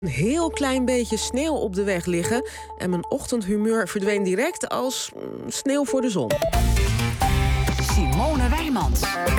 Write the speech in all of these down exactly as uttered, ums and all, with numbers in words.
Een heel klein beetje sneeuw op de weg liggen en mijn ochtendhumeur verdween direct als mm, sneeuw voor de zon. Simone Wijmans.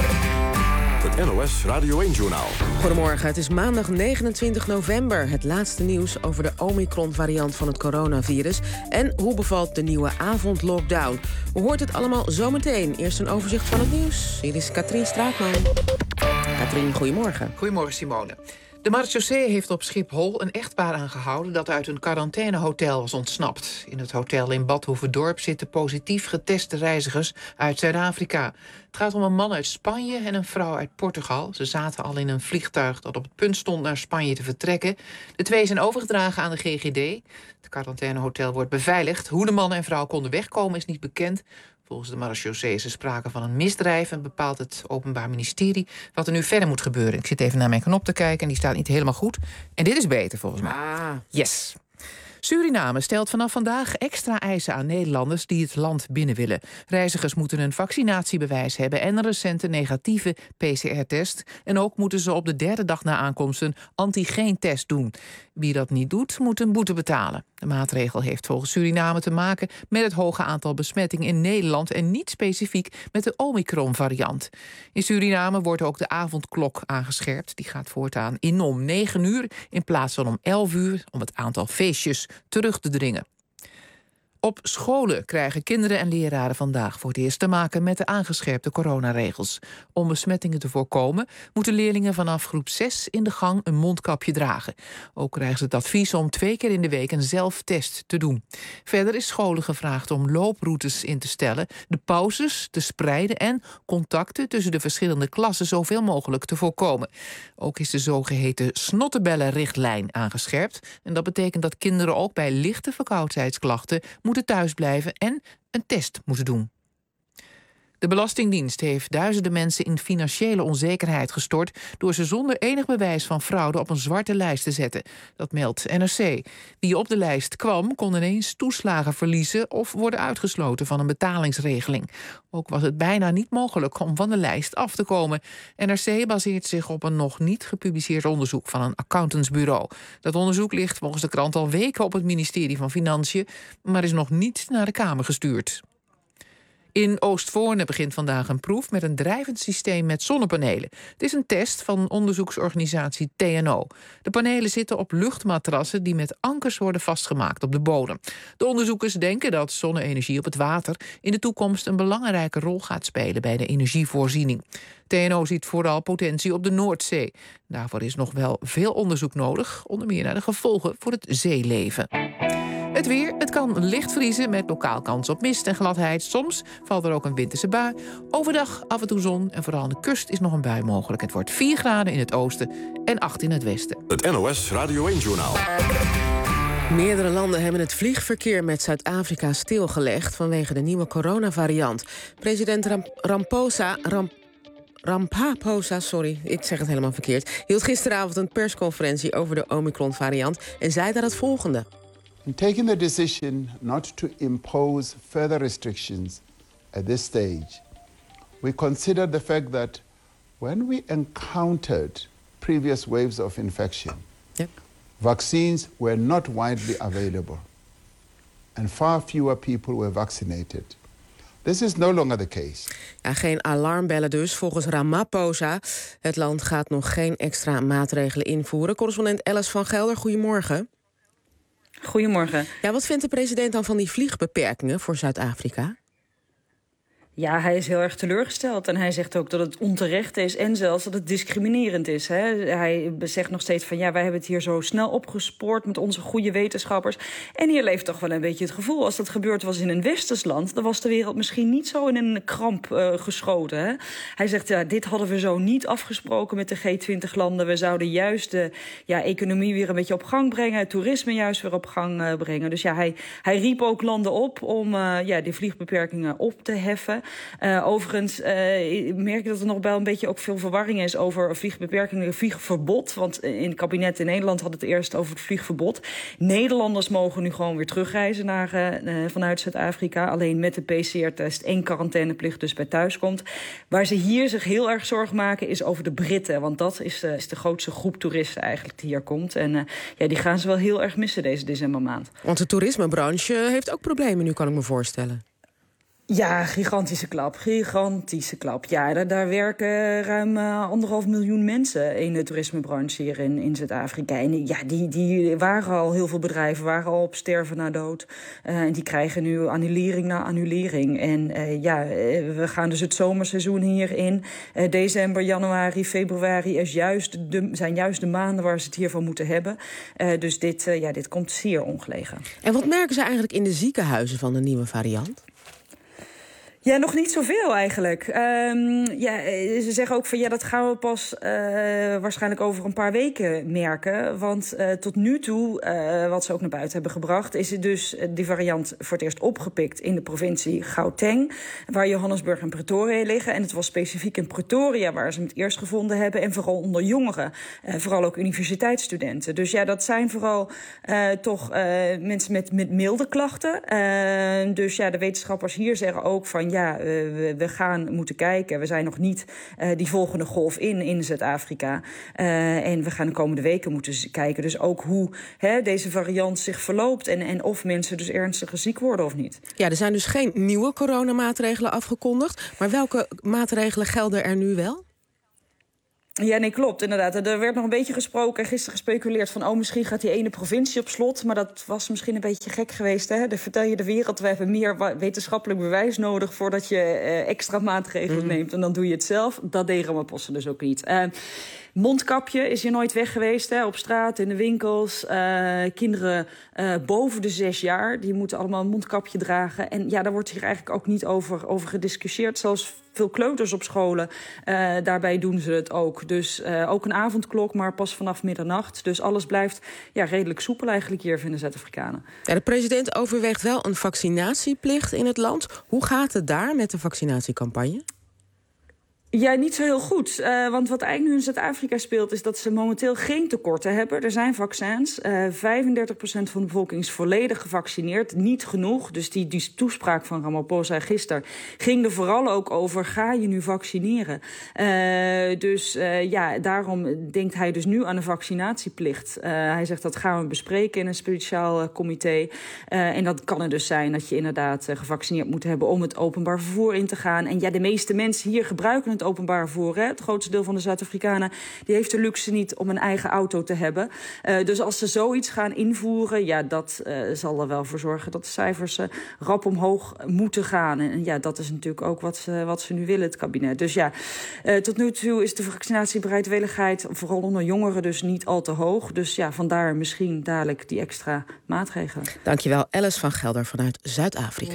Het N O S Radio één-journaal. Goedemorgen, het is maandag negenentwintig november. Het laatste nieuws over de Omicron-variant van het coronavirus. En hoe bevalt de nieuwe avondlockdown? U hoort het allemaal zometeen. Eerst een overzicht van het nieuws. Hier is Katrien Straatman. Katrien, goedemorgen. Goedemorgen, Simone. De marechaussee heeft op Schiphol een echtpaar aangehouden dat uit een quarantainehotel was ontsnapt. In het hotel in Bad Hoeverdorp zitten positief geteste reizigers uit Zuid-Afrika. Het gaat om een man uit Spanje en een vrouw uit Portugal. Ze zaten al in een vliegtuig dat op het punt stond naar Spanje te vertrekken. De twee zijn overgedragen aan de G G D. Het quarantainehotel wordt beveiligd. Hoe de man en vrouw konden wegkomen is niet bekend. Volgens de marechaussee is er sprake van een misdrijf en bepaalt het Openbaar Ministerie wat er nu verder moet gebeuren. Ik zit even naar mijn knop te kijken en die staat niet helemaal goed. En dit is beter volgens mij. Ah. Yes. Suriname stelt vanaf vandaag extra eisen aan Nederlanders die het land binnen willen. Reizigers moeten een vaccinatiebewijs hebben en een recente negatieve P C R-test. En ook moeten ze op de derde dag na aankomst een antigeentest doen. Wie dat niet doet, moet een boete betalen. De maatregel heeft volgens Suriname te maken met het hoge aantal besmettingen in Nederland en niet specifiek met de Omicron-variant. In Suriname wordt ook de avondklok aangescherpt. Die gaat voortaan in om negen uur in plaats van om elf uur om het aantal feestjes terug te dringen. Op scholen krijgen kinderen en leraren vandaag voor het eerst te maken met de aangescherpte coronaregels. Om besmettingen te voorkomen moeten leerlingen vanaf groep zes in de gang een mondkapje dragen. Ook krijgen ze het advies om twee keer in de week een zelftest te doen. Verder is scholen gevraagd om looproutes in te stellen, de pauzes te spreiden en contacten tussen de verschillende klassen zoveel mogelijk te voorkomen. Ook is de zogeheten snottebellenrichtlijn aangescherpt. En dat betekent dat kinderen ook bij lichte verkoudheidsklachten moeten thuisblijven en een test moeten doen. De Belastingdienst heeft duizenden mensen in financiële onzekerheid gestort door ze zonder enig bewijs van fraude op een zwarte lijst te zetten. Dat meldt N R C. Wie op de lijst kwam, kon ineens toeslagen verliezen of worden uitgesloten van een betalingsregeling. Ook was het bijna niet mogelijk om van de lijst af te komen. N R C baseert zich op een nog niet gepubliceerd onderzoek van een accountantsbureau. Dat onderzoek ligt volgens de krant al weken op het ministerie van Financiën, maar is nog niet naar de Kamer gestuurd. In Oostvoorne begint vandaag een proef met een drijvend systeem met zonnepanelen. Het is een test van onderzoeksorganisatie T N O. De panelen zitten op luchtmatrassen die met ankers worden vastgemaakt op de bodem. De onderzoekers denken dat zonne-energie op het water in de toekomst een belangrijke rol gaat spelen bij de energievoorziening. T N O ziet vooral potentie op de Noordzee. Daarvoor is nog wel veel onderzoek nodig, onder meer naar de gevolgen voor het zeeleven. Het weer, het kan licht vriezen met lokaal kans op mist en gladheid. Soms valt er ook een winterse bui. Overdag af en toe zon en vooral aan de kust is nog een bui mogelijk. Het wordt vier graden in het oosten en acht in het westen. Het N O S Radio één-journaal. Meerdere landen hebben het vliegverkeer met Zuid-Afrika stilgelegd vanwege de nieuwe coronavariant. President Ram- Ramaphosa... Ram- Ramaphosa, sorry, ik zeg het helemaal verkeerd, hield gisteravond een persconferentie over de Omicron-variant en zei daar het volgende. In taking the decision not to impose further restrictions at this stage, we considered the fact that when we encountered previous waves of infection, Yep. vaccines were not widely available and far fewer people were vaccinated. This is no longer the case. Ja, geen alarmbellen dus, volgens Ramaphosa. Het land gaat nog geen extra maatregelen invoeren. Correspondent Alice van Gelder, goedemorgen. Goedemorgen. Ja, wat vindt de president dan van die vliegbeperkingen voor Zuid-Afrika? Ja, hij is heel erg teleurgesteld. En hij zegt ook dat het onterecht is en zelfs dat het discriminerend is. Hè. Hij zegt nog steeds van ja, wij hebben het hier zo snel opgespoord met onze goede wetenschappers. En hier leeft toch wel een beetje het gevoel, als dat gebeurd was in een westers land, dan was de wereld misschien niet zo in een kramp uh, geschoten. Hè. Hij zegt ja, dit hadden we zo niet afgesproken met de G twintig landen. We zouden juist de ja, economie weer een beetje op gang brengen, het toerisme juist weer op gang uh, brengen. Dus ja, hij, hij riep ook landen op om uh, ja, die vliegbeperkingen op te heffen. Uh, overigens uh, merk ik dat er nog wel een beetje ook veel verwarring is over vliegbeperkingen, vliegverbod. Want in het kabinet in Nederland had het eerst over het vliegverbod. Nederlanders mogen nu gewoon weer terugreizen naar, uh, vanuit Zuid-Afrika. Alleen met de P C R-test en quarantaineplicht dus bij thuiskomst. Waar ze hier zich heel erg zorgen maken is over de Britten. Want dat is, uh, is de grootste groep toeristen eigenlijk die hier komt. En uh, ja, die gaan ze wel heel erg missen deze decembermaand. Want de toerismebranche heeft ook problemen nu, kan ik me voorstellen. Ja, gigantische klap. Gigantische klap. Ja, daar, daar werken ruim uh, anderhalf miljoen mensen in de toerismebranche hier in, in Zuid-Afrika. En ja, die, die waren al, heel veel bedrijven waren al op sterven na dood. Uh, en die krijgen nu annulering na annulering. En uh, ja, we gaan dus het zomerseizoen hier in. Uh, december, januari, februari is juist de, zijn juist de maanden waar ze het hiervan moeten hebben. Uh, dus dit, uh, ja, dit komt zeer ongelegen. En wat merken ze eigenlijk in de ziekenhuizen van de nieuwe variant? Ja, nog niet zoveel eigenlijk. Um, ja, ze zeggen ook van ja, dat gaan we pas uh, waarschijnlijk over een paar weken merken. Want uh, tot nu toe, uh, wat ze ook naar buiten hebben gebracht, is het dus uh, die variant voor het eerst opgepikt in de provincie Gauteng, waar Johannesburg en Pretoria liggen. En het was specifiek in Pretoria waar ze hem het eerst gevonden hebben. En vooral onder jongeren, uh, vooral ook universiteitsstudenten. Dus ja, dat zijn vooral uh, toch uh, mensen met, met milde klachten. Uh, dus ja, de wetenschappers hier zeggen ook van ja, we, we gaan moeten kijken. We zijn nog niet uh, die volgende golf in in Zuid-Afrika. Uh, en we gaan de komende weken moeten kijken. Dus ook hoe hè, deze variant zich verloopt. En, en of mensen dus ernstig ziek worden of niet. Ja, er zijn dus geen nieuwe coronamaatregelen afgekondigd. Maar welke maatregelen gelden er nu wel? Ja, nee, klopt, inderdaad. Er werd nog een beetje gesproken, gisteren gespeculeerd van oh, misschien gaat die ene provincie op slot. Maar dat was misschien een beetje gek geweest, hè? Dan vertel je de wereld, we hebben meer wetenschappelijk bewijs nodig voordat je uh, extra maatregelen mm. neemt. En dan doe je het zelf. Dat deed Ramaphosa dus ook niet. Uh, Mondkapje is hier nooit weg geweest, hè? Op straat, in de winkels. Uh, kinderen uh, boven de zes jaar, die moeten allemaal een mondkapje dragen. En ja, daar wordt hier eigenlijk ook niet over, over gediscussieerd. Zelfs veel kleuters op scholen, uh, daarbij doen ze het ook. Dus uh, ook een avondklok, maar pas vanaf middernacht. Dus alles blijft ja, redelijk soepel eigenlijk hier, vinden Zuid-Afrikanen. Ja, de president overweegt wel een vaccinatieplicht in het land. Hoe gaat het daar met de vaccinatiecampagne? Ja, niet zo heel goed. Uh, want wat eigenlijk nu in Zuid-Afrika speelt, is dat ze momenteel geen tekorten hebben. Er zijn vaccins. Uh, vijfendertig procent van de bevolking is volledig gevaccineerd. Niet genoeg. Dus die, die toespraak van Ramaphosa gisteren ging er vooral ook over, ga je nu vaccineren? Uh, dus uh, ja, daarom denkt hij dus nu aan een vaccinatieplicht. Uh, hij zegt dat gaan we bespreken in een speciaal uh, comité. Uh, en dat kan er dus zijn dat je inderdaad uh, gevaccineerd moet hebben om het openbaar vervoer in te gaan. En ja, de meeste mensen hier gebruiken het openbaar vervoer. Hè. Het grootste deel van de Zuid-Afrikanen die heeft de luxe niet om een eigen auto te hebben. Uh, dus als ze zoiets gaan invoeren, ja, dat uh, zal er wel voor zorgen dat de cijfers uh, rap omhoog moeten gaan. En ja, dat is natuurlijk ook wat ze, wat ze nu willen, het kabinet. Dus ja, uh, tot nu toe is de vaccinatiebereidwilligheid vooral onder jongeren dus niet al te hoog. Dus ja, vandaar misschien dadelijk die extra maatregelen. Dankjewel, Alice van Gelder vanuit Zuid-Afrika.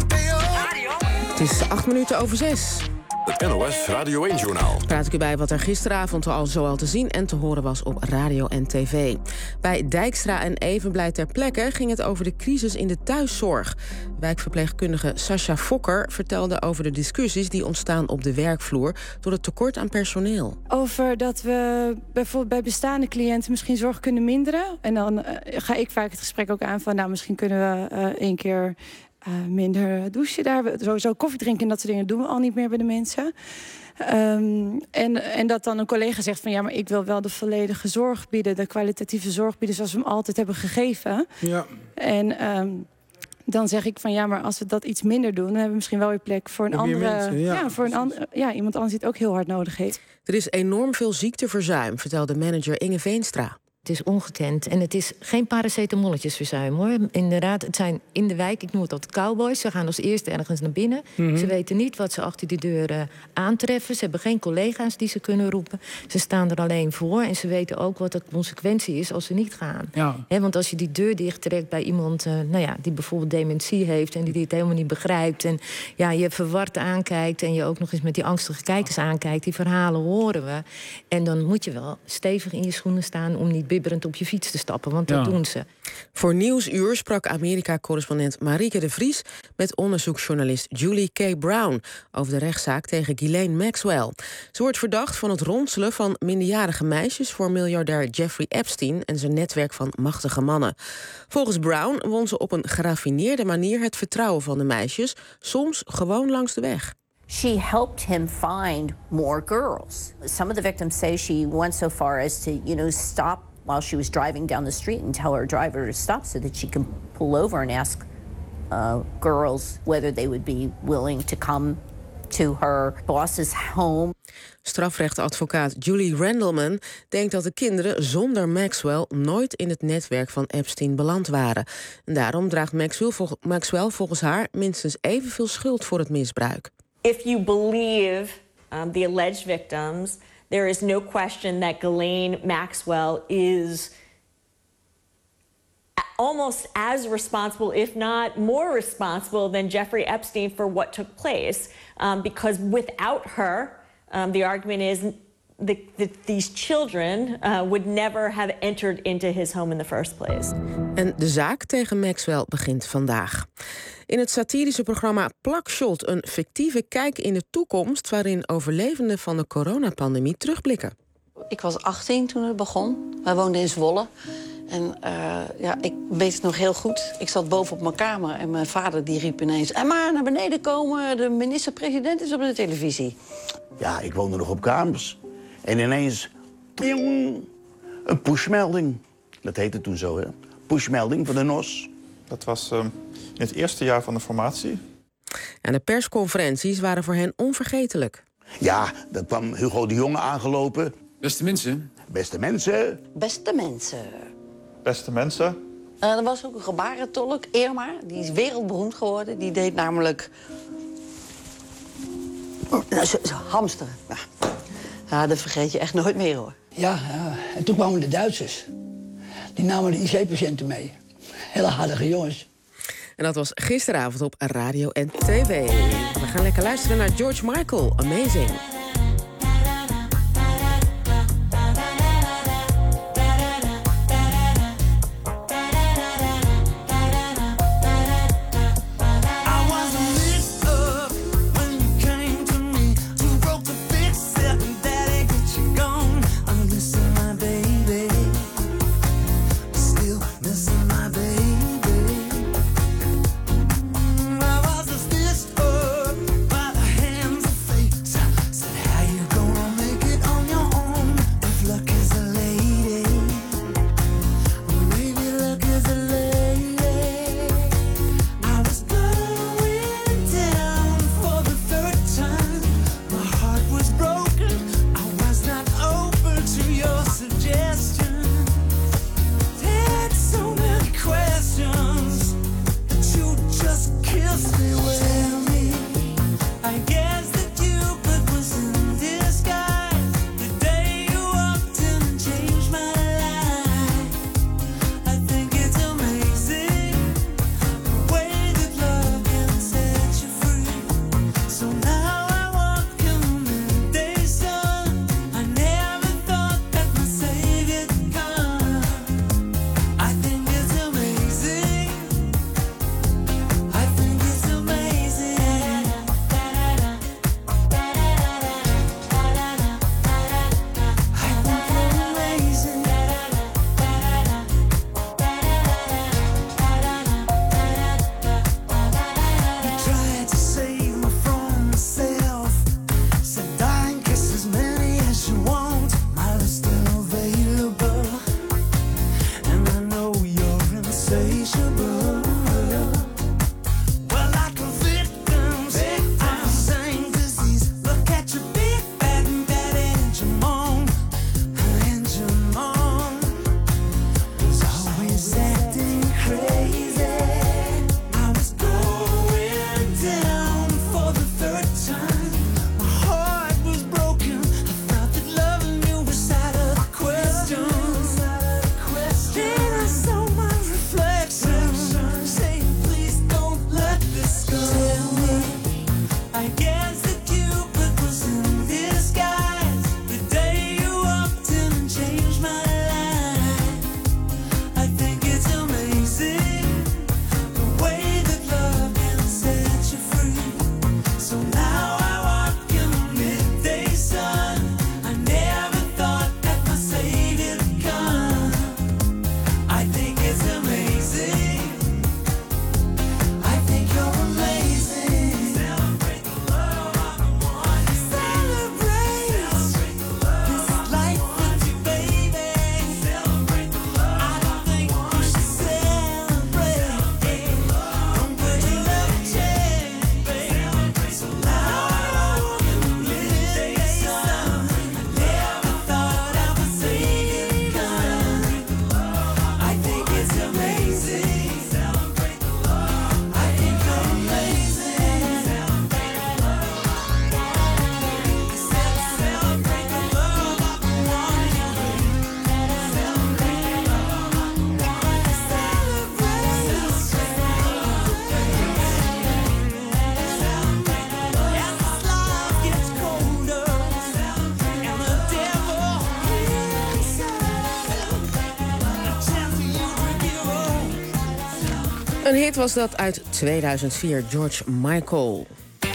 Het is acht minuten over zes. Het N O S Radio één-journaal. Praat ik u bij wat er gisteravond al zoal te zien en te horen was op radio en tv. Bij Dijkstra en Evenblij ter plekke ging het over de crisis in de thuiszorg. Wijkverpleegkundige Sascha Fokker vertelde over de discussies die ontstaan op de werkvloer door het tekort aan personeel. Over dat we bijvoorbeeld bij bestaande cliënten misschien zorg kunnen minderen. En dan uh, ga ik vaak het gesprek ook aan van nou, misschien kunnen we uh, één keer Uh, minder douchen daar. Sowieso koffie drinken en dat soort dingen doen we al niet meer bij de mensen. Um, en, en dat dan een collega zegt van ja, maar ik wil wel de volledige zorg bieden, de kwalitatieve zorg bieden zoals we hem altijd hebben gegeven. Ja. En um, dan zeg ik van ja, maar als we dat iets minder doen, dan hebben we misschien wel weer plek voor een andere, mensen, ja, ja, voor een andere, ja, iemand anders die het ook heel hard nodig heeft. Er is enorm veel ziekteverzuim, vertelde manager Inge Veenstra. Het is ongekend. En het is geen paracetamolletjesverzuim, hoor. Inderdaad, het zijn in de wijk, ik noem het altijd cowboys. Ze gaan als eerste ergens naar binnen. Mm-hmm. Ze weten niet wat ze achter die deuren aantreffen. Ze hebben geen collega's die ze kunnen roepen. Ze staan er alleen voor. En ze weten ook wat de consequentie is als ze niet gaan. Ja. He, want als je die deur dichttrekt bij iemand uh, nou ja, die bijvoorbeeld dementie heeft en die het helemaal niet begrijpt. En ja, je verward aankijkt en je ook nog eens met die angstige kijkers aankijkt. Die verhalen horen we. En dan moet je wel stevig in je schoenen staan om niet bibberend op je fiets te stappen, want dat Ja. doen ze. Voor Nieuwsuur sprak Amerika-correspondent Marieke de Vries met onderzoeksjournalist Julie K. Brown over de rechtszaak tegen Ghislaine Maxwell. Ze wordt verdacht van het ronselen van minderjarige meisjes voor miljardair Jeffrey Epstein en zijn netwerk van machtige mannen. Volgens Brown won ze op een geraffineerde manier het vertrouwen van de meisjes, soms gewoon langs de weg. She helped him find more girls. Some of the victims say she went so far as to, you know, stop while she was driving down the street and tell her driver to stop so that she can pull over and ask uh, girls whether they would be willing to come to her boss's home. Strafrechtadvocaat Julie Randleman denkt dat de kinderen zonder Maxwell nooit in het netwerk van Epstein beland waren. En daarom draagt Maxwell, vol- Maxwell volgens haar minstens evenveel schuld voor het misbruik. If you believe um, the alleged victims, there is no question that Ghislaine Maxwell is almost as responsible, if not more responsible, than Jeffrey Epstein for what took place. Um, because without her, um, the argument is that the, these children uh, would never have entered into his home in the first place. En de zaak tegen Maxwell begint vandaag. In het satirische programma Plakshot een fictieve kijk in de toekomst waarin overlevenden van de coronapandemie terugblikken. Ik was achttien toen het begon. Wij woonden in Zwolle. En uh, ja, ik weet het nog heel goed. Ik zat boven op mijn kamer en mijn vader die riep ineens... en maar naar beneden komen, de minister-president is op de televisie. Ja, ik woonde nog op kamers. En ineens... een pushmelding. Dat heette toen zo, hè. Pushmelding van de N O S. Dat was uh, in het eerste jaar van de formatie. En de persconferenties waren voor hen onvergetelijk. Ja, daar kwam Hugo de Jonge aangelopen. Beste mensen. Beste mensen. Beste mensen. Beste mensen. Uh, er was ook een gebarentolk, Irma. Die is wereldberoemd geworden. Die deed namelijk... Nou, zo, zo, hamsteren. Ja. Ja, dat vergeet je echt nooit meer, hoor. Ja, ja, en toen kwamen de Duitsers. Die namen de I C-patiënten mee. Hele aardige jongens. En dat was gisteravond op radio en tv. We gaan lekker luisteren naar George Michael, Amazing. I was a stitched up by the hands of fate. Een hit was dat uit tweeduizend vier, George Michael.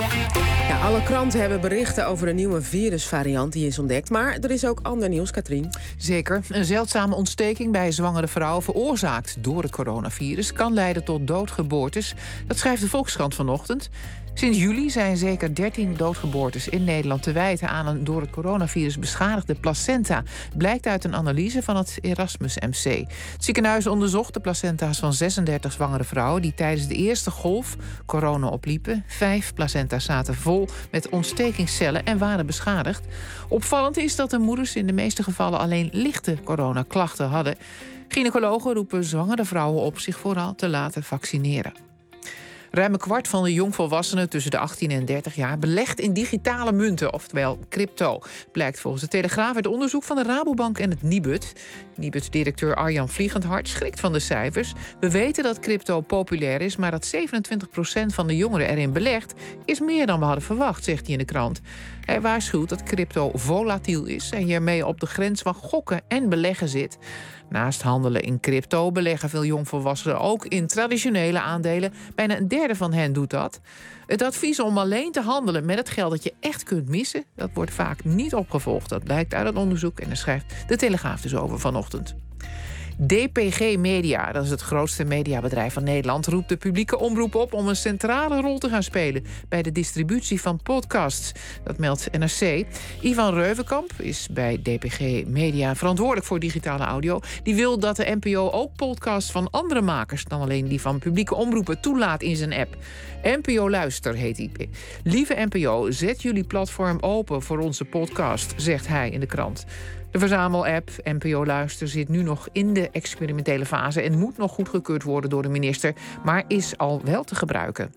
Ja, alle kranten hebben berichten over de nieuwe virusvariant die is ontdekt. Maar er is ook ander nieuws, Katrien. Zeker. Een zeldzame ontsteking bij zwangere vrouwen veroorzaakt door het coronavirus kan leiden tot doodgeboortes. Dat schrijft de Volkskrant vanochtend. Sinds juli zijn zeker dertien doodgeboortes in Nederland te wijten aan een door het coronavirus beschadigde placenta. Blijkt uit een analyse van het Erasmus M C. Het ziekenhuis onderzocht de placenta's van zesendertig zwangere vrouwen die tijdens de eerste golf corona opliepen. Vijf placenta's zaten vol met ontstekingscellen en waren beschadigd. Opvallend is dat de moeders in de meeste gevallen alleen lichte coronaklachten hadden. Gynaecologen roepen zwangere vrouwen op zich vooral te laten vaccineren. Ruim een kwart van de jongvolwassenen tussen de achttien en dertig jaar belegt in digitale munten, oftewel crypto. Blijkt volgens de Telegraaf uit onderzoek van de Rabobank en het Nibud. Nibud-directeur Arjan Vliegendhart schrikt van de cijfers. We weten dat crypto populair is, maar dat zevenentwintig procent van de jongeren erin belegt is meer dan we hadden verwacht, zegt hij in de krant. Hij waarschuwt dat crypto volatiel is en hiermee op de grens van gokken en beleggen zit. Naast handelen in crypto beleggen veel jongvolwassenen ook in traditionele aandelen. Bijna een derde van hen doet dat. Het advies om alleen te handelen met het geld dat je echt kunt missen, dat wordt vaak niet opgevolgd. Dat blijkt uit het onderzoek en daar schrijft de Telegraaf dus over vanochtend. D P G Media, dat is het grootste mediabedrijf van Nederland, roept de publieke omroep op om een centrale rol te gaan spelen bij de distributie van podcasts. Dat meldt N R C. Ivan Reuvenkamp is bij D P G Media verantwoordelijk voor digitale audio. Die wil dat de N P O ook podcasts van andere makers dan alleen die van publieke omroepen toelaat in zijn app. N P O Luister heet die. Lieve N P O, zet jullie platform open voor onze podcast, zegt hij in de krant. De verzamelapp N P O Luister zit nu nog in de experimentele fase en moet nog goedgekeurd worden door de minister, maar is al wel te gebruiken.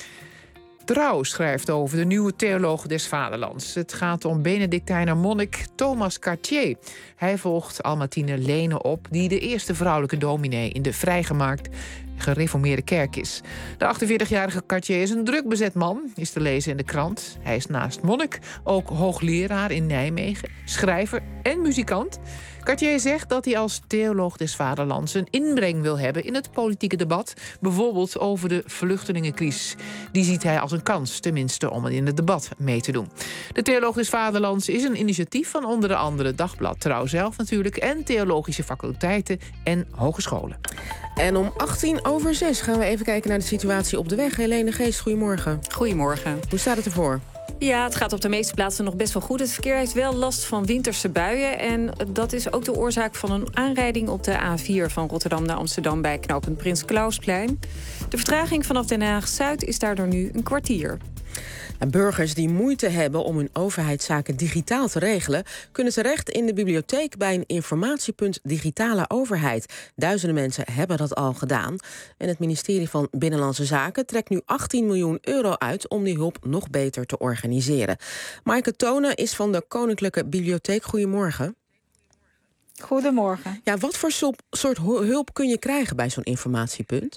Trouw schrijft over de nieuwe theoloog des vaderlands. Het gaat om Benedictijner monnik Thomas Cartier. Hij volgt Almatine Lene op, die de eerste vrouwelijke dominee in de vrijgemaakt gereformeerde kerk is. De achtenveertigjarige Cartier is een druk bezet man, is te lezen in de krant. Hij is naast monnik ook hoogleraar in Nijmegen, schrijver en muzikant. Cartier zegt dat hij als theoloog des vaderlands een inbreng wil hebben in het politieke debat, bijvoorbeeld over de vluchtelingencrisis. Die ziet hij als een kans, tenminste, om in het debat mee te doen. De theoloog des vaderlands is een initiatief van onder andere Dagblad Trouw zelf natuurlijk en theologische faculteiten en hogescholen. En om achttien over zes gaan we even kijken naar de situatie op de weg. Helene Geest, goedemorgen. Goedemorgen. Hoe staat het ervoor? Ja, het gaat op de meeste plaatsen nog best wel goed. Het verkeer heeft wel last van winterse buien. En dat is ook de oorzaak van een aanrijding op de A vier van Rotterdam naar Amsterdam bij knooppunt Prins Clausplein. De vertraging vanaf Den Haag-Zuid is daardoor nu een kwartier. En burgers die moeite hebben om hun overheidszaken digitaal te regelen, kunnen terecht in de bibliotheek bij een informatiepunt Digitale Overheid. Duizenden mensen hebben dat al gedaan. En het ministerie van Binnenlandse Zaken trekt nu achttien miljoen euro uit om die hulp nog beter te organiseren. Maaike Tonen is van de Koninklijke Bibliotheek. Goedemorgen. Goedemorgen. Ja, wat voor soort hulp kun je krijgen bij zo'n informatiepunt?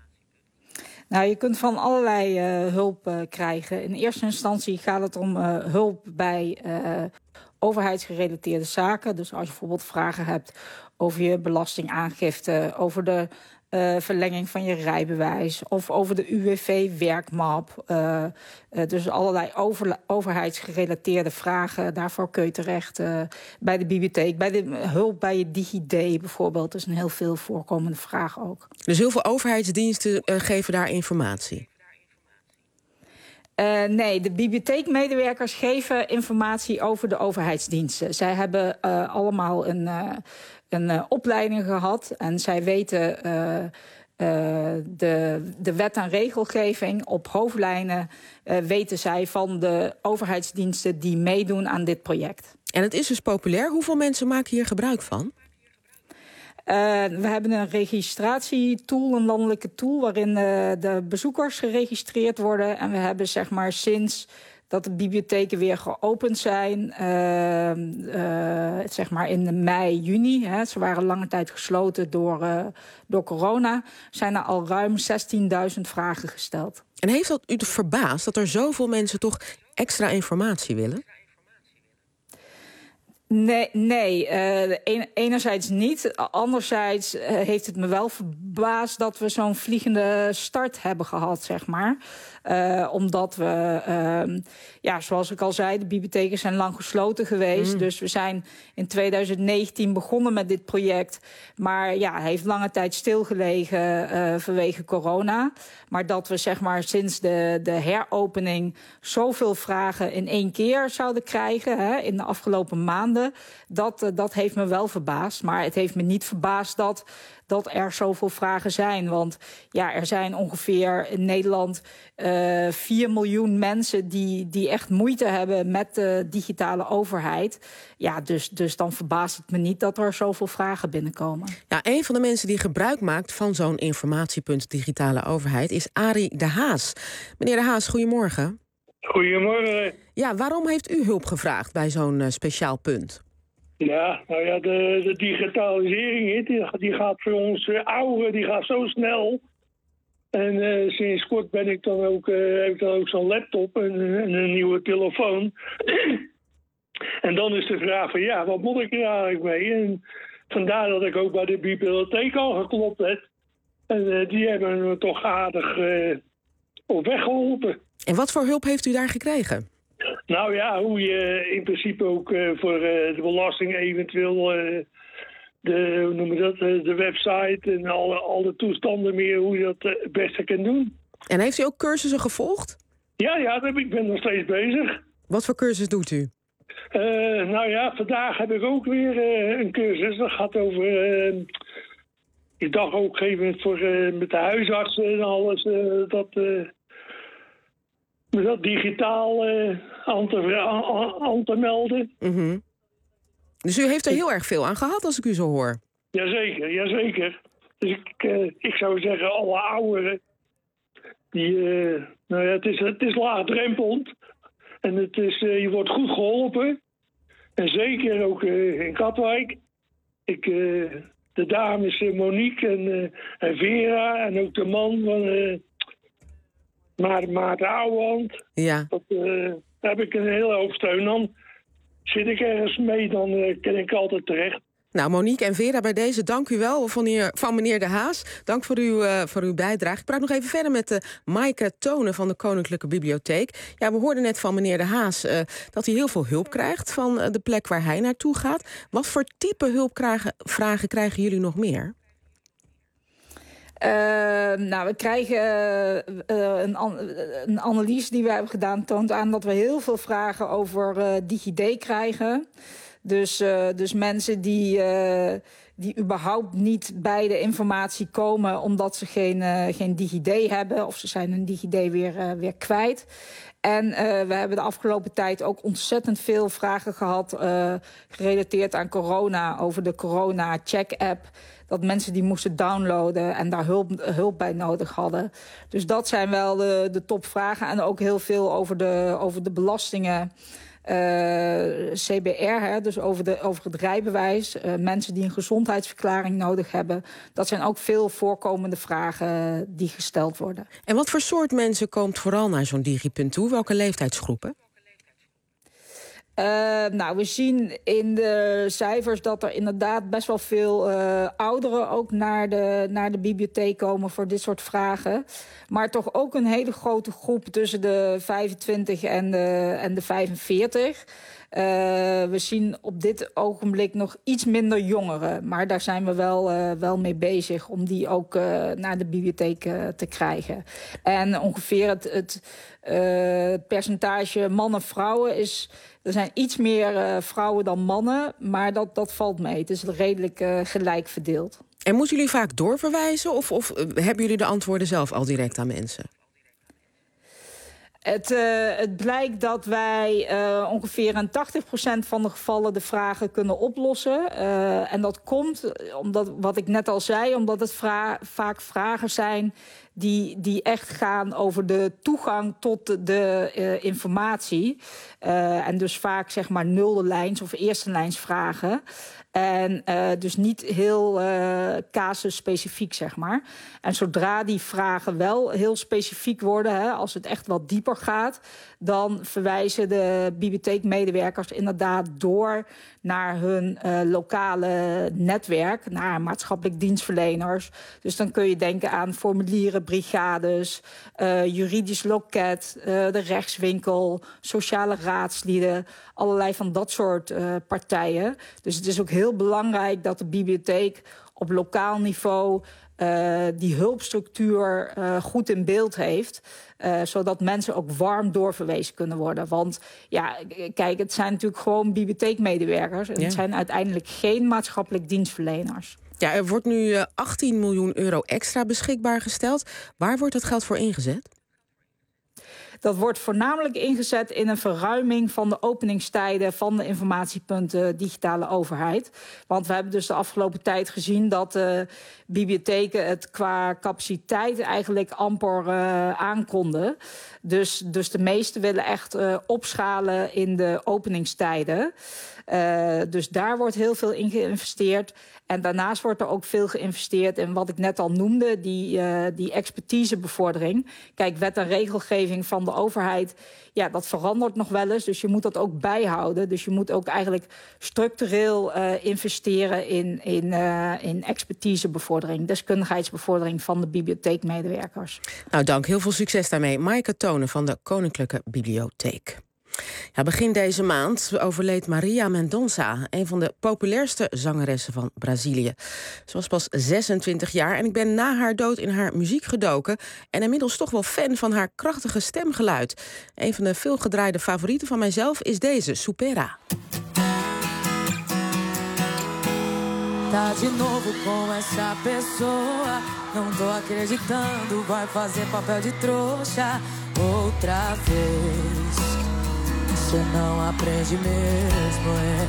Nou, je kunt van allerlei uh, hulp uh, krijgen. In eerste instantie gaat het om uh, hulp bij uh, overheidsgerelateerde zaken. Dus als je bijvoorbeeld vragen hebt over je belastingaangifte, over de uh, verlenging van je rijbewijs of over de U W V-werkmap. Uh, uh, dus allerlei over, overheidsgerelateerde vragen. Daarvoor kun je terecht uh, bij de bibliotheek. Bij de hulp bij je DigiD bijvoorbeeld. Dat is een heel veel voorkomende vraag ook. Dus heel veel overheidsdiensten uh, geven daar informatie? Uh, nee, de bibliotheekmedewerkers geven informatie over de overheidsdiensten. Zij hebben uh, allemaal een, uh, een uh, opleiding gehad en zij weten uh, uh, de, de wet en regelgeving op hoofdlijnen uh, weten zij van de overheidsdiensten die meedoen aan dit project. En het is dus populair. Hoeveel mensen maken hier gebruik van? Uh, we hebben een registratietool, een landelijke tool, waarin uh, de bezoekers geregistreerd worden. En we hebben zeg maar sinds dat de bibliotheken weer geopend zijn, uh, uh, zeg maar in mei, juni, hè, ze waren lange tijd gesloten door, uh, door corona, zijn er al ruim zestienduizend vragen gesteld. En heeft dat u verbaasd dat er zoveel mensen toch extra informatie willen? Nee, nee uh, een, enerzijds niet. Anderzijds uh, heeft het me wel verbaasd dat we zo'n vliegende start hebben gehad, zeg maar. Uh, omdat we, uh, ja, zoals ik al zei, de bibliotheken zijn lang gesloten geweest. Mm. Dus we zijn in twintig negentien begonnen met dit project. Maar ja, het heeft lange tijd stilgelegen uh, vanwege corona. Maar dat we zeg maar sinds de, de heropening zoveel vragen in één keer zouden krijgen, hè, in de afgelopen maanden, dat, uh, dat heeft me wel verbaasd. Maar het heeft me niet verbaasd dat, dat er zoveel vragen zijn. Want ja, er zijn ongeveer in Nederland uh, vier miljoen mensen die, die echt moeite hebben met de digitale overheid. Ja, dus, dus dan verbaast het me niet dat er zoveel vragen binnenkomen. Ja, een van de mensen die gebruik maakt van zo'n informatiepunt digitale overheid is Arie de Haas. Meneer de Haas, goedemorgen. Goedemorgen. Ja, waarom heeft u hulp gevraagd bij zo'n uh, speciaal punt? Ja, nou ja, de, de digitalisering die, die gaat voor ons uh, ouderen, die gaat zo snel. En uh, sinds kort ben ik dan ook, uh, heb ik dan ook zo'n laptop en, en een nieuwe telefoon. En dan is de vraag van ja, wat moet ik er eigenlijk mee? En vandaar dat ik ook bij de bibliotheek al geklopt heb. En uh, die hebben me toch aardig uh, op weg geholpen. En wat voor hulp heeft u daar gekregen? Nou ja, hoe je in principe ook uh, voor uh, de belasting eventueel uh, de, hoe noem je dat, uh, de website en alle, alle toestanden meer, hoe je dat uh, het beste kan doen. En heeft u ook cursussen gevolgd? Ja, ja, ik ben nog steeds bezig. Wat voor cursus doet u? Uh, nou ja, vandaag heb ik ook weer uh, een cursus. Dat gaat over, uh, ik dacht ook op een gegeven moment voor, uh, met de huisartsen en alles, uh, dat... Uh, Met dat digitaal uh, aan, te, aan, aan te melden. Mm-hmm. Dus u heeft er heel erg veel aan gehad, als ik u zo hoor. Jazeker, jazeker. Dus ik, uh, ik zou zeggen, alle ouderen, die, uh, nou ja, het is, het is laagdrempelend. En het is, uh, je wordt goed geholpen. En zeker ook uh, in Katwijk. Ik, uh, de dames uh, Monique en, uh, en Vera en ook de man van... Uh, Maar Maarten Ouwehand, ja. dat, uh, daar heb ik een hele hoop steun aan. Zit ik ergens mee, dan uh, kan ik altijd terecht. Nou, Monique en Vera, bij deze dank u wel van, heer, van meneer De Haas. Dank voor uw, uh, voor uw bijdrage. Ik praat nog even verder met uh, Maaike Tonen van de Koninklijke Bibliotheek. Ja, we hoorden net van meneer De Haas uh, dat hij heel veel hulp krijgt van uh, de plek waar hij naartoe gaat. Wat voor type hulpvragen krijgen jullie nog meer? Uh, nou, we krijgen uh, een, an een analyse die we hebben gedaan toont aan dat we heel veel vragen over uh, DigiD krijgen. Dus, uh, dus mensen die, uh, die überhaupt niet bij de informatie komen omdat ze geen, uh, geen DigiD hebben of ze zijn hun DigiD weer, uh, weer kwijt. En uh, we hebben de afgelopen tijd ook ontzettend veel vragen gehad uh, gerelateerd aan corona, over de corona-check-app. Dat mensen die moesten downloaden en daar hulp, hulp bij nodig hadden. Dus dat zijn wel de, de topvragen. En ook heel veel over de, over de belastingen. Uh, C B R, hè, dus over, de, over het rijbewijs. Uh, mensen die een gezondheidsverklaring nodig hebben. Dat zijn ook veel voorkomende vragen die gesteld worden. En wat voor soort mensen komt vooral naar zo'n digipunt toe? Welke leeftijdsgroepen? Uh, nou, we zien in de cijfers dat er inderdaad best wel veel uh, ouderen ook naar de, naar de bibliotheek komen voor dit soort vragen. Maar toch ook een hele grote groep tussen de vijfentwintig en de, en de vijfenveertig. Uh, we zien op dit ogenblik nog iets minder jongeren. Maar daar zijn we wel, uh, wel mee bezig om die ook uh, naar de bibliotheek uh, te krijgen. En ongeveer het, het uh, percentage mannen-vrouwen is... Er zijn iets meer uh, vrouwen dan mannen, maar dat, dat valt mee. Het is redelijk uh, gelijk verdeeld. En moeten jullie vaak doorverwijzen of, of hebben jullie de antwoorden zelf al direct aan mensen? Het, uh, het blijkt dat wij uh, ongeveer in tachtig procent van de gevallen de vragen kunnen oplossen. Uh, en dat komt, omdat, wat ik net al zei, omdat het vra- vaak vragen zijn die, die echt gaan over de toegang tot de uh, informatie. Uh, en dus vaak zeg maar nulde lijns of eerste lijns vragen. En uh, dus niet heel uh, casusspecifiek, zeg maar. En zodra die vragen wel heel specifiek worden, hè, als het echt wat dieper gaat, dan verwijzen de bibliotheekmedewerkers inderdaad door naar hun uh, lokale netwerk, naar maatschappelijk dienstverleners. Dus dan kun je denken aan formulieren, brigades, uh, juridisch loket, uh, de rechtswinkel, sociale raadslieden, allerlei van dat soort uh, partijen. Dus het is ook heel belangrijk dat de bibliotheek op lokaal niveau Uh, die hulpstructuur uh, goed in beeld heeft, uh, zodat mensen ook warm doorverwezen kunnen worden. Want ja, kijk, het zijn natuurlijk gewoon bibliotheekmedewerkers en ja. Het zijn uiteindelijk geen maatschappelijk dienstverleners. Ja, er wordt nu uh, achttien miljoen euro extra beschikbaar gesteld. Waar wordt dat geld voor ingezet? Dat wordt voornamelijk ingezet in een verruiming van de openingstijden van de informatiepunten digitale overheid. Want we hebben dus de afgelopen tijd gezien dat de bibliotheken het qua capaciteit eigenlijk amper uh, aankonden. Dus, dus de meesten willen echt uh, opschalen in de openingstijden. Uh, dus daar wordt heel veel in geïnvesteerd. En daarnaast wordt er ook veel geïnvesteerd in wat ik net al noemde, die, uh, die expertisebevordering. Kijk, wet en regelgeving van de overheid, ja, dat verandert nog wel eens. Dus je moet dat ook bijhouden. Dus je moet ook eigenlijk structureel uh, investeren in, in, uh, in expertisebevordering, deskundigheidsbevordering van de bibliotheekmedewerkers. Nou, dank. Heel veel succes daarmee. Maaike Tonen van de Koninklijke Bibliotheek. Ja, begin deze maand overleed Maria Mendonça, een van de populairste zangeressen van Brazilië. Ze was pas zesentwintig jaar en ik ben na haar dood in haar muziek gedoken en inmiddels toch wel fan van haar krachtige stemgeluid. Een van de veelgedraaide favorieten van mijzelf is deze, Supera. Tá de novo com essa pessoa, não tô acreditando, vai fazer papel de trouxa outra vez. Você não aprende mesmo, é.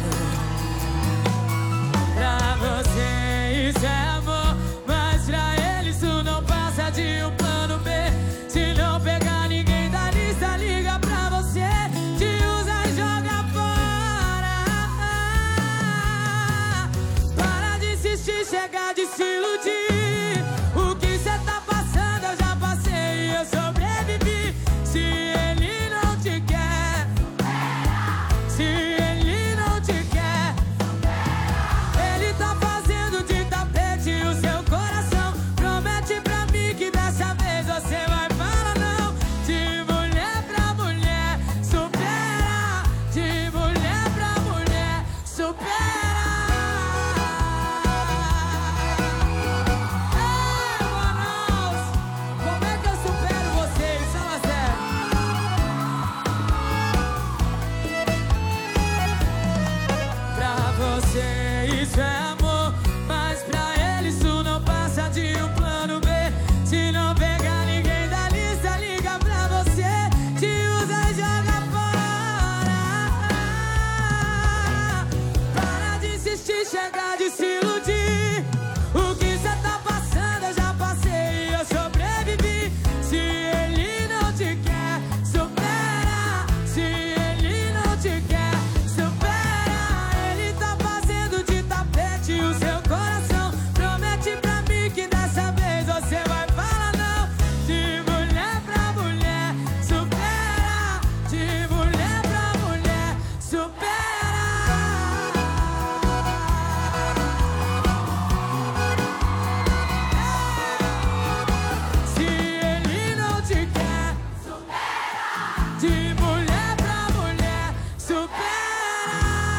Pra você isso é amor, mas pra ele isso não passa de um plano B. Se não pegar ninguém da lista, liga pra você, te usa e joga fora. Para de insistir, chega de se iludir. O que cê tá passando eu já passei e eu sobrevivi. Se ele não te quer, se ele não te quer, ele tá fazendo de tapete o seu coração. Promete pra mim que dessa vez você vai falar não. De mulher pra mulher, supera. De mulher pra mulher, supera. Ei, Manaus, como é que eu supero vocês? Fala sério. Pra você isso é amor, mas pra ele isso não passa de um plano B. Se não pegar ninguém da lista, liga pra você, te usa e joga fora. Para de insistir, chega de se iludir. O que cê tá passando eu já passei e eu sobrevivi. Se ele não te quer, supera. Se ele não te quer, supera. Ele tá fazendo de tapete o seu coração. Promete pra mim que dessa vez você vai falar não. De mulher pra mulher, supera. De mulher pra mulher, supera. Se ele não te quer, supera. De mulher pra mulher, supera.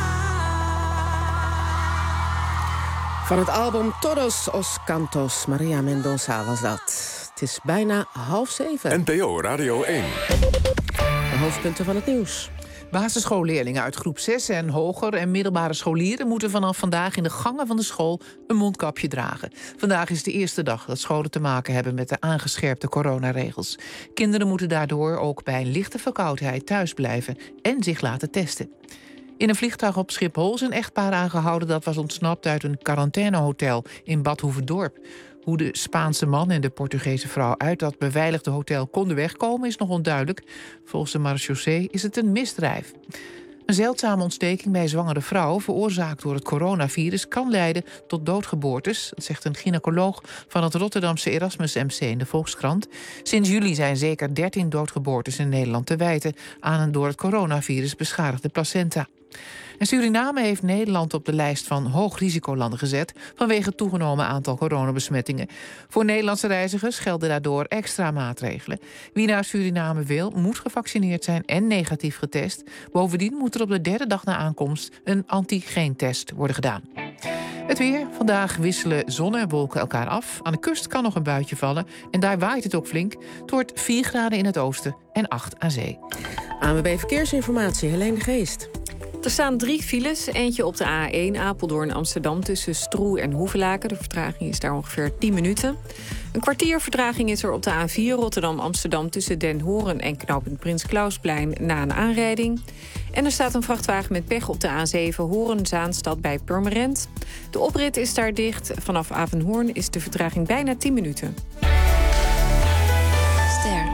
Van het album Todos os Cantos, Maria Mendonça was dat. Het is bijna half zeven. N P O Radio één. De hoofdpunten van het nieuws. Basisschoolleerlingen uit groep zes en hoger en middelbare scholieren moeten vanaf vandaag in de gangen van de school een mondkapje dragen. Vandaag is de eerste dag dat scholen te maken hebben met de aangescherpte coronaregels. Kinderen moeten daardoor ook bij een lichte verkoudheid thuis blijven en zich laten testen. In een vliegtuig op Schiphol is een echtpaar aangehouden dat was ontsnapt uit een quarantainehotel in Bad Hoeverdorp. Hoe de Spaanse man en de Portugese vrouw uit dat beveiligde hotel konden wegkomen is nog onduidelijk. Volgens de marechaussee is het een misdrijf. Een zeldzame ontsteking bij zwangere vrouwen, veroorzaakt door het coronavirus, kan leiden tot doodgeboortes. Dat zegt een gynaecoloog van het Rotterdamse Erasmus M C in de Volkskrant. Sinds juli zijn zeker dertien doodgeboortes in Nederland te wijten aan een door het coronavirus beschadigde placenta. En Suriname heeft Nederland op de lijst van hoogrisicolanden gezet vanwege het toegenomen aantal coronabesmettingen. Voor Nederlandse reizigers gelden daardoor extra maatregelen. Wie naar Suriname wil, moet gevaccineerd zijn en negatief getest. Bovendien moet er op de derde dag na aankomst een antigeentest worden gedaan. Het weer. Vandaag wisselen zon en wolken elkaar af. Aan de kust kan nog een buitje vallen en daar waait het ook flink. Het wordt vier graden in het oosten en acht aan zee. A N W B Verkeersinformatie, Helene de Geest. Er staan drie files. Eentje op de A één Apeldoorn-Amsterdam tussen Stroe en Hoevelaken. De vertraging is daar ongeveer tien minuten. Een kwartier vertraging is er op de A vier Rotterdam-Amsterdam tussen Den Horen en knooppunt Prins Klausplein na een aanrijding. En er staat een vrachtwagen met pech op de A zeven Horen-Zaanstad bij Purmerend. De oprit is daar dicht. Vanaf Avenhoorn is de vertraging bijna tien minuten. Ster.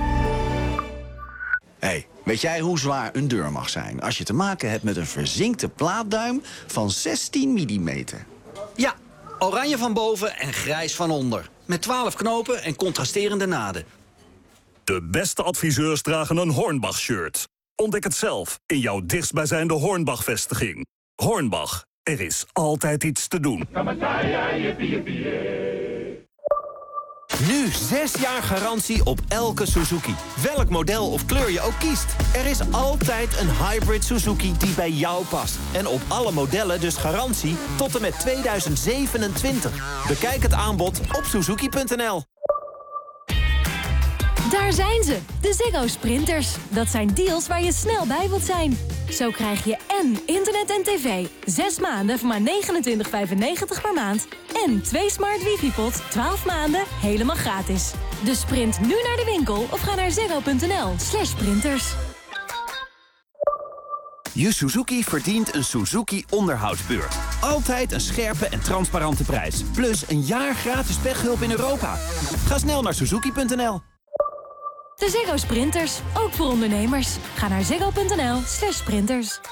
Hey, weet jij hoe zwaar een deur mag zijn als je te maken hebt met een verzinkte plaatduim van zestien millimeter? Ja, oranje van boven en grijs van onder. Met twaalf knopen en contrasterende naden. De beste adviseurs dragen een Hornbach-shirt. Ontdek het zelf in jouw dichtstbijzijnde Hornbach-vestiging. Hornbach, er is altijd iets te doen. Nu zes jaar garantie op elke Suzuki. Welk model of kleur je ook kiest. Er is altijd een hybrid Suzuki die bij jou past. En op alle modellen dus garantie tot en met tweeduizend zevenentwintig. Bekijk het aanbod op suzuki punt n l. Daar zijn ze, de Ziggo Sprinters. Dat zijn deals waar je snel bij wilt zijn. Zo krijg je en internet en tv. Zes maanden voor maar negenentwintig vijfennegentig per maand. En twee smart wifi-pods, twaalf maanden, helemaal gratis. Dus sprint nu naar de winkel of ga naar ziggo punt n l slash sprinters. Je Suzuki verdient een Suzuki onderhoudsbeurt. Altijd een scherpe en transparante prijs. Plus een jaar gratis pechhulp in Europa. Ga snel naar suzuki punt n l. De Ziggo Sprinters, ook voor ondernemers. Ga naar ziggo punt n l slash sprinters.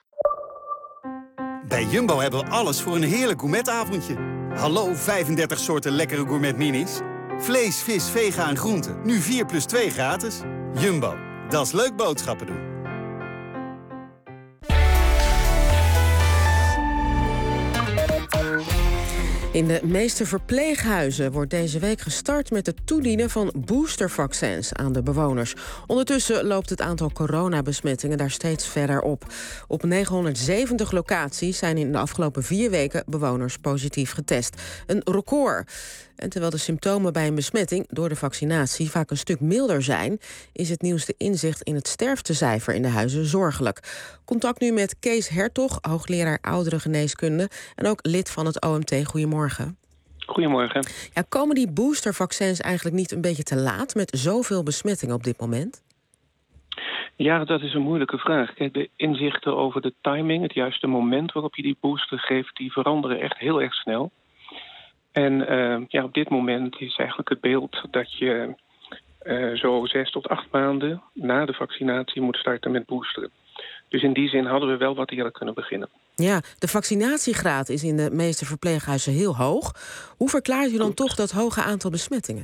Bij Jumbo hebben we alles voor een heerlijk gourmetavondje. Hallo, vijfendertig soorten lekkere gourmet-minis. Vlees, vis, vega en groenten. Nu vier plus twee gratis. Jumbo, dat is leuk boodschappen doen. In de meeste verpleeghuizen wordt deze week gestart met het toedienen van boostervaccins aan de bewoners. Ondertussen loopt het aantal coronabesmettingen daar steeds verder op. Op negenhonderdzeventig locaties zijn in de afgelopen vier weken bewoners positief getest. Een record. En terwijl de symptomen bij een besmetting door de vaccinatie vaak een stuk milder zijn, is het nieuwste inzicht in het sterftecijfer in de huizen zorgelijk. Contact nu met Kees Hertog, hoogleraar ouderengeneeskunde en ook lid van het O M T. Goedemorgen. Goedemorgen. Ja, komen die boostervaccins eigenlijk niet een beetje te laat met zoveel besmettingen op dit moment? Ja, dat is een moeilijke vraag. Kijk, de inzichten over de timing, het juiste moment waarop je die booster geeft, die veranderen echt heel erg snel. En uh, ja, op dit moment is eigenlijk het beeld dat je uh, zo zes tot acht maanden na de vaccinatie moet starten met boosteren. Dus in die zin hadden we wel wat eerder kunnen beginnen. Ja, de vaccinatiegraad is in de meeste verpleeghuizen heel hoog. Hoe verklaart u dan toch dat hoge aantal besmettingen?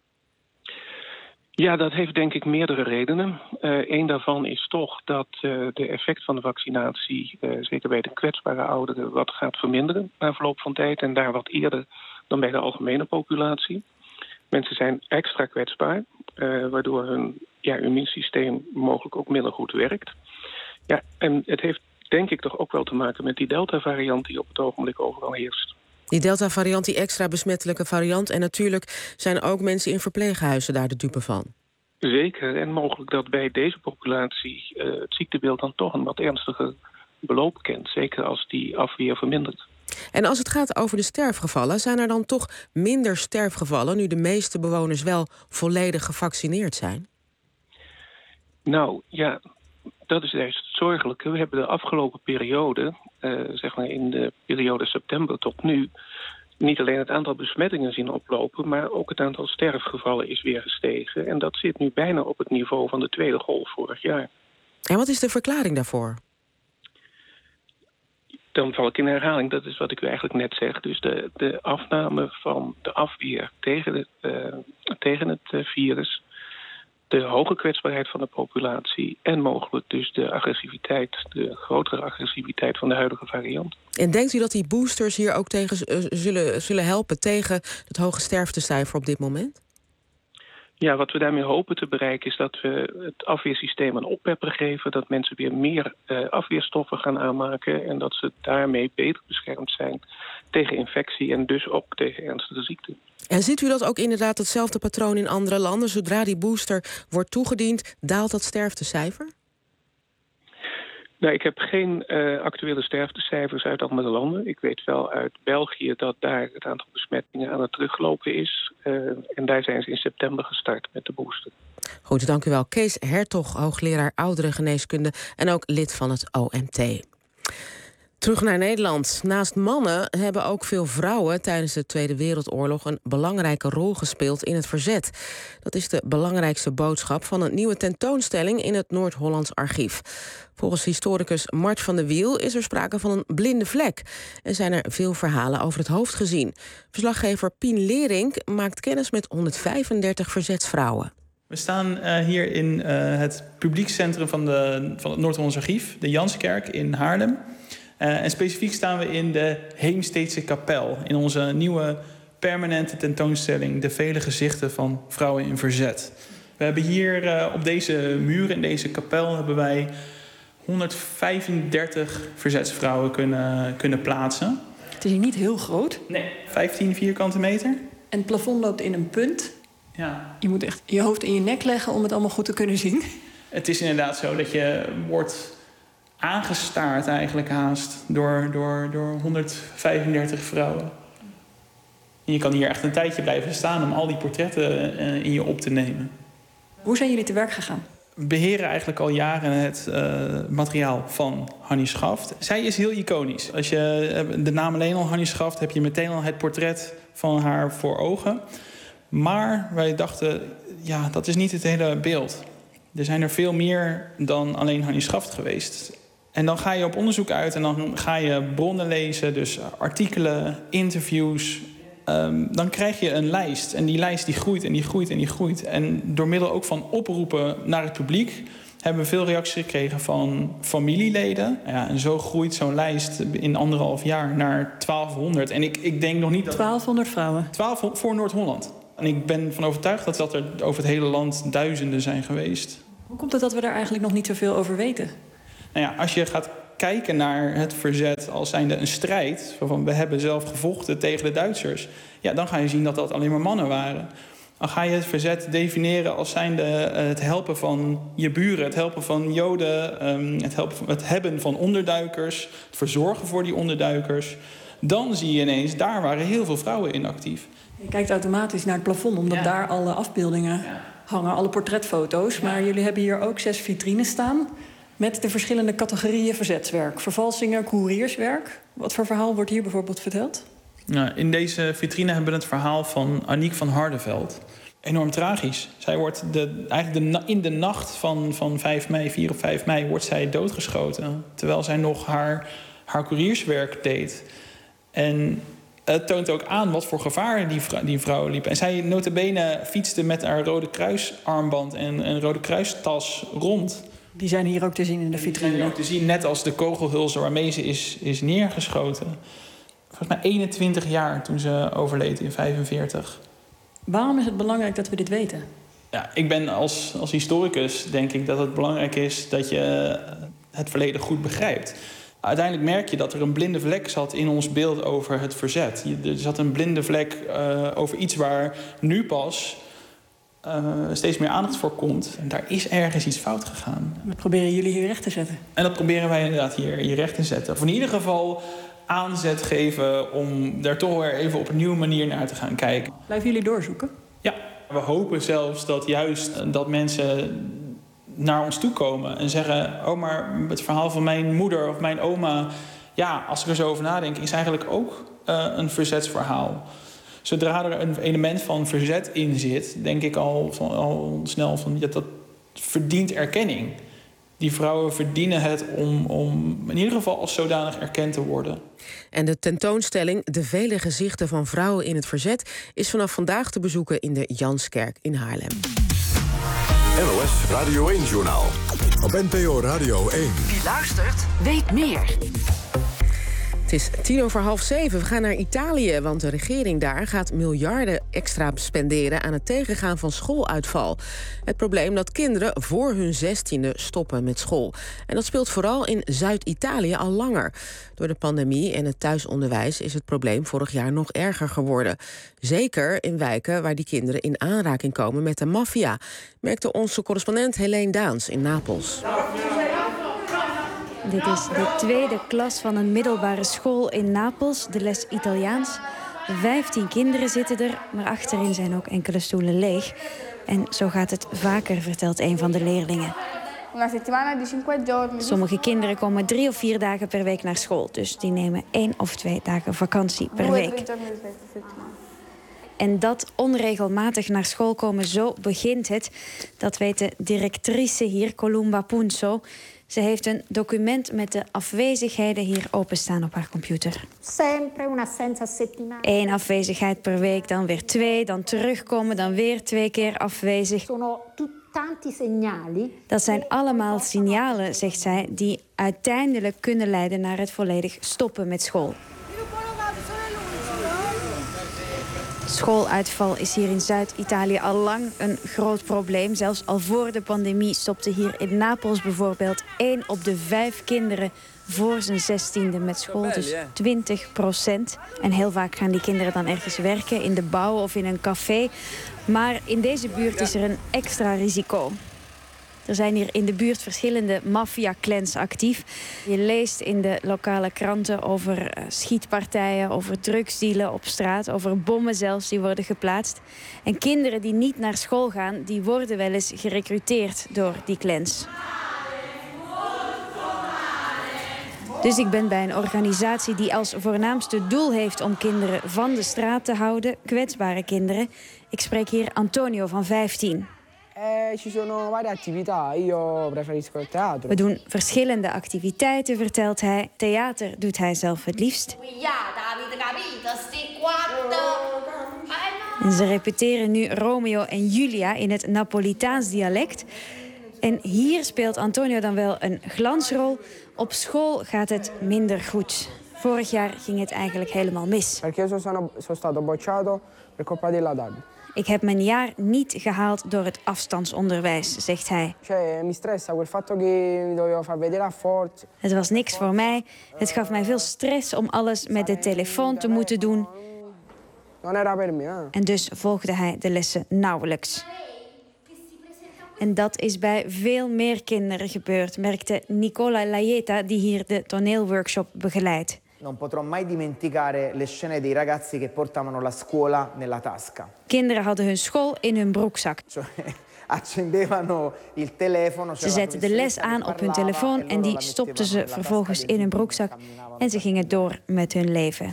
Ja, dat heeft denk ik meerdere redenen. Uh, Eén daarvan is toch dat uh, de effect van de vaccinatie, uh, zeker bij de kwetsbare ouderen, wat gaat verminderen na verloop van tijd en daar wat eerder dan bij de algemene populatie. Mensen zijn extra kwetsbaar, uh, waardoor hun ja, immuunsysteem mogelijk ook minder goed werkt. Ja, en het heeft denk ik toch ook wel te maken met die Delta-variant die op het ogenblik overal heerst. Die Delta-variant, die extra besmettelijke variant. En natuurlijk zijn ook mensen in verpleeghuizen daar de dupe van. Zeker, en mogelijk dat bij deze populatie uh, het ziektebeeld dan toch een wat ernstiger beloop kent. Zeker als die afweer vermindert. En als het gaat over de sterfgevallen, zijn er dan toch minder sterfgevallen nu de meeste bewoners wel volledig gevaccineerd zijn? Nou, ja, dat is juist het zorgelijke. We hebben de afgelopen periode, uh, zeg maar in de periode september tot nu, niet alleen het aantal besmettingen zien oplopen, maar ook het aantal sterfgevallen is weer gestegen. En dat zit nu bijna op het niveau van de tweede golf vorig jaar. En wat is de verklaring daarvoor? Dan val ik in herhaling, dat is wat ik u eigenlijk net zeg. Dus de, de afname van de afweer tegen het, uh, tegen het uh, virus, de hoge kwetsbaarheid van de populatie en mogelijk dus de agressiviteit, de grotere agressiviteit van de huidige variant. En denkt u dat die boosters hier ook tegen uh, zullen, zullen helpen tegen het hoge sterftecijfer op dit moment? Ja, wat we daarmee hopen te bereiken is dat we het afweersysteem een oppeppen geven, dat mensen weer meer uh, afweerstoffen gaan aanmaken en dat ze daarmee beter beschermd zijn tegen infectie en dus ook tegen ernstige ziekten. En ziet u dat ook inderdaad hetzelfde patroon in andere landen? Zodra die booster wordt toegediend, daalt dat sterftecijfer? Nou, ik heb geen uh, actuele sterftecijfers uit andere landen. Ik weet wel uit België dat daar het aantal besmettingen aan het teruglopen is. Uh, en daar zijn ze in september gestart met de booster. Goed, dank u wel. Kees Hertog, hoogleraar ouderengeneeskunde en ook lid van het O M T. Terug naar Nederland. Naast mannen hebben ook veel vrouwen tijdens de Tweede Wereldoorlog een belangrijke rol gespeeld in het verzet. Dat is de belangrijkste boodschap van een nieuwe tentoonstelling in het Noord-Hollands Archief. Volgens historicus Mart van de Wiel is er sprake van een blinde vlek en zijn er veel verhalen over het hoofd gezien. Verslaggever Pien Lering maakt kennis met honderdvijfendertig verzetsvrouwen. We staan uh, hier in uh, het publiekscentrum van, de, van het Noord-Hollands Archief, de Janskerk in Haarlem. Uh, en specifiek staan we in de Heemsteedse kapel, in onze nieuwe permanente tentoonstelling De Vele Gezichten van Vrouwen in Verzet. We hebben hier uh, op deze muur in deze kapel hebben wij honderdvijfendertig verzetsvrouwen kunnen, kunnen plaatsen. Het is hier niet heel groot. Nee, vijftien vierkante meter. En het plafond loopt in een punt. Ja. Je moet echt je hoofd in je nek leggen om het allemaal goed te kunnen zien. Het is inderdaad zo dat je wordt aangestaard eigenlijk haast door, door, door honderdvijfendertig vrouwen. En je kan hier echt een tijdje blijven staan om al die portretten uh, in je op te nemen. Hoe zijn jullie te werk gegaan? We beheren eigenlijk al jaren het uh, materiaal van Hannie Schaft. Zij is heel iconisch. Als je de naam alleen al Hannie Schaft, heb je meteen al het portret van haar voor ogen. Maar wij dachten, ja, dat is niet het hele beeld. Er zijn er veel meer dan alleen Hannie Schaft geweest. En dan ga je op onderzoek uit en dan ga je bronnen lezen, dus artikelen, interviews. Um, dan krijg je een lijst. En die lijst die groeit en die groeit en die groeit. En door middel ook van oproepen naar het publiek hebben we veel reacties gekregen van familieleden. Ja, en zo groeit zo'n lijst in anderhalf jaar naar twaalfhonderd. En ik, ik denk nog niet dat... twaalfhonderd vrouwen? twaalfhonderd voor Noord-Holland. En ik ben van overtuigd dat, dat er over het hele land duizenden zijn geweest. Hoe komt het dat we daar eigenlijk nog niet zoveel over weten? Nou ja, als je gaat kijken naar het verzet als zijnde een strijd, waarvan we hebben zelf gevochten tegen de Duitsers, ja, dan ga je zien dat dat alleen maar mannen waren. Dan ga je het verzet definiëren als zijnde het helpen van je buren, het helpen van Joden, het, helpen, het hebben van onderduikers, het verzorgen voor die onderduikers. Dan zie je ineens, daar waren heel veel vrouwen in actief. Je kijkt automatisch naar het plafond, omdat ja. daar alle afbeeldingen ja. hangen, alle portretfoto's. Ja. Maar jullie hebben hier ook zes vitrines staan met de verschillende categorieën verzetswerk. Vervalsingen, courierswerk. Wat voor verhaal wordt hier bijvoorbeeld verteld? Nou, in deze vitrine hebben we het verhaal van Aniek van Hardeveld. Enorm tragisch. Zij wordt de, eigenlijk de, in de nacht van, van vijf mei, vier of vijf mei, wordt zij doodgeschoten. Terwijl zij nog haar, haar courierswerk deed. En het toont ook aan wat voor gevaar die, vrou- die vrouw liep. En zij nota bene fietste met haar Rode Kruisarmband en een Rode Kruistas rond. Die zijn hier ook te zien in de vitrine. Die zijn ook te zien, net als de kogelhulzen waarmee ze is, is neergeschoten. Volgens mij eenentwintig jaar toen ze overleed in vijfenveertig. Waarom is het belangrijk dat we dit weten? Ja, ik ben als, als historicus denk ik dat het belangrijk is dat je het verleden goed begrijpt. Uiteindelijk merk je dat er een blinde vlek zat in ons beeld over het verzet. Er zat een blinde vlek uh, over iets waar nu pas uh, steeds meer aandacht voor komt. En daar is ergens iets fout gegaan. Dat proberen jullie hier recht te zetten. En dat proberen wij inderdaad hier, hier recht te zetten. Of in ieder geval aanzet geven om daar toch weer even op een nieuwe manier naar te gaan kijken. Blijven jullie doorzoeken? Ja, we hopen zelfs dat juist dat mensen naar ons toe komen en zeggen, oh, maar het verhaal van mijn moeder of mijn oma, ja, als ik er zo over nadenk, is eigenlijk ook uh, een verzetsverhaal. Zodra er een element van verzet in zit, denk ik al, van, al snel van, ja, dat verdient erkenning. Die vrouwen verdienen het om, om in ieder geval als zodanig erkend te worden. En de tentoonstelling De vele gezichten van vrouwen in het verzet is vanaf vandaag te bezoeken in de Janskerk in Haarlem. N O S Radio één-journaal. Op N P O Radio één. Wie luistert, weet meer. Het is tien over half zeven. We gaan naar Italië, want de regering daar gaat miljarden extra spenderen aan het tegengaan van schooluitval. Het probleem dat kinderen voor hun zestiende stoppen met school. En dat speelt vooral in Zuid-Italië al langer. Door de pandemie en het thuisonderwijs is het probleem vorig jaar nog erger geworden. Zeker in wijken waar die kinderen in aanraking komen met de maffia, merkte onze correspondent Helene Daans in Napels. Dit is de tweede klas van een middelbare school in Napels, de les Italiaans. Vijftien kinderen zitten er, maar achterin zijn ook enkele stoelen leeg. En zo gaat het vaker, vertelt een van de leerlingen. Sommige kinderen komen drie of vier dagen per week naar school. Dus die nemen één of twee dagen vakantie per week. En dat onregelmatig naar school komen, zo begint het. Dat weet de directrice hier, Columba Punzo. Ze heeft een document met de afwezigheden hier openstaan op haar computer. Eén afwezigheid per week, dan weer twee, dan terugkomen, dan weer twee keer afwezig. Dat zijn allemaal signalen, zegt zij, die uiteindelijk kunnen leiden naar het volledig stoppen met school. Schooluitval is hier in Zuid-Italië al lang een groot probleem. Zelfs al voor de pandemie stopte hier in Napels bijvoorbeeld één op de vijf kinderen voor zijn zestiende met school. Dus twintig procent. En heel vaak gaan die kinderen dan ergens werken, in de bouw of in een café. Maar in deze buurt is er een extra risico. Er zijn hier in de buurt verschillende maffia-clans actief. Je leest in de lokale kranten over schietpartijen, over drugsdealen op straat, over bommen zelfs die worden geplaatst. En kinderen die niet naar school gaan, die worden wel eens gerecruiteerd door die clans. Dus ik ben bij een organisatie die als voornaamste doel heeft om kinderen van de straat te houden, kwetsbare kinderen. Ik spreek hier Antonio van vijftien. We doen verschillende activiteiten, vertelt hij. Theater doet hij zelf het liefst. En ze repeteren nu Romeo en Julia in het Napolitaans dialect. En hier speelt Antonio dan wel een glansrol. Op school gaat het minder goed. Vorig jaar ging het eigenlijk helemaal mis. Ik heb mijn jaar niet gehaald door het afstandsonderwijs, zegt hij. Het was niks voor mij. Het gaf mij veel stress om alles met de telefoon te moeten doen. En dus volgde hij de lessen nauwelijks. En dat is bij veel meer kinderen gebeurd, merkte Nicola Laieta, die hier de toneelworkshop begeleidt. Non potrò mai dimenticare le scene dei ragazzi che portavano la scuola nella tasca. Kinderen hadden hun school in hun broekzak. Accendevano il telefono. Ze zetten de les aan op hun telefoon en die stopten ze vervolgens in hun broekzak en ze gingen door met hun leven.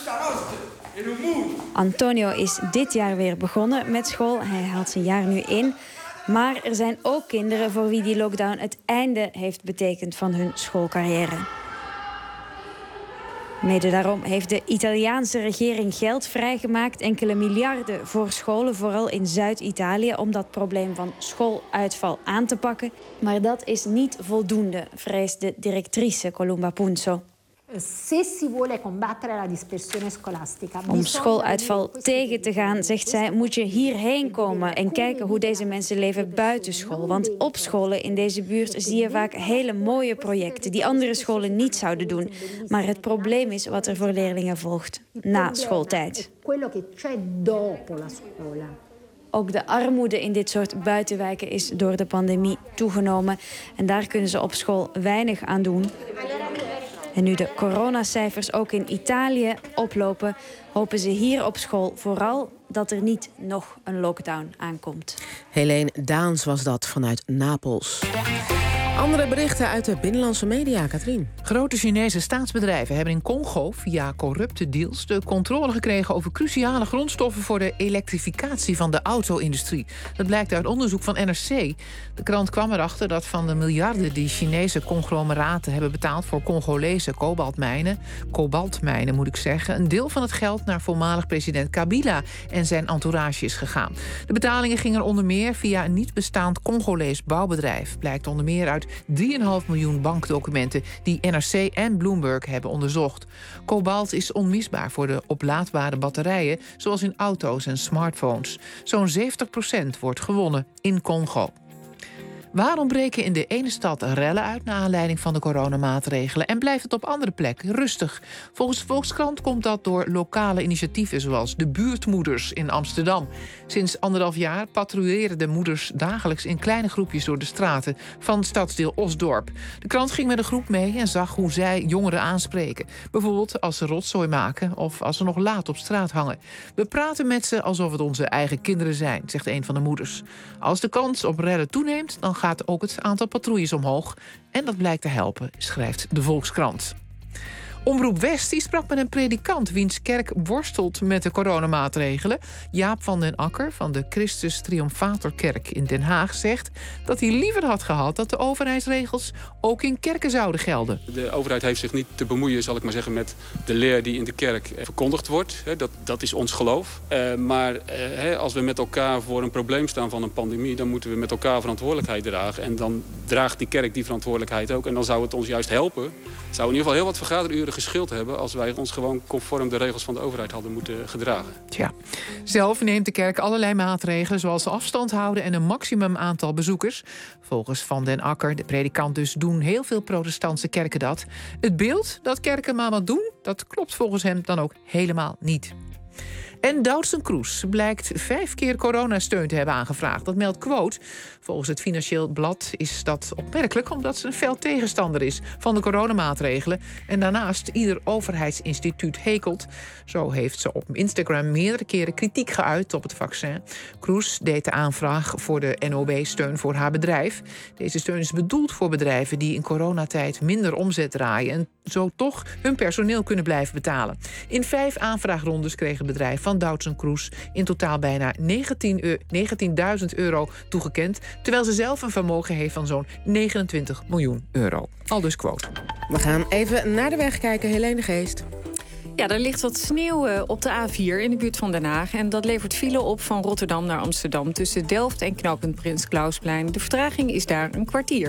Antonio is dit jaar weer begonnen met school. Hij haalt zijn jaar nu in. Maar er zijn ook kinderen voor wie die lockdown het einde heeft betekend van hun schoolcarrière. Mede daarom heeft de Italiaanse regering geld vrijgemaakt, enkele miljarden voor scholen, vooral in Zuid-Italië, om dat probleem van schooluitval aan te pakken. Maar dat is niet voldoende, vreest de directrice Columba Punzo. Om schooluitval tegen te gaan, zegt zij, moet je hierheen komen en kijken hoe deze mensen leven buiten school. Want op scholen in deze buurt zie je vaak hele mooie projecten die andere scholen niet zouden doen. Maar het probleem is wat er voor leerlingen volgt na schooltijd. Ook de armoede in dit soort buitenwijken is door de pandemie toegenomen. En daar kunnen ze op school weinig aan doen. En nu de coronacijfers ook in Italië oplopen, hopen ze hier op school vooral dat er niet nog een lockdown aankomt. Helene Daans was dat vanuit Napels. Andere berichten uit de binnenlandse media, Katrien. Grote Chinese staatsbedrijven hebben in Congo via corrupte deals de controle gekregen over cruciale grondstoffen voor de elektrificatie van de auto-industrie. Dat blijkt uit onderzoek van N R C. De krant kwam erachter dat van de miljarden die Chinese conglomeraten hebben betaald voor Congolese kobaltmijnen, kobaltmijnen moet ik zeggen, een deel van het geld naar voormalig president Kabila en zijn entourage is gegaan. De betalingen gingen onder meer via een niet bestaand Congolees bouwbedrijf. Blijkt onder meer uit drie komma vijf miljoen bankdocumenten die N R C en Bloomberg hebben onderzocht. Kobalt is onmisbaar voor de oplaadbare batterijen, zoals in auto's en smartphones. Zo'n zeventig procent wordt gewonnen in Congo. Waarom breken in de ene stad rellen uit naar aanleiding van de coronamaatregelen en blijft het op andere plekken rustig? Volgens de Volkskrant komt dat door lokale initiatieven zoals de buurtmoeders in Amsterdam. Sinds anderhalf jaar patrouilleren de moeders dagelijks in kleine groepjes door de straten van stadsdeel Osdorp. De krant ging met een groep mee en zag hoe zij jongeren aanspreken. Bijvoorbeeld als ze rotzooi maken of als ze nog laat op straat hangen. We praten met ze alsof het onze eigen kinderen zijn, zegt een van de moeders. Als de kans op rellen toeneemt, dan gaat gaat ook het aantal patrouilles omhoog. En dat blijkt te helpen, schrijft de Volkskrant. Omroep West die sprak met een predikant wiens kerk worstelt met de coronamaatregelen. Jaap van den Akker van de Christus Triomfatorkerk in Den Haag zegt dat hij liever had gehad dat de overheidsregels ook in kerken zouden gelden. De overheid heeft zich niet te bemoeien, zal ik maar zeggen, met de leer die in de kerk verkondigd wordt. Dat, dat is ons geloof. Uh, maar uh, als we met elkaar voor een probleem staan van een pandemie, dan moeten we met elkaar verantwoordelijkheid dragen. En dan draagt die kerk die verantwoordelijkheid ook. En dan zou het ons juist helpen. Het zou in ieder geval heel wat vergaderuren geschild hebben als wij ons gewoon conform de regels van de overheid hadden moeten gedragen. Tja. Zelf neemt de kerk allerlei maatregelen zoals afstand houden en een maximum aantal bezoekers. Volgens Van den Akker, de predikant dus, doen heel veel protestantse kerken dat. Het beeld dat kerken maar wat doen, dat klopt volgens hem dan ook helemaal niet. En Doutzen Kroes blijkt vijf keer coronasteun te hebben aangevraagd. Dat meldt Quote. Volgens het Financieel Blad is dat opmerkelijk omdat ze een fel tegenstander is van de coronamaatregelen en daarnaast ieder overheidsinstituut hekelt. Zo heeft ze op Instagram meerdere keren kritiek geuit op het vaccin. Kroes deed de aanvraag voor de N O B-steun voor haar bedrijf. Deze steun is bedoeld voor bedrijven die in coronatijd minder omzet draaien en zo toch hun personeel kunnen blijven betalen. In vijf aanvraagrondes kreeg het bedrijf van Doutzen Kroes in totaal bijna negentienduizend euro toegekend, terwijl ze zelf een vermogen heeft van zo'n negenentwintig miljoen euro. Aldus Quote. We gaan even naar de weg kijken, Helene de Geest. Ja, er ligt wat sneeuw op de A vier in de buurt van Den Haag. En dat levert file op van Rotterdam naar Amsterdam tussen Delft en knooppunt Prins Klausplein. De vertraging is daar een kwartier.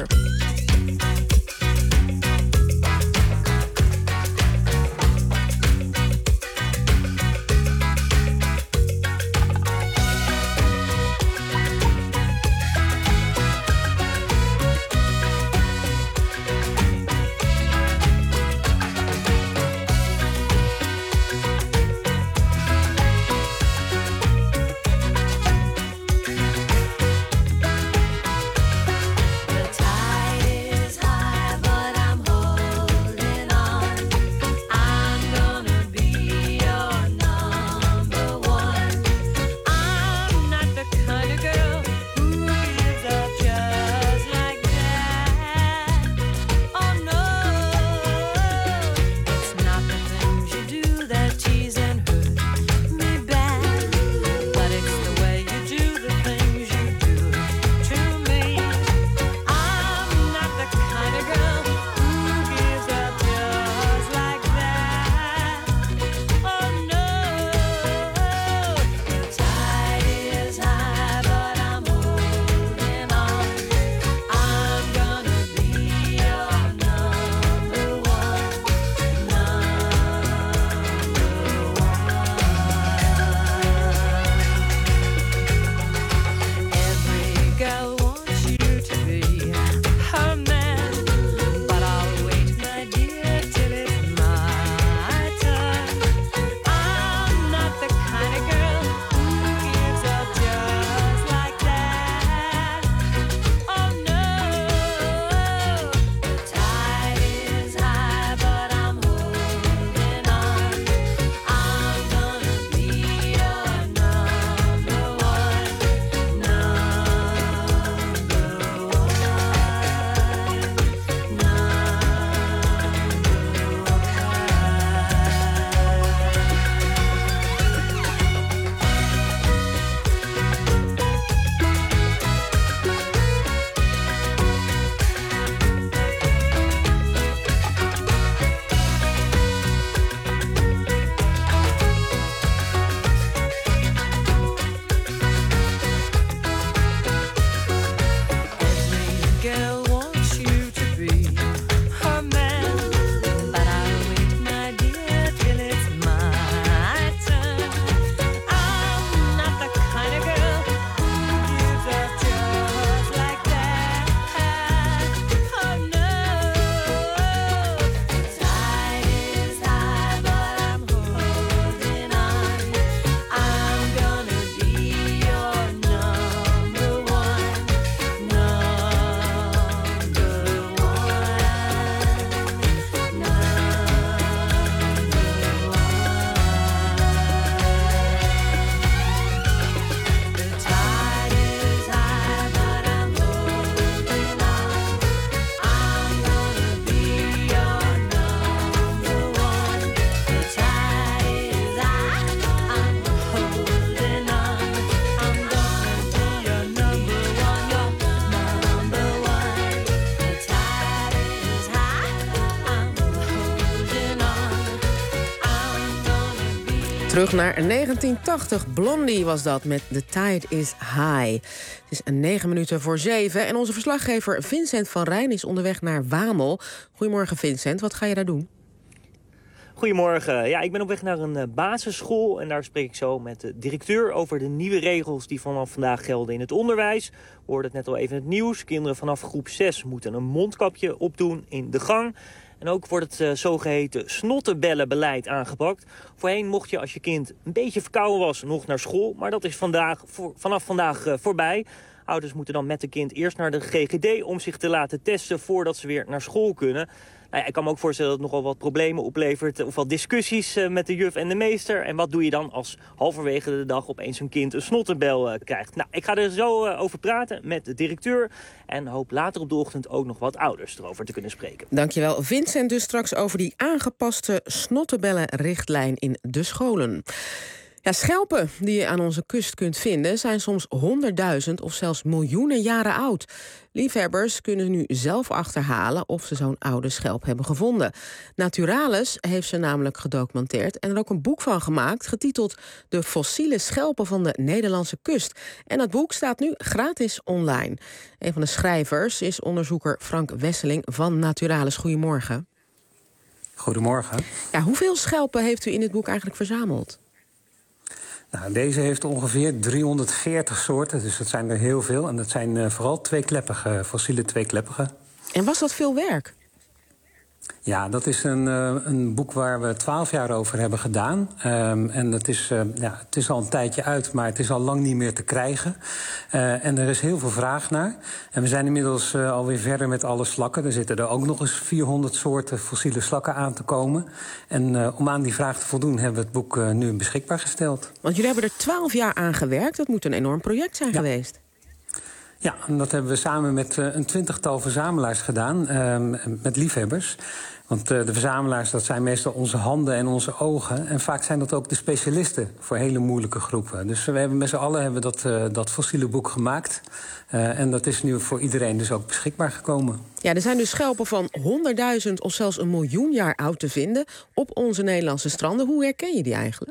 The tide Terug naar negentien tachtig. Blondie was dat met The Tide is High. Het is negen minuten voor zeven. En onze verslaggever Vincent van Rijn is onderweg naar Wamel. Goedemorgen Vincent, wat ga je daar doen? Goedemorgen. Ja, ik ben op weg naar een basisschool en daar spreek ik zo met de directeur over de nieuwe regels die vanaf vandaag gelden in het onderwijs. We hoorden het net al even in het nieuws. Kinderen vanaf groep zes moeten een mondkapje opdoen in de gang. En ook wordt het uh, zogeheten snottenbellenbeleid aangepakt. Voorheen mocht je als je kind een beetje verkouden was nog naar school. Maar dat is vandaag, voor, vanaf vandaag uh, voorbij. Ouders moeten dan met de kind eerst naar de G G D om zich te laten testen voordat ze weer naar school kunnen. Nou ja, ik kan me ook voorstellen dat het nogal wat problemen oplevert. Of wat discussies uh, met de juf en de meester. En wat doe je dan als halverwege de dag opeens een kind een snottenbel uh, krijgt? Nou, ik ga er zo uh, over praten met de directeur. En hoop later op de ochtend ook nog wat ouders erover te kunnen spreken. Dankjewel Vincent. Dus straks over die aangepaste snottenbellenrichtlijn in de scholen. Ja, schelpen die je aan onze kust kunt vinden zijn soms honderdduizend of zelfs miljoenen jaren oud. Liefhebbers kunnen nu zelf achterhalen of ze zo'n oude schelp hebben gevonden. Naturalis heeft ze namelijk gedocumenteerd en er ook een boek van gemaakt getiteld De fossiele schelpen van de Nederlandse kust. En dat boek staat nu gratis online. Een van de schrijvers is onderzoeker Frank Wesseling van Naturalis. Goedemorgen. Goedemorgen. Ja, hoeveel schelpen heeft u in dit boek eigenlijk verzameld? Nou, deze heeft ongeveer driehonderdveertig soorten, dus dat zijn er heel veel. En dat zijn uh, vooral tweekleppige, fossiele tweekleppige. En was dat veel werk? Ja, dat is een, uh, een boek waar we twaalf jaar over hebben gedaan. Um, en het is, uh, ja, het is al een tijdje uit, maar het is al lang niet meer te krijgen. Uh, en er is heel veel vraag naar. En we zijn inmiddels uh, alweer verder met alle slakken. Er zitten er ook nog eens vierhonderd soorten fossiele slakken aan te komen. En uh, om aan die vraag te voldoen hebben we het boek uh, nu beschikbaar gesteld. Want jullie hebben er twaalf jaar aan gewerkt. Dat moet een enorm project zijn ja. geweest. Ja, en dat hebben we samen met uh, een twintigtal verzamelaars gedaan, uh, met liefhebbers. Want uh, de verzamelaars, dat zijn meestal onze handen en onze ogen. En vaak zijn dat ook de specialisten voor hele moeilijke groepen. Dus we hebben met z'n allen hebben dat, uh, dat fossiele boek gemaakt. Uh, en dat is nu voor iedereen dus ook beschikbaar gekomen. Ja, er zijn dus schelpen van honderdduizend of zelfs een miljoen jaar oud te vinden op onze Nederlandse stranden. Hoe herken je die eigenlijk?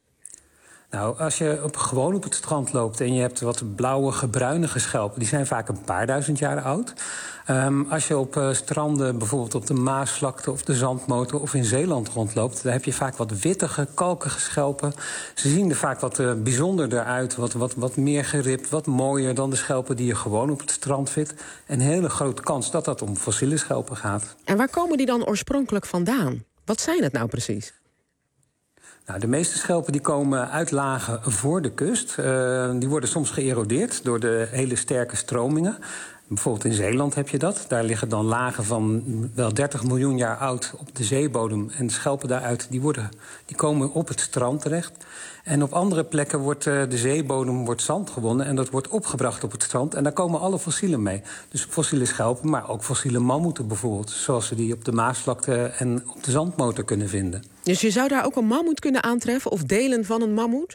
Nou, als je op, gewoon op het strand loopt en je hebt wat blauwe, bruinige schelpen, die zijn vaak een paar duizend jaar oud. Um, als je op uh, stranden, bijvoorbeeld op de Maasvlakte of de Zandmotor of in Zeeland rondloopt, dan heb je vaak wat wittige, kalkige schelpen. Ze zien er vaak wat uh, bijzonderder uit, wat, wat, wat meer geript, wat mooier dan de schelpen die je gewoon op het strand vindt. En een hele grote kans dat dat om fossiele schelpen gaat. En waar komen die dan oorspronkelijk vandaan? Wat zijn het nou precies? Nou, de meeste schelpen die komen uit lagen voor de kust. Uh, die worden soms geërodeerd door de hele sterke stromingen. Bijvoorbeeld in Zeeland heb je dat. Daar liggen dan lagen van wel dertig miljoen jaar oud op de zeebodem. En de schelpen daaruit die worden, die komen op het strand terecht. En op andere plekken wordt uh, de zeebodem wordt zand gewonnen en dat wordt opgebracht op het strand. En daar komen alle fossielen mee. Dus fossiele schelpen, maar ook fossiele mammoeten bijvoorbeeld. Zoals we die op de Maasvlakte en op de Zandmotor kunnen vinden. Dus je zou daar ook een mammoet kunnen aantreffen of delen van een mammoet?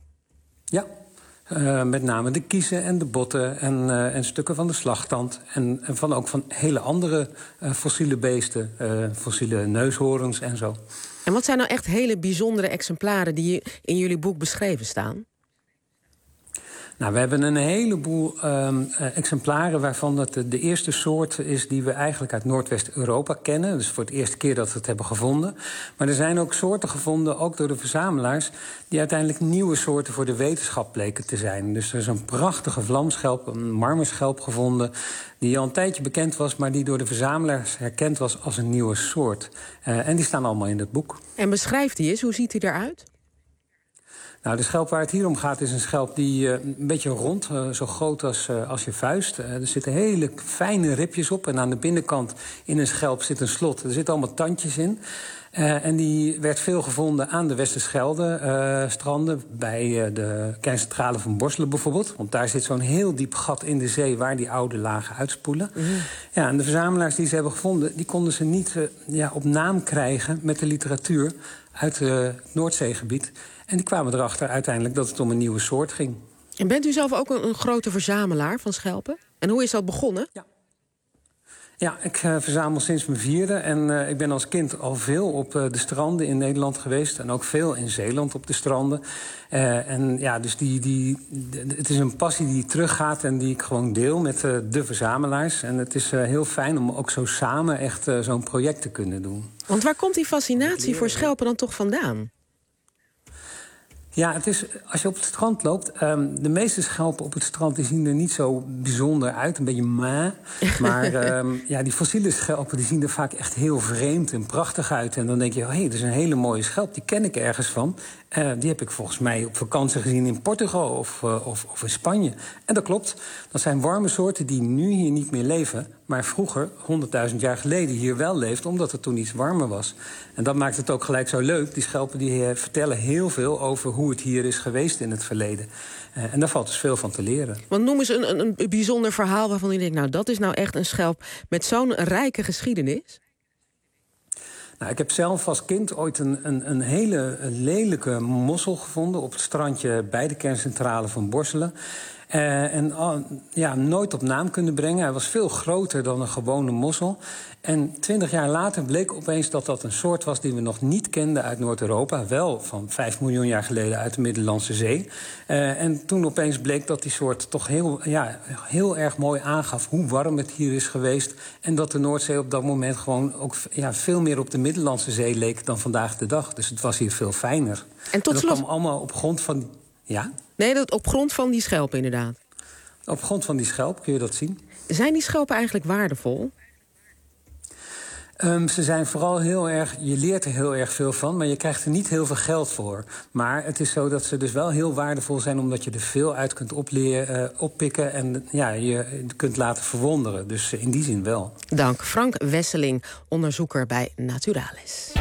Ja. Uh, met name de kiezen en de botten en, uh, en stukken van de slagtand. En, en van ook van hele andere uh, fossiele beesten, uh, fossiele neushoorns en zo. En wat zijn nou echt hele bijzondere exemplaren die in jullie boek beschreven staan? Nou, we hebben een heleboel um, uh, exemplaren waarvan het de, de eerste soort is die we eigenlijk uit Noordwest-Europa kennen. Dus voor het eerste keer dat we het hebben gevonden. Maar er zijn ook soorten gevonden, ook door de verzamelaars, die uiteindelijk nieuwe soorten voor de wetenschap bleken te zijn. Dus er is een prachtige vlamschelp, een marmerschelp gevonden, die al een tijdje bekend was, maar die door de verzamelaars herkend was als een nieuwe soort. Uh, en die staan allemaal in het boek. En beschrijft die eens, hoe ziet hij eruit? Nou, de schelp waar het hier om gaat is een schelp die uh, een beetje rond, uh, zo groot als, uh, als je vuist. Uh, er zitten hele fijne ribjes op en aan de binnenkant in een schelp zit een slot. Er zitten allemaal tandjes in. Uh, en die werd veel gevonden aan de Westerschelde uh, stranden, bij uh, de kerncentrale van Borselen bijvoorbeeld. Want daar zit zo'n heel diep gat in de zee waar die oude lagen uitspoelen. Mm. Ja, en de verzamelaars die ze hebben gevonden, die konden ze niet uh, ja, op naam krijgen met de literatuur uit uh, het Noordzeegebied. En die kwamen erachter uiteindelijk dat het om een nieuwe soort ging. En bent u zelf ook een, een grote verzamelaar van schelpen? En hoe is dat begonnen? Ja. Ja, ik uh, verzamel sinds mijn vierde. En uh, ik ben als kind al veel op uh, de stranden in Nederland geweest. En ook veel in Zeeland op de stranden. Uh, en ja, dus die, die, de, het is een passie die teruggaat en die ik gewoon deel met uh, de verzamelaars. En het is uh, heel fijn om ook zo samen echt uh, zo'n project te kunnen doen. Want waar komt die fascinatie voor schelpen dan toch vandaan? Ja, het is, als je op het strand loopt... Um, de meeste schelpen op het strand die zien er niet zo bijzonder uit. Een beetje ma. Maar um, ja, die fossiele schelpen die zien er vaak echt heel vreemd en prachtig uit. En dan denk je, hé, hey, dat is een hele mooie schelp. Die ken ik ergens van. Uh, die heb ik volgens mij op vakantie gezien in Portugal of, uh, of, of in Spanje. En dat klopt. Dat zijn warme soorten die nu hier niet meer leven... maar vroeger, honderdduizend jaar geleden, hier wel leefden... omdat het toen iets warmer was. En dat maakt het ook gelijk zo leuk. Die schelpen die uh, vertellen heel veel over hoe het hier is geweest in het verleden. Uh, en daar valt dus veel van te leren. Want noem eens een, een, een bijzonder verhaal waarvan je denkt... nou, dat is nou echt een schelp met zo'n rijke geschiedenis... Nou, ik heb zelf als kind ooit een, een, een hele lelijke mossel gevonden... op het strandje bij de kerncentrale van Borselen. Uh, en uh, ja, nooit op naam kunnen brengen. Hij was veel groter dan een gewone mossel. En twintig jaar later bleek opeens dat dat een soort was... die we nog niet kenden uit Noord-Europa. Wel van vijf miljoen jaar geleden uit de Middellandse Zee. Uh, en toen opeens bleek dat die soort toch heel, ja, heel erg mooi aangaf... hoe warm het hier is geweest. En dat de Noordzee op dat moment gewoon ook ja, veel meer op de Middellandse Zee leek... dan vandaag de dag. Dus het was hier veel fijner. En tot en dat slot... kwam allemaal op grond van... Ja? Nee, dat op grond van die schelpen inderdaad. Op grond van die schelp kun je dat zien. Zijn die schelpen eigenlijk waardevol? Um, ze zijn vooral heel erg... Je leert er heel erg veel van, maar je krijgt er niet heel veel geld voor. Maar het is zo dat ze dus wel heel waardevol zijn... omdat je er veel uit kunt opleren, uh, oppikken en ja, je kunt laten verwonderen. Dus uh, in die zin wel. Dank. Frank Wesseling, onderzoeker bij Naturalis.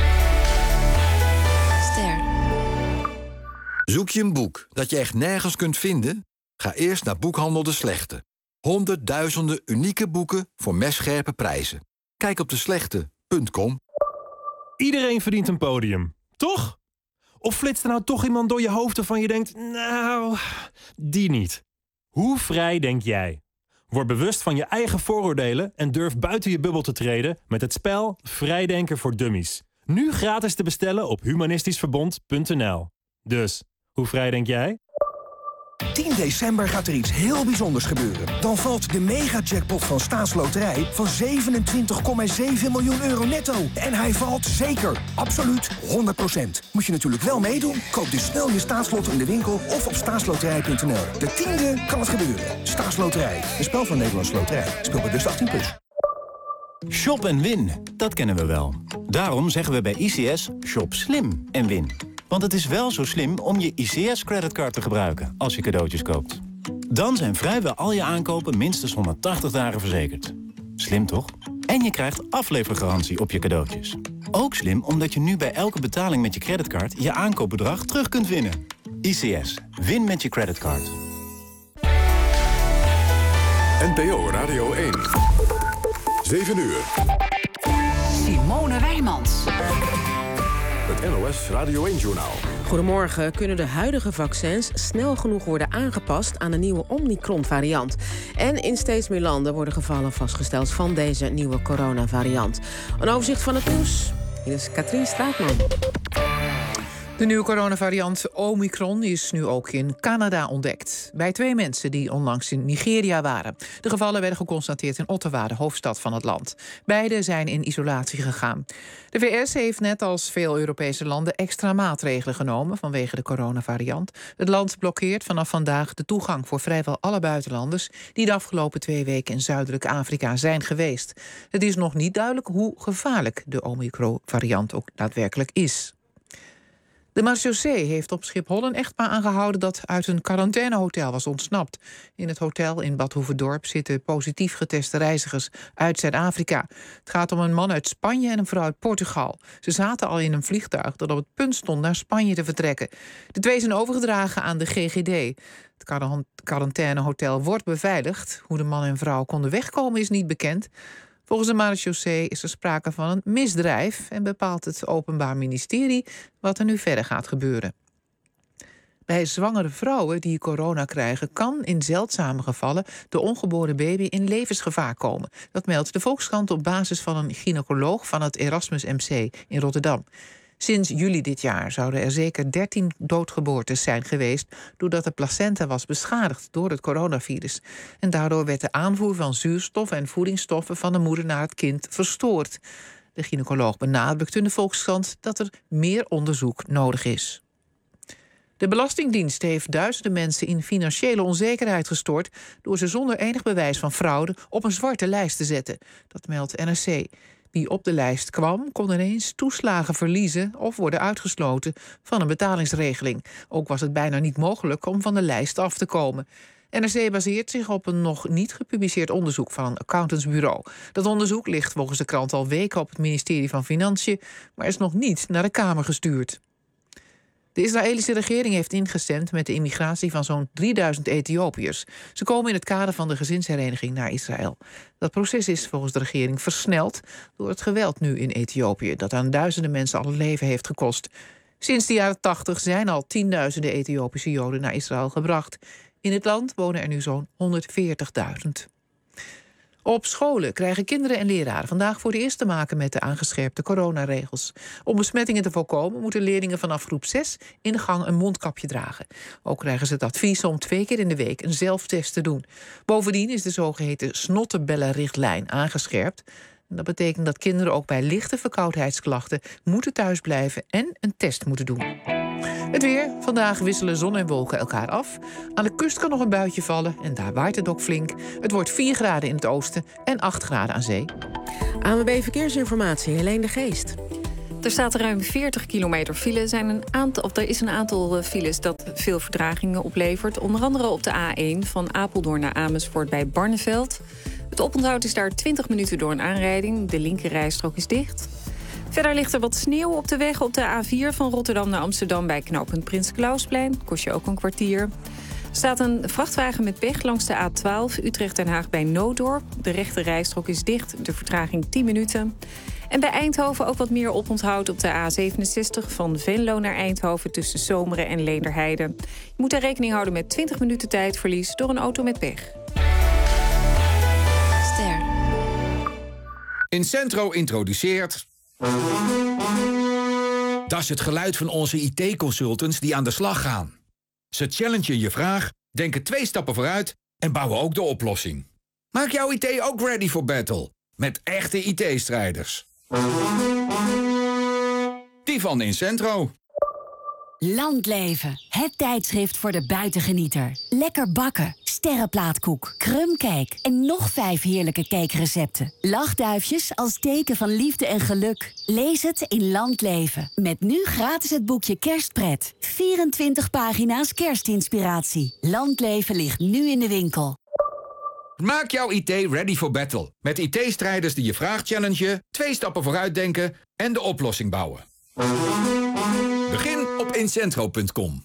Ster. Zoek je een boek dat je echt nergens kunt vinden? Ga eerst naar Boekhandel de Slechte. Honderdduizenden unieke boeken voor mescherpe prijzen. Kijk op de slechte punt com. Iedereen verdient een podium, toch? Of flitst er nou toch iemand door je hoofd waarvan je denkt... nou, die niet. Hoe vrij denk jij? Word bewust van je eigen vooroordelen... en durf buiten je bubbel te treden met het spel Vrijdenken voor Dummies. Nu gratis te bestellen op humanistischverbond punt n l. Dus, hoe vrij denk jij? tien december gaat er iets heel bijzonders gebeuren. Dan valt de mega-jackpot van Staatsloterij van zevenentwintig komma zeven miljoen euro netto. En hij valt zeker, absoluut, honderd procent. Moet je natuurlijk wel meedoen? Koop dus snel je staatslot in de winkel of op staatsloterij punt n l. De tiende kan het gebeuren. Staatsloterij, een spel van Nederlandse Loterij. Speel bewust achttien plus. Shop en win, dat kennen we wel. Daarom zeggen we bij I C S, shop slim en win. Want het is wel zo slim om je I C S-creditcard te gebruiken als je cadeautjes koopt. Dan zijn vrijwel al je aankopen minstens honderdtachtig dagen verzekerd. Slim toch? En je krijgt aflevergarantie op je cadeautjes. Ook slim omdat je nu bij elke betaling met je creditcard je aankoopbedrag terug kunt winnen. I C S, win met je creditcard. N P O Radio één. zeven uur. Simone Wijmans. Het N O S Radio één-journaal. Goedemorgen. Kunnen de huidige vaccins snel genoeg worden aangepast aan de nieuwe Omicron-variant? En in steeds meer landen worden gevallen vastgesteld van deze nieuwe coronavariant. Een overzicht van het nieuws. Hier is Katrien Straatman. De nieuwe coronavariant Omicron is nu ook in Canada ontdekt. Bij twee mensen die onlangs in Nigeria waren. De gevallen werden geconstateerd in Ottawa, de hoofdstad van het land. Beide zijn in isolatie gegaan. De V S heeft net als veel Europese landen extra maatregelen genomen vanwege de coronavariant. Het land blokkeert vanaf vandaag de toegang voor vrijwel alle buitenlanders die de afgelopen twee weken in Zuidelijk Afrika zijn geweest. Het is nog niet duidelijk hoe gevaarlijk de Omicron-variant ook daadwerkelijk is. De marechaussee heeft op Schiphol een echtpaar aangehouden dat uit een quarantainehotel was ontsnapt. In het hotel in Bad Hoeverdorp zitten positief geteste reizigers uit Zuid-Afrika. Het gaat om een man uit Spanje en een vrouw uit Portugal. Ze zaten al in een vliegtuig dat op het punt stond naar Spanje te vertrekken. De twee zijn overgedragen aan de G G D. Het quarantainehotel wordt beveiligd. Hoe de man en vrouw konden wegkomen is niet bekend. Volgens de marechaussee is er sprake van een misdrijf en bepaalt het Openbaar Ministerie wat er nu verder gaat gebeuren. Bij zwangere vrouwen die corona krijgen, kan in zeldzame gevallen de ongeboren baby in levensgevaar komen. Dat meldt de Volkskrant op basis van een gynaecoloog van het Erasmus M C in Rotterdam. Sinds juli dit jaar zouden er zeker dertien doodgeboortes zijn geweest doordat de placenta was beschadigd door het coronavirus. En daardoor werd de aanvoer van zuurstof en voedingsstoffen van de moeder naar het kind verstoord. De gynaecoloog benadrukt in de Volkskrant dat er meer onderzoek nodig is. De Belastingdienst heeft duizenden mensen in financiële onzekerheid gestort door ze zonder enig bewijs van fraude op een zwarte lijst te zetten. Dat meldt N R C. Wie op de lijst kwam, kon ineens toeslagen verliezen of worden uitgesloten van een betalingsregeling. Ook was het bijna niet mogelijk om van de lijst af te komen. N R C baseert zich op een nog niet gepubliceerd onderzoek van een accountantsbureau. Dat onderzoek ligt volgens de krant al weken op het ministerie van Financiën, maar is nog niet naar de Kamer gestuurd. De Israëlische regering heeft ingestemd met de immigratie van zo'n drieduizend Ethiopiërs. Ze komen in het kader van de gezinshereniging naar Israël. Dat proces is volgens de regering versneld door het geweld nu in Ethiopië, dat aan duizenden mensen al het leven heeft gekost. Sinds de jaren tachtig zijn al tienduizenden Ethiopische Joden naar Israël gebracht. In het land wonen er nu zo'n honderdveertigduizend. Op scholen krijgen kinderen en leraren vandaag voor het eerst te maken met de aangescherpte coronaregels. Om besmettingen te voorkomen moeten leerlingen vanaf groep zes in de gang een mondkapje dragen. Ook krijgen ze het advies om twee keer in de week een zelftest te doen. Bovendien is de zogeheten snottenbellenrichtlijn aangescherpt. Dat betekent dat kinderen ook bij lichte verkoudheidsklachten moeten thuisblijven en een test moeten doen. Het weer. Vandaag wisselen zon en wolken elkaar af. Aan de kust kan nog een buitje vallen en daar waait het ook flink. Het wordt vier graden in het oosten en acht graden aan zee. A N W B Verkeersinformatie, Helene de Geest. Er staat ruim veertig kilometer file. Er, zijn een aantal, of er is een aantal files dat veel verdragingen oplevert. Onder andere op de A één van Apeldoorn naar Amersfoort bij Barneveld. Het oponthoud is daar twintig minuten door een aanrijding. De linkerrijstrook is dicht. Verder ligt er wat sneeuw op de weg op de A vier van Rotterdam naar Amsterdam bij knooppunt Prins Klausplein. Kost je ook een kwartier. Er staat een vrachtwagen met pech langs de A twaalf Utrecht-Den Haag bij Nooddorp. De rechte rijstrook is dicht, de vertraging tien minuten. En bij Eindhoven ook wat meer oponthoud op de A zevenenzestig van Venlo naar Eindhoven tussen Zomeren en Leenderheide. Je moet daar rekening houden met twintig minuten tijdverlies door een auto met pech. Ster. Incentro introduceert... Dat is het geluid van onze I T-consultants die aan de slag gaan. Ze challengen je vraag, denken twee stappen vooruit en bouwen ook de oplossing. Maak jouw I T ook ready for battle. Met echte I T-strijders. Die van Incentro. Landleven, het tijdschrift voor de buitengenieter. Lekker bakken, sterrenplaatkoek, krumcake en nog vijf heerlijke cakerecepten. Lachduifjes als teken van liefde en geluk. Lees het in Landleven. Met nu gratis het boekje Kerstpret. vierentwintig pagina's kerstinspiratie. Landleven ligt nu in de winkel. Maak jouw I T ready for battle. Met I T-strijders die je vraag challengen, twee stappen vooruit denken en de oplossing bouwen. Begin op incentro punt com.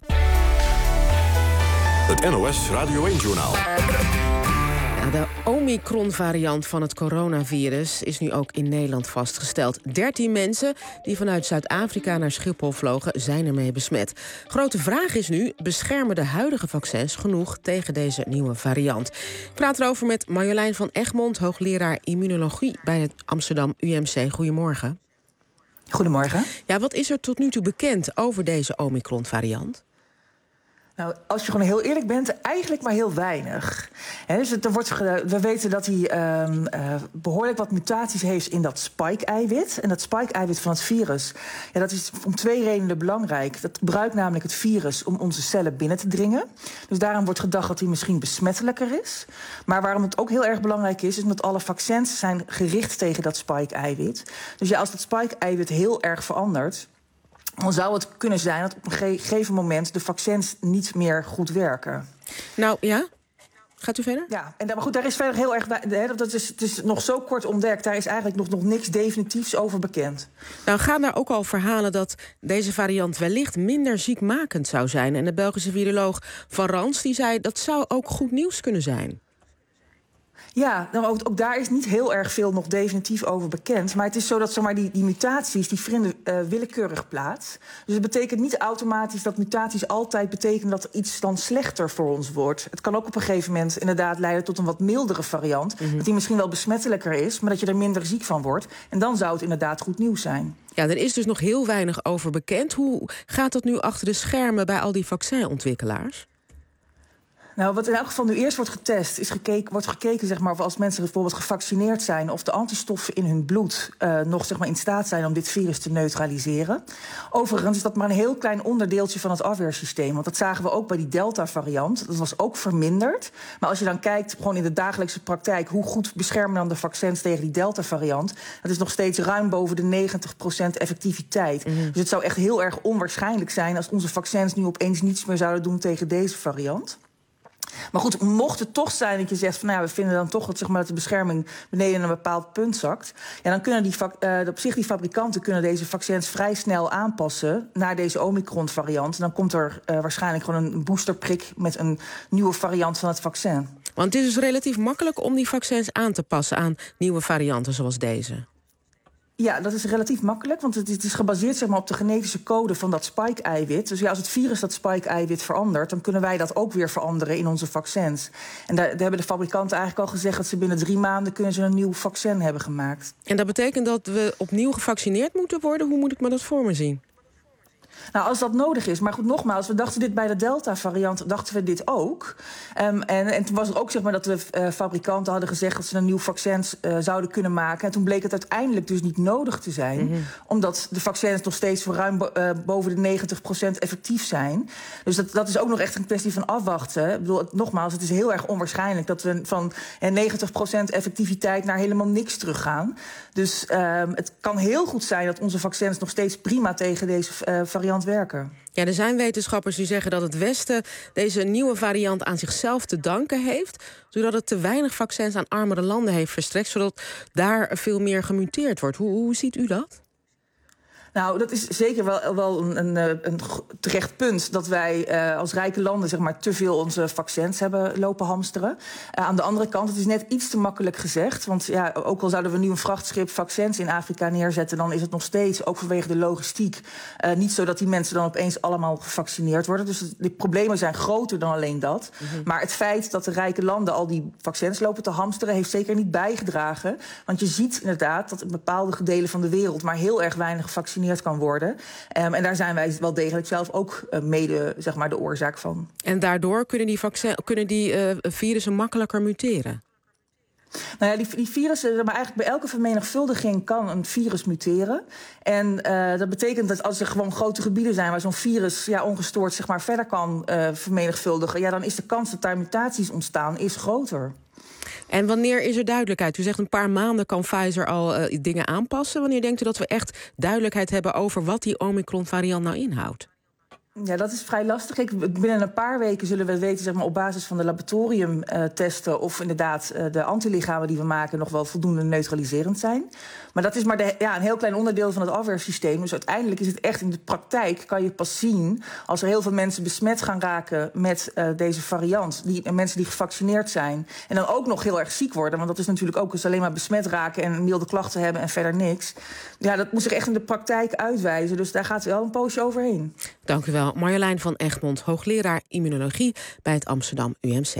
Het N O S Radio één-journaal. Ja, de Omicron-variant van het coronavirus is nu ook in Nederland vastgesteld. dertien mensen die vanuit Zuid-Afrika naar Schiphol vlogen zijn ermee besmet. Grote vraag is nu, beschermen de huidige vaccins genoeg tegen deze nieuwe variant? Ik praat erover met Marjolein van Egmond, hoogleraar immunologie bij het Amsterdam U M C. Goedemorgen. Goedemorgen. Ja, wat is er tot nu toe bekend over deze Omicron-variant? Nou, als je gewoon heel eerlijk bent, eigenlijk maar heel weinig. He, dus er wordt, we weten dat hij um, uh, behoorlijk wat mutaties heeft in dat spike-eiwit. En dat spike-eiwit van het virus, ja, dat is om twee redenen belangrijk. Dat gebruikt namelijk het virus om onze cellen binnen te dringen. Dus daarom wordt gedacht dat hij misschien besmettelijker is. Maar waarom het ook heel erg belangrijk is, is omdat alle vaccins zijn gericht tegen dat spike-eiwit. Dus ja, als dat spike-eiwit heel erg verandert, dan zou het kunnen zijn dat op een gegeven moment de vaccins niet meer goed werken. Nou ja, gaat u verder? Ja, en maar goed, daar is verder heel erg. Dat is, het is nog zo kort ontdekt, daar is eigenlijk nog, nog niks definitiefs over bekend. Nou, gaan daar ook al verhalen dat deze variant wellicht minder ziekmakend zou zijn. En de Belgische viroloog Van Rans die zei dat zou ook goed nieuws kunnen zijn. Ja, nou, ook, ook daar is niet heel erg veel nog definitief over bekend. Maar het is zo dat zeg maar, die, die mutaties die vinden uh, willekeurig plaats. Dus het betekent niet automatisch dat mutaties altijd betekenen dat er iets dan slechter voor ons wordt. Het kan ook op een gegeven moment inderdaad leiden tot een wat mildere variant. Mm-hmm. Dat die misschien wel besmettelijker is, maar dat je er minder ziek van wordt. En dan zou het inderdaad goed nieuws zijn. Ja, er is dus nog heel weinig over bekend. Hoe gaat dat nu achter de schermen bij al die vaccinontwikkelaars? Nou, wat in elk geval nu eerst wordt getest, is gekeken, wordt gekeken zeg maar, of als mensen bijvoorbeeld gevaccineerd zijn, of de antistoffen in hun bloed uh, nog zeg maar, in staat zijn om dit virus te neutraliseren. Overigens is dat maar een heel klein onderdeeltje van het afweersysteem. Want dat zagen we ook bij die Delta-variant. Dat was ook verminderd. Maar als je dan kijkt gewoon in de dagelijkse praktijk, hoe goed beschermen dan de vaccins tegen die Delta-variant, dat is nog steeds ruim boven de negentig procent effectiviteit. Mm-hmm. Dus het zou echt heel erg onwaarschijnlijk zijn als onze vaccins nu opeens niets meer zouden doen tegen deze variant. Maar goed, mocht het toch zijn dat je zegt van nou, we vinden dan toch dat, zeg maar, dat de bescherming beneden een bepaald punt zakt, ja, dan kunnen die, uh, op zich die fabrikanten kunnen deze vaccins vrij snel aanpassen naar deze Omicron-variant. En dan komt er uh, waarschijnlijk gewoon een boosterprik met een nieuwe variant van het vaccin. Want het is dus relatief makkelijk om die vaccins aan te passen aan nieuwe varianten zoals deze. Ja, dat is relatief makkelijk, want het is gebaseerd zeg maar, op de genetische code van dat spike-eiwit. Dus ja, als het virus dat spike-eiwit verandert, dan kunnen wij dat ook weer veranderen in onze vaccins. En daar, daar hebben de fabrikanten eigenlijk al gezegd dat ze binnen drie maanden kunnen ze een nieuw vaccin hebben gemaakt. En dat betekent dat we opnieuw gevaccineerd moeten worden? Hoe moet ik me dat voor me zien? Nou, als dat nodig is. Maar goed, nogmaals, we dachten dit bij de Delta-variant, dachten we dit ook. Um, en, en toen was er ook zeg maar dat de uh, fabrikanten hadden gezegd dat ze een nieuw vaccin uh, zouden kunnen maken. En toen bleek het uiteindelijk dus niet nodig te zijn. Mm-hmm. Omdat de vaccins nog steeds voor ruim bo- uh, boven de negentig procent effectief zijn. Dus dat, dat is ook nog echt een kwestie van afwachten. Ik bedoel, het, nogmaals, het is heel erg onwaarschijnlijk dat we van uh, negentig procent effectiviteit naar helemaal niks teruggaan. Dus um, het kan heel goed zijn dat onze vaccins nog steeds prima tegen deze uh, variant werken. Ja, er zijn wetenschappers die zeggen dat het Westen deze nieuwe variant aan zichzelf te danken heeft, zodat het te weinig vaccins aan armere landen heeft verstrekt, zodat daar veel meer gemuteerd wordt. Hoe, hoe ziet u dat? Nou, dat is zeker wel, wel een, een, een terecht punt dat wij uh, als rijke landen zeg maar, te veel onze vaccins hebben lopen hamsteren. Uh, aan de andere kant, het is net iets te makkelijk gezegd. Want ja, ook al zouden we nu een vrachtschip vaccins in Afrika neerzetten, dan is het nog steeds, ook vanwege de logistiek, uh, niet zo dat die mensen dan opeens allemaal gevaccineerd worden. Dus de problemen zijn groter dan alleen dat. Mm-hmm. Maar het feit dat de rijke landen al die vaccins lopen te hamsteren, heeft zeker niet bijgedragen. Want je ziet inderdaad dat in bepaalde delen van de wereld maar heel erg weinig gevaccineerd kan worden. Um, en daar zijn wij wel degelijk zelf ook uh, mede zeg maar, de oorzaak van. En daardoor kunnen die, vaccin, kunnen die uh, virussen makkelijker muteren? Nou ja, die, die virussen, maar eigenlijk bij elke vermenigvuldiging kan een virus muteren. En uh, dat betekent dat als er gewoon grote gebieden zijn waar zo'n virus ja, ongestoord zeg maar, verder kan uh, vermenigvuldigen, ja, dan is de kans dat daar mutaties ontstaan is groter. En wanneer is er duidelijkheid? U zegt een paar maanden kan Pfizer al uh, dingen aanpassen. Wanneer denkt u dat we echt duidelijkheid hebben over wat die Omicron-variant nou inhoudt? Ja, dat is vrij lastig. Ik, binnen een paar weken zullen we weten, zeg maar, op basis van de laboratoriumtesten uh, of inderdaad uh, de antilichamen die we maken nog wel voldoende neutraliserend zijn. Maar dat is maar de, ja, een heel klein onderdeel van het afweersysteem. Dus uiteindelijk is het echt in de praktijk, kan je pas zien als er heel veel mensen besmet gaan raken met uh, deze variant. Die, uh, mensen die gevaccineerd zijn. En dan ook nog heel erg ziek worden. Want dat is natuurlijk ook eens alleen maar besmet raken en milde klachten hebben en verder niks. Ja, dat moet zich echt in de praktijk uitwijzen. Dus daar gaat wel een poosje overheen. Dank u wel. Marjolein van Egmond, hoogleraar immunologie bij het Amsterdam U M C.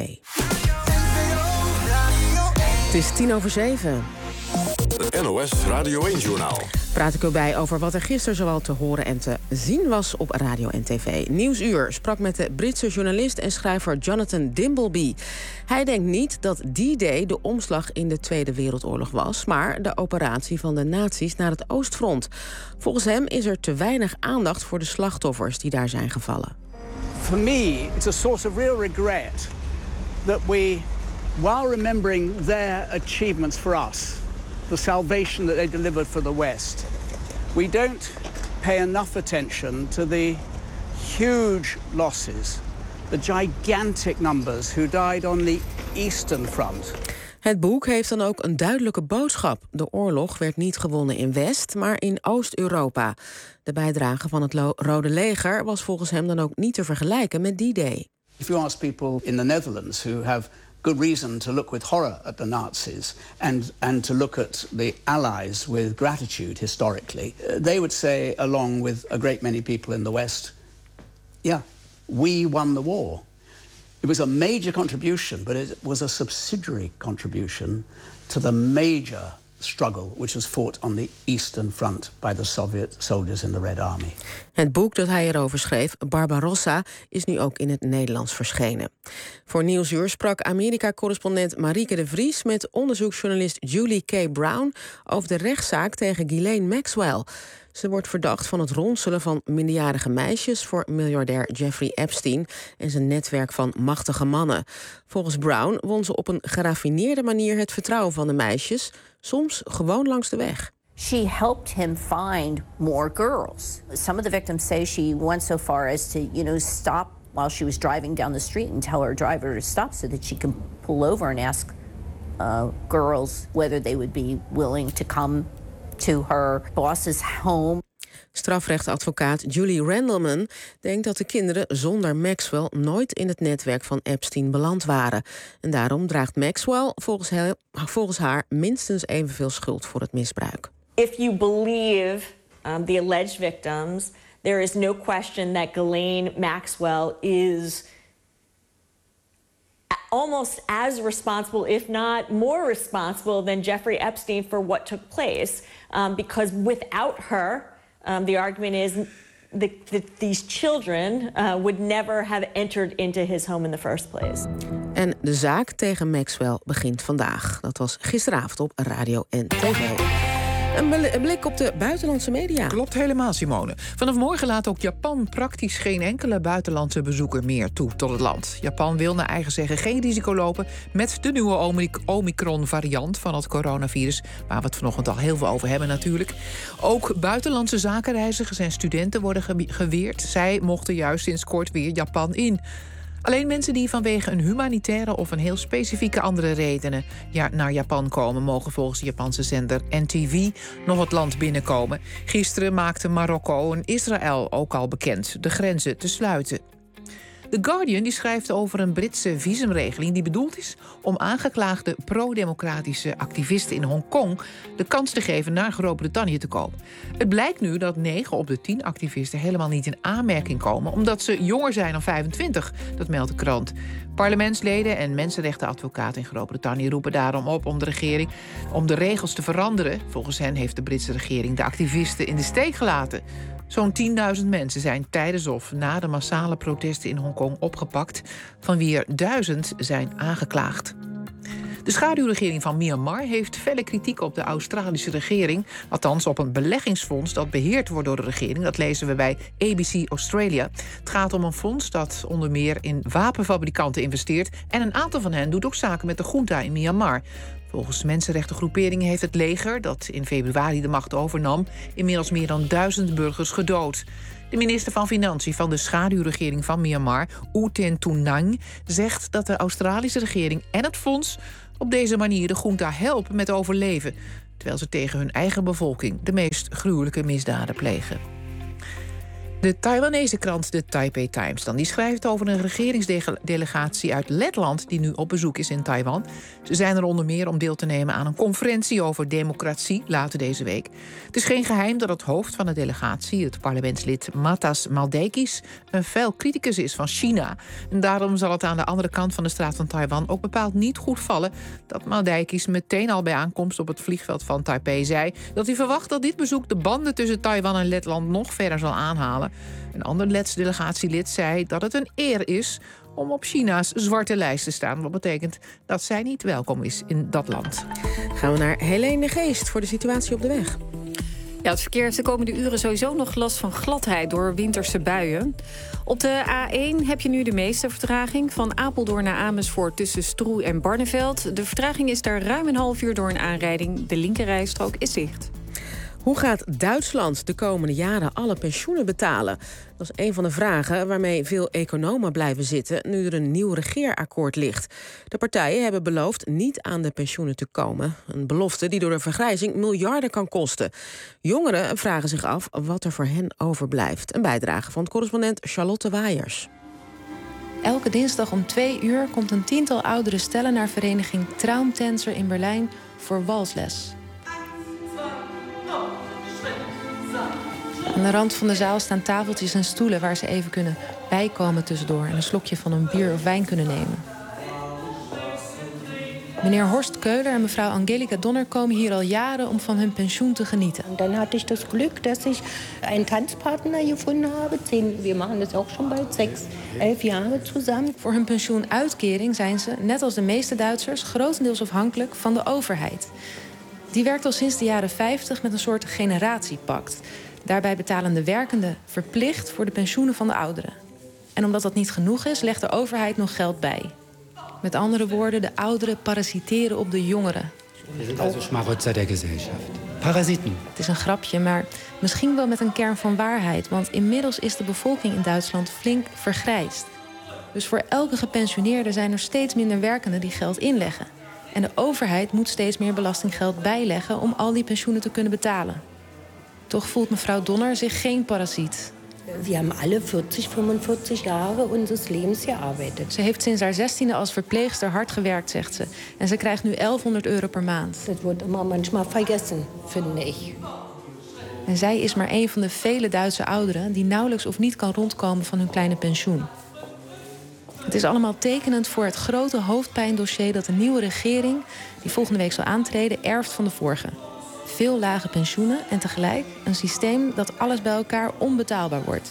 Het is tien over zeven. Het N O S Radio één-journaal. Praat ik erbij over wat er gisteren zoal te horen en te zien was op radio en tv. Nieuwsuur sprak met de Britse journalist en schrijver Jonathan Dimbleby. Hij denkt niet dat D-Day de omslag in de Tweede Wereldoorlog was, maar de operatie van de nazi's naar het Oostfront. Volgens hem is er te weinig aandacht voor de slachtoffers die daar zijn gevallen. For me, it's a source of real regret that we, while remembering their achievements for us, the salvation that they delivered for the West, we don't pay enough attention to the huge losses, the gigantic numbers who died on the Eastern Front. Het boek heeft dan ook een duidelijke boodschap. De oorlog werd niet gewonnen in West, maar in Oost-Europa. De bijdrage van het Lo- Rode Leger was volgens hem dan ook niet te vergelijken met D-Day. If you ask people in the Netherlands who have good reason to look with horror at the Nazis and, and to look at the Allies with gratitude historically. Uh, they would say, along with a great many people in the West, yeah, we won the war. It was a major contribution, but it was a subsidiary contribution to the major struggle which was fought on the Eastern Front by the Soviet soldiers in the Red Army. Het boek dat hij erover schreef, Barbarossa, is nu ook in het Nederlands verschenen. Voor Nieuwsuur sprak Amerika-correspondent Marieke de Vries met onderzoeksjournalist Julie K. Brown over de rechtszaak tegen Ghislaine Maxwell. Ze wordt verdacht van het ronselen van minderjarige meisjes voor miljardair Jeffrey Epstein en zijn netwerk van machtige mannen. Volgens Brown won ze op een geraffineerde manier het vertrouwen van de meisjes, soms gewoon langs de weg. She helped him find more girls. Some of the victims say she went so far as to, you know, stop while she was driving down the street and tell her driver to stop so that she can pull over and ask uh, girls whether they would be willing to come to her boss's home. Strafrechtadvocaat Julie Randleman denkt dat de kinderen zonder Maxwell nooit in het netwerk van Epstein beland waren. En daarom draagt Maxwell volgens, he, volgens haar minstens evenveel schuld voor het misbruik. If you believe um, the alleged victims, there is no question that Ghislaine Maxwell is almost as responsible, if not more responsible, than Jeffrey Epstein for what took place. Um, because without her, um, the argument is that the, these children uh, would never have entered into his home in the first place. En de zaak tegen Maxwell begint vandaag. Dat was gisteravond op radio en tv. Een blik op de buitenlandse media. Klopt helemaal, Simone. Vanaf morgen laat ook Japan praktisch geen enkele buitenlandse bezoeker meer toe tot het land. Japan wil naar eigen zeggen geen risico lopen met de nieuwe Omicron-variant van het coronavirus, waar we het vanochtend al heel veel over hebben natuurlijk. Ook buitenlandse zakenreizigers en studenten worden geweerd. Zij mochten juist sinds kort weer Japan in. Alleen mensen die vanwege een humanitaire of een heel specifieke andere redenen ja, naar Japan komen, mogen volgens de Japanse zender N T V nog het land binnenkomen. Gisteren maakten Marokko en Israël ook al bekend de grenzen te sluiten. The Guardian die schrijft over een Britse visumregeling die bedoeld is om aangeklaagde pro-democratische activisten in Hongkong de kans te geven naar Groot-Brittannië te komen. Het blijkt nu dat negen op de tien activisten helemaal niet in aanmerking komen omdat ze jonger zijn dan vijfentwintig, dat meldt de krant. Parlementsleden en mensenrechtenadvocaten in Groot-Brittannië roepen daarom op om de regering om de regels te veranderen. Volgens hen heeft de Britse regering de activisten in de steek gelaten. Zo'n tienduizend mensen zijn tijdens of na de massale protesten in Hongkong opgepakt, van wie er duizend zijn aangeklaagd. De schaduwregering van Myanmar heeft felle kritiek op de Australische regering, althans op een beleggingsfonds dat beheerd wordt door de regering. Dat lezen we bij A B C Australia. Het gaat om een fonds dat onder meer in wapenfabrikanten investeert en een aantal van hen doet ook zaken met de junta in Myanmar. Volgens mensenrechtengroeperingen heeft het leger, dat in februari de macht overnam, inmiddels meer dan duizend burgers gedood. De minister van Financiën van de schaduwregering van Myanmar, U Tin Tun Nang, zegt dat de Australische regering en het fonds op deze manier de junta helpen met overleven, terwijl ze tegen hun eigen bevolking de meest gruwelijke misdaden plegen. De Taiwanese krant de Taipei Times dan, die schrijft over een regeringsdelegatie uit Letland die nu op bezoek is in Taiwan. Ze zijn er onder meer om deel te nemen aan een conferentie over democratie later deze week. Het is geen geheim dat het hoofd van de delegatie, het parlementslid Matas Maldekis, een fel criticus is van China. En daarom zal het aan de andere kant van de straat van Taiwan ook bepaald niet goed vallen dat Maldekis meteen al bij aankomst op het vliegveld van Taipei zei dat hij verwacht dat dit bezoek de banden tussen Taiwan en Letland nog verder zal aanhalen. Een ander Lets delegatielid zei dat het een eer is om op China's zwarte lijst te staan. Wat betekent dat zij niet welkom is in dat land. Gaan we naar Helene de Geest voor de situatie op de weg. Ja, het verkeer heeft de komende uren sowieso nog last van gladheid door winterse buien. Op de A één heb je nu de meeste vertraging. Van Apeldoorn naar Amersfoort tussen Stroe en Barneveld. De vertraging is daar ruim een half uur door een aanrijding. De linkerrijstrook is dicht. Hoe gaat Duitsland de komende jaren alle pensioenen betalen? Dat is een van de vragen waarmee veel economen blijven zitten nu er een nieuw regeerakkoord ligt. De partijen hebben beloofd niet aan de pensioenen te komen. Een belofte die door de vergrijzing miljarden kan kosten. Jongeren vragen zich af wat er voor hen overblijft. Een bijdrage van correspondent Charlotte Waaiers. Elke dinsdag om twee uur komt een tiental oudere stellen naar vereniging Traumtänzer in Berlijn voor walsles. Aan de rand van de zaal staan tafeltjes en stoelen waar ze even kunnen bijkomen tussendoor en een slokje van een bier of wijn kunnen nemen. Meneer Horst Keuler en mevrouw Angelika Donner komen hier al jaren om van hun pensioen te genieten. En dan had ik das Glück, dat ik een Tanzpartner gevonden heb. We maken het ook schon bald zes, elf jaar samen. Voor hun pensioenuitkering zijn ze, net als de meeste Duitsers, grotendeels afhankelijk van de overheid. Die werkt al sinds de jaren vijftig met een soort generatiepact. Daarbij betalen de werkenden verplicht voor de pensioenen van de ouderen. En omdat dat niet genoeg is, legt de overheid nog geld bij. Met andere woorden, de ouderen parasiteren op de jongeren. We zijn also Schmarotzer der Gesellschaft. Parasieten. Het is een grapje, maar misschien wel met een kern van waarheid. Want inmiddels is de bevolking in Duitsland flink vergrijsd. Dus voor elke gepensioneerde zijn er steeds minder werkenden die geld inleggen. En de overheid moet steeds meer belastinggeld bijleggen om al die pensioenen te kunnen betalen. Toch voelt mevrouw Donner zich geen parasiet. We hebben alle veertig, vijfenveertig jaar unseres Lebens gearbeitet. Ze heeft sinds haar zestiende als verpleegster hard gewerkt, zegt ze. En ze krijgt nu elfhonderd euro per maand. Dat wordt immer manchmal vergessen, vind ik. En zij is maar een van de vele Duitse ouderen die nauwelijks of niet kan rondkomen van hun kleine pensioen. Het is allemaal tekenend voor het grote hoofdpijndossier dat de nieuwe regering, die volgende week zal aantreden, erft van de vorige. Veel lage pensioenen en tegelijk een systeem dat alles bij elkaar onbetaalbaar wordt.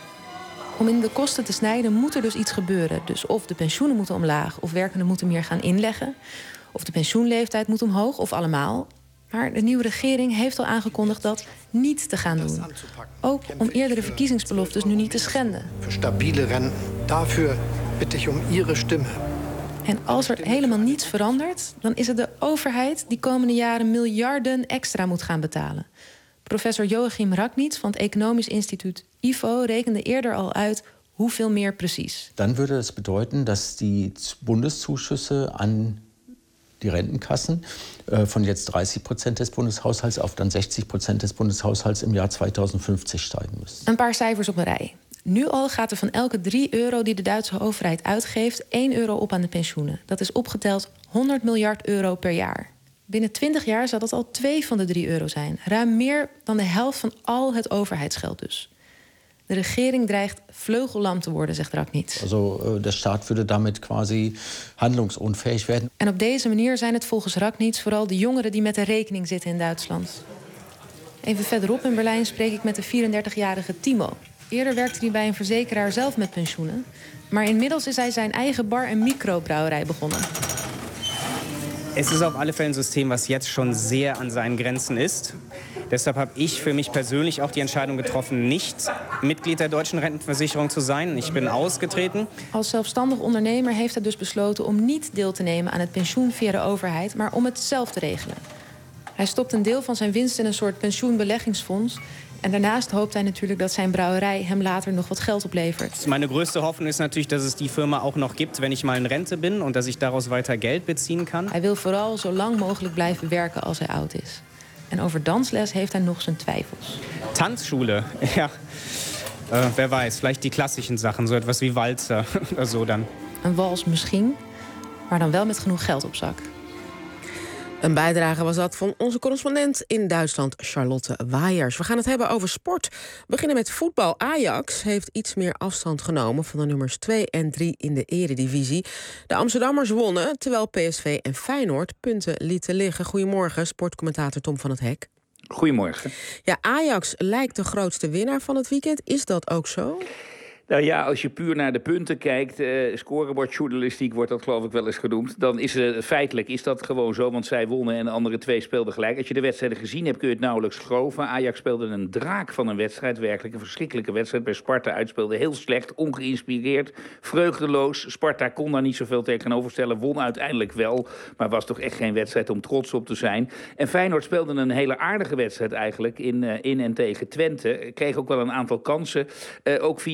Om in de kosten te snijden moet er dus iets gebeuren. Dus of de pensioenen moeten omlaag, of werkenden moeten meer gaan inleggen, of de pensioenleeftijd moet omhoog, of allemaal. Maar de nieuwe regering heeft al aangekondigd dat niet te gaan doen. Ook om eerdere verkiezingsbeloftes nu niet te schenden. Voor stabiele renten, daarvoor bitte ik om Ihre stimme. En als er helemaal niets verandert, dan is het de overheid die komende jaren miljarden extra moet gaan betalen. Professor Joachim Racknitz van het Economisch Instituut I F O rekende eerder al uit hoeveel meer precies. Dan würde das bedeuten, dass die Bundeszuschüsse an die Rentenkassen äh, von jetzt dreißig Prozent des Bundeshaushalts auf dann zestig Prozent des Bundeshaushalts im Jahr tweeduizendvijftig steigen müssen. Een paar cijfers op een rij. Nu al gaat er van elke drie euro die de Duitse overheid uitgeeft één euro op aan de pensioenen. Dat is opgeteld honderd miljard euro per jaar. Binnen twintig jaar zal dat al twee van de drie euro zijn. Ruim meer dan de helft van al het overheidsgeld dus. De regering dreigt vleugellam te worden, zegt Racknitz. Also de staat würde damit quasi handlungsunfähig werden. En op deze manier zijn het volgens Racknitz vooral de jongeren die met de rekening zitten in Duitsland. Even verderop in Berlijn spreek ik met de vierendertigjarige Timo. Eerder werkte hij bij een verzekeraar zelf met pensioenen. Maar inmiddels is hij zijn eigen bar- en microbrouwerij begonnen. Es ist auf alle Fälle ein System, was jetzt schon sehr an seinen Grenzen ist. Deshalb habe ich für mich persönlich auch die Entscheidung getroffen, nicht Mitglied der deutschen Rentenversicherung zu sein. Ich bin ausgetreten. Als zelfstandig ondernemer heeft hij dus besloten om niet deel te nemen aan het pensioen via de overheid, maar om het zelf te regelen. Hij stopt een deel van zijn winst in een soort pensioenbeleggingsfonds. En daarnaast hoopt hij natuurlijk dat zijn brouwerij hem later nog wat geld oplevert. Meine größte Hoffnung ist natürlich, dass es die Firma auch noch gibt, wenn ich mal in Rente bin und dass ich daraus weiter Geld beziehen kann. Hij wil vooral zo lang mogelijk blijven werken als hij oud is. En over dansles heeft hij nog zijn twijfels. Tanzschule, ja. Äh, wer weiß, vielleicht die klassischen Sachen, so etwas wie Walzer oder so dann. Een wals misschien, maar dan wel met genoeg geld op zak. Een bijdrage was dat van onze correspondent in Duitsland, Charlotte Waiers. We gaan het hebben over sport. We beginnen met voetbal. Ajax heeft iets meer afstand genomen van de nummers twee en drie in de eredivisie. De Amsterdammers wonnen, terwijl P S V en Feyenoord punten lieten liggen. Goedemorgen, sportcommentator Tom van het Hek. Goedemorgen. Ja, Ajax lijkt de grootste winnaar van het weekend. Is dat ook zo? Nou ja, als je puur naar de punten kijkt, eh, scorebordjournalistiek wordt dat geloof ik wel eens genoemd, dan is uh, feitelijk is dat gewoon zo, want zij wonnen en de andere twee speelden gelijk. Als je de wedstrijden gezien hebt, kun je het nauwelijks geloven. Ajax speelde een draak van een wedstrijd, werkelijk een verschrikkelijke wedstrijd. Bij Sparta uitspeelde heel slecht, ongeïnspireerd, vreugdeloos. Sparta kon daar niet zoveel tegenover stellen, won uiteindelijk wel, maar was toch echt geen wedstrijd om trots op te zijn. En Feyenoord speelde een hele aardige wedstrijd eigenlijk in, uh, in en tegen Twente. Kreeg ook wel een aantal kansen, uh, ook via Des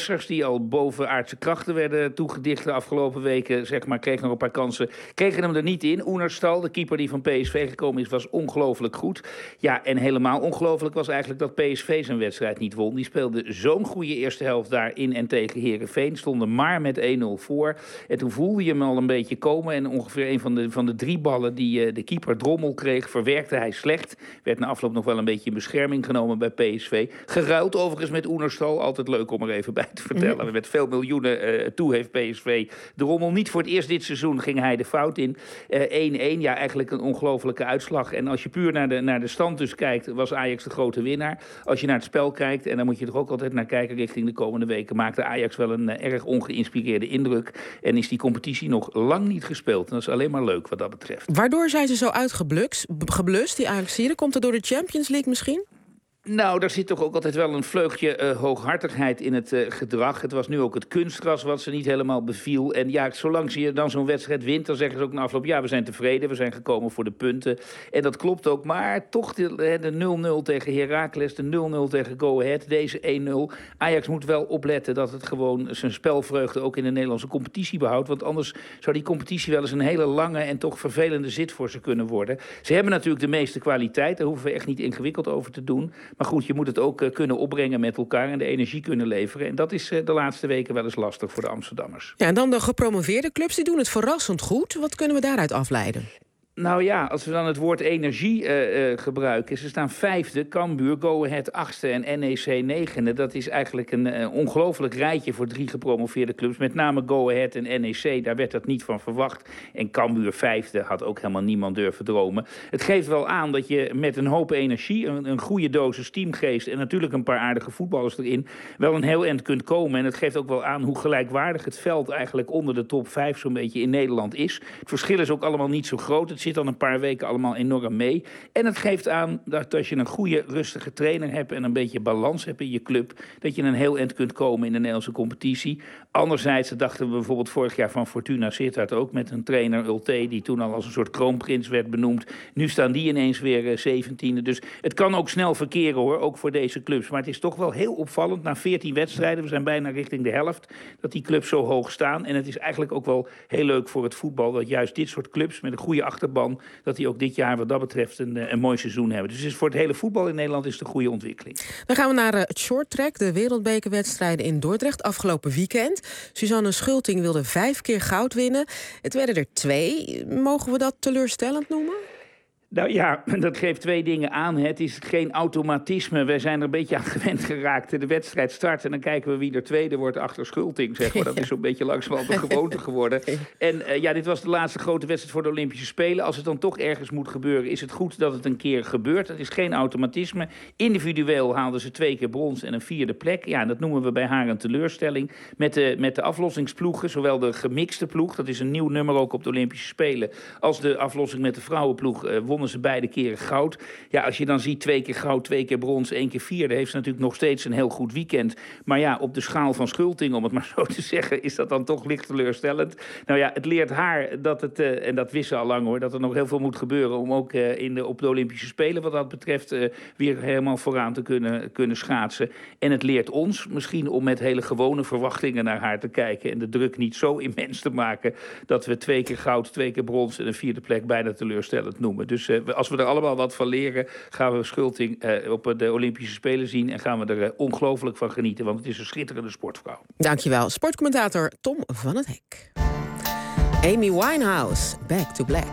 Dessers, die al boven aardse krachten werden toegedicht de afgelopen weken, zeg maar, kreeg nog een paar kansen. Kregen hem er niet in. Oenerstal, de keeper die van P S V gekomen is, was ongelooflijk goed. Ja, en helemaal ongelooflijk was eigenlijk dat P S V zijn wedstrijd niet won. Die speelde zo'n goede eerste helft daar in en tegen Heerenveen. Stonden maar met één nul voor. En toen voelde je hem al een beetje komen. En ongeveer een van de, van de drie ballen die uh, de keeper Drommel kreeg, verwerkte hij slecht. Werd na afloop nog wel een beetje in bescherming genomen bij P S V. Geruild overigens met Oenerstal. Altijd leuk om er even bij te vertellen. Mm-hmm. Met veel miljoenen uh, toe heeft P S V Drommel. Niet voor het eerst dit seizoen ging hij de fout in. één-één, uh, ja, eigenlijk een ongelofelijke uitslag. En als je puur naar de, naar de stand dus kijkt, was Ajax de grote winnaar. Als je naar het spel kijkt, en dan moet je er ook altijd naar kijken richting de komende weken, maakte Ajax wel een uh, erg ongeïnspireerde indruk. En is die competitie nog lang niet gespeeld. En dat is alleen maar leuk wat dat betreft. Waardoor zijn ze zo uitgeblust, geblust, die Ajax-zieren? Komt het door de Champions League misschien? Nou, daar zit toch ook altijd wel een vleugje uh, hooghartigheid in het uh, gedrag. Het was nu ook het kunstgras wat ze niet helemaal beviel. En ja, zolang je dan zo'n wedstrijd wint, dan zeggen ze ook na afloop, ja, we zijn tevreden, we zijn gekomen voor de punten. En dat klopt ook, maar toch de, de nul nul tegen Heracles, de nul nul tegen Go Ahead, deze één nul. Ajax moet wel opletten dat het gewoon zijn spelvreugde ook in de Nederlandse competitie behoudt. Want anders zou die competitie wel eens een hele lange en toch vervelende zit voor ze kunnen worden. Ze hebben natuurlijk de meeste kwaliteit, daar hoeven we echt niet ingewikkeld over te doen. Maar goed, je moet het ook uh, kunnen opbrengen met elkaar en de energie kunnen leveren. En dat is uh, de laatste weken wel eens lastig voor de Amsterdammers. Ja, en dan de gepromoveerde clubs, die doen het verrassend goed. Wat kunnen we daaruit afleiden? Nou ja, als we dan het woord energie uh, uh, gebruiken. Ze staan vijfde, Cambuur, Go Ahead achtste en N E C negende. Dat is eigenlijk een uh, ongelooflijk rijtje voor drie gepromoveerde clubs. Met name Go Ahead en N E C, daar werd dat niet van verwacht. En Cambuur vijfde had ook helemaal niemand durven dromen. Het geeft wel aan dat je met een hoop energie, een, een goede dosis teamgeest en natuurlijk een paar aardige voetballers erin, wel een heel eind kunt komen. En het geeft ook wel aan hoe gelijkwaardig het veld eigenlijk onder de top vijf zo'n beetje in Nederland is. Het verschil is ook allemaal niet zo groot. Het zit dan een paar weken allemaal enorm mee. En het geeft aan dat als je een goede, rustige trainer hebt en een beetje balans hebt in je club, dat je een heel eind kunt komen in de Nederlandse competitie. Anderzijds, dat dachten we bijvoorbeeld vorig jaar van Fortuna Sittard ook, met een trainer Ulte, die toen al als een soort kroonprins werd benoemd. Nu staan die ineens weer zeventiende. Dus het kan ook snel verkeren hoor, ook voor deze clubs. Maar het is toch wel heel opvallend, na veertien wedstrijden, we zijn bijna richting de helft, dat die clubs zo hoog staan. En het is eigenlijk ook wel heel leuk voor het voetbal, dat juist dit soort clubs met een goede achterban, dat die ook dit jaar wat dat betreft een, een mooi seizoen hebben. Dus voor het hele voetbal in Nederland is het een goede ontwikkeling. Dan gaan we naar het shorttrack, de wereldbekerwedstrijden in Dordrecht afgelopen weekend. Suzanne Schulting wilde vijf keer goud winnen. Het werden er twee. Mogen we dat teleurstellend noemen? Nou ja, dat geeft twee dingen aan. Het is geen automatisme. Wij zijn er een beetje aan gewend geraakt. De wedstrijd start en dan kijken we wie er tweede wordt achter Schulting. Zeg maar. Dat is zo'n beetje langzamerhand een gewoonte geworden. En uh, ja, dit was de laatste grote wedstrijd voor de Olympische Spelen. Als het dan toch ergens moet gebeuren, is het goed dat het een keer gebeurt. Het is geen automatisme. Individueel haalden ze twee keer brons en een vierde plek. Ja, dat noemen we bij haar een teleurstelling. Met de, met de aflossingsploegen, zowel de gemixte ploeg, dat is een nieuw nummer ook op de Olympische Spelen, als de aflossing met de vrouwenploeg, uh, wonnen ze beide keren goud. Ja, als je dan ziet twee keer goud, twee keer brons, één keer vierde, heeft ze natuurlijk nog steeds een heel goed weekend. Maar ja, op de schaal van Schulting, om het maar zo te zeggen, is dat dan toch licht teleurstellend. Nou ja, het leert haar dat het, uh, en dat wist ze al lang hoor, dat er nog heel veel moet gebeuren om ook uh, in de, op de Olympische Spelen wat dat betreft uh, weer helemaal vooraan te kunnen, kunnen schaatsen. En het leert ons misschien om met hele gewone verwachtingen naar haar te kijken en de druk niet zo immens te maken dat we twee keer goud, twee keer brons en een vierde plek bijna teleurstellend noemen. Dus uh, als we er allemaal wat van leren, gaan we Schulting uh, op de Olympische Spelen zien en gaan we er uh, ongelooflijk van genieten, want het is een schitterende sportvrouw. Dankjewel, sportcommentator Tom van het Hek. Amy Winehouse, Back to Black.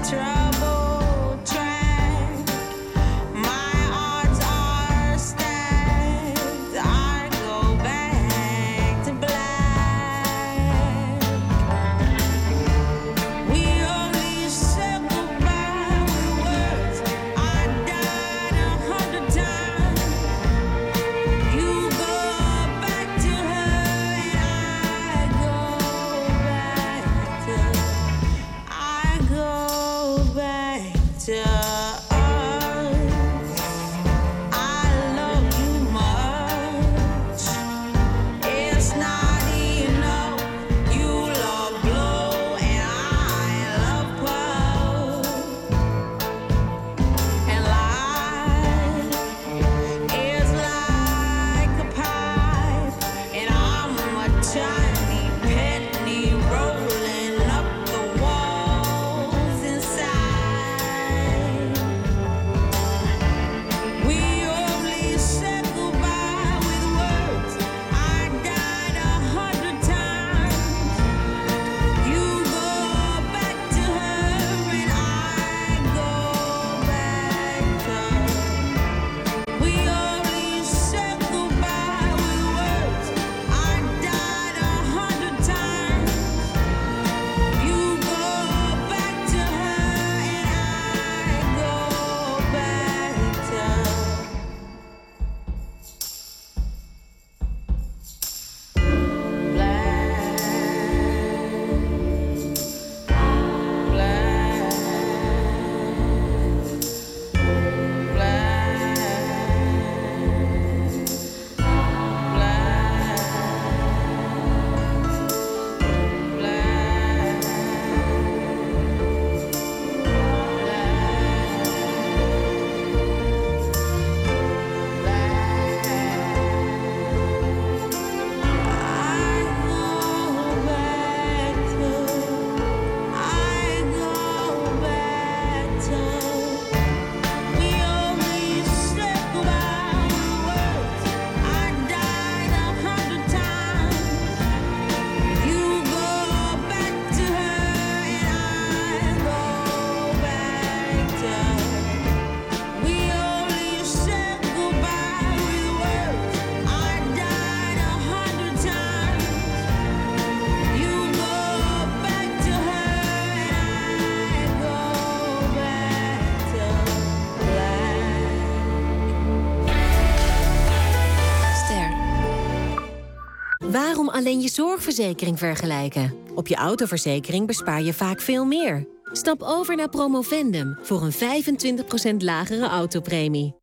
Waarom alleen je zorgverzekering vergelijken? Op je autoverzekering bespaar je vaak veel meer. Stap over naar Promovendum voor een vijfentwintig procent lagere autopremie.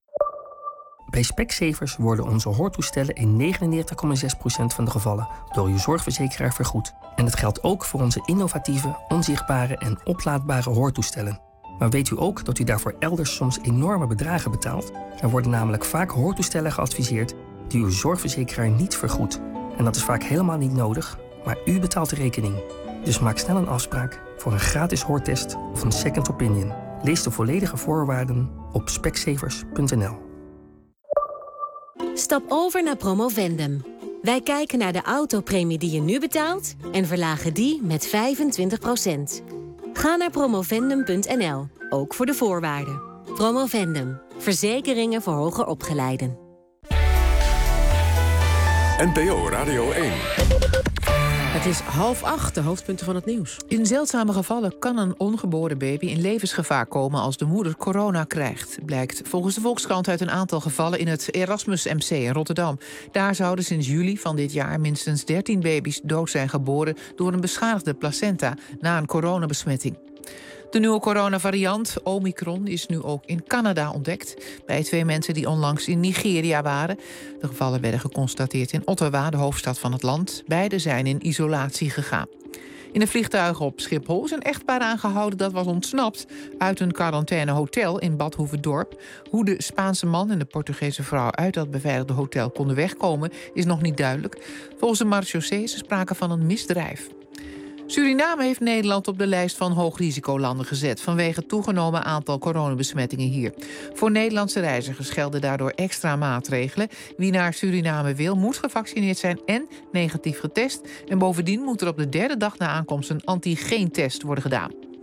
Bij Specsavers worden onze hoortoestellen in negenennegentig komma zes procent van de gevallen door uw zorgverzekeraar vergoed. En dat geldt ook voor onze innovatieve, onzichtbare en oplaadbare hoortoestellen. Maar weet u ook dat u daarvoor elders soms enorme bedragen betaalt? Er worden namelijk vaak hoortoestellen geadviseerd die uw zorgverzekeraar niet vergoedt. En dat is vaak helemaal niet nodig, maar u betaalt de rekening. Dus maak snel een afspraak voor een gratis hoortest of een second opinion. Lees de volledige voorwaarden op specsavers punt n l. Stap over naar Promovendum. Wij kijken naar de autopremie die je nu betaalt en verlagen die met vijfentwintig procent. Ga naar promovendum punt n l, ook voor de voorwaarden. Promovendum, verzekeringen voor hoger opgeleiden. N P O Radio één. Het is half acht, de hoofdpunten van het nieuws. In zeldzame gevallen kan een ongeboren baby in levensgevaar komen als de moeder corona krijgt. Blijkt volgens de Volkskrant uit een aantal gevallen in het Erasmus M C in Rotterdam. Daar zouden sinds juli van dit jaar minstens dertien baby's dood zijn geboren door een beschadigde placenta na een coronabesmetting. De nieuwe coronavariant, Omicron, is nu ook in Canada ontdekt bij twee mensen die onlangs in Nigeria waren. De gevallen werden geconstateerd in Ottawa, de hoofdstad van het land. Beide zijn in isolatie gegaan. In een vliegtuig op Schiphol is een echtpaar aangehouden dat was ontsnapt uit een quarantainehotel in Bad Hoeverdorp. Hoe de Spaanse man en de Portugese vrouw uit dat beveiligde hotel konden wegkomen is nog niet duidelijk. Volgens de marechaussee is er sprake van een misdrijf. Suriname heeft Nederland op de lijst van hoogrisicolanden gezet vanwege het toegenomen aantal coronabesmettingen hier. Voor Nederlandse reizigers gelden daardoor extra maatregelen. Wie naar Suriname wil, moet gevaccineerd zijn en negatief getest. En bovendien moet er op de derde dag na aankomst een antigeentest worden gedaan.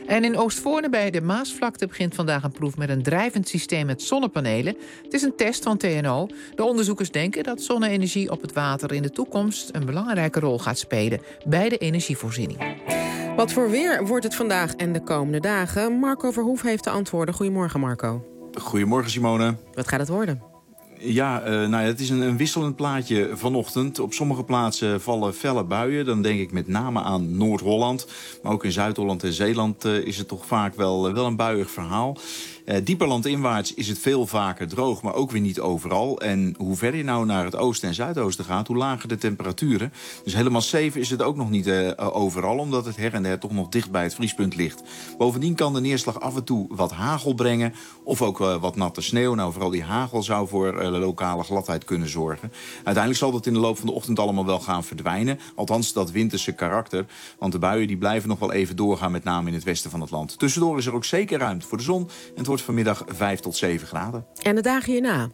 En in Oostvoorne bij de Maasvlakte begint vandaag een proef met een drijvend systeem met zonnepanelen. Het is een test van T N O. De onderzoekers denken dat zonne-energie op het water in de toekomst een belangrijke rol gaat spelen bij de energievoorziening. Wat voor weer wordt het vandaag en de komende dagen? Marco Verhoef heeft de antwoorden. Goedemorgen, Marco. Goedemorgen, Simone. Wat gaat het worden? Ja, uh, nou ja, het is een, een wisselend plaatje vanochtend. Op sommige plaatsen vallen felle buien. Dan denk ik met name aan Noord-Holland. Maar ook in Zuid-Holland en Zeeland uh, is het toch vaak wel, uh, wel een buiig verhaal. Uh, dieper landinwaarts is het veel vaker droog, maar ook weer niet overal. En hoe verder je nou naar het oosten en zuidoosten gaat, hoe lager de temperaturen. Dus helemaal safe is het ook nog niet uh, overal, omdat het her en der toch nog dicht bij het vriespunt ligt. Bovendien kan de neerslag af en toe wat hagel brengen, of ook uh, wat natte sneeuw. Nou, vooral die hagel zou voor uh, lokale gladheid kunnen zorgen. Uiteindelijk zal dat in de loop van de ochtend allemaal wel gaan verdwijnen. Althans, dat winterse karakter. Want de buien die blijven nog wel even doorgaan, met name in het westen van het land. Tussendoor is er ook zeker ruimte voor de zon. En het wordt vanmiddag vijf tot zeven graden. En de dagen hierna?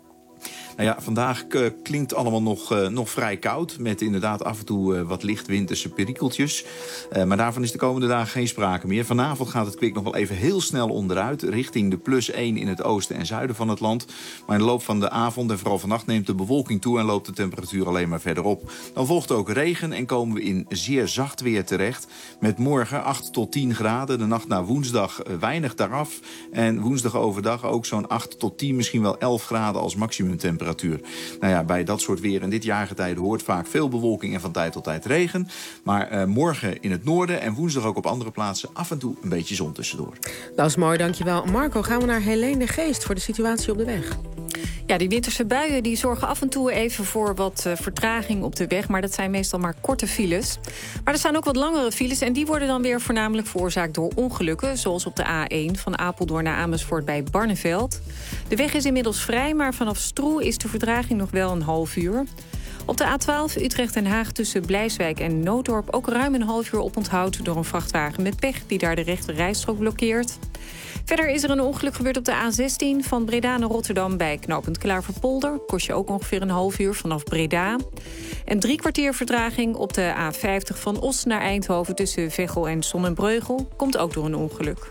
Nou ja, vandaag uh, klinkt allemaal nog, uh, nog vrij koud. Met inderdaad af en toe uh, wat licht winterse perikeltjes. Uh, maar daarvan is de komende dagen geen sprake meer. Vanavond gaat het kwik nog wel even heel snel onderuit. Richting de plus één in het oosten en zuiden van het land. Maar in de loop van de avond en vooral vannacht neemt de bewolking toe. En loopt de temperatuur alleen maar verder op. Dan volgt ook regen en komen we in zeer zacht weer terecht. Met morgen acht tot tien graden. De nacht naar woensdag weinig daaraf. En woensdag overdag ook zo'n acht tot tien, misschien wel elf graden als maximumtemperatuur. Nou ja, bij dat soort weer in dit jaargetijde hoort vaak veel bewolking en van tijd tot tijd regen. Maar uh, morgen in het noorden en woensdag ook op andere plaatsen af en toe een beetje zon tussendoor. Dat is mooi, dankjewel. Marco, gaan we naar Helene de Geest voor de situatie op de weg. Ja, die winterse buien die zorgen af en toe even voor wat uh, vertraging op de weg. Maar dat zijn meestal maar korte files. Maar er staan ook wat langere files en die worden dan weer voornamelijk veroorzaakt door ongelukken. Zoals op de A één van Apeldoorn naar Amersfoort bij Barneveld. De weg is inmiddels vrij, maar vanaf Stroe is de vertraging nog wel een half uur. Op de A twaalf Utrecht-Den Haag tussen Blijswijk en Nooddorp ook ruim een half uur oponthoud door een vrachtwagen met pech die daar de rechte rijstrook blokkeert. Verder is er een ongeluk gebeurd op de A zestien van Breda naar Rotterdam bij knooppunt Klaverpolder. Kost je ook ongeveer een half uur vanaf Breda. En drie kwartier vertraging op de A vijftig van Os naar Eindhoven tussen Veghel en Sonnenbreugel. Komt ook door een ongeluk.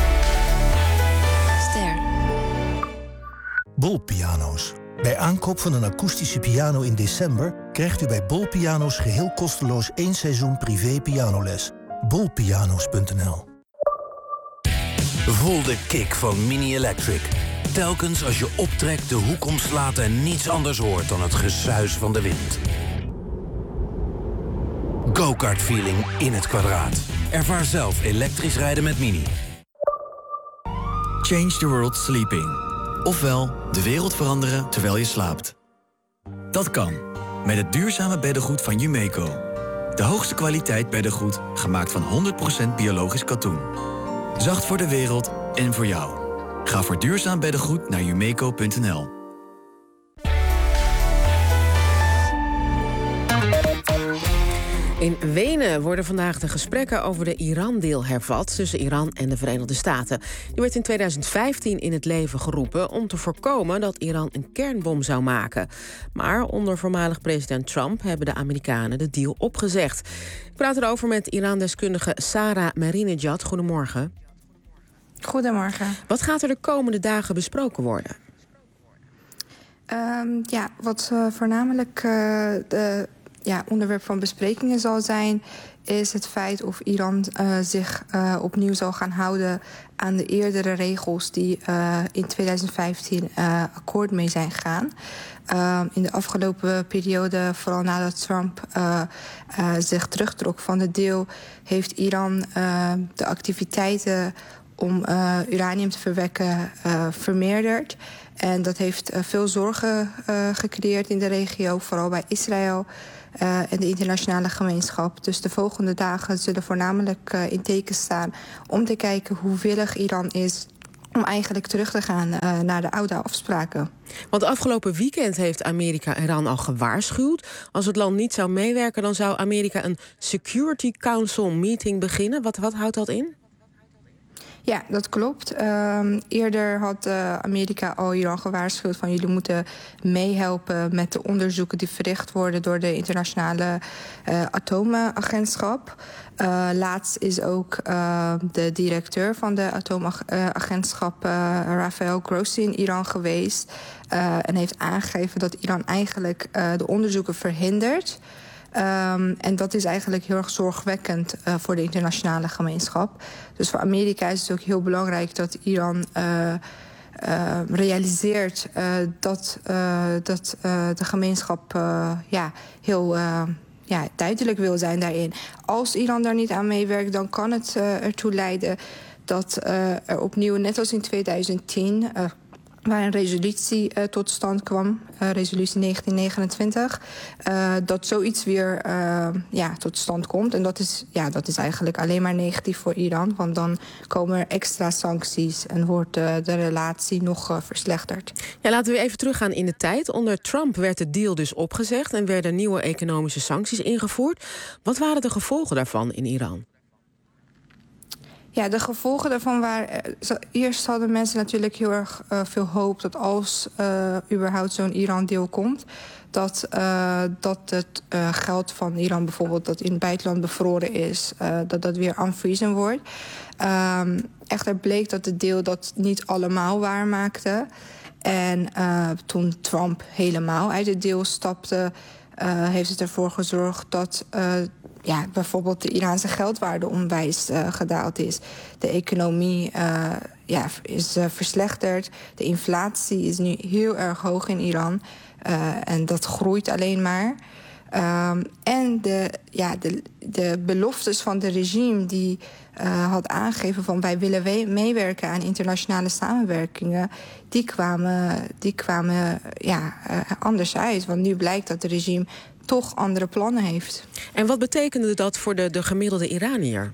Ster. Bol Piano's. Bij aankoop van een akoestische piano in december krijgt u bij Bol Piano's geheel kosteloos één seizoen privé pianoles. bol piano's punt n l. Voel de kick van Mini Electric. Telkens als je optrekt, de hoek omslaat en niets anders hoort dan het gesuis van de wind. Go-kart feeling in het kwadraat. Ervaar zelf elektrisch rijden met Mini. Change the world sleeping. Ofwel, de wereld veranderen terwijl je slaapt. Dat kan, met het duurzame beddengoed van Jumeco. De hoogste kwaliteit beddengoed, gemaakt van honderd procent biologisch katoen. Zacht voor de wereld en voor jou. Ga voor duurzaam beddengoed naar jumeco punt n l. In Wenen worden vandaag de gesprekken over de Iran-deal hervat tussen Iran en de Verenigde Staten. Die werd in tweeduizend vijftien in het leven geroepen om te voorkomen dat Iran een kernbom zou maken. Maar onder voormalig president Trump hebben de Amerikanen de deal opgezegd. Ik praat erover met Iran-deskundige Sarah Merinejad. Goedemorgen. Goedemorgen. Wat gaat er de komende dagen besproken worden? Um, ja, wat uh, voornamelijk uh, de ja, onderwerp van besprekingen zal zijn, is het feit of Iran uh, zich uh, opnieuw zal gaan houden aan de eerdere regels die uh, in tweeduizend vijftien uh, akkoord mee zijn gegaan. Uh, in de afgelopen periode, vooral nadat Trump uh, uh, zich terugtrok van de deal, heeft Iran uh, de activiteiten om uh, uranium te verwekken uh, vermeerderd. En dat heeft uh, veel zorgen uh, gecreëerd in de regio, vooral bij Israël uh, en de internationale gemeenschap. Dus de volgende dagen zullen voornamelijk uh, in teken staan om te kijken hoe willig Iran is om eigenlijk terug te gaan uh, naar de oude afspraken. Want afgelopen weekend heeft Amerika Iran al gewaarschuwd. Als het land niet zou meewerken, dan zou Amerika een Security Council meeting beginnen. Wat, wat houdt dat in? Ja, dat klopt. Um, eerder had uh, Amerika al Iran gewaarschuwd van jullie moeten meehelpen met de onderzoeken die verricht worden door de internationale uh, atoomagentschap. Uh, laatst is ook uh, de directeur van de atoomagentschap, uh, Rafael Grossi, in Iran geweest. Uh, en heeft aangegeven dat Iran eigenlijk uh, de onderzoeken verhindert. Um, en dat is eigenlijk heel erg zorgwekkend uh, voor de internationale gemeenschap. Dus voor Amerika is het ook heel belangrijk dat Iran uh, uh, realiseert uh, dat, uh, dat uh, de gemeenschap uh, ja, heel uh, ja, duidelijk wil zijn daarin. Als Iran daar niet aan meewerkt, dan kan het uh, ertoe leiden dat uh, er opnieuw, net als in tweeduizend tien... Uh, waar een resolutie uh, tot stand kwam, uh, resolutie negentien negenentwintig... Uh, dat zoiets weer uh, ja, tot stand komt. En dat is, ja, dat is eigenlijk alleen maar negatief voor Iran, want dan komen er extra sancties en wordt uh, de relatie nog uh, verslechterd. Ja, laten we even teruggaan in de tijd. Onder Trump werd de deal dus opgezegd en werden nieuwe economische sancties ingevoerd. Wat waren de gevolgen daarvan in Iran? Ja, de gevolgen daarvan waren... Eerst hadden mensen natuurlijk heel erg uh, veel hoop dat als uh, überhaupt zo'n Iran-deal komt, dat, uh, dat het uh, geld van Iran bijvoorbeeld dat in het buitenland bevroren is, uh, dat dat weer unfreezen wordt. Um, echter bleek dat de deal dat niet allemaal waarmaakte. En uh, toen Trump helemaal uit de deal stapte, uh, heeft het ervoor gezorgd dat Uh, ja, bijvoorbeeld de Iraanse geldwaarde onwijs uh, gedaald is. De economie uh, ja, is uh, verslechterd. De inflatie is nu heel erg hoog in Iran. Uh, en dat groeit alleen maar. Um, en de, ja, de, de beloftes van de regime die uh, had aangegeven van wij willen we- meewerken aan internationale samenwerkingen, die kwamen, die kwamen ja, uh, anders uit. Want nu blijkt dat het regime toch andere plannen heeft. En wat betekende dat voor de, de gemiddelde Iranier?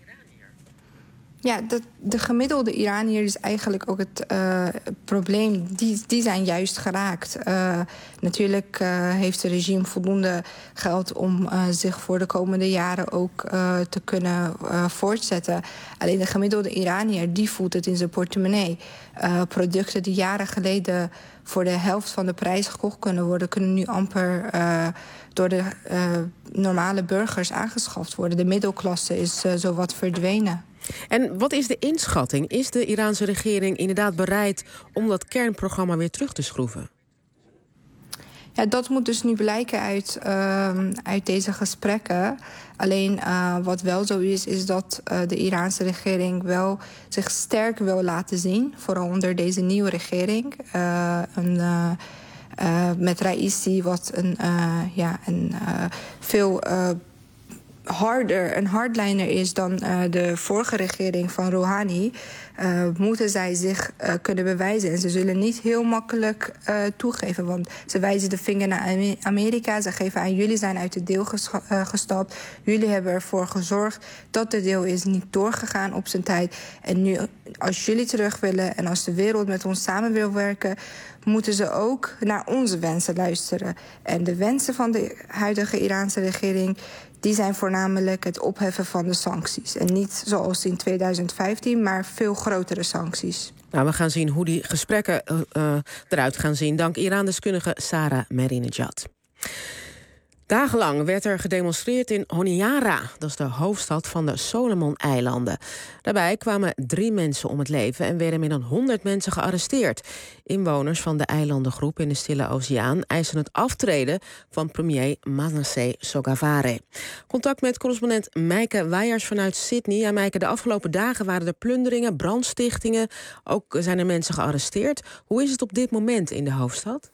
Ja, de, de gemiddelde Iranier is eigenlijk ook het uh, probleem. Die, die zijn juist geraakt. Uh, natuurlijk uh, heeft het regime voldoende geld om uh, zich voor de komende jaren ook uh, te kunnen uh, voortzetten. Alleen de gemiddelde Iranier, die voelt het in zijn portemonnee. Uh, producten die jaren geleden voor de helft van de prijs gekocht kunnen worden, kunnen nu amper uh, door de uh, normale burgers aangeschaft worden. De middelklasse is uh, zowat verdwenen. En wat is de inschatting? Is de Iraanse regering inderdaad bereid om dat kernprogramma weer terug te schroeven? Ja, dat moet dus nu blijken uit, uh, uit deze gesprekken. Alleen uh, wat wel zo is, is dat uh, de Iraanse regering wel zich sterk wil laten zien. Vooral onder deze nieuwe regering. Uh, een, uh, uh, met Raisi, wat een, uh, ja, een uh, veel Uh, harder, een hardliner is dan uh, de vorige regering van Rouhani, uh, moeten zij zich uh, kunnen bewijzen. En ze zullen niet heel makkelijk uh, toegeven, want ze wijzen de vinger naar Amerika. Ze geven aan, jullie zijn uit de deal ges- uh, gestapt. Jullie hebben ervoor gezorgd dat de deal is niet doorgegaan op zijn tijd. En nu, als jullie terug willen en als de wereld met ons samen wil werken, moeten ze ook naar onze wensen luisteren. En de wensen van de huidige Iraanse regering, die zijn voornamelijk het opheffen van de sancties. En niet zoals in tweeduizend vijftien, maar veel grotere sancties. Nou, we gaan zien hoe die gesprekken uh, uh, eruit gaan zien. Dank Iran-deskundige Sarah Merinejad. Dagenlang werd er gedemonstreerd in Honiara. Dat is de hoofdstad van de Solomon-eilanden. Daarbij kwamen drie mensen om het leven en werden meer dan honderd mensen gearresteerd. Inwoners van de eilandengroep in de Stille Oceaan eisen het aftreden van premier Manasseh Sogavare. Contact met correspondent Meike Weijers vanuit Sydney. Ja, Meike, de afgelopen dagen waren er plunderingen, brandstichtingen. Ook zijn er mensen gearresteerd. Hoe is het op dit moment in de hoofdstad?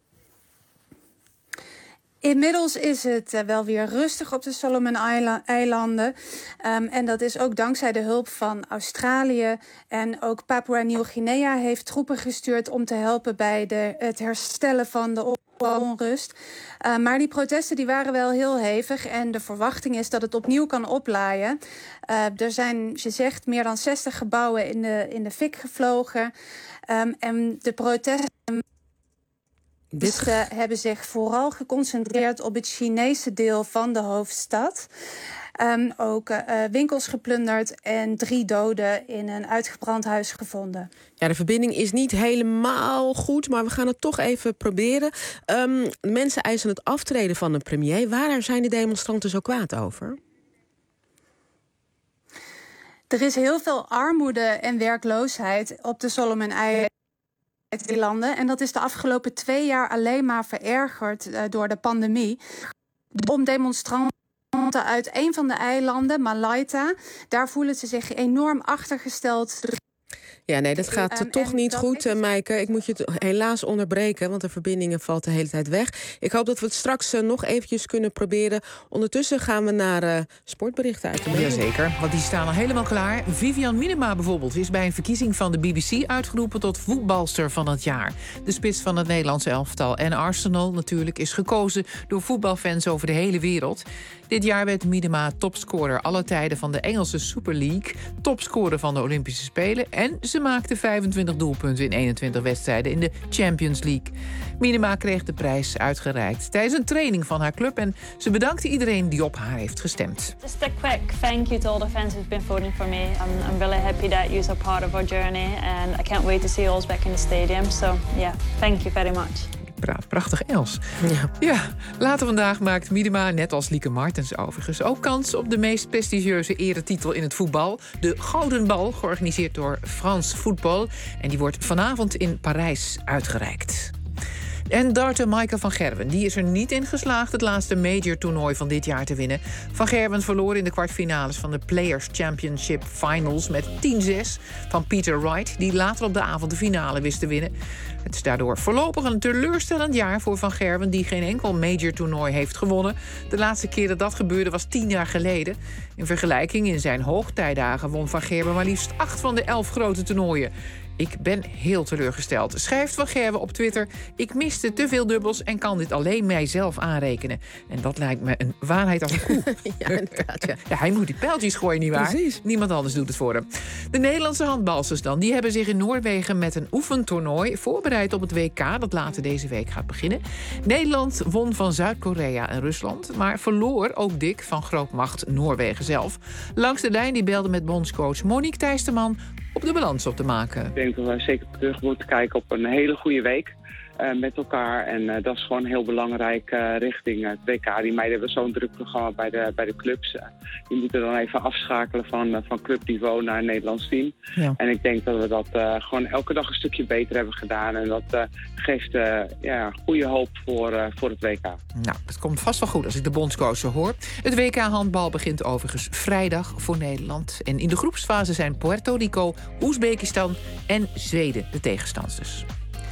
Inmiddels is het uh, wel weer rustig op de Solomon-eilanden. Um, en dat is ook dankzij de hulp van Australië. En ook Papua-Nieuw-Guinea heeft troepen gestuurd om te helpen bij de, het herstellen van de onrust. Uh, maar die protesten die waren wel heel hevig. En de verwachting is dat het opnieuw kan oplaaien. Uh, er zijn, je zegt, meer dan zestig gebouwen in de, in de fik gevlogen. Um, en de protesten Dus ze hebben zich vooral geconcentreerd op het Chinese deel van de hoofdstad. Um, ook uh, winkels geplunderd en drie doden in een uitgebrand huis gevonden. Ja, de verbinding is niet helemaal goed, maar we gaan het toch even proberen. Um, mensen eisen het aftreden van de premier. Waar zijn de demonstranten zo kwaad over? Er is heel veel armoede en werkloosheid op de Solomon-eilanden. En dat is de afgelopen twee jaar alleen maar verergerd uh, door de pandemie. Om demonstranten uit een van de eilanden, Malaita, daar voelen ze zich enorm achtergesteld. Ja, nee, dat gaat um, toch niet goed, uh, Maaike. Ik moet je het helaas onderbreken, want de verbindingen valt de hele tijd weg. Ik hoop dat we het straks uh, nog eventjes kunnen proberen. Ondertussen gaan we naar uh, sportberichten uit de media. Jazeker, want die staan al helemaal klaar. Vivian Minema bijvoorbeeld is bij een verkiezing van de B B C uitgeroepen tot voetbalster van het jaar. De spits van het Nederlandse elftal en Arsenal natuurlijk is gekozen door voetbalfans over de hele wereld. Dit jaar werd Minema topscorer alle tijden van de Engelse Super League, topscorer van de Olympische Spelen en ze maakte vijfentwintig doelpunten in eenentwintig wedstrijden in de Champions League. Minema kreeg de prijs uitgereikt tijdens een training van haar club en ze bedankte iedereen die op haar heeft gestemd. Just a quick thank you to all the fans who've been voting for me. I'm, I'm really happy that you're a part of our journey and I can't wait to see you all back in the stadium. So yeah, thank you very much. Praat prachtig Els. Ja. ja, later vandaag maakt Minema, net als Lieke Martens overigens, ook kans op de meest prestigieuze eretitel in het voetbal. De Gouden Bal, georganiseerd door France Football. En die wordt vanavond in Parijs uitgereikt. En darter Maaike van Gerwen, die is er niet in geslaagd het laatste major-toernooi van dit jaar te winnen. Van Gerwen verloor in de kwartfinales van de Players Championship Finals met tien zes van Peter Wright, die later op de avond de finale wist te winnen. Het is daardoor voorlopig een teleurstellend jaar voor Van Gerwen, die geen enkel major-toernooi heeft gewonnen. De laatste keer dat dat gebeurde was tien jaar geleden. In vergelijking in zijn hoogtijdagen won Van Gerwen maar liefst acht van de elf grote toernooien. Ik ben heel teleurgesteld, schrijft Van Gerwen op Twitter. Ik miste te veel dubbels en kan dit alleen mijzelf aanrekenen. En dat lijkt me een waarheid als een koe. ja, inderdaad, ja. ja, hij moet die pijltjes gooien, nietwaar? Precies. Niemand anders doet het voor hem. De Nederlandse handbalsters dan, die hebben zich in Noorwegen met een oefentoernooi voorbereid op het W K dat later deze week gaat beginnen. Nederland won van Zuid-Korea en Rusland, maar verloor ook dik van grootmacht Noorwegen zelf. Langs de lijn die belde met bondscoach Monique Thijsterman op de balans op te maken. Ik denk dat we zeker terug moeten kijken op een hele goede week uh, met elkaar. En uh, dat is gewoon heel belangrijk uh, richting het W K. Die meiden hebben zo'n druk programma bij de, bij de clubs. Uh, die moeten dan even afschakelen van, uh, van clubniveau naar een Nederlands team. Ja. En ik denk dat we dat uh, gewoon elke dag een stukje beter hebben gedaan. En dat uh, geeft uh, ja, goede hoop voor, uh, voor het W K. Nou, het komt vast wel goed als ik de bondscoach zo hoor. Het W K handbal begint overigens vrijdag voor Nederland. En in de groepsfase zijn Puerto Rico, Oezbekistan en Zweden de tegenstanders.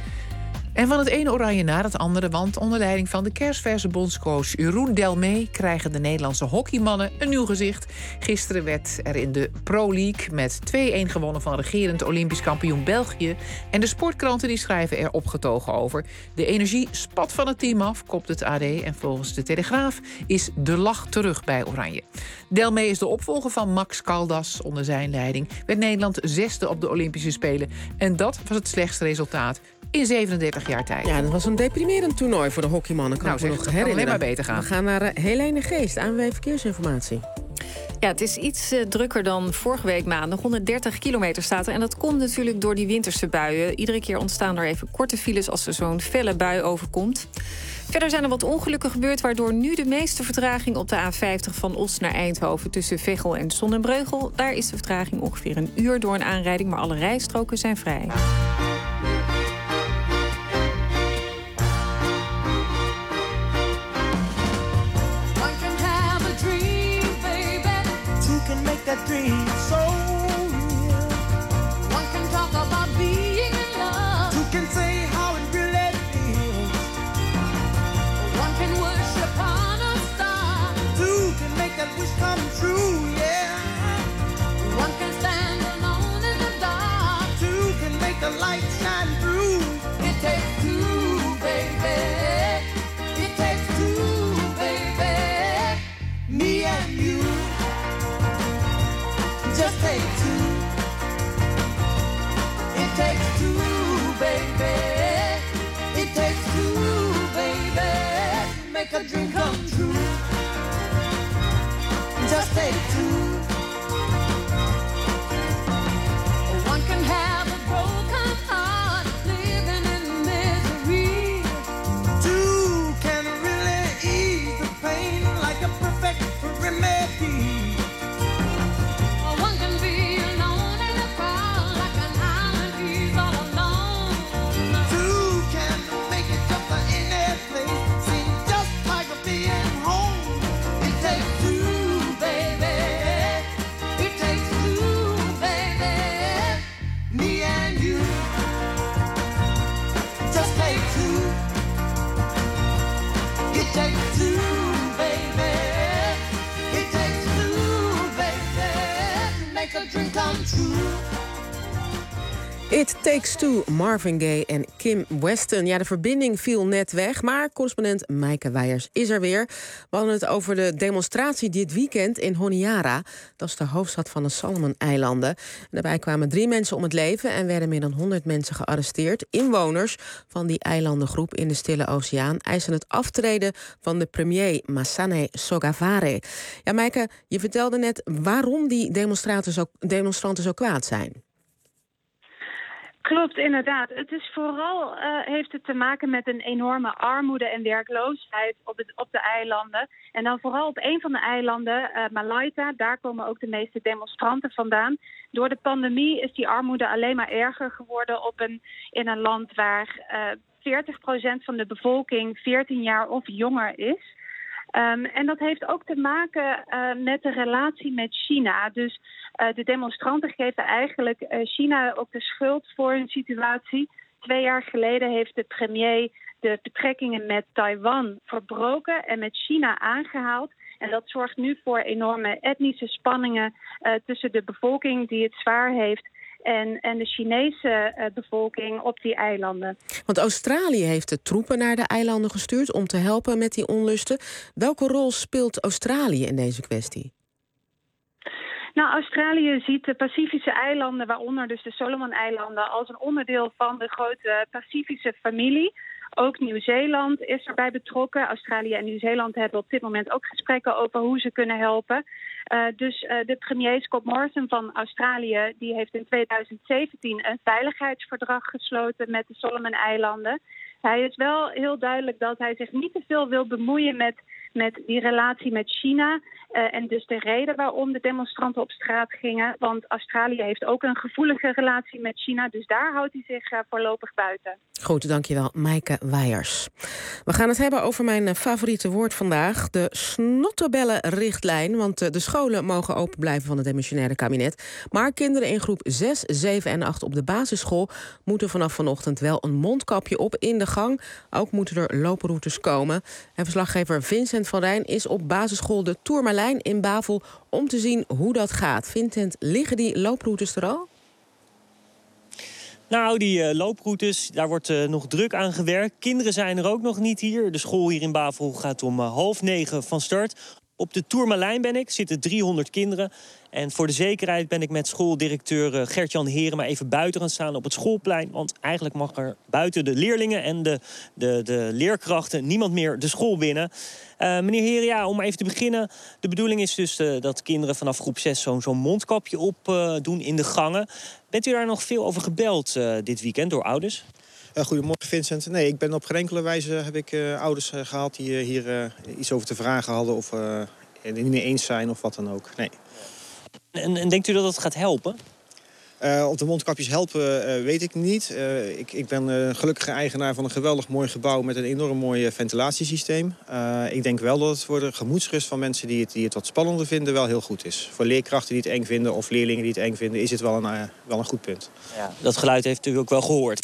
En van het ene oranje naar het andere, want onder leiding van de kersverse bondscoach Jeroen Delmee krijgen de Nederlandse hockeymannen een nieuw gezicht. Gisteren werd er in de Pro League met twee-een gewonnen van regerend Olympisch kampioen België. En de sportkranten die schrijven er opgetogen over. De energie spat van het team af, kopt het A D. En volgens de Telegraaf is de lach terug bij Oranje. Delmee is de opvolger van Max Caldas. Onder zijn leiding werd Nederland zesde op de Olympische Spelen. En dat was het slechtste resultaat in zevenendertig jaar tijd. Ja, dat was een deprimerend toernooi voor de hockeymannen. Kan nou, ik me nog herinneren. Alleen maar beter gaan. We gaan naar uh, Helene Geest, A N W Verkeersinformatie. Ja, het is iets uh, drukker dan vorige week maandag. honderddertig kilometer staat er. En dat komt natuurlijk door die winterse buien. Iedere keer ontstaan er even korte files als er zo'n felle bui overkomt. Verder zijn er wat ongelukken gebeurd, waardoor nu de meeste vertraging op de A vijftig van Os naar Eindhoven tussen Veghel en Sonnenbreugel. Daar is de vertraging ongeveer een uur door een aanrijding, maar alle rijstroken zijn vrij. That dream so real. One can talk about being in love. Two can say how it really feels. One can worship on a star. Two can make that wish come true, yeah. One can stand alone in the dark. Two can make the light shine through. It takes two, baby. It takes two, baby. Me and you. Just take two. It takes two, baby. It takes two. make a dream come true. Just take two. One can have a broken heart, living in misery. Two can really ease the pain like a perfect remedy. One can be alone in a crowd like an island, he's all alone. Two can make it just in their place, seem just like a being home. It takes two, baby. It takes two, baby. Me and you. Just take two. It takes two, baby. It takes two, baby. To make a dream come true. It Takes Two, Marvin Gaye en Kim Weston. Ja, de verbinding viel net weg, maar correspondent Maaike Wijers is er weer. We hadden het over de demonstratie dit weekend in Honiara. Dat is de hoofdstad van de Solomon-eilanden. En daarbij kwamen drie mensen om het leven en werden meer dan honderd mensen gearresteerd. Inwoners van die eilandengroep in de Stille Oceaan eisen het aftreden van de premier Masane Sogavare. Ja, Maaike, je vertelde net waarom die demonstranten zo, demonstranten zo kwaad zijn. Klopt, inderdaad. Het is vooral uh, heeft het te maken met een enorme armoede en werkloosheid op, het, op de eilanden. En dan vooral op een van de eilanden, uh, Malaita, daar komen ook de meeste demonstranten vandaan. Door de pandemie is die armoede alleen maar erger geworden op een, in een land waar uh, veertig procent van de bevolking veertien jaar of jonger is. Um, en dat heeft ook te maken uh, met de relatie met China. Dus uh, de demonstranten geven eigenlijk uh, China ook de schuld voor hun situatie. Twee jaar geleden heeft de premier de betrekkingen met Taiwan verbroken en met China aangehaald. En dat zorgt nu voor enorme etnische spanningen uh, tussen de bevolking die het zwaar heeft En, en de Chinese uh, bevolking op die eilanden. Want Australië heeft de troepen naar de eilanden gestuurd om te helpen met die onlusten. Welke rol speelt Australië in deze kwestie? Nou, Australië ziet de Pacifische eilanden, waaronder dus de Solomon-eilanden, als een onderdeel van de grote Pacifische familie. Ook Nieuw-Zeeland is erbij betrokken. Australië en Nieuw-Zeeland hebben op dit moment ook gesprekken over hoe ze kunnen helpen. Uh, dus uh, de premier Scott Morrison van Australië, die heeft in tweeduizend zeventien een veiligheidsverdrag gesloten met de Solomon-eilanden. Hij is wel heel duidelijk dat hij zich niet te veel wil bemoeien met, met die relatie met China. Uh, en dus de reden waarom de demonstranten op straat gingen. Want Australië heeft ook een gevoelige relatie met China. Dus daar houdt hij zich uh, voorlopig buiten. Goed, dankjewel, Maaike Wijers. We gaan het hebben over mijn favoriete woord vandaag. De snotterbellenrichtlijn. Want de scholen mogen open blijven van het demissionaire kabinet. Maar kinderen in groep zes, zeven en acht op de basisschool moeten vanaf vanochtend wel een mondkapje op in de gang. Ook moeten er looproutes komen. En verslaggever Vincent van Rijn is op basisschool de Tourmalijn in Bavel om te zien hoe dat gaat. Vincent, liggen die looproutes er al? Nou, die uh, looproutes, daar wordt uh, nog druk aan gewerkt. Kinderen zijn er ook nog niet hier. De school hier in Bavel gaat om uh, half negen van start. Op de Tourmalijn ben ik, zitten driehonderd kinderen. En voor de zekerheid ben ik met schooldirecteur uh, Gert-Jan Heren maar even buiten gaan staan op het schoolplein. Want eigenlijk mag er buiten de leerlingen en de, de, de leerkrachten niemand meer de school binnen. Uh, meneer Heren, ja, om even te beginnen. De bedoeling is dus uh, dat kinderen vanaf groep zes zo'n zo'n mondkapje op uh, doen in de gangen. Bent u daar nog veel over gebeld uh, dit weekend door ouders? Uh, goedemorgen Vincent. Nee, ik ben op geen enkele wijze heb ik uh, ouders uh, gehad die uh, hier uh, iets over te vragen hadden of uh, het niet meer eens zijn of wat dan ook. Nee. En, en denkt u dat dat gaat helpen? Uh, of de mondkapjes helpen, uh, weet ik niet. Uh, ik, ik ben uh, gelukkige eigenaar van een geweldig mooi gebouw met een enorm mooi ventilatiesysteem. Uh, ik denk wel dat het voor de gemoedsrust van mensen die het, die het wat spannender vinden wel heel goed is. Voor leerkrachten die het eng vinden of leerlingen die het eng vinden is het wel een, uh, wel een goed punt. Ja, dat geluid heeft u ook wel gehoord.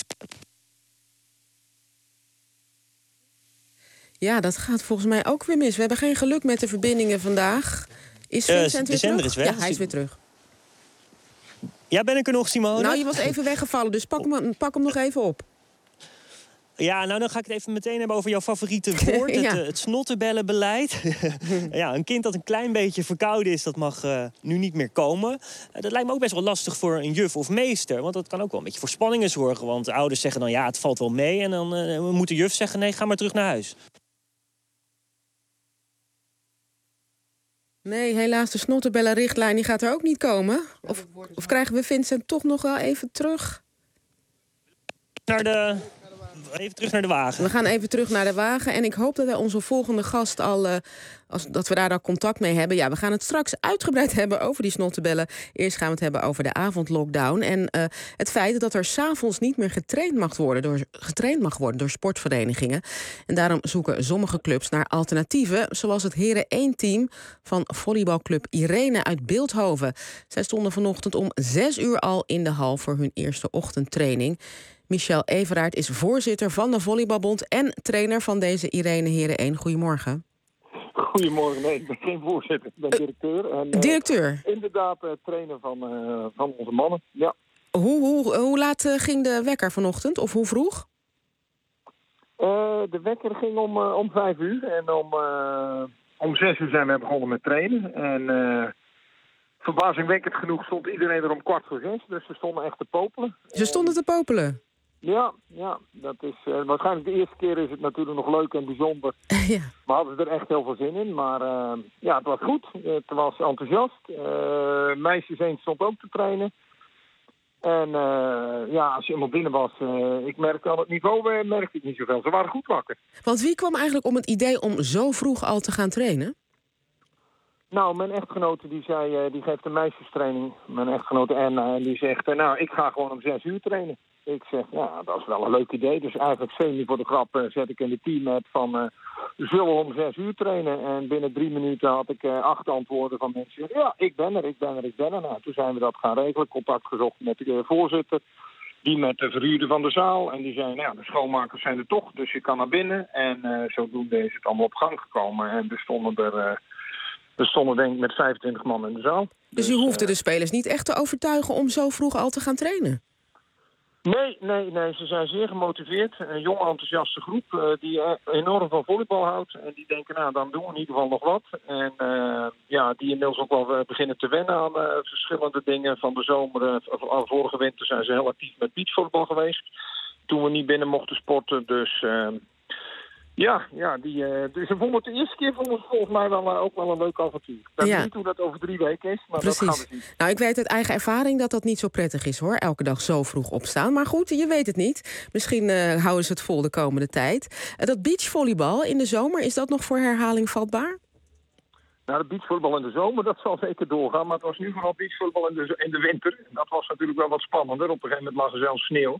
Ja, dat gaat volgens mij ook weer mis. We hebben geen geluk met de verbindingen vandaag. Is Vincent uh, de weer zender terug? Is weg. Ja, hij is weer terug. Ja, ben ik er nog, Simone? Nou, je was even weggevallen, dus pak hem, pak hem nog even op. Ja, nou dan ga ik het even meteen hebben over jouw favoriete woord. ja. het, uh, het snotterbellenbeleid. ja, een kind dat een klein beetje verkouden is, dat mag uh, nu niet meer komen. Uh, dat lijkt me ook best wel lastig voor een juf of meester. Want dat kan ook wel een beetje voor spanningen zorgen. Want de ouders zeggen dan, ja, het valt wel mee. En dan uh, moet de juf zeggen, nee, ga maar terug naar huis. Nee, helaas, de snottenbellenrichtlijn die gaat er ook niet komen. Of, of krijgen we Vincent toch nog wel even terug? Naar de... Even terug naar de wagen. We gaan even terug naar de wagen. En ik hoop dat wij onze volgende gast al... Uh, als, dat we daar al contact mee hebben. Ja, we gaan het straks uitgebreid hebben over die snottenbellen. Eerst gaan we het hebben over de avondlockdown. En uh, het feit dat er 's avonds niet meer getraind mag worden, door, getraind mag worden door sportverenigingen. En daarom zoeken sommige clubs naar alternatieven. Zoals het Heren één team van volleybalclub Irene uit Bilthoven. Zij stonden vanochtend om zes uur al in de hal voor hun eerste ochtendtraining. Michel Everaert is voorzitter van de Volleybalbond en trainer van deze Irene Heren één. Goedemorgen. Goedemorgen, nee, ik ben geen voorzitter, ik ben directeur. En, uh, directeur? Inderdaad, uh, trainer van, uh, van onze mannen, ja. Hoe, hoe, hoe laat uh, ging de wekker vanochtend, of hoe vroeg? Uh, de wekker ging om, uh, om vijf uur en om, uh, om zes uur zijn we begonnen met trainen. En uh, verbazingwekkend genoeg stond iedereen er om kwart voor zes, dus ze stonden echt te popelen. Ze stonden te popelen? Ja, ja, dat is uh, waarschijnlijk de eerste keer is het natuurlijk nog leuk en bijzonder. Ja. We hadden er echt heel veel zin in, maar uh, ja, het was goed. Het was enthousiast. Uh, meisjes één stond ook te trainen. En uh, ja, als je helemaal binnen was, uh, ik merkte aan het niveau, uh, merkte ik niet zoveel. Ze waren goed wakker. Want wie kwam eigenlijk om het idee om zo vroeg al te gaan trainen? Nou, mijn echtgenote die zei, uh, die geeft een meisjestraining. Mijn echtgenote Anna, en die zegt, uh, nou, ik ga gewoon om zes uur trainen. Ik zeg, ja, dat is wel een leuk idee. Dus eigenlijk semi voor de grap uh, zet ik in de team van, uh, zullen we om zes uur trainen? En binnen drie minuten had ik uh, acht antwoorden van mensen. Ja, ik ben er, ik ben er, ik ben er. Nou, toen zijn we dat gaan regelen. Contact gezocht met de uh, voorzitter. Die met de verhuurder van de zaal. En die zei, nou ja, de schoonmakers zijn er toch, dus je kan naar binnen. En uh, zodoende is het allemaal op gang gekomen. En er stonden er... Uh, We stonden denk ik met vijfentwintig man in de zaal. Dus u hoefde uh, de spelers niet echt te overtuigen om zo vroeg al te gaan trainen? Nee, nee, nee. Ze zijn zeer gemotiveerd. Een jonge, enthousiaste groep uh, die uh, enorm van volleybal houdt. En die denken, nou, dan doen we in ieder geval nog wat. En uh, ja, die inmiddels ook wel uh, beginnen te wennen aan uh, verschillende dingen. Van de zomer, uh, van vorige winter zijn ze heel actief met beachvolleybal geweest. Toen we niet binnen mochten sporten, dus... Uh, Ja, ja die, uh, dus ze vonden het de eerste keer vonden het volgens mij wel, uh, ook wel een leuk avontuur. Ik weet ja. niet hoe dat over drie weken is, maar Precies. dat gaan we zien. Nou, ik weet uit eigen ervaring dat dat niet zo prettig is, hoor. Elke dag zo vroeg opstaan. Maar goed, je weet het niet. Misschien uh, houden ze het vol de komende tijd. Uh, dat beachvolleybal in de zomer, is dat nog voor herhaling vatbaar? Nou, de beachvolleybal in de zomer, dat zal zeker doorgaan. Maar het was nu vooral beachvolleybal in de, in de winter. Dat was natuurlijk wel wat spannender. Op een gegeven moment lag er zelfs sneeuw.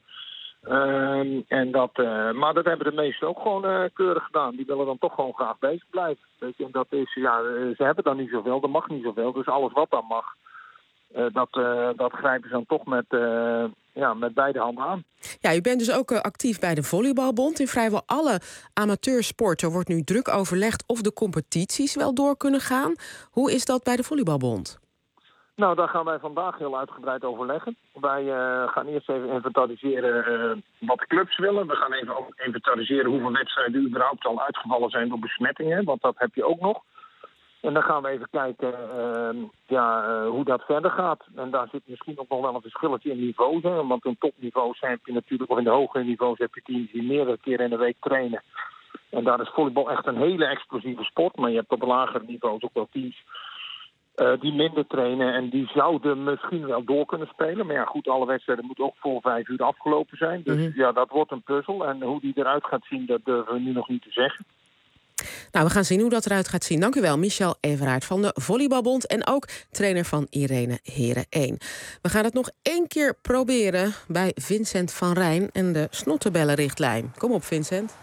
Uh, en dat, uh, maar dat hebben de meesten ook gewoon uh, keurig gedaan. Die willen dan toch gewoon graag bezig blijven. Weet je? En dat is, ja, ze hebben dan niet zoveel, er mag niet zoveel. Dus alles wat dan mag, uh, dat, uh, dat grijpen ze dan toch met, uh, ja, met beide handen aan. Ja, u bent dus ook uh, actief bij de Volleybalbond. In vrijwel alle amateursporten wordt nu druk overlegd of de competities wel door kunnen gaan. Hoe is dat bij de Volleybalbond? Nou, daar gaan wij vandaag heel uitgebreid overleggen. Wij uh, gaan eerst even inventariseren uh, wat de clubs willen. We gaan even ook inventariseren hoeveel wedstrijden überhaupt al uitgevallen zijn door besmettingen. Want dat heb je ook nog. En dan gaan we even kijken uh, ja, uh, hoe dat verder gaat. En daar zit misschien ook nog wel een verschilletje in niveaus. Hè? Want in topniveaus heb je natuurlijk, of in de hogere niveaus heb je teams die meerdere keren in de week trainen. En daar is volleybal echt een hele explosieve sport. Maar je hebt op lagere niveaus ook wel teams... Uh, die minder trainen en die zouden misschien wel door kunnen spelen. Maar ja, goed, alle wedstrijden moeten ook voor vijf uur afgelopen zijn. Dus mm-hmm. ja, dat wordt een puzzel. En hoe die eruit gaat zien, dat durven we nu nog niet te zeggen. Nou, we gaan zien hoe dat eruit gaat zien. Dank u wel, Michel Everaert van de Volleybalbond... en ook trainer van Irene Heren één. We gaan het nog één keer proberen bij Vincent van Rijn... en de snottenbellenrichtlijn. Kom op, Vincent.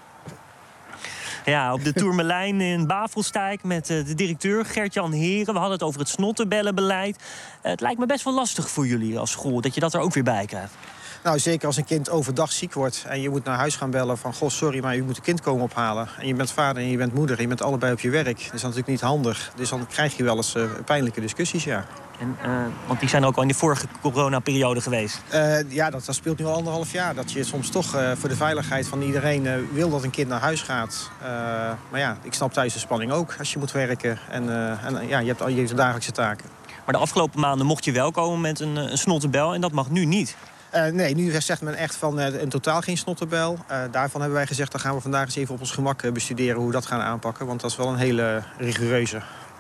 Ja, op de Tourmalijn in Bavelstijk met uh, de directeur Gert-Jan Heren. We hadden het over het snottenbellenbeleid. Uh, het lijkt me best wel lastig voor jullie als school, dat je dat er ook weer bij krijgt. Nou, zeker als een kind overdag ziek wordt en je moet naar huis gaan bellen van... goh, sorry, maar u moet een kind komen ophalen. En je bent vader en je bent moeder en je bent allebei op je werk. Dat is natuurlijk niet handig. Dus dan krijg je wel eens uh, pijnlijke discussies, ja. En, uh, want die zijn ook al in de vorige coronaperiode geweest. Uh, ja, dat, dat speelt nu al anderhalf jaar. Dat je soms toch uh, voor de veiligheid van iedereen uh, wil dat een kind naar huis gaat. Uh, maar ja, ik snap thuis de spanning ook als je moet werken. En, uh, en uh, ja, je hebt al je dagelijkse taken. Maar de afgelopen maanden mocht je wel komen met een, een snottenbel en dat mag nu niet. Uh, nee, nu zegt men echt van uh, in totaal geen snottenbel. Uh, daarvan hebben wij gezegd, dan gaan we vandaag eens even op ons gemak uh, bestuderen hoe we dat gaan aanpakken. Want dat is wel een hele rigoureuze.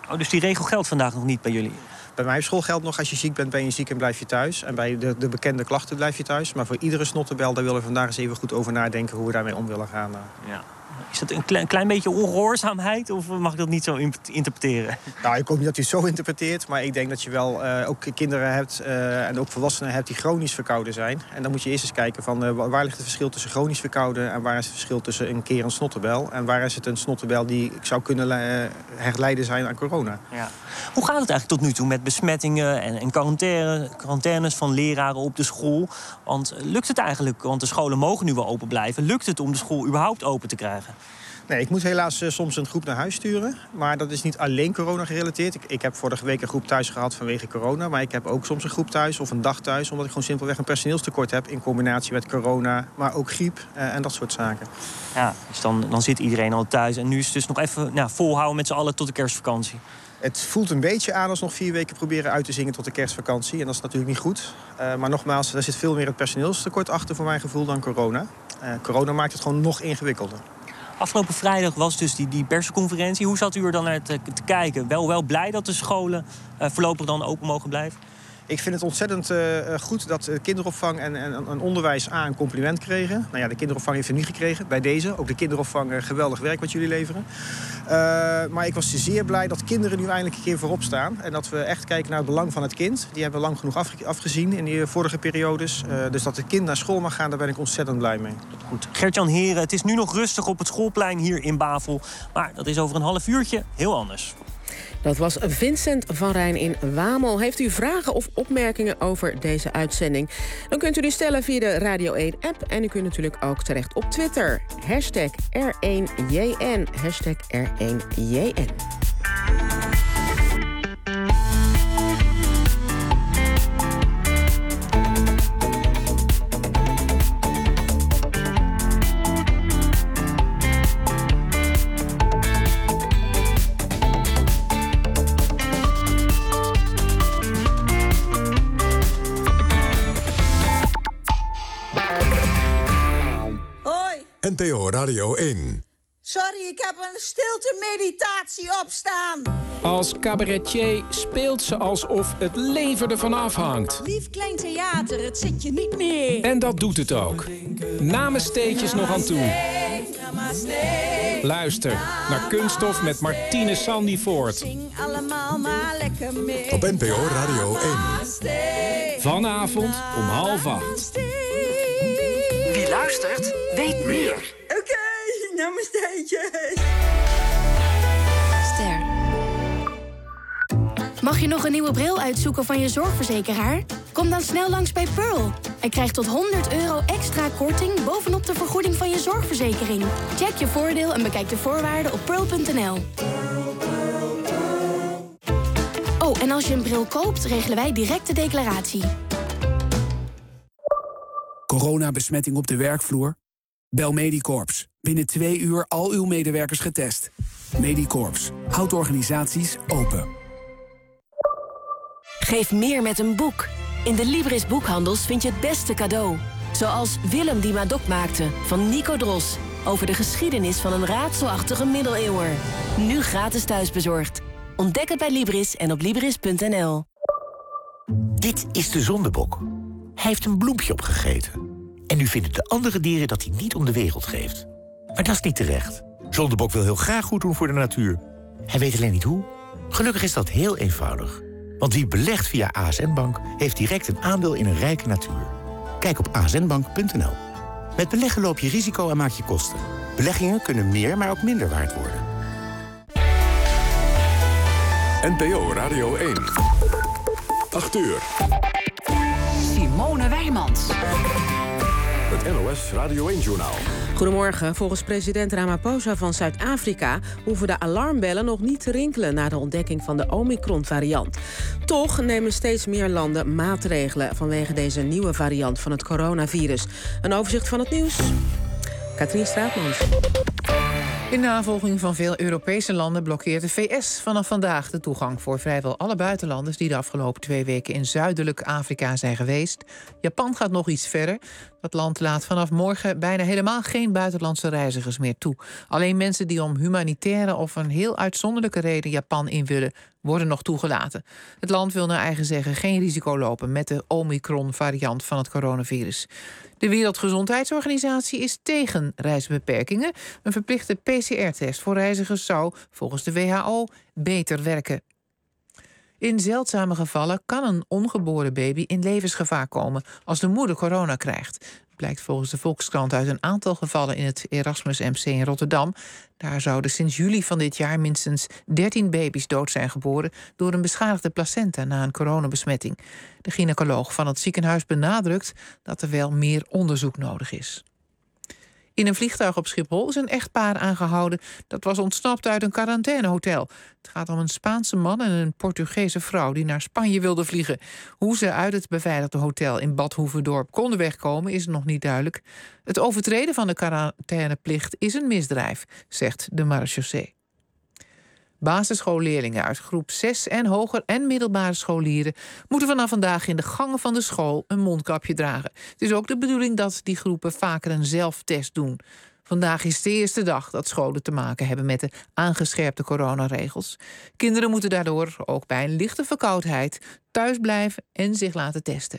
Oh, dus die regel geldt vandaag nog niet bij jullie? Bij mij op school geldt nog, als je ziek bent, ben je ziek en blijf je thuis. En bij de, de bekende klachten blijf je thuis. Maar voor iedere snottenbel, daar willen we vandaag eens even goed over nadenken hoe we daarmee om willen gaan. Ja. Is dat een klein, klein beetje ongehoorzaamheid of mag ik dat niet zo interpreteren? Nou, ik hoop niet dat u het zo interpreteert. Maar ik denk dat je wel uh, ook kinderen hebt uh, en ook volwassenen hebt die chronisch verkouden zijn. En dan moet je eerst eens kijken van uh, waar ligt het verschil tussen chronisch verkouden en waar is het verschil tussen een keer een snottenbel. En waar is het een snottenbel die zou kunnen uh, herleiden zijn aan corona. Ja. Hoe gaat het eigenlijk tot nu toe met besmettingen en, en quarantaine, quarantaines van leraren op de school? Want lukt het eigenlijk, want de scholen mogen nu wel open blijven, lukt het om de school überhaupt open te krijgen? Nee, ik moet helaas uh, soms een groep naar huis sturen. Maar dat is niet alleen corona gerelateerd. Ik, ik heb vorige week een groep thuis gehad vanwege corona. Maar ik heb ook soms een groep thuis of een dag thuis. Omdat ik gewoon simpelweg een personeelstekort heb in combinatie met corona. Maar ook griep uh, en dat soort zaken. Ja, dus dan, dan zit iedereen al thuis. En nu is het dus nog even nou, volhouden met z'n allen tot de kerstvakantie. Het voelt een beetje aan als nog vier weken proberen uit te zingen tot de kerstvakantie. En dat is natuurlijk niet goed. Uh, maar nogmaals, daar zit veel meer het personeelstekort achter voor mijn gevoel dan corona. Uh, corona maakt het gewoon nog ingewikkelder. Afgelopen vrijdag was dus die, die persconferentie. Hoe zat u er dan naar te, te kijken? Wel, wel blij dat de scholen uh, voorlopig dan open mogen blijven? Ik vind het ontzettend uh, goed dat uh, kinderopvang en, en, en onderwijs A een compliment kregen. Nou ja, de kinderopvang heeft het niet gekregen, bij deze. Ook de kinderopvang, uh, geweldig werk wat jullie leveren. Uh, maar ik was zeer blij dat kinderen nu eindelijk een keer voorop staan. En dat we echt kijken naar het belang van het kind. Die hebben we lang genoeg afge- afgezien in die vorige periodes. Uh, dus dat het kind naar school mag gaan, daar ben ik ontzettend blij mee. Goed. Gert-Jan Heren, het is nu nog rustig op het schoolplein hier in Bavel. Maar dat is over een half uurtje heel anders. Dat was Vincent van Rijn in Wamel. Heeft u vragen of opmerkingen over deze uitzending? Dan kunt u die stellen via de Radio één-app. En u kunt natuurlijk ook terecht op Twitter. Hashtag R één J N. Hashtag R één J N. N P O Radio één. Sorry, ik heb een stilte-meditatie opstaan. Als cabaretier speelt ze alsof het leven ervan afhangt. Lief klein theater, het zit je niet meer. En dat doet het ook. Namasteetjes nog aan toe. Namaste. Luister naar Kunststof met Martine Sandy Voort. Zing allemaal maar lekker mee. Op N P O Radio één. Vanavond om half acht. Wie luistert, weet meer. Oké, okay, namasteetjes. Ster. Mag je nog een nieuwe bril uitzoeken van je zorgverzekeraar? Kom dan snel langs bij Pearl en krijg tot honderd euro extra korting bovenop de vergoeding van je zorgverzekering. Check je voordeel en bekijk de voorwaarden op pearl punt n l. Oh, en als je een bril koopt, regelen wij direct de declaratie. Coronabesmetting op de werkvloer? Bel Medicorps. Binnen twee uur al uw medewerkers getest. Medicorps. Houdt organisaties open. Geef meer met een boek. In de Libris boekhandels vind je het beste cadeau. Zoals Willem die Madoc maakte, van Nico Dros. Over de geschiedenis van een raadselachtige middeleeuwer. Nu gratis thuisbezorgd. Ontdek het bij Libris en op libris punt n l. Dit is de zondebok. Hij heeft een bloempje opgegeten. En nu vinden de andere dieren dat hij niet om de wereld geeft. Maar dat is niet terecht. Zondebok wil heel graag goed doen voor de natuur. Hij weet alleen niet hoe. Gelukkig is dat heel eenvoudig. Want wie belegt via A S N Bank heeft direct een aandeel in een rijke natuur. Kijk op a s n bank punt n l. Met beleggen loop je risico en maak je kosten. Beleggingen kunnen meer, maar ook minder waard worden. N P O Radio één. acht uur. Simone Wijmans. Het N O S Radio één-journaal. Goedemorgen. Volgens president Ramaphosa van Zuid-Afrika hoeven de alarmbellen nog niet te rinkelen na de ontdekking van de Omicron-variant. Toch nemen steeds meer landen maatregelen vanwege deze nieuwe variant van het coronavirus. Een overzicht van het nieuws. Katrien Straatmans. In navolging van veel Europese landen blokkeert de V S vanaf vandaag de toegang voor vrijwel alle buitenlanders die de afgelopen twee weken in zuidelijk Afrika zijn geweest. Japan gaat nog iets verder. Het land laat vanaf morgen bijna helemaal geen buitenlandse reizigers meer toe. Alleen mensen die om humanitaire of een heel uitzonderlijke reden Japan in willen, worden nog toegelaten. Het land wil naar eigen zeggen geen risico lopen met de Omicron-variant van het coronavirus. De Wereldgezondheidsorganisatie is tegen reisbeperkingen. Een verplichte P C R-test voor reizigers zou volgens de W H O beter werken. In zeldzame gevallen kan een ongeboren baby in levensgevaar komen als de moeder corona krijgt. Blijkt volgens de Volkskrant uit een aantal gevallen in het Erasmus M C in Rotterdam. Daar zouden sinds juli van dit jaar minstens dertien baby's dood zijn geboren door een beschadigde placenta na een coronabesmetting. De gynaecoloog van het ziekenhuis benadrukt dat er wel meer onderzoek nodig is. In een vliegtuig op Schiphol is een echtpaar aangehouden dat was ontsnapt uit een quarantainehotel. Het gaat om een Spaanse man en een Portugese vrouw die naar Spanje wilden vliegen. Hoe ze uit het beveiligde hotel in Bad Hoeverdorp konden wegkomen is nog niet duidelijk. Het overtreden van de quarantaineplicht is een misdrijf, zegt de marechaussee. Basisschoolleerlingen uit groep zes en hoger en middelbare scholieren moeten vanaf vandaag in de gangen van de school een mondkapje dragen. Het is ook de bedoeling dat die groepen vaker een zelftest doen. Vandaag is de eerste dag dat scholen te maken hebben met de aangescherpte coronaregels. Kinderen moeten daardoor ook bij een lichte verkoudheid thuis blijven en zich laten testen.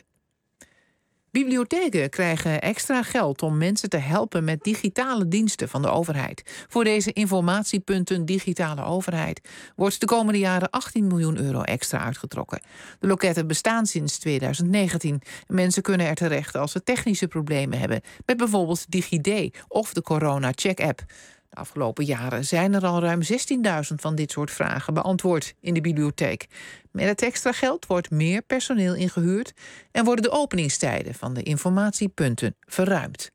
Bibliotheken krijgen extra geld om mensen te helpen met digitale diensten van de overheid. Voor deze informatiepunten digitale overheid wordt de komende jaren achttien miljoen euro extra uitgetrokken. De loketten bestaan sinds tweeduizend negentien. Mensen kunnen er terecht als ze technische problemen hebben met bijvoorbeeld DigiD of de Corona Check-app. De afgelopen jaren zijn er al ruim zestienduizend van dit soort vragen beantwoord in de bibliotheek. Met het extra geld wordt meer personeel ingehuurd en worden de openingstijden van de informatiepunten verruimd.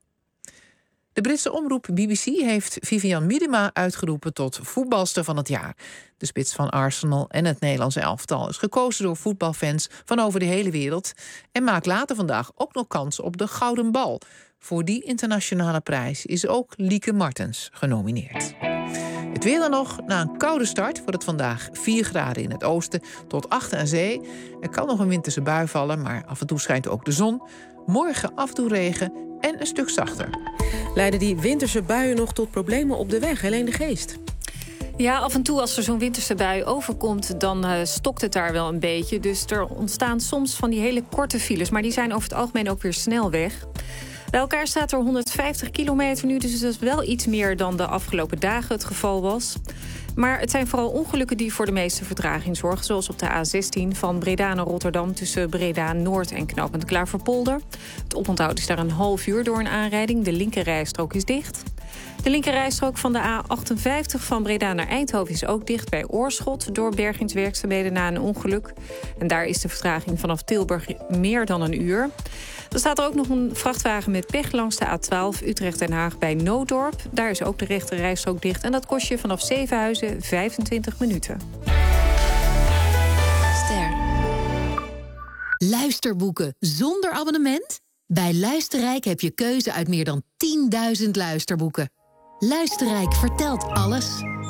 De Britse omroep B B C heeft Vivian Miedema uitgeroepen tot voetbalster van het jaar. De spits van Arsenal en het Nederlandse elftal is gekozen door voetbalfans van over de hele wereld en maakt later vandaag ook nog kans op de Gouden Bal. Voor die internationale prijs is ook Lieke Martens genomineerd. Het weer dan nog. Na een koude start wordt het vandaag vier graden in het oosten tot acht aan zee. Er kan nog een winterse bui vallen, maar af en toe schijnt ook de zon. Morgen af en toe regen en een stuk zachter. Leiden die winterse buien nog tot problemen op de weg? Helene de Geest. Ja, af en toe als er zo'n winterse bui overkomt, dan uh, stokt het daar wel een beetje. Dus er ontstaan soms van die hele korte files, maar die zijn over het algemeen ook weer snel weg. Bij elkaar staat er honderdvijftig kilometer nu, dus dat is wel iets meer dan de afgelopen dagen het geval was. Maar het zijn vooral ongelukken die voor de meeste vertraging zorgen, zoals op de A zestien van Breda naar Rotterdam tussen Breda Noord en knooppunt Klaverpolder. Het oponthoud is daar een half uur door een aanrijding. De linkerrijstrook is dicht. De linkerrijstrook van de A achtenvijftig van Breda naar Eindhoven is ook dicht bij Oorschot door bergingswerkzaamheden na een ongeluk. En daar is de vertraging vanaf Tilburg meer dan een uur. Er staat er ook nog een vrachtwagen met pech langs de A twaalf Utrecht-Den Haag bij Nooddorp. Daar is ook de rechterrijstrook dicht en dat kost je vanaf Zevenhuizen vijfentwintig minuten. Ster. Luisterboeken zonder abonnement? Bij Luisterrijk heb je keuze uit meer dan tienduizend luisterboeken. Luisterrijk vertelt alles.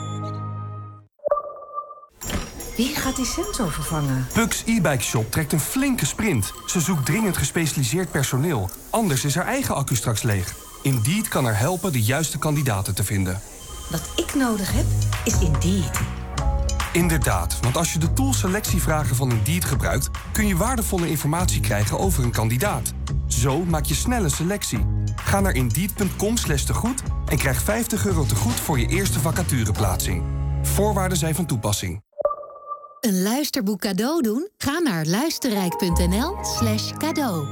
Wie gaat die sensor vervangen? Pucks e-bike shop trekt een flinke sprint. Ze zoekt dringend gespecialiseerd personeel. Anders is haar eigen accu straks leeg. Indeed kan haar helpen de juiste kandidaten te vinden. Wat ik nodig heb, is Indeed. Inderdaad, want als je de tool selectievragen van Indeed gebruikt, kun je waardevolle informatie krijgen over een kandidaat. Zo maak je snel een selectie. Ga naar indeed punt com slash tegoed en krijg vijftig euro tegoed voor je eerste vacatureplaatsing. Voorwaarden zijn van toepassing. Een luisterboek cadeau doen? Ga naar luisterrijk.nl slash cadeau.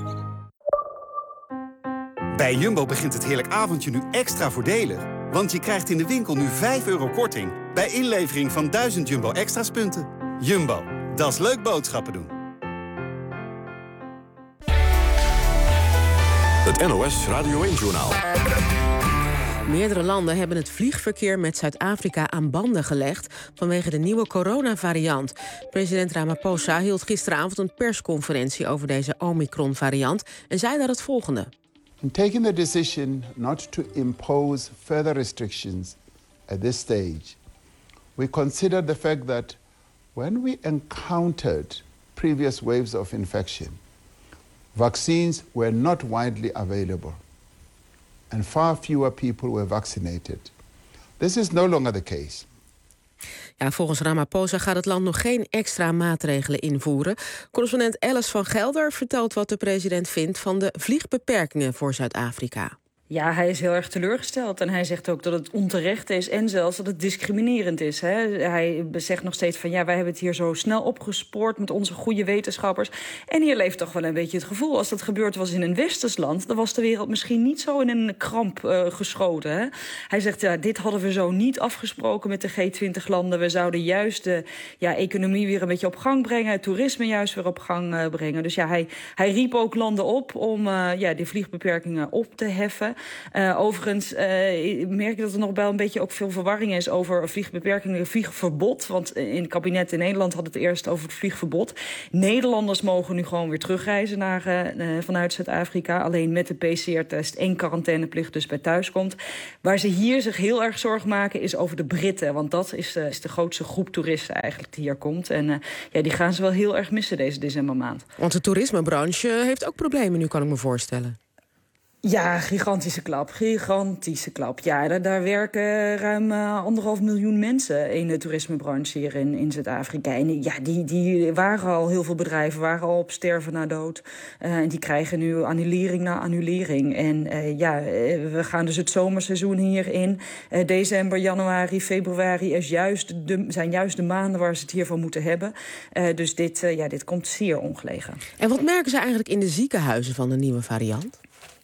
Bij Jumbo begint het heerlijk avondje nu extra voordelig. Want je krijgt in de winkel nu vijf euro korting bij inlevering van duizend Jumbo Extra's punten. Jumbo, dat is leuk boodschappen doen. Het N O S Radio één-journaal. Meerdere landen hebben het vliegverkeer met Zuid-Afrika aan banden gelegd vanwege de nieuwe coronavariant. President Ramaphosa hield gisteravond een persconferentie over deze Omicron-variant en zei daar het volgende. In taking the decision not to impose further restrictions at this stage, we considered the fact that when we encountered previous waves of infection, vaccines were not widely available, and far fewer people were vaccinated. This is no longer the case. Ja, volgens Ramaphosa gaat het land nog geen extra maatregelen invoeren. Correspondent Alice van Gelder vertelt wat de president vindt van de vliegbeperkingen voor Zuid-Afrika. Ja, hij is heel erg teleurgesteld. En hij zegt ook dat het onterecht is en zelfs dat het discriminerend is. Hè. Hij zegt nog steeds van ja, wij hebben het hier zo snel opgespoord met onze goede wetenschappers. En hier leeft toch wel een beetje het gevoel, als dat gebeurd was in een westers land, dan was de wereld misschien niet zo in een kramp uh, geschoten. Hè. Hij zegt ja, dit hadden we zo niet afgesproken met de G twintig landen. We zouden juist de ja, economie weer een beetje op gang brengen, het toerisme juist weer op gang uh, brengen. Dus ja, hij, hij riep ook landen op om uh, ja, die vliegbeperkingen op te heffen. Uh, overigens uh, merk ik dat er nog wel een beetje ook veel verwarring is over vliegbeperkingen, vliegverbod. Want in het kabinet in Nederland had het eerst over het vliegverbod. Nederlanders mogen nu gewoon weer terugreizen naar, uh, vanuit Zuid-Afrika. Alleen met de P C R-test en quarantaineplicht dus bij thuiskomst. Waar ze hier zich heel erg zorgen maken is over de Britten. Want dat is, uh, is de grootste groep toeristen eigenlijk die hier komt. En uh, ja, die gaan ze wel heel erg missen deze decembermaand. Want de toerismebranche heeft ook problemen nu, kan ik me voorstellen. Ja, gigantische klap. Gigantische klap. Ja, daar, daar werken ruim uh, anderhalf miljoen mensen in de toerismebranche hier in, in Zuid-Afrika. En ja, die, die waren al, heel veel bedrijven waren al op sterven na dood. Uh, en die krijgen nu annulering na annulering. En uh, ja, we gaan dus het zomerseizoen hier in. Uh, december, januari, februari is juist de, zijn juist de maanden waar ze het hiervan moeten hebben. Uh, dus dit, uh, ja, dit komt zeer ongelegen. En wat merken ze eigenlijk in de ziekenhuizen van de nieuwe variant?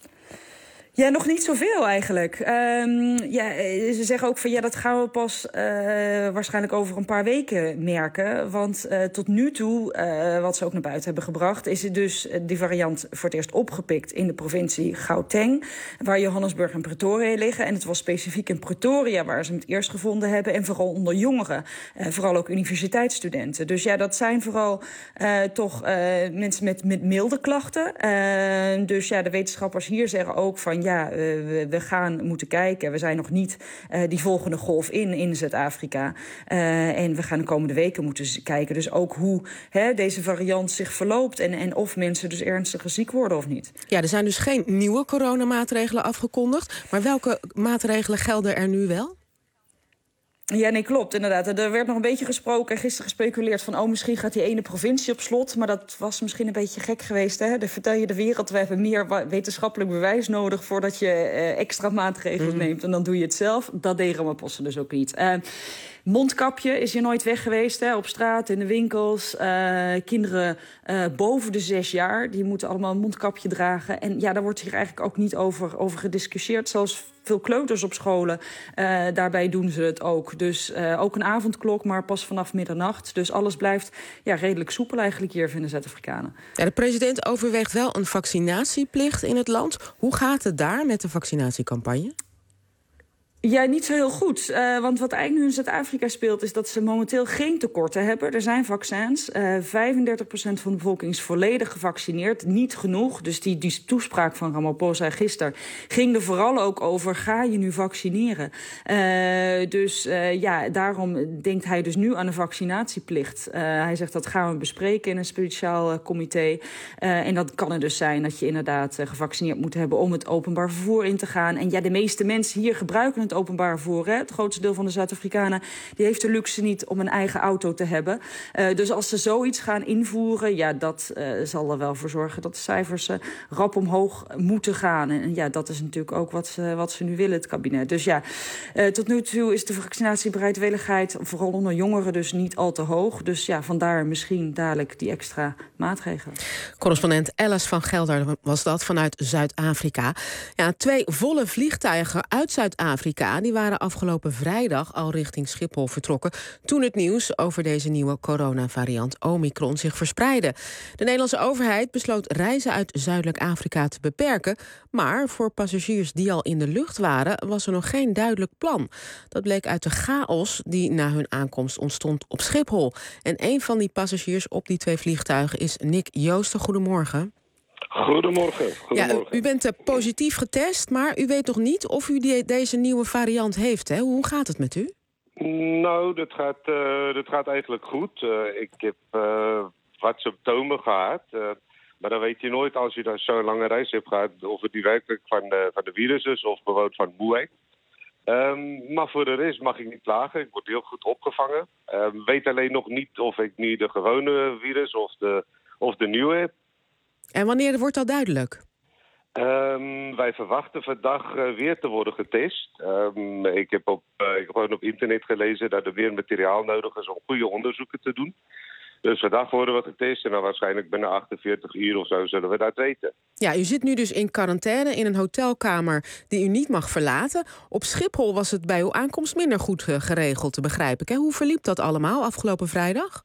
Ja, nog niet zoveel eigenlijk. Um, ja, ze zeggen ook van ja, dat gaan we pas uh, waarschijnlijk over een paar weken merken. Want uh, tot nu toe, uh, wat ze ook naar buiten hebben gebracht, is het dus uh, die variant voor het eerst opgepikt in de provincie Gauteng, waar Johannesburg en Pretoria liggen. En het was specifiek in Pretoria waar ze hem het eerst gevonden hebben. En vooral onder jongeren, uh, vooral ook universiteitsstudenten. Dus ja, dat zijn vooral uh, toch uh, mensen met, met milde klachten. Uh, dus ja, de wetenschappers hier zeggen ook van ja, we, we gaan moeten kijken. We zijn nog niet uh, die volgende golf in in Zuid-Afrika. Uh, en we gaan de komende weken moeten kijken. Dus ook hoe hè, deze variant zich verloopt. En, en of mensen dus ernstig ziek worden of niet. Ja, er zijn dus geen nieuwe coronamaatregelen afgekondigd. Maar welke maatregelen gelden er nu wel? Ja, nee, klopt, inderdaad. Er werd nog een beetje gesproken, gisteren gespeculeerd van oh, misschien gaat die ene provincie op slot. Maar dat was misschien een beetje gek geweest, hè? Dan vertel je de wereld, we hebben meer wetenschappelijk bewijs nodig voordat je uh, extra maatregelen mm. neemt. En dan doe je het zelf. Dat deed Ramaphosa dus ook niet. Uh, Mondkapje is hier nooit weg geweest, hè? Op straat, in de winkels. Uh, kinderen uh, boven de zes jaar, die moeten allemaal een mondkapje dragen. En ja, daar wordt hier eigenlijk ook niet over, over gediscussieerd. Zelfs veel kleuters op scholen, uh, daarbij doen ze het ook. Dus uh, ook een avondklok, maar pas vanaf middernacht. Dus alles blijft ja, redelijk soepel eigenlijk hier, vinden Zuid-Afrikanen. Ja, de president overweegt wel een vaccinatieplicht in het land. Hoe gaat het daar met de vaccinatiecampagne? Ja, niet zo heel goed. Uh, want wat eigenlijk nu in Zuid-Afrika speelt, is dat ze momenteel geen tekorten hebben. Er zijn vaccins. Uh, vijfendertig procent van de bevolking is volledig gevaccineerd. Niet genoeg. Dus die, die toespraak van Ramaphosa gisteren ging er vooral ook over, ga je nu vaccineren? Uh, dus uh, ja, daarom denkt hij dus nu aan een vaccinatieplicht. Uh, hij zegt dat gaan we bespreken in een speciaal uh, comité. Uh, en dat kan er dus zijn dat je inderdaad uh, gevaccineerd moet hebben om het openbaar vervoer in te gaan. En ja, de meeste mensen hier gebruiken het openbaar vervoer. Hè. Het grootste deel van de Zuid-Afrikanen die heeft de luxe niet om een eigen auto te hebben. Uh, dus als ze zoiets gaan invoeren, ja, dat uh, zal er wel voor zorgen dat de cijfers uh, rap omhoog moeten gaan. En ja, dat is natuurlijk ook wat ze, wat ze nu willen, het kabinet. Dus ja, uh, tot nu toe is de vaccinatiebereidwilligheid, vooral onder jongeren, dus niet al te hoog. Dus ja, vandaar misschien dadelijk die extra maatregelen. Correspondent Alice van Gelder was dat vanuit Zuid-Afrika. Ja, twee volle vliegtuigen uit Zuid-Afrika die waren afgelopen vrijdag al richting Schiphol vertrokken toen het nieuws over deze nieuwe coronavariant Omicron zich verspreidde. De Nederlandse overheid besloot reizen uit Zuidelijk Afrika te beperken, maar voor passagiers die al in de lucht waren was er nog geen duidelijk plan. Dat bleek uit de chaos die na hun aankomst ontstond op Schiphol. En een van die passagiers op die twee vliegtuigen is Nick Joosten. Goedemorgen. Goedemorgen. Goedemorgen. Ja, u, u bent uh, positief getest, maar u weet nog niet of u die, deze nieuwe variant heeft. Hè? Hoe gaat het met u? Nou, dat gaat, uh, dat gaat eigenlijk goed. Uh, ik heb uh, wat symptomen gehad. Uh, Maar dan weet je nooit als je dan zo'n lange reis hebt gehad of het die werkelijk van de, van de virus is of gewoon van moeheid. Um, maar voor de rest mag ik niet klagen. Ik word heel goed opgevangen. Um, weet alleen nog niet of ik nu de gewone virus of de, of de nieuwe heb. En wanneer wordt dat duidelijk? Um, wij verwachten vandaag uh, weer te worden getest. Um, ik, heb op, uh, ik heb gewoon op internet gelezen dat er weer materiaal nodig is om goede onderzoeken te doen. Dus vandaag worden we getest en dan waarschijnlijk binnen achtenveertig uur of zo zullen we dat weten. Ja, u zit nu dus in quarantaine in een hotelkamer die u niet mag verlaten. Op Schiphol was het bij uw aankomst minder goed geregeld, begrijp ik. Hè? Hoe verliep dat allemaal afgelopen vrijdag?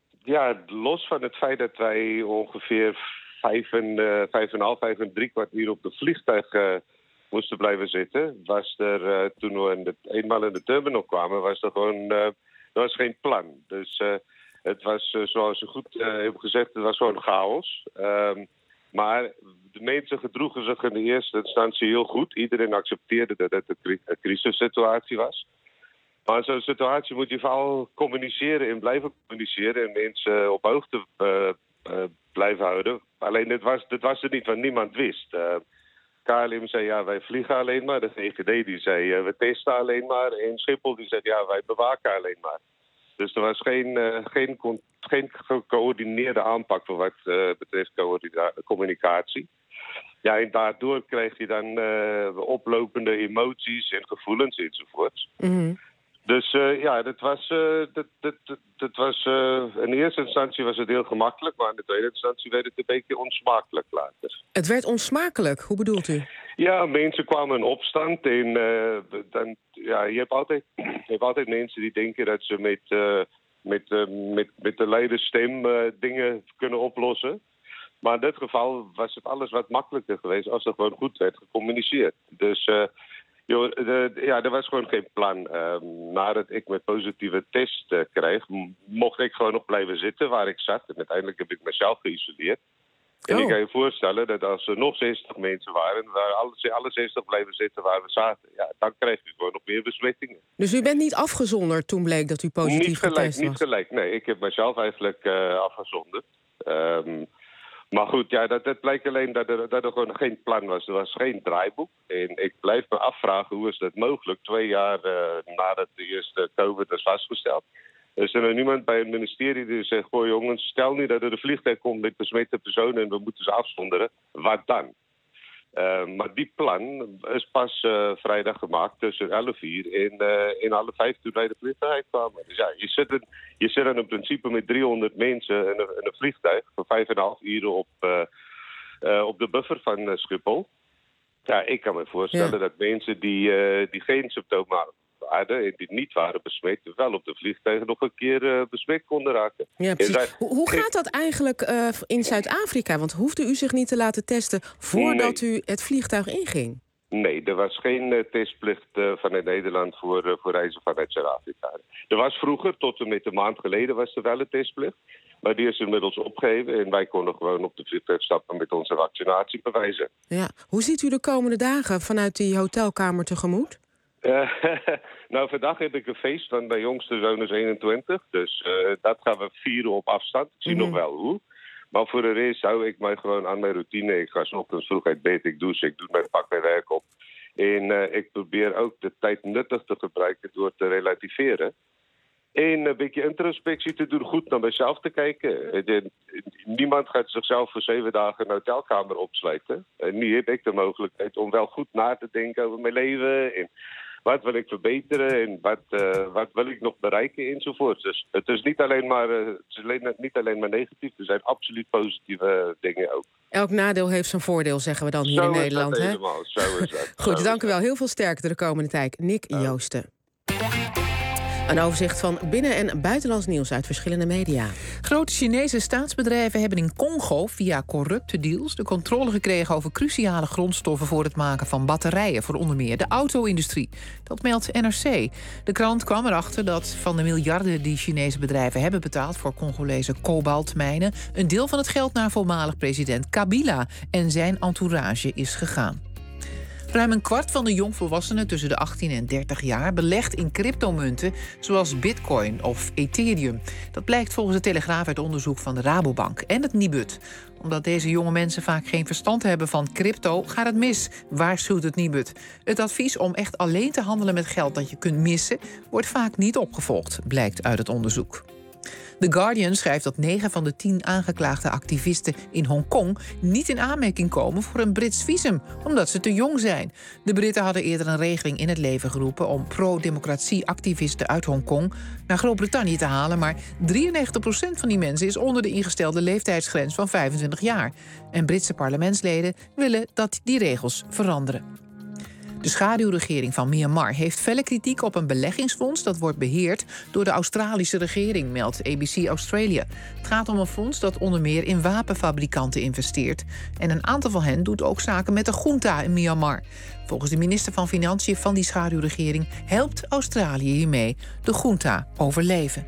Ja, los van het feit dat wij ongeveer vijf en, uh, vijf en half, vijf en drie kwartier op het vliegtuig uh, moesten blijven zitten, was er uh, toen we in de, eenmaal in de terminal kwamen, was er gewoon uh, er was geen plan. Dus uh, het was, uh, zoals u goed uh, heeft gezegd, het was gewoon chaos. Um, maar de mensen gedroegen zich in de eerste instantie heel goed. Iedereen accepteerde dat het een crisissituatie was. Maar in zo'n situatie moet je vooral communiceren en blijven communiceren en mensen op hoogte uh, uh, blijven houden. Alleen dit was, dit was er niet, want niemand wist. Uh, K L M zei ja, wij vliegen alleen maar. De V V D die zei uh, we testen alleen maar. En Schiphol die zei ja, wij bewaken alleen maar. Dus er was geen, uh, geen, geen gecoördineerde aanpak voor wat uh, betreft communicatie. Ja, en daardoor kreeg je dan uh, oplopende emoties en gevoelens enzovoort. Mm-hmm. Dus uh, ja, dat was, uh, dat, dat, dat, dat was uh, in eerste instantie was het heel gemakkelijk, maar in de tweede instantie werd het een beetje onsmakelijk later. Het werd onsmakelijk, hoe bedoelt u? Ja, mensen kwamen in opstand en uh, dan, ja, je, hebt altijd, je hebt altijd mensen die denken dat ze met, uh, met, uh, met, met de luide stem uh, dingen kunnen oplossen. Maar in dit geval was het alles wat makkelijker geweest als er gewoon goed werd gecommuniceerd. Dus uh, joh, de, ja, er was gewoon geen plan. Uh, nadat ik mijn positieve test uh, kreeg, mocht ik gewoon nog blijven zitten waar ik zat. En uiteindelijk heb ik mezelf geïsoleerd. En oh. Ik kan je voorstellen dat als er nog zestig mensen waren, waar alle, alle zestig blijven zitten waar we zaten, ja, dan krijg je gewoon nog meer besmettingen. Dus u bent niet afgezonderd toen bleek dat u positief niet gelijk, getest was? Niet gelijk, nee. Ik heb mezelf eigenlijk uh, afgezonderd. Um, maar goed, ja, dat, dat blijkt alleen dat er, dat er gewoon geen plan was. Er was geen draaiboek. En ik blijf me afvragen, hoe is dat mogelijk? Twee jaar uh, nadat de eerste COVID was vastgesteld. Er is er niemand bij het ministerie die zegt, goh jongens, stel nu dat er een vliegtuig komt met besmette personen en we moeten ze afzonderen. Wat dan? Uh, maar die plan is pas uh, vrijdag gemaakt tussen elf uur en, uh, en alle vijf toen bij de vliegtuig kwamen. Dus ja, je zit, in, je zit in principe met driehonderd mensen in een, in een vliegtuig voor vijf en een half uur op, uh, uh, op de buffer van uh, Schiphol. Ja, ik kan me voorstellen ja. dat mensen die, uh, die geen symptomen hadden en die niet waren besmet, wel op de vliegtuigen nog een keer uh, besmet konden raken. Ja, precies. Zij, hoe, hoe gaat dat eigenlijk uh, in Zuid-Afrika? Want hoefde u zich niet te laten testen voordat nee. u het vliegtuig inging? Nee, er was geen uh, testplicht uh, vanuit Nederland voor, uh, voor reizen vanuit Zuid-Afrika. Er was vroeger, tot en met een maand geleden, was er wel een testplicht. Maar die is inmiddels opgeheven en wij konden gewoon op de vliegtuig stappen met onze vaccinatiebewijzen. Ja. Hoe ziet u de komende dagen vanuit die hotelkamer tegemoet? Uh, nou, vandaag heb ik een feest, want mijn jongste zoon is eenentwintig. Dus uh, dat gaan we vieren op afstand. Ik zie mm-hmm. nog wel hoe. Maar voor de rest hou ik mij gewoon aan mijn routine. Ik ga 's ochtends vroeg uit bed, ik douche, ik doe mijn pak mijn werk op. En uh, ik probeer ook de tijd nuttig te gebruiken door te relativeren. En een beetje introspectie te doen, goed naar mezelf te kijken. Niemand gaat zichzelf voor zeven dagen in een hotelkamer opsluiten. En nu heb ik de mogelijkheid om wel goed na te denken over mijn leven. En wat wil ik verbeteren en wat, uh, wat wil ik nog bereiken enzovoort. Dus het is niet alleen maar, uh, het is alleen, niet alleen maar negatief, er zijn absoluut positieve dingen ook. Elk nadeel heeft zijn voordeel, zeggen we dan hier zo in Nederland. Zo is hè? dat helemaal, zo is dat. Goed, zo dank u is wel. Heel veel sterkte de komende tijd. Nick oh. Joosten. Een overzicht van binnen- en buitenlands nieuws uit verschillende media. Grote Chinese staatsbedrijven hebben in Congo via corrupte deals de controle gekregen over cruciale grondstoffen voor het maken van batterijen voor onder meer de auto-industrie. Dat meldt N R C. De krant kwam erachter dat van de miljarden die Chinese bedrijven hebben betaald voor Congolese kobaltmijnen een deel van het geld naar voormalig president Kabila en zijn entourage is gegaan. Ruim een kwart van de jongvolwassenen tussen de achttien en dertig jaar belegt in cryptomunten zoals Bitcoin of Ethereum. Dat blijkt volgens de Telegraaf uit onderzoek van de Rabobank en het Nibud. Omdat deze jonge mensen vaak geen verstand hebben van crypto, gaat het mis, waarschuwt het Nibud. Het advies om echt alleen te handelen met geld dat je kunt missen wordt vaak niet opgevolgd, blijkt uit het onderzoek. The Guardian schrijft dat negen van de tien aangeklaagde activisten in Hongkong niet in aanmerking komen voor een Brits visum, omdat ze te jong zijn. De Britten hadden eerder een regeling in het leven geroepen om pro-democratie-activisten uit Hongkong naar Groot-Brittannië te halen, maar drieënnegentig procent van die mensen is onder de ingestelde leeftijdsgrens van vijfentwintig jaar. En Britse parlementsleden willen dat die regels veranderen. De schaduwregering van Myanmar heeft felle kritiek op een beleggingsfonds dat wordt beheerd door de Australische regering, meldt A B C Australia. Het gaat om een fonds dat onder meer in wapenfabrikanten investeert. En een aantal van hen doet ook zaken met de junta in Myanmar. Volgens de minister van Financiën van die schaduwregering helpt Australië hiermee de junta overleven.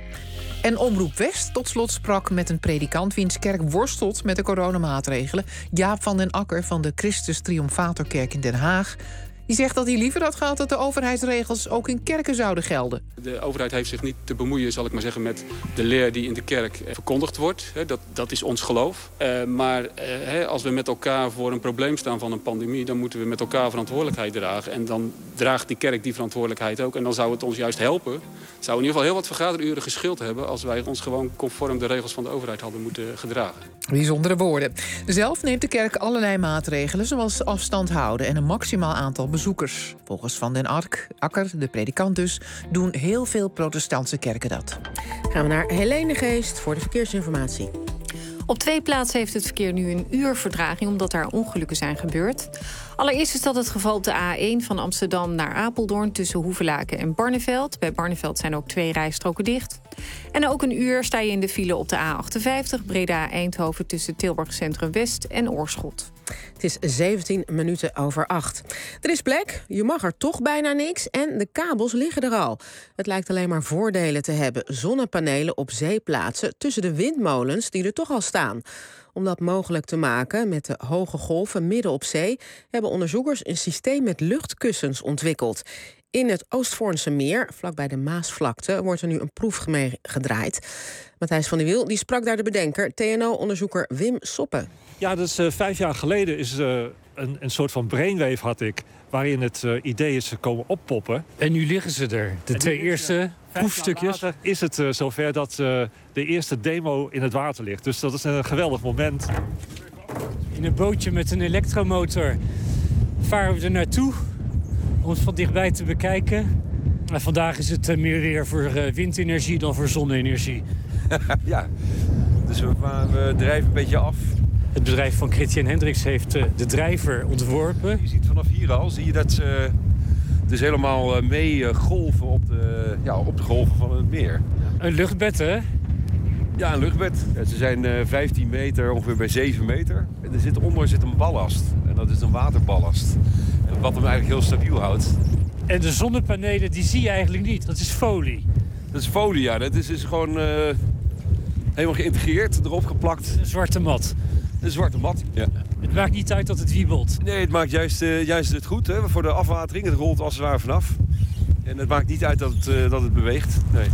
En Omroep West tot slot sprak met een predikant wiens kerk worstelt met de coronamaatregelen. Jaap van den Akker van de Christus Triomfatorkerk in Den Haag. Die zegt dat hij liever had gehad dat de overheidsregels ook in kerken zouden gelden. De overheid heeft zich niet te bemoeien, zal ik maar zeggen, met de leer die in de kerk verkondigd wordt. Dat, dat is ons geloof. Uh, maar uh, als we met elkaar voor een probleem staan van een pandemie, dan moeten we met elkaar verantwoordelijkheid dragen. En dan draagt die kerk die verantwoordelijkheid ook. En dan zou het ons juist helpen. Het zou in ieder geval heel wat vergaderuren geschild hebben als wij ons gewoon conform de regels van de overheid hadden moeten gedragen. Bijzondere woorden. Zelf neemt de kerk allerlei maatregelen, zoals afstand houden en een maximaal aantal bezoekers. Volgens Van den Akker, de predikant dus, doen heel veel protestantse kerken dat. Gaan we naar Helene Geest voor de verkeersinformatie. Op twee plaatsen heeft het verkeer nu een uur vertraging, omdat daar ongelukken zijn gebeurd. Allereerst is dat het geval op de A één van Amsterdam naar Apeldoorn tussen Hoevelaken en Barneveld. Bij Barneveld zijn ook twee rijstroken dicht. En ook een uur sta je in de file op de A achtenvijftig Breda-Eindhoven tussen Tilburg Centrum West en Oorschot. Het is zeventien minuten over acht. Er is plek, je mag er toch bijna niks en de kabels liggen er al. Het lijkt alleen maar voordelen te hebben. Zonnepanelen op zee plaatsen tussen de windmolens die er toch al staan. Om dat mogelijk te maken met de hoge golven midden op zee hebben onderzoekers een systeem met luchtkussens ontwikkeld. In het Oostvoornse meer, vlakbij de Maasvlakte, wordt er nu een proef mee gedraaid. Matthijs van der Wiel die sprak daar de bedenker, T N O-onderzoeker Wim Soppen. Ja, dat is uh, vijf jaar geleden is uh, een, een soort van brainwave had ik, waarin het uh, idee is komen oppoppen. En nu liggen ze er, de en twee eerste proefstukjes. Later is het uh, zover dat uh, de eerste demo in het water ligt. Dus dat is een geweldig moment. In een bootje met een elektromotor varen we er naartoe om het van dichtbij te bekijken. En vandaag is het uh, meer weer voor uh, windenergie dan voor zonne-energie. Ja, dus we, we drijven een beetje af. Het bedrijf van Chrétien Hendricks heeft uh, de drijver ontworpen. Je ziet vanaf hier al, zie je dat ze dus helemaal uh, mee uh, golven op de, ja, op de golven van het meer. Een luchtbed, hè? Ja, een luchtbed. Ja, ze zijn uh, vijftien meter, ongeveer bij zeven meter. En er zit, onder zit een ballast. En dat is een waterballast. Wat hem eigenlijk heel stabiel houdt. En de zonnepanelen, die zie je eigenlijk niet. Dat is folie. Dat is folie, ja. Dat is, is gewoon uh, helemaal geïntegreerd, erop geplakt. Een zwarte mat. Een zwarte mat, ja. Het maakt niet uit dat het wiebelt. Nee, het maakt juist, uh, juist het goed hè, voor de afwatering. Het rolt als het ware vanaf. En het maakt niet uit dat het, uh, dat het beweegt. Nee.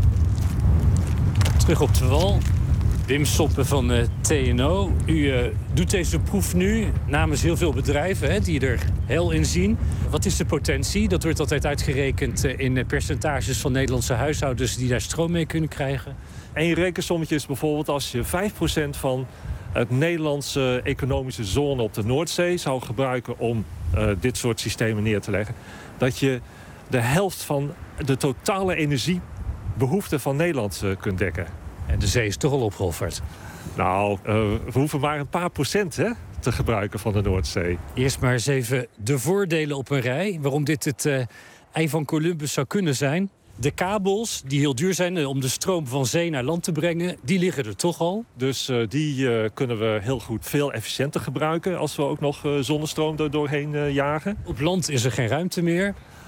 Terug op de wal. Wim Soppen van uh, T N O. U uh, doet deze proef nu namens heel veel bedrijven hè, die er heel in zien. Wat is de potentie? Dat wordt altijd uitgerekend uh, in uh, percentages van Nederlandse huishoudens die daar stroom mee kunnen krijgen. Eén rekensommetje is bijvoorbeeld als je vijf procent van het Nederlandse economische zone op de Noordzee zou gebruiken om uh, dit soort systemen neer te leggen. Dat je de helft van de totale energiebehoefte van Nederland uh, kunt dekken. En de zee is toch al opgeofferd. Nou, uh, we hoeven maar een paar procent hè, te gebruiken van de Noordzee. Eerst maar eens even de voordelen op een rij. Waarom dit het uh, ei van Columbus zou kunnen zijn. De kabels, die heel duur zijn om de stroom van zee naar land te brengen, die liggen er toch al. Dus uh, die uh, kunnen we heel goed veel efficiënter gebruiken als we ook nog uh, zonnestroom er doorheen uh, jagen. Op land is er geen ruimte meer.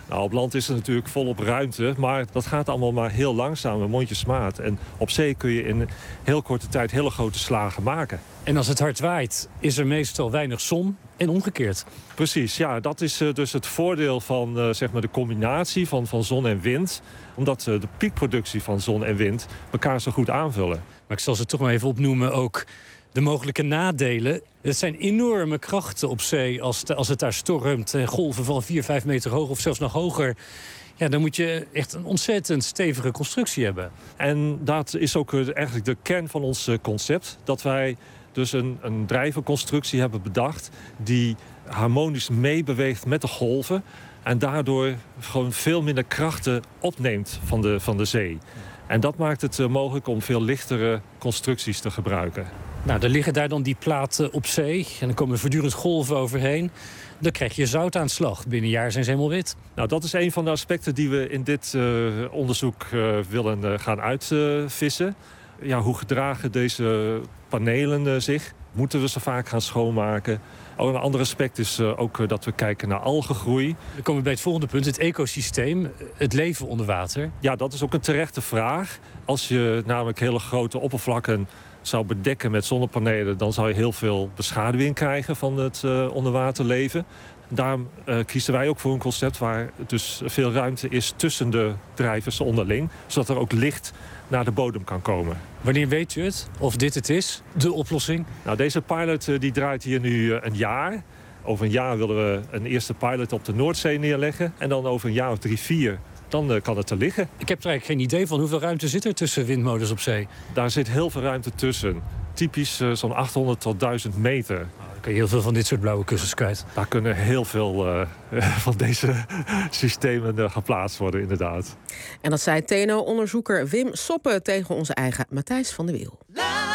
Nou, op land is er natuurlijk volop ruimte, maar dat gaat allemaal maar heel langzaam, een mondjesmaat. En op zee kun je in heel korte tijd hele grote slagen maken. En als het hard waait, is er meestal weinig zon en omgekeerd. Precies, ja, dat is uh, dus het voordeel van uh, zeg maar de combinatie van, van zon en wind. Omdat uh, de piekproductie van zon en wind elkaar zo goed aanvullen. Maar ik zal ze toch maar even opnoemen ook. De mogelijke nadelen. Het zijn enorme krachten op zee als, het, als het daar stormt. Golven van vier, vijf meter hoog of zelfs nog hoger. Ja, dan moet je echt een ontzettend stevige constructie hebben. En dat is ook eigenlijk de kern van ons concept. Dat wij dus een, een drijvenconstructie hebben bedacht die harmonisch meebeweegt met de golven. En daardoor gewoon veel minder krachten opneemt van de, van de zee. En dat maakt het uh, mogelijk om veel lichtere constructies te gebruiken. Nou, er liggen daar dan die platen op zee en dan komen er voortdurend golven overheen. Dan krijg je zoutaanslag. Binnen een jaar zijn ze helemaal wit. Nou, dat is een van de aspecten die we in dit uh, onderzoek uh, willen uh, gaan uitvissen. Uh, ja, hoe gedragen deze panelen uh, zich? Moeten we ze vaak gaan schoonmaken? Oh, een ander aspect is uh, ook uh, dat we kijken naar algengroei. Dan komen we bij het volgende punt, het ecosysteem, het leven onder water. Ja, dat is ook een terechte vraag. Als je namelijk hele grote oppervlakken zou bedekken met zonnepanelen, dan zou je heel veel beschaduwing krijgen van het uh, onderwaterleven. Daarom uh, kiezen wij ook voor een concept waar dus veel ruimte is tussen de drijvers onderling, zodat er ook licht naar de bodem kan komen. Wanneer weet u het? Of dit het is? De oplossing? Nou, deze pilot uh, die draait hier nu uh, een jaar. Over een jaar willen we een eerste pilot op de Noordzee neerleggen. En dan over een jaar of drie, vier, dan uh, kan het er liggen. Ik heb er eigenlijk geen idee van hoeveel ruimte zit er tussen windmolens op zee. Daar zit heel veel ruimte tussen. Typisch uh, zo'n achthonderd tot duizend meter. Nou, dan kun je heel veel van dit soort blauwe kussens kwijt. Daar kunnen heel veel uh, van deze systemen uh, geplaatst worden, inderdaad. En dat zei T N O-onderzoeker Wim Soppe tegen onze eigen Matthijs van der Wiel.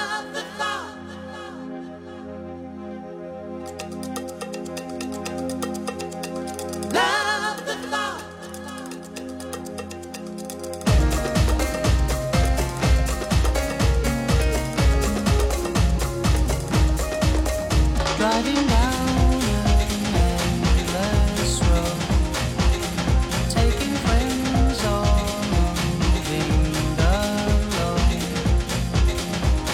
Driving down an endless road, taking friends all moving alone.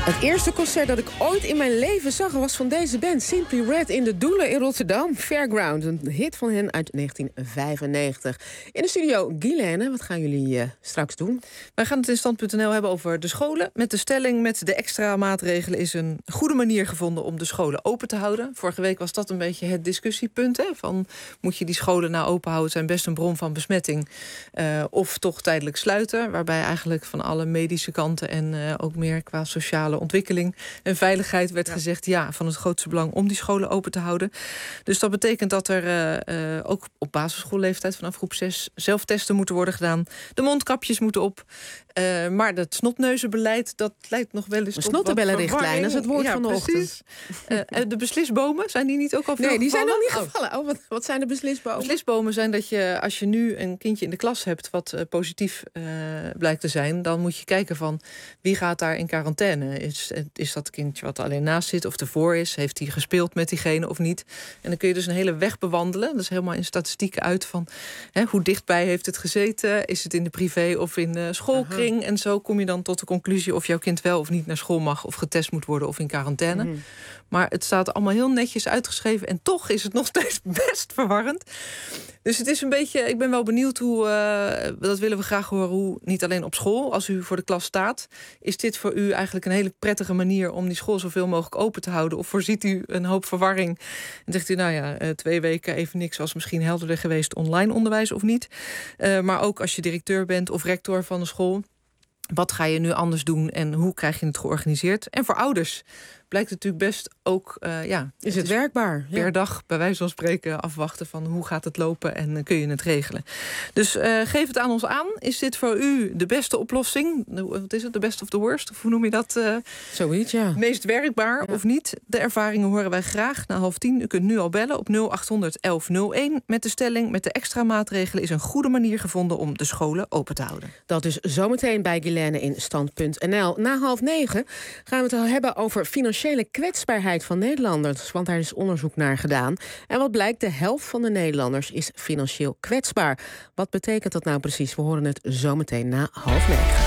Het eerste concert dat ik ooit in mijn leven zag was van deze band, Simply Red, in de Doelen in Rotterdam. Fairground, een hit van hen uit negentien vijfennegentig. In de studio, Guilaine, wat gaan jullie uh, straks doen? Wij gaan het in stand punt n l hebben over de scholen. Met de stelling, met de extra maatregelen is een goede manier gevonden om de scholen open te houden. Vorige week was dat een beetje het discussiepunt. Hè, van, moet je die scholen nou open houden? Het zijn best een bron van besmetting. Uh, of toch tijdelijk sluiten. Waarbij eigenlijk van alle medische kanten en uh, ook meer qua sociale ontwikkeling en veiligheid werd ja. gezegd, ja, van het grootste belang om die scholen open te houden. Dus dat betekent dat er uh, uh, ook op basisschoolleeftijd vanaf groep zes zelftesten moeten worden gedaan. De mondkapjes moeten op. Uh, maar dat snotneuzenbeleid, dat leidt nog wel eens tot snottenbellenrichtlijn, dat is het woord ja, van de precies. ochtend. Uh, de beslisbomen, zijn die niet ook al veel Nee, die gevallen? zijn nog niet gevallen. Oh, wat, wat zijn de beslisbomen? Beslisbomen zijn dat je, als je nu een kindje in de klas hebt wat uh, positief uh, blijkt te zijn, dan moet je kijken van wie gaat daar in quarantaine. Is, is dat kindje wat alleen naast zit of ervoor is? Heeft hij gespeeld met diegene of niet? En dan kun je dus een hele weg bewandelen. Dat is helemaal in statistieken uit van hè, hoe dichtbij heeft het gezeten? Is het in de privé of in de schoolkring? Aha. En zo kom je dan tot de conclusie of jouw kind wel of niet naar school mag, of getest moet worden of in quarantaine. Mm. Maar het staat allemaal heel netjes uitgeschreven en toch is het nog steeds best verwarrend. Dus het is een beetje, ik ben wel benieuwd hoe, uh, dat willen we graag horen, hoe niet alleen op school, als u voor de klas staat, is dit voor u eigenlijk een hele prettige manier om die school zoveel mogelijk open te houden? Of voorziet u een hoop verwarring en zegt u, nou ja, uh, twee weken even niks, was misschien helderder geweest online onderwijs of niet. Uh, maar ook als je directeur bent of rector van de school, wat ga je nu anders doen en hoe krijg je het georganiseerd? En voor ouders blijkt het natuurlijk best ook, uh, ja... Is het, het is werkbaar? Per ja. dag, bij wijze van spreken, afwachten van hoe gaat het lopen en uh, kun je het regelen. Dus uh, geef het aan ons aan. Is dit voor u de beste oplossing? Wat is het, de best of the worst? Of hoe noem je dat? Uh, Zoiets, ja. Meest werkbaar ja. of niet? De ervaringen horen wij graag na half tien. U kunt nu al bellen op nul achthonderd elf nul één met de stelling, met de extra maatregelen is een goede manier gevonden om de scholen open te houden. Dat is zometeen bij Guilaine in stand punt n l. Na half negen gaan we het hebben over financiële kwetsbaarheid van Nederlanders, want daar is onderzoek naar gedaan. En wat blijkt, de helft van de Nederlanders is financieel kwetsbaar. Wat betekent dat nou precies? We horen het zometeen na half negen.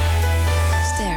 Ster.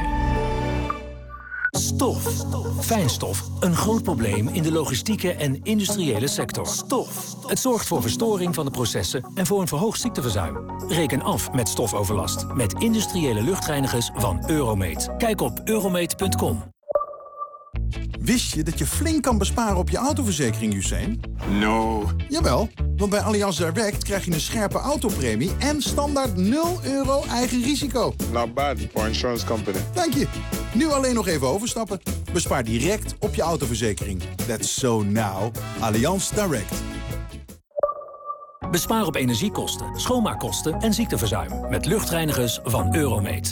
Stof. Fijnstof. Een groot probleem in de logistieke en industriële sector. Stof. Het zorgt voor verstoring van de processen en voor een verhoogd ziekteverzuim. Reken af met stofoverlast met industriële luchtreinigers van Euromeet. Kijk op euromeet punt com. Wist je dat je flink kan besparen op je autoverzekering, Usain? No. Jawel, want bij Allianz Direct krijg je een scherpe autopremie en standaard nul euro eigen risico. Not bad for insurance company. Dank je. Nu alleen nog even overstappen. Bespaar direct op je autoverzekering. That's so now. Allianz Direct. Bespaar op energiekosten, schoonmaakkosten en ziekteverzuim met luchtreinigers van Euromeet.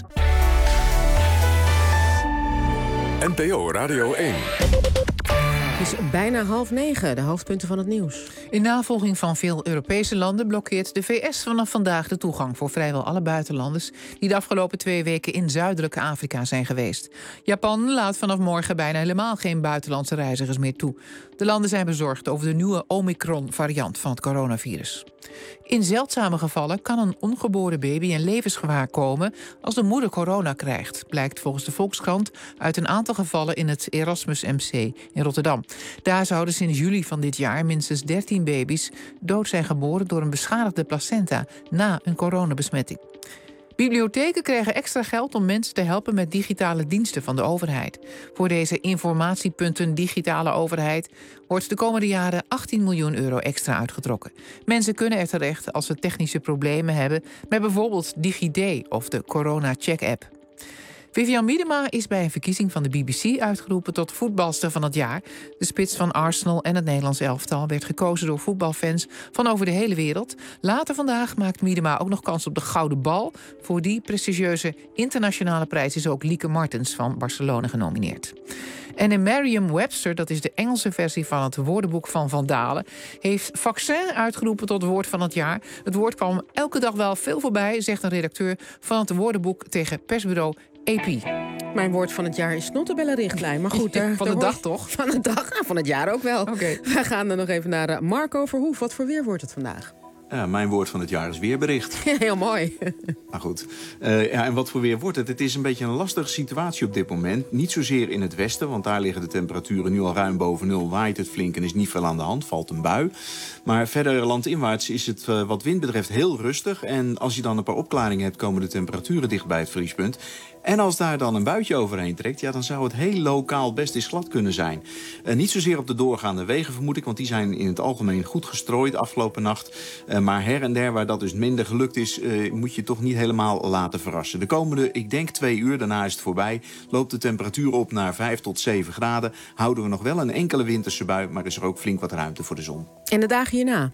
N P O Radio één. Het is bijna half negen, de hoofdpunten van het nieuws. In navolging van veel Europese landen blokkeert de V S vanaf vandaag de toegang voor vrijwel alle buitenlanders die de afgelopen twee weken in zuidelijke Afrika zijn geweest. Japan laat vanaf morgen bijna helemaal geen buitenlandse reizigers meer toe. De landen zijn bezorgd over de nieuwe Omicron-variant van het coronavirus. In zeldzame gevallen kan een ongeboren baby in levensgevaar komen als de moeder corona krijgt, blijkt volgens de Volkskrant uit een aantal gevallen in het Erasmus M C in Rotterdam. Daar zouden sinds juli van dit jaar minstens dertien baby's dood zijn geboren door een beschadigde placenta na een coronabesmetting. Bibliotheken krijgen extra geld om mensen te helpen met digitale diensten van de overheid. Voor deze informatiepunten digitale overheid wordt de komende jaren achttien miljoen euro extra uitgetrokken. Mensen kunnen er terecht als ze technische problemen hebben met bijvoorbeeld DigiD of de Corona Check-app. Vivian Miedema is bij een verkiezing van de B B C uitgeroepen tot voetbalster van het jaar. De spits van Arsenal en het Nederlands elftal werd gekozen door voetbalfans van over de hele wereld. Later vandaag maakt Miedema ook nog kans op de Gouden Bal. Voor die prestigieuze internationale prijs is ook Lieke Martens van Barcelona genomineerd. En in Merriam-Webster, dat is de Engelse versie van het woordenboek van Van Dalen, heeft vaccin uitgeroepen tot woord van het jaar. Het woord kwam elke dag wel veel voorbij, zegt een redacteur van het woordenboek tegen persbureau A P. Mijn woord van het jaar is snottenbellenrichtlijn. Maar goed, daar, van de daar dag hoor... toch? Van de dag, nou, van het jaar ook wel. Okay. We gaan er nog even naar Marco Verhoef. Wat voor weer wordt het vandaag? Ja, mijn woord van het jaar is weerbericht. Heel mooi. Maar goed. Uh, ja, en wat voor weer wordt het? Het is een beetje een lastige situatie op dit moment. Niet zozeer in het westen, want daar liggen de temperaturen nu al ruim boven nul. Waait het flink en is niet veel aan de hand, valt een bui. Maar verder landinwaarts is het uh, wat wind betreft heel rustig. En als je dan een paar opklaringen hebt, komen de temperaturen dicht bij het vriespunt. En als daar dan een buitje overheen trekt, ja, dan zou het heel lokaal best eens glad kunnen zijn. Uh, niet zozeer op de doorgaande wegen, vermoed ik, want die zijn in het algemeen goed gestrooid afgelopen nacht. Uh, maar her en der, waar dat dus minder gelukt is, uh, moet je toch niet helemaal laten verrassen. De komende, ik denk twee uur, daarna is het voorbij, loopt de temperatuur op naar vijf tot zeven graden. Houden we nog wel een enkele winterse bui, maar is er ook flink wat ruimte voor de zon. En de dagen hierna?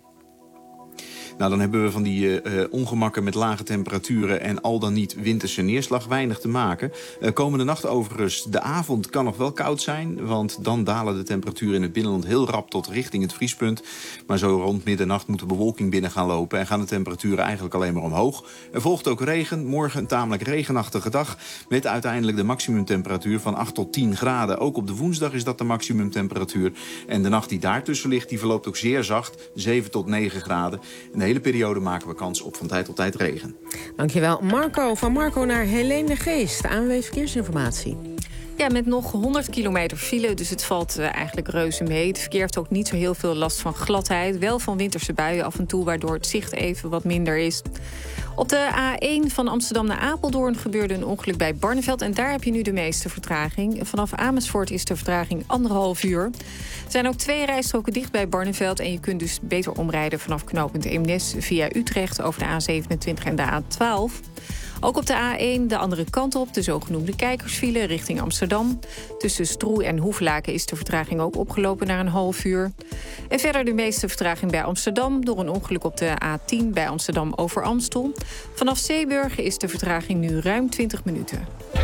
Nou, dan hebben we van die uh, ongemakken met lage temperaturen en al dan niet winterse neerslag weinig te maken. Uh, komende nacht overigens, de avond kan nog wel koud zijn, want dan dalen de temperaturen in het binnenland heel rap tot richting het vriespunt. Maar zo rond middernacht moet de bewolking binnen gaan lopen en gaan de temperaturen eigenlijk alleen maar omhoog. Er volgt ook regen, morgen een tamelijk regenachtige dag met uiteindelijk de maximumtemperatuur van acht tot tien graden. Ook op de woensdag is dat de maximumtemperatuur. En de nacht die daartussen ligt, die verloopt ook zeer zacht, zeven tot negen graden. En de hele periode maken we kans op van tijd tot tijd regen. Dankjewel, Marco. Van Marco naar Helene de Geest, A N W Verkeersinformatie. Ja, met nog honderd kilometer file, dus het valt uh, eigenlijk reuze mee. Het verkeer heeft ook niet zo heel veel last van gladheid. Wel van winterse buien af en toe, waardoor het zicht even wat minder is. Op de A één van Amsterdam naar Apeldoorn gebeurde een ongeluk bij Barneveld. En daar heb je nu de meeste vertraging. Vanaf Amersfoort is de vertraging anderhalf uur. Er zijn ook twee rijstroken dicht bij Barneveld. En je kunt dus beter omrijden vanaf knooppunt Eemnes via Utrecht over de A zevenentwintig en de A twaalf. Ook op de A één de andere kant op, de zogenoemde kijkersfile richting Amsterdam. Tussen Stroe en Hoeflaken is de vertraging ook opgelopen naar een half uur. En verder de meeste vertraging bij Amsterdam door een ongeluk op de A tien bij Amsterdam over Amstel. Vanaf Zeeburg is de vertraging nu ruim twintig minuten.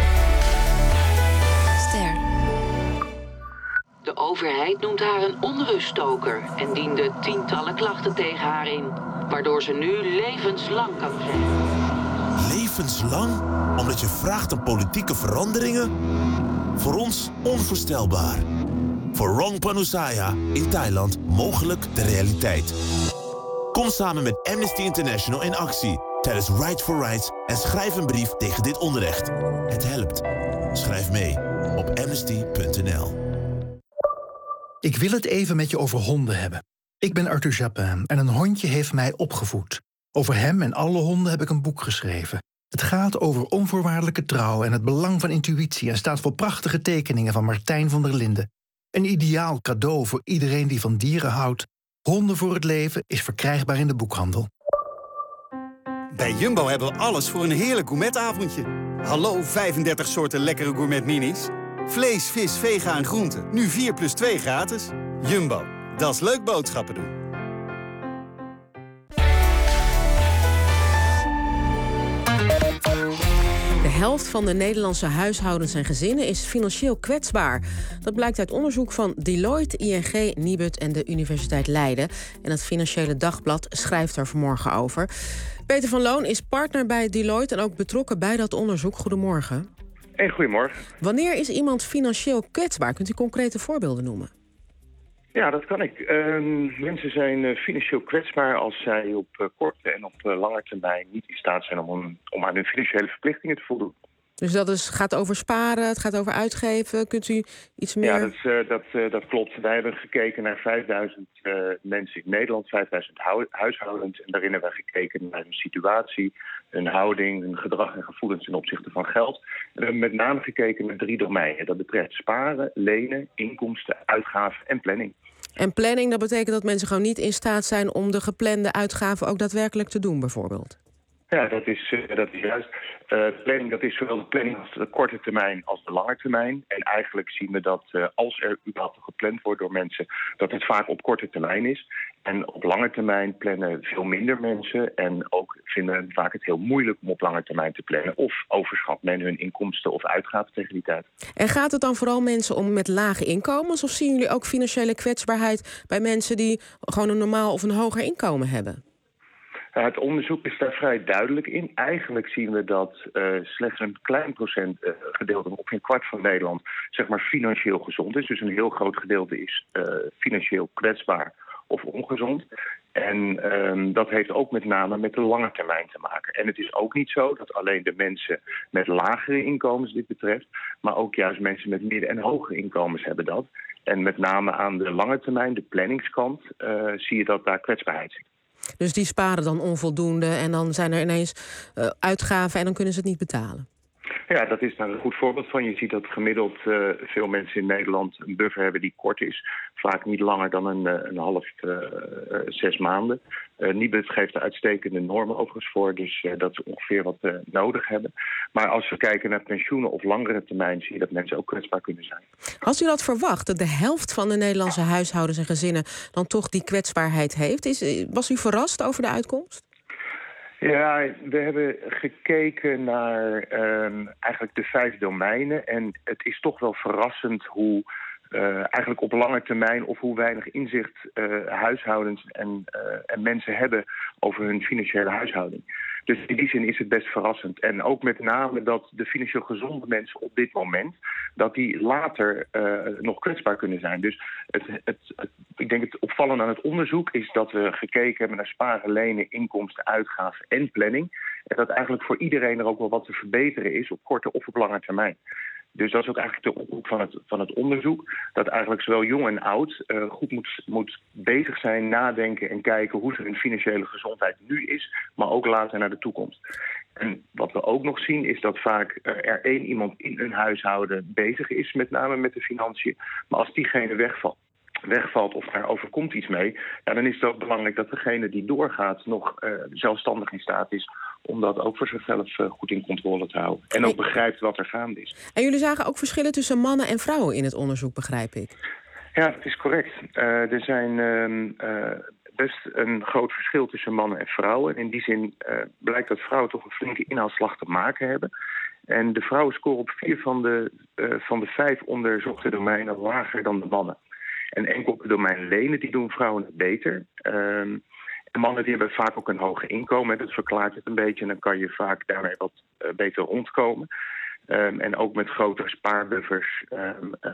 Ster. De overheid noemt haar een onruststoker en diende tientallen klachten tegen haar in, waardoor ze nu levenslang kan zijn. Levenslang? Omdat je vraagt om politieke veranderingen? Voor ons onvoorstelbaar. Voor Rong Panusaya in Thailand mogelijk de realiteit. Kom samen met Amnesty International in actie tijdens Right for Rights en schrijf een brief tegen dit onrecht. Het helpt. Schrijf mee op amnesty punt n l. Ik wil het even met je over honden hebben. Ik ben Arthur Japin en een hondje heeft mij opgevoed. Over hem en alle honden heb ik een boek geschreven. Het gaat over onvoorwaardelijke trouw en het belang van intuïtie en staat voor prachtige tekeningen van Martijn van der Linden. Een ideaal cadeau voor iedereen die van dieren houdt. Honden voor het leven is verkrijgbaar in de boekhandel. Bij Jumbo hebben we alles voor een heerlijk gourmetavondje. Hallo, vijfendertig soorten lekkere gourmet-minis. Vlees, vis, vega en groenten. Nu vier plus twee gratis. Jumbo, dat is leuk boodschappen doen. De helft van de Nederlandse huishoudens en gezinnen is financieel kwetsbaar. Dat blijkt uit onderzoek van Deloitte, I N G, Nibud en de Universiteit Leiden. En het Financiële Dagblad schrijft er vanmorgen over. Peter van Loon is partner bij Deloitte en ook betrokken bij dat onderzoek. Goedemorgen. Hey, goedemorgen. Wanneer is iemand financieel kwetsbaar? Kunt u concrete voorbeelden noemen? Ja, dat kan ik. Uh, mensen zijn uh, financieel kwetsbaar als zij op uh, korte en op uh, lange termijn niet in staat zijn om, een, om aan hun financiële verplichtingen te voldoen. Dus dat is, gaat over sparen, het gaat over uitgeven. Kunt u iets meer... Ja, dat, uh, dat, uh, dat klopt. Wij hebben gekeken naar vijfduizend uh, mensen in Nederland, vijfduizend hu- huishoudens. En daarin hebben we gekeken naar hun situatie, hun houding, hun gedrag en gevoelens ten opzichte van geld. En we hebben met name gekeken naar drie domeinen. Dat betreft sparen, lenen, inkomsten, uitgaven en planning. En planning, dat betekent dat mensen gewoon niet in staat zijn om de geplande uitgaven ook daadwerkelijk te doen, bijvoorbeeld? Ja, dat is, uh, dat is juist. Uh, planning, dat is zowel de planning als de korte termijn als de lange termijn. En eigenlijk zien we dat uh, als er überhaupt gepland wordt door mensen, dat het vaak op korte termijn is. En op lange termijn plannen veel minder mensen. En ook vinden vaak het heel moeilijk om op lange termijn te plannen. Of overschat men hun inkomsten of uitgaven tegen die tijd. En gaat het dan vooral mensen om met lage inkomens? Of zien jullie ook financiële kwetsbaarheid bij mensen die gewoon een normaal of een hoger inkomen hebben? Het onderzoek is daar vrij duidelijk in. Eigenlijk zien we dat uh, slechts een klein procent uh, gedeelte, op een kwart van Nederland, zeg maar financieel gezond is. Dus een heel groot gedeelte is uh, financieel kwetsbaar of ongezond. En um, dat heeft ook met name met de lange termijn te maken. En het is ook niet zo dat alleen de mensen met lagere inkomens dit betreft, maar ook juist mensen met midden- en hoge inkomens hebben dat. En met name aan de lange termijn, de planningskant, uh, zie je dat daar kwetsbaarheid zit. Dus die sparen dan onvoldoende en dan zijn er ineens uh, uitgaven en dan kunnen ze het niet betalen? Ja, dat is daar een goed voorbeeld van. Je ziet dat gemiddeld uh, veel mensen in Nederland een buffer hebben die kort is. Vaak niet langer dan een, een half, uh, uh, zes maanden. Uh, Nibud geeft er uitstekende normen overigens voor, dus uh, dat ze ongeveer wat uh, nodig hebben. Maar als we kijken naar pensioenen of langere termijn, zie je dat mensen ook kwetsbaar kunnen zijn. Als u dat verwacht, dat de helft van de Nederlandse huishoudens en gezinnen dan toch die kwetsbaarheid heeft, is, was u verrast over de uitkomst? Ja, we hebben gekeken naar um, eigenlijk de vijf domeinen. En het is toch wel verrassend hoe uh, eigenlijk op lange termijn of hoe weinig inzicht uh, huishoudens en, uh, en mensen hebben over hun financiële huishouding. Dus in die zin is het best verrassend. En ook met name dat de financieel gezonde mensen op dit moment, dat die later uh, nog kwetsbaar kunnen zijn. Dus het, het, het, ik denk het opvallende aan het onderzoek is dat we gekeken hebben naar sparen, lenen, inkomsten, uitgaven en planning. En dat eigenlijk voor iedereen er ook wel wat te verbeteren is op korte of op lange termijn. Dus dat is ook eigenlijk de oproep van het, van het onderzoek. Dat eigenlijk zowel jong en oud uh, goed moet, moet bezig zijn, nadenken en kijken hoe hun financiële gezondheid nu is, maar ook later naar de toekomst. En wat we ook nog zien is dat vaak uh, er één iemand in een huishouden bezig is, met name met de financiën. Maar als diegene wegvalt, wegvalt of daar overkomt iets mee, ja, dan is het ook belangrijk dat degene die doorgaat nog uh, zelfstandig in staat is om dat ook voor zichzelf uh, goed in controle te houden. En ook begrijpt wat er gaande is. En jullie zagen ook verschillen tussen mannen en vrouwen in het onderzoek, begrijp ik? Ja, dat is correct. Uh, er zijn uh, uh, best een groot verschil tussen mannen en vrouwen. En in die zin uh, blijkt dat vrouwen toch een flinke inhaalslag te maken hebben. En de vrouwen scoren op vier van de, uh, van de vijf onderzochte domeinen lager dan de mannen. En enkel op het domein lenen, die doen vrouwen het beter. Um, en mannen die hebben vaak ook een hoger inkomen. Dat verklaart het een beetje en dan kan je vaak daarmee wat uh, beter rondkomen. Um, en ook met grotere spaarbuffers um, uh,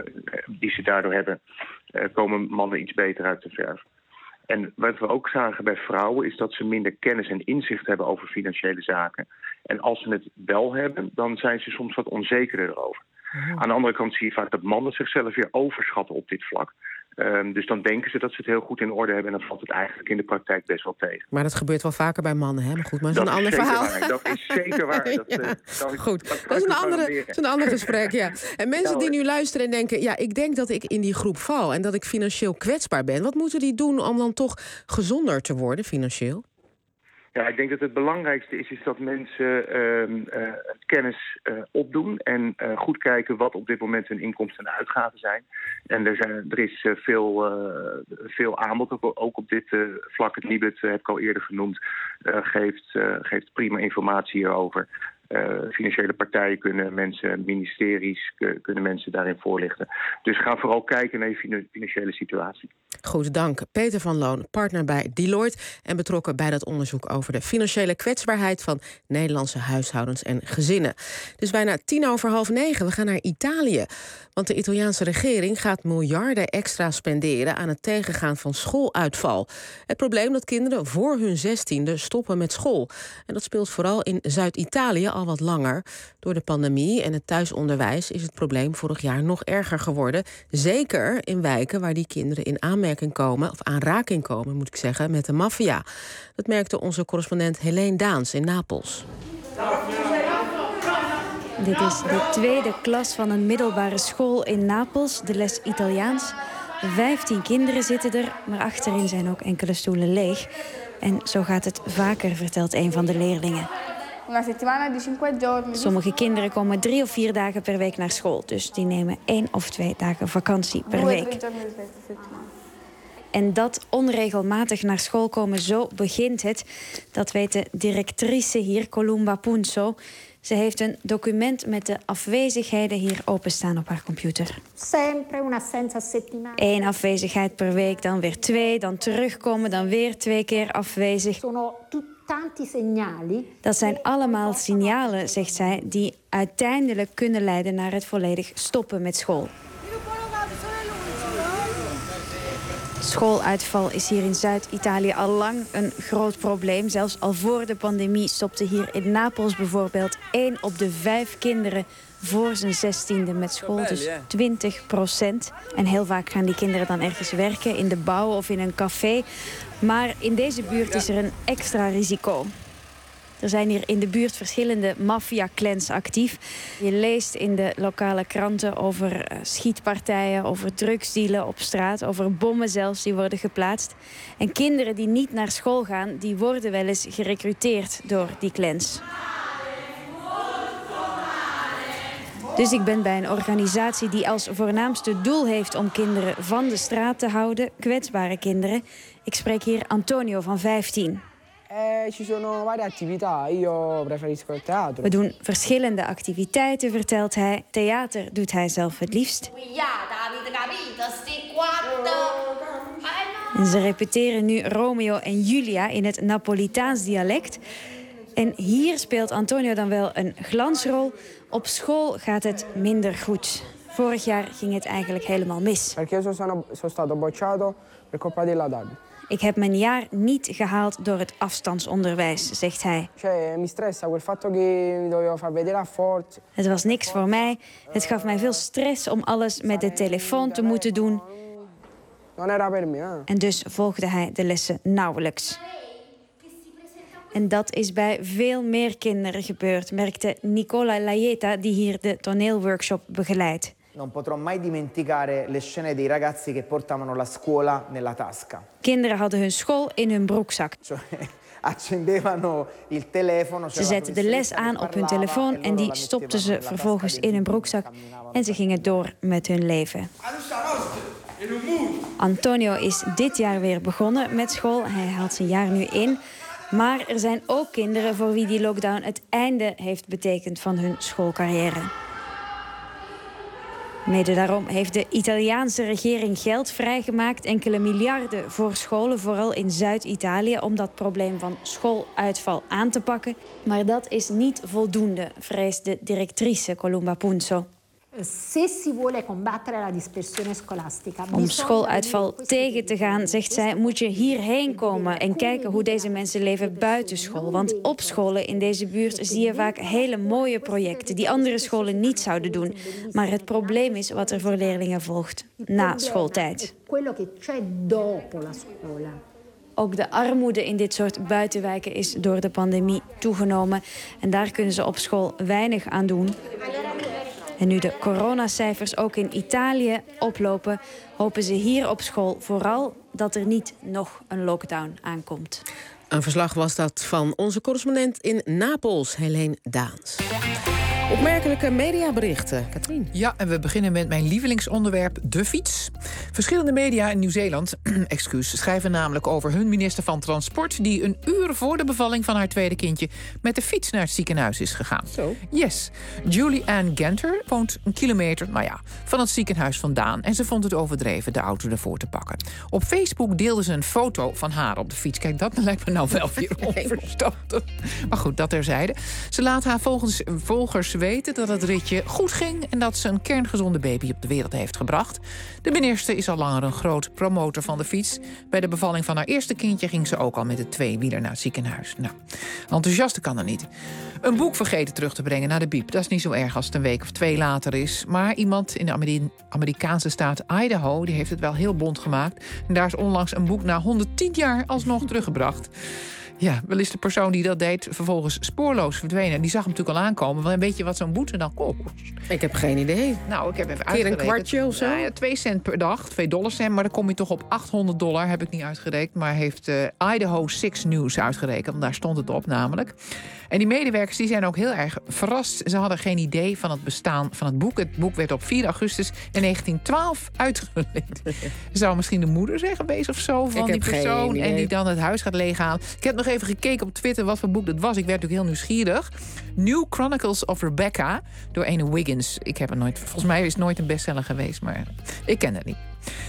die ze daardoor hebben, uh, komen mannen iets beter uit de verf. En wat we ook zagen bij vrouwen is dat ze minder kennis en inzicht hebben over financiële zaken. En als ze het wel hebben, dan zijn ze soms wat onzekerder erover. Aan de andere kant zie je vaak dat mannen zichzelf weer overschatten op dit vlak. Um, dus dan denken ze dat ze het heel goed in orde hebben en dan valt het eigenlijk in de praktijk best wel tegen. Maar dat gebeurt wel vaker bij mannen, hè? Maar goed, maar dat is een ander verhaal. Waar. Dat is zeker waar. Dat, ja. uh, dat is, goed, dat, dat is een, andere, dat is een ander gesprek, ja. En mensen nou, die nu luisteren en denken, ja, ik denk dat ik in die groep val en dat ik financieel kwetsbaar ben. Wat moeten die doen om dan toch gezonder te worden financieel? Ja, ik denk dat het belangrijkste is, is dat mensen uh, uh, kennis uh, opdoen en uh, goed kijken wat op dit moment hun inkomsten en uitgaven zijn. En er, zijn, er is uh, veel, uh, veel aanbod, ook, ook op dit uh, vlak. Het Nibud, uh, heb ik al eerder genoemd, uh, geeft, uh, geeft prima informatie hierover. Uh, financiële partijen kunnen mensen, ministeries k- kunnen mensen daarin voorlichten. Dus ga vooral kijken naar je financiële situatie. Goed, dank. Peter van Loon, partner bij Deloitte en betrokken bij dat onderzoek over de financiële kwetsbaarheid van Nederlandse huishoudens en gezinnen. Dus bijna tien over half negen. We gaan naar Italië. Want de Italiaanse regering gaat miljarden extra spenderen aan het tegengaan van schooluitval. Het probleem dat kinderen voor hun zestiende stoppen met school. En dat speelt vooral in Zuid-Italië al wat langer. Door de pandemie en het thuisonderwijs is het probleem vorig jaar nog erger geworden. Zeker in wijken waar die kinderen in aanmerking komen, of aanraking komen, moet ik zeggen, met de maffia. Dat merkte onze correspondent Helene Daans in Napels. Dit is de tweede klas van een middelbare school in Napels, de les Italiaans. Vijftien kinderen zitten er, maar achterin zijn ook enkele stoelen leeg. En zo gaat het vaker, vertelt een van de leerlingen. Sommige kinderen komen drie of vier dagen per week naar school. Dus die nemen één of twee dagen vakantie per week. En dat onregelmatig naar school komen, zo begint het. Dat weet de directrice hier, Columba Punzo. Ze heeft een document met de afwezigheden hier openstaan op haar computer. Eén afwezigheid per week, dan weer twee, dan terugkomen, dan weer twee keer afwezig. Dat zijn allemaal signalen, zegt zij, die uiteindelijk kunnen leiden naar het volledig stoppen met school. Schooluitval is hier in Zuid-Italië al lang een groot probleem. Zelfs al voor de pandemie stopte hier in Napels bijvoorbeeld één op de vijf kinderen voor zijn zestiende met school. Dus twintig procent. En heel vaak gaan die kinderen dan ergens werken, in de bouw of in een café. Maar in deze buurt is er een extra risico. Er zijn hier in de buurt verschillende maffia-clans actief. Je leest in de lokale kranten over schietpartijen, over drugsdealen op straat, over bommen zelfs die worden geplaatst. En kinderen die niet naar school gaan, die worden wel eens gerecruiteerd door die clans. Dus ik ben bij een organisatie die als voornaamste doel heeft om kinderen van de straat te houden, kwetsbare kinderen. Ik spreek hier Antonio van vijftien. Eh, ci sono varie attività, io preferisco il teatro. We doen verschillende activiteiten, vertelt hij. Theater doet hij zelf het liefst. En ze repeteren nu Romeo en Julia in het Napolitaans dialect. En hier speelt Antonio dan wel een glansrol. Op school gaat het minder goed. Vorig jaar ging het eigenlijk helemaal mis. Perché sono, sono stato bocciato per colpa della D A D. Ik heb mijn jaar niet gehaald door het afstandsonderwijs, zegt hij. Cioè, mi stressa quel fatto che mi dovevo far vedere a Fort. Het was niks voor mij. Het gaf mij veel stress om alles met de telefoon te moeten doen. Non era per me, eh? En dus volgde hij de lessen nauwelijks. En dat is bij veel meer kinderen gebeurd, merkte Nicola Laieta, die hier de toneelworkshop begeleidt. Non potrò mai dimenticare le scene dei ragazzi che portavano la scuola nella tasca. Kinderen hadden hun school in hun broekzak. Accendevano il telefono. Ze zetten de les aan op hun telefoon en die stopten ze vervolgens in hun broekzak en ze gingen door met hun leven. Antonio is dit jaar weer begonnen met school. Hij haalt zijn jaar nu in. Maar er zijn ook kinderen voor wie die lockdown het einde heeft betekend van hun schoolcarrière. Mede daarom heeft de Italiaanse regering geld vrijgemaakt, enkele miljarden voor scholen, vooral in Zuid-Italië, om dat probleem van schooluitval aan te pakken. Maar dat is niet voldoende, vreest de directrice Columba Punzo. Se si vuole combattere la dispersione scolastica. Om schooluitval tegen te gaan, zegt zij, moet je hierheen komen en kijken hoe deze mensen leven buiten school. Want op scholen in deze buurt zie je vaak hele mooie projecten die andere scholen niet zouden doen. Maar het probleem is wat er voor leerlingen volgt na schooltijd. Quello che c'è dopo la scuola. Ook de armoede in dit soort buitenwijken is door de pandemie toegenomen. En daar kunnen ze op school weinig aan doen. En nu de coronacijfers ook in Italië oplopen, hopen ze hier op school vooral dat er niet nog een lockdown aankomt. Een verslag was dat van onze correspondent in Napels, Helene Daans. Opmerkelijke mediaberichten. Katrien. Ja, en we beginnen met mijn lievelingsonderwerp, de fiets. Verschillende media in Nieuw-Zeeland excuus, schrijven namelijk over hun minister van Transport, die een uur voor de bevalling van haar tweede kindje met de fiets naar het ziekenhuis is gegaan. Zo? Yes. Julie Ann Genter woont een kilometer, nou ja, van het ziekenhuis vandaan. En ze vond het overdreven de auto ervoor te pakken. Op Facebook deelde ze een foto van haar op de fiets. Kijk, dat lijkt me nou wel weer onverstandig. Maar goed, dat terzijde. Ze laat haar volgens, volgers weten dat het ritje goed ging en dat ze een kerngezonde baby op de wereld heeft gebracht. De minister is al langer een groot promotor van de fiets. Bij de bevalling van haar eerste kindje ging ze ook al met de tweewieler naar het ziekenhuis. Nou, enthousiaste kan er niet. Een boek vergeten terug te brengen naar de bieb. Dat is niet zo erg als het een week of twee later is. Maar iemand in de Ameri- Amerikaanse staat Idaho die heeft het wel heel bont gemaakt. En daar is onlangs een boek na honderdtien jaar alsnog teruggebracht. Ja, wel is de persoon die dat deed vervolgens spoorloos verdwenen. Die zag hem natuurlijk al aankomen. Want weet je wat zo'n boete dan kost? Ik heb geen idee. Nou, ik heb even Keer uitgerekend. een kwartje of zo? Nou ja, twee cent per dag, twee dollarcent. Maar dan kom je toch op achthonderd dollar, heb ik niet uitgerekend. Maar heeft uh, Idaho Six News uitgerekend. Want daar stond het op namelijk. En die medewerkers die zijn ook heel erg verrast. Ze hadden geen idee van het bestaan van het boek. Het boek werd op vier augustus negentien twaalf uitgelekt. Zou misschien de moeder zijn geweest of zo van die persoon. En die dan het huis gaat leeghalen. Ik heb nog even gekeken op Twitter wat voor boek dat was. Ik werd natuurlijk heel nieuwsgierig. New Chronicles of Rebecca door Ene Wiggins. Ik heb het nooit, volgens mij is het nooit een bestseller geweest, maar ik ken het niet.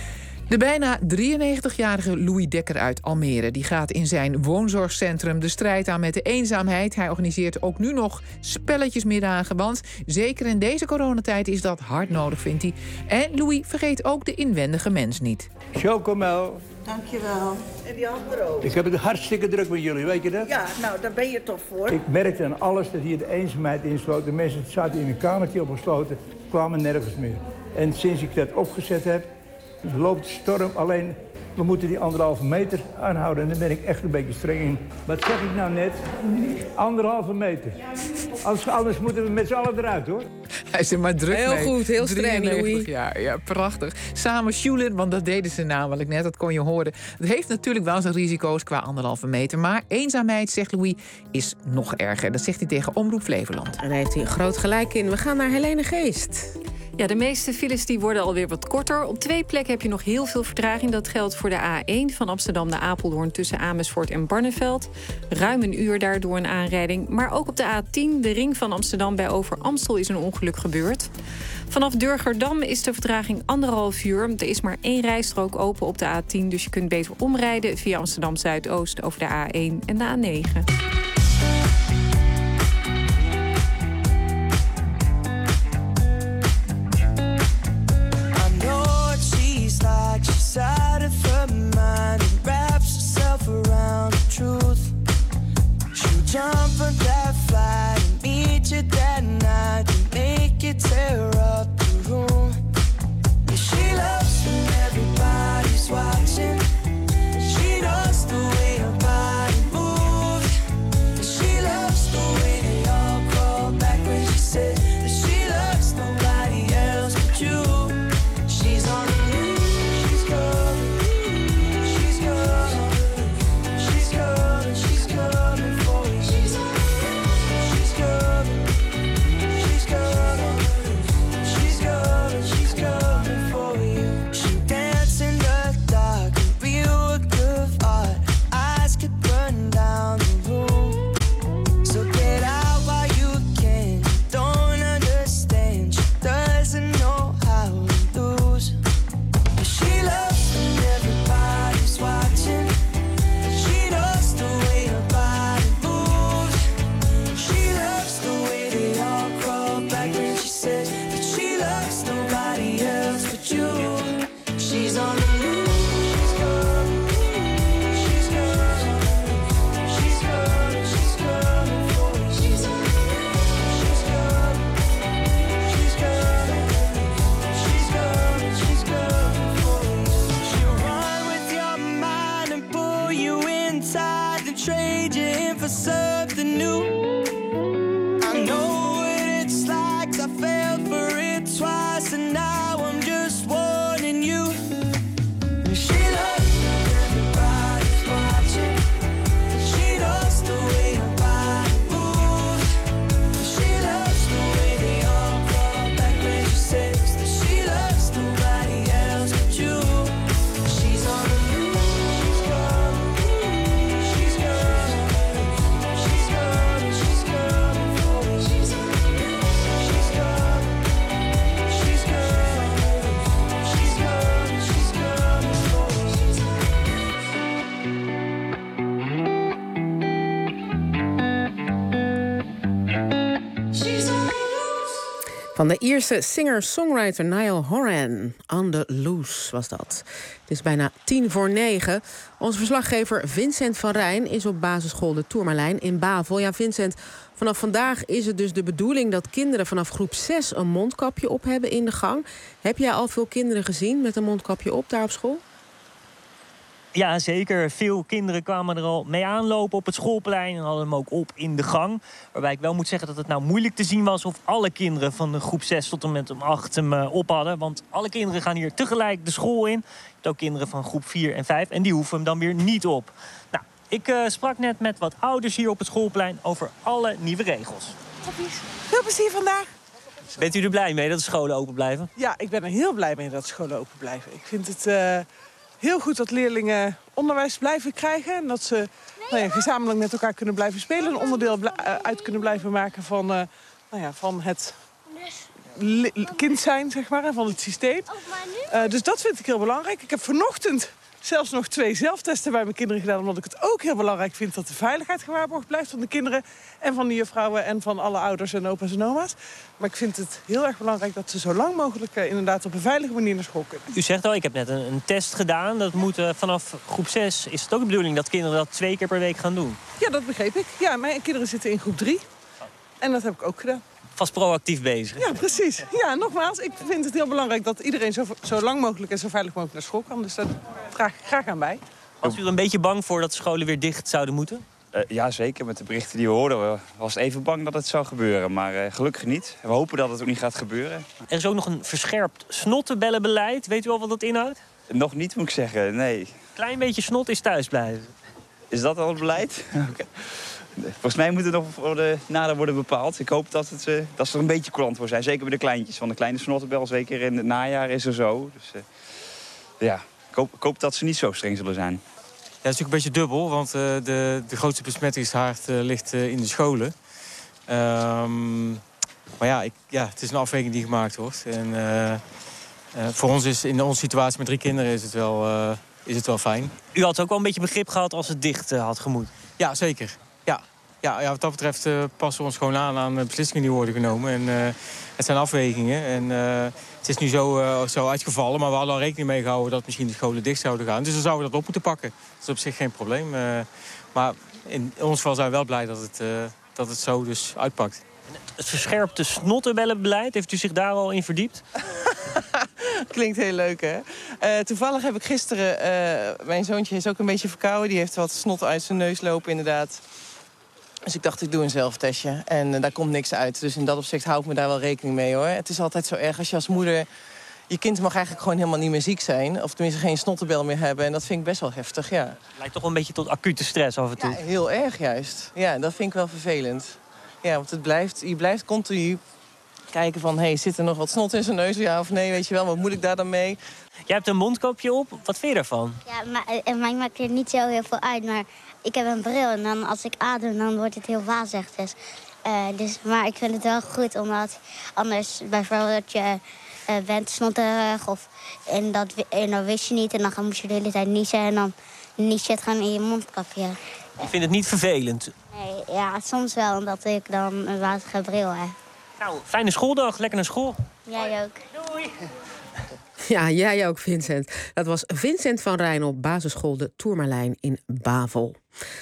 De bijna drieënnegentigjarige Louis Dekker uit Almere die gaat in zijn woonzorgcentrum de strijd aan met de eenzaamheid. Hij organiseert ook nu nog spelletjesmiddagen, want zeker in deze coronatijd is dat hard nodig, vindt hij. En Louis vergeet ook de inwendige mens niet. Chocomel. Dankjewel. En die andere ook. Ik heb het hartstikke druk met jullie, weet je dat? Ja, nou, daar ben je toch voor. Ik merkte aan alles dat hier de eenzaamheid insloot. De mensen zaten in een kamertje opgesloten, kwamen nergens meer. En sinds ik dat opgezet heb, loopt de storm. Alleen, we moeten die anderhalve meter aanhouden. En daar ben ik echt een beetje streng in. Wat zeg ik nou net? Anderhalve meter. Anders, anders moeten we met z'n allen eruit, hoor. Hij is er maar druk heel mee. goed, heel streng, Louis. Jaar. Ja, prachtig. Samen sjoelen, want dat deden ze namelijk net. Dat kon je horen. Het heeft natuurlijk wel zijn risico's qua anderhalve meter. Maar eenzaamheid, zegt Louis, is nog erger. Dat zegt hij tegen Omroep Flevoland. En daar heeft hij groot gelijk in. We gaan naar Helene Geest. Ja, de meeste files die worden alweer wat korter. Op twee plekken heb je nog heel veel vertraging. Dat geldt voor de A één van Amsterdam naar Apeldoorn tussen Amersfoort en Barneveld. Ruim een uur daardoor een aanrijding. Maar ook op de A tien, de ring van Amsterdam bij Over-Amstel, is een ongeluk gebeurd. Vanaf Durgerdam is de vertraging anderhalf uur. Er is maar één rijstrook open op de A tien, dus je kunt beter omrijden via Amsterdam Zuidoost over de A één en de A negen. She's out of her mind and wraps herself around the truth. She'll jump on that flight and meet you that night and make you tear up the room. Yeah, she loves when everybody's watching. She knows the way her body moves. And she loves the way they all crawl back when she said that she loves nobody else but you. She's on the Van de Ierse singer-songwriter Niall Horan. On the Loose was dat. Het is bijna tien voor negen. Onze verslaggever Vincent van Rijn is op basisschool De Tourmalijn in Bavel. Ja, Vincent, vanaf vandaag is het dus de bedoeling dat kinderen vanaf groep zes een mondkapje op hebben in de gang. Heb jij al veel kinderen gezien met een mondkapje op daar op school? Ja, zeker. Veel kinderen kwamen er al mee aanlopen op het schoolplein en hadden hem ook op in de gang. Waarbij ik wel moet zeggen dat het nou moeilijk te zien was of alle kinderen van de groep zes tot en met acht hem op hadden. Want alle kinderen gaan hier tegelijk de school in. Je hebt ook kinderen van groep vier en vijf en die hoeven hem dan weer niet op. Nou, ik uh, sprak net met wat ouders hier op het schoolplein over alle nieuwe regels. Veel plezier vandaag. Bent u er blij mee dat de scholen open blijven? Ja, ik ben er heel blij mee dat de scholen open blijven. Ik vind het uh, heel goed dat leerlingen onderwijs blijven krijgen. En dat ze nou ja, gezamenlijk met elkaar kunnen blijven spelen. Een onderdeel uh, uit kunnen blijven maken van, uh, nou ja, van het kind zijn, zeg maar, van het systeem. Uh, dus dat vind ik heel belangrijk. Ik heb vanochtend zelfs nog twee zelftesten bij mijn kinderen gedaan, omdat ik het ook heel belangrijk vind dat de veiligheid gewaarborgd blijft van de kinderen en van de juffrouwen en van alle ouders en opa's en oma's. Maar ik vind het heel erg belangrijk dat ze zo lang mogelijk uh, inderdaad op een veilige manier naar school kunnen. U zegt al, ik heb net een, een test gedaan. Dat moet uh, vanaf groep zes. Is het ook de bedoeling dat kinderen dat twee keer per week gaan doen? Ja, dat begreep ik. Ja, mijn kinderen zitten in groep drie. En dat heb ik ook gedaan. Vast proactief bezig. Ja, precies. Ja, nogmaals, ik vind het heel belangrijk dat iedereen zo, zo lang mogelijk en zo veilig mogelijk naar school kan. Dus daar draag ik graag aan bij. Was u er een beetje bang voor dat scholen weer dicht zouden moeten? Uh, ja, zeker. Met de berichten die we hoorden was het even bang dat het zou gebeuren. Maar uh, gelukkig niet. We hopen dat het ook niet gaat gebeuren. Er is ook nog een verscherpt snottenbellenbeleid. Weet u al wat dat inhoudt? Nog niet, moet ik zeggen. Nee. Klein beetje snot is thuisblijven. Is dat al het beleid? Okay. Volgens mij moet het nog worden, nader worden bepaald. Ik hoop dat, het, uh, dat ze er een beetje coulant voor zijn. Zeker bij de kleintjes. Want de kleine snottenbel, zeker in het najaar, is er zo. Dus uh, ja, ik hoop, ik hoop dat ze niet zo streng zullen zijn. Ja, dat is natuurlijk een beetje dubbel, want uh, de, de grootste besmettingshaard uh, ligt uh, in de scholen. Um, maar ja, ik, ja, het is een afweging die gemaakt wordt. En uh, uh, voor ons is in onze situatie met drie kinderen is het wel, uh, is het wel fijn. U had ook wel een beetje begrip gehad als het dicht uh, had gemoeten? Ja, zeker. Ja. Ja, ja, wat dat betreft uh, passen we ons gewoon aan aan de beslissingen die worden genomen. En, uh, het zijn afwegingen. En, uh, het is nu zo, uh, zo uitgevallen, maar we hadden al rekening mee gehouden dat misschien de scholen dicht zouden gaan. Dus dan zouden we dat op moeten pakken. Dat is op zich geen probleem. Uh, maar in ons geval zijn we wel blij dat het, uh, dat het zo dus uitpakt. Het verscherpte snottenbellenbeleid, heeft u zich daar al in verdiept? Klinkt heel leuk, hè? Uh, toevallig heb ik gisteren... Uh, mijn zoontje is ook een beetje verkouden. Die heeft wat snot uit zijn neus lopen, inderdaad. Dus ik dacht, ik doe een zelftestje. En uh, daar komt niks uit. Dus in dat opzicht hou ik me daar wel rekening mee, hoor. Het is altijd zo erg als je als moeder... Je kind mag eigenlijk gewoon helemaal niet meer ziek zijn. Of tenminste geen snottenbel meer hebben. En dat vind ik best wel heftig, ja. Lijkt toch wel een beetje tot acute stress af en toe. Ja, heel erg juist. Ja, dat vind ik wel vervelend. Ja, want het blijft, je blijft continu kijken van... hey, zit er nog wat snot in zijn neus, ja of nee? Weet je wel, wat moet ik daar dan mee? Jij hebt een mondkapje op. Wat vind je daarvan? Ja, maar uh, mij maakt er niet zo heel veel uit. Maar ik heb een bril en dan, als ik adem, dan wordt het heel wazig. Dus, uh, dus, maar ik vind het wel goed, omdat anders bijvoorbeeld je uh, bent snotterig... Of, en, dat, en dat wist je niet en dan moest je de hele tijd niezen... en dan nies je het gewoon in je mondkapje. Je vindt het niet vervelend? Nee, ja, soms wel, omdat ik dan een wazige bril heb. Nou, fijne schooldag. Lekker naar school. Jij ook. Doei. Ja, jij ook, Vincent. Dat was Vincent van Rijn op basisschool De Toermalijn in Bavel.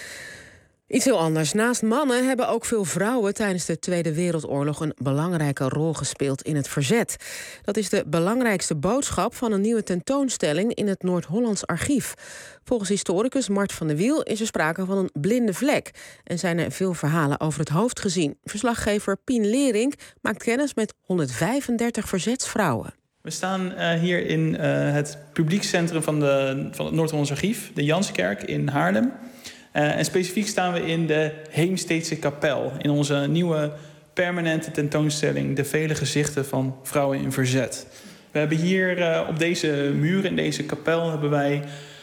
Iets heel anders. Naast mannen hebben ook veel vrouwen tijdens de Tweede Wereldoorlog een belangrijke rol gespeeld in het verzet. Dat is de belangrijkste boodschap van een nieuwe tentoonstelling in het Noord-Hollands Archief. Volgens historicus Mart van der Wiel is er sprake van een blinde vlek en zijn er veel verhalen over het hoofd gezien. Verslaggever Pien Lering maakt kennis met honderdvijfendertig verzetsvrouwen. We staan uh, hier in uh, het publiekscentrum van, de, van het Noord-Hollands Archief, de Janskerk in Haarlem. Uh, en specifiek staan we in de Heemsteedse kapel, in onze nieuwe permanente tentoonstelling De Vele Gezichten van Vrouwen in Verzet. We hebben hier uh, op deze muur in deze kapel hebben wij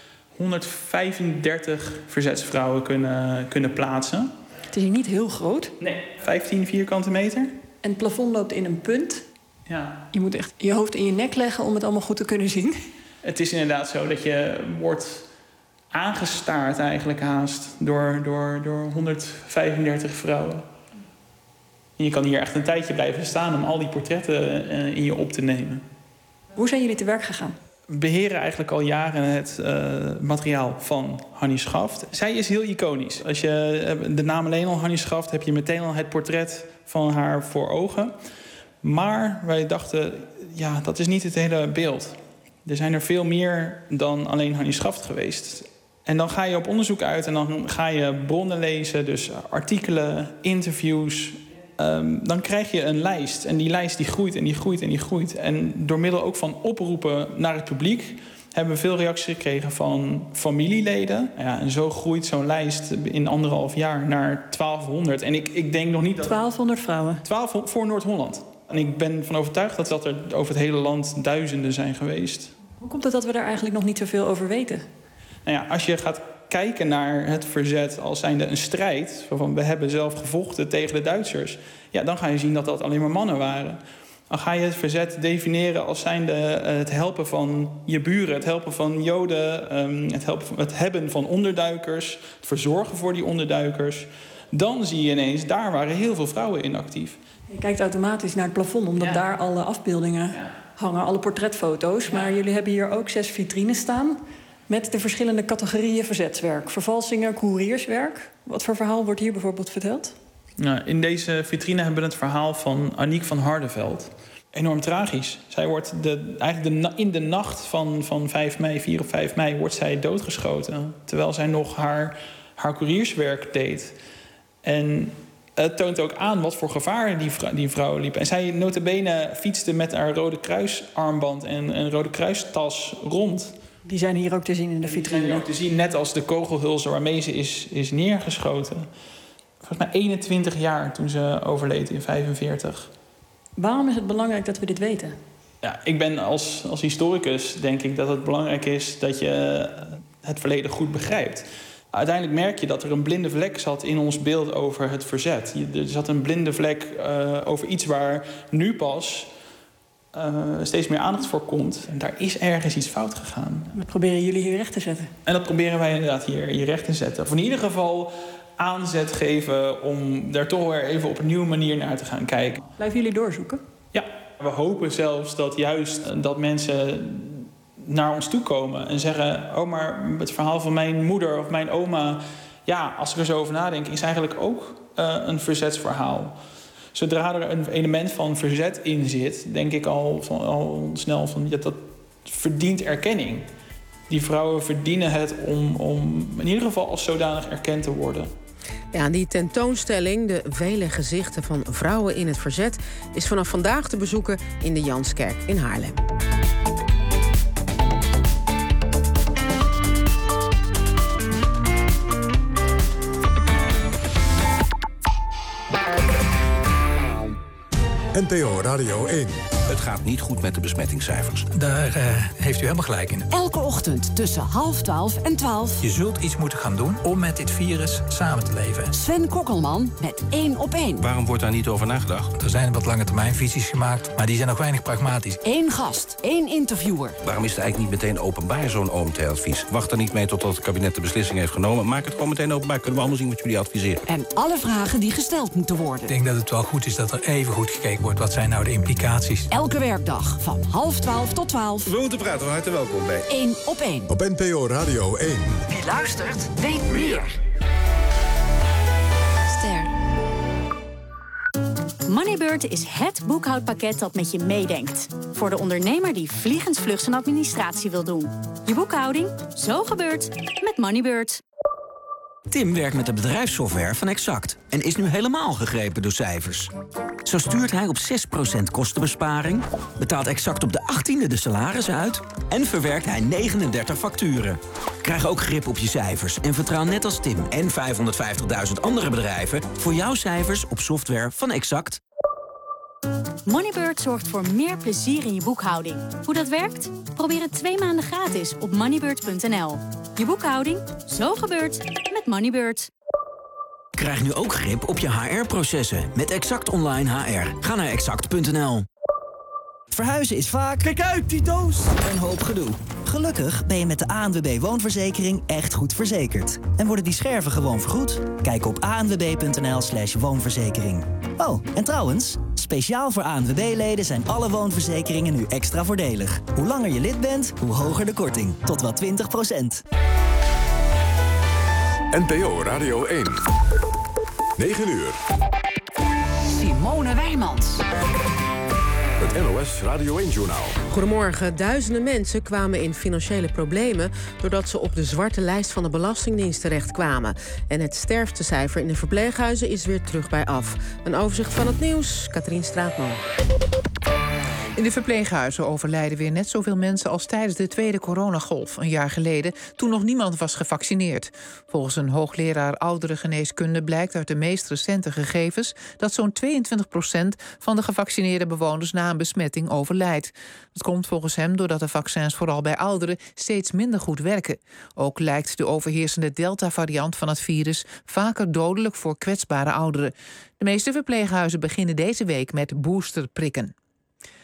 honderdvijfendertig verzetsvrouwen kunnen, kunnen plaatsen. Het is hier niet heel groot. Nee, vijftien vierkante meter. En het plafond loopt in een punt. Ja. Je moet echt je hoofd in je nek leggen om het allemaal goed te kunnen zien. Het is inderdaad zo dat je wordt aangestaard eigenlijk haast door, door, door honderdvijfendertig vrouwen. En je kan hier echt een tijdje blijven staan om al die portretten uh, in je op te nemen. Hoe zijn jullie te werk gegaan? We beheren eigenlijk al jaren het uh, materiaal van Hannie Schaft. Zij is heel iconisch. Als je de naam alleen al Hannie Schaft, heb je meteen al het portret van haar voor ogen. Maar wij dachten, ja, dat is niet het hele beeld. Er zijn er veel meer dan alleen Hannie Schaft geweest. En dan ga je op onderzoek uit en dan ga je bronnen lezen, dus artikelen, interviews. Um, dan krijg je een lijst. En die lijst die groeit en die groeit en die groeit. En door middel ook van oproepen naar het publiek hebben we veel reacties gekregen van familieleden. Ja, en zo groeit zo'n lijst in anderhalf jaar naar twaalfhonderd. En ik, ik denk nog niet dat... twaalfhonderd vrouwen? twaalf voor Noord-Holland. En ik ben van overtuigd dat, dat er over het hele land duizenden zijn geweest. Hoe komt het dat we daar eigenlijk nog niet zoveel over weten? Nou ja, als je gaat kijken naar het verzet als zijnde een strijd, waarvan we hebben zelf gevochten tegen de Duitsers, ja, dan ga je zien dat dat alleen maar mannen waren. Dan ga je het verzet definiëren als zijnde het helpen van je buren, het helpen van Joden, um, het, helpen, het hebben van onderduikers, het verzorgen voor die onderduikers. Dan zie je ineens, daar waren heel veel vrouwen in actief. Je kijkt automatisch naar het plafond, omdat ja. daar alle afbeeldingen ja. hangen, alle portretfoto's. Ja. Maar jullie hebben hier ook zes vitrines staan met de verschillende categorieën verzetswerk. Vervalsingen, koerierswerk. Wat voor verhaal wordt hier bijvoorbeeld verteld? Nou, in deze vitrine hebben we het verhaal van Aniek van Hardeveld. Enorm tragisch. Zij wordt de, eigenlijk de, in de nacht van, van vijf mei, vier of vijf mei, wordt zij doodgeschoten. Terwijl zij nog haar, haar koerierswerk deed. En het toont ook aan wat voor gevaar die, vrou- die vrouw liep. En zij nota bene fietste met haar Rode Kruisarmband en een Rode Kruistas rond. Die zijn hier ook te zien in de vitrine. Die zijn ook te zien, net als de kogelhulzer waarmee ze is, is neergeschoten. Volgens mij eenentwintig jaar toen ze overleed in vijfenveertig. Waarom is het belangrijk dat we dit weten? Ja, ik ben als, als historicus denk ik dat het belangrijk is dat je het verleden goed begrijpt. Uiteindelijk merk je dat er een blinde vlek zat in ons beeld over het verzet. Er zat een blinde vlek uh, over iets waar nu pas uh, steeds meer aandacht voor komt. En daar is ergens iets fout gegaan. Dat proberen jullie hier recht te zetten. En dat proberen wij inderdaad hier, hier recht te zetten. Of in ieder geval aanzet geven om daar toch weer even op een nieuwe manier naar te gaan kijken. Blijven jullie doorzoeken? Ja, we hopen zelfs dat juist dat mensen naar ons toe komen en zeggen, oh, maar het verhaal van mijn moeder of mijn oma, ja, als ik er zo over nadenk, is eigenlijk ook uh, een verzetsverhaal. Zodra er een element van verzet in zit, denk ik al, van, al snel van, ja, dat verdient erkenning. Die vrouwen verdienen het om, om in ieder geval als zodanig erkend te worden. Ja, die tentoonstelling, de vele gezichten van vrouwen in het verzet, is vanaf vandaag te bezoeken in de Janskerk in Haarlem. N P O Radio één. Het gaat niet goed met de besmettingscijfers. Daar uh, heeft u helemaal gelijk in. Elke ochtend tussen half twaalf en twaalf. Je zult iets moeten gaan doen om met dit virus samen te leven. Sven Kokkelman met één op één. Waarom wordt daar niet over nagedacht? Er zijn wat lange termijnvisies gemaakt, maar die zijn nog weinig pragmatisch. Eén gast, één interviewer. Waarom is het eigenlijk niet meteen openbaar, zo'n O M T-advies? Wacht er niet mee totdat het kabinet de beslissing heeft genomen. Maak het gewoon meteen openbaar. Kunnen we allemaal zien wat jullie adviseren. En alle vragen die gesteld moeten worden. Ik denk dat het wel goed is dat er even goed gekeken wordt. Wat zijn nou de implicaties? Elke werkdag van half twaalf tot twaalf. We moeten praten, van harte welkom bij één op één. Op N P O Radio één. Wie luistert, weet meer. Ster. Moneybird is het boekhoudpakket dat met je meedenkt. Voor de ondernemer die vliegensvlug zijn administratie wil doen. Je boekhouding, zo gebeurt met Moneybird. Tim werkt met de bedrijfssoftware van Exact en is nu helemaal gegrepen door cijfers. Zo stuurt hij op zes procent kostenbesparing, betaalt Exact op de achttiende de salarissen uit en verwerkt hij negenendertig facturen. Krijg ook grip op je cijfers en vertrouw net als Tim en vijfhonderdvijftigduizend andere bedrijven voor jouw cijfers op software van Exact. Moneybird zorgt voor meer plezier in je boekhouding. Hoe dat werkt? Probeer het twee maanden gratis op moneybird punt n l. Je boekhouding, zo gebeurt met Moneybird. Krijg nu ook grip op je H R-processen met Exact Online H R. Ga naar exact punt n l. Verhuizen is vaak... Kijk uit, die doos! Een hoop gedoe. Gelukkig ben je met de A N W B woonverzekering echt goed verzekerd. En worden die scherven gewoon vergoed? Kijk op a n w b punt n l slash woonverzekering. Oh, en trouwens, speciaal voor A N W B-leden zijn alle woonverzekeringen nu extra voordelig. Hoe langer je lid bent, hoe hoger de korting. Tot wel twintig procent. N P O Radio één. negen uur. Simone Wijmans. Het N O S Radio één-journaal. Goedemorgen. Duizenden mensen kwamen in financiële problemen doordat ze op de zwarte lijst van de Belastingdienst terechtkwamen. En het sterftecijfer in de verpleeghuizen is weer terug bij af. Een overzicht van het nieuws, Katrien Straatman. In de verpleeghuizen overlijden weer net zoveel mensen als tijdens de tweede coronagolf een jaar geleden, toen nog niemand was gevaccineerd. Volgens een hoogleraar ouderengeneeskunde blijkt uit de meest recente gegevens dat zo'n tweeëntwintig procent van de gevaccineerde bewoners na een besmetting overlijdt. Dat komt volgens hem doordat de vaccins vooral bij ouderen steeds minder goed werken. Ook lijkt de overheersende Delta-variant van het virus vaker dodelijk voor kwetsbare ouderen. De meeste verpleeghuizen beginnen deze week met boosterprikken.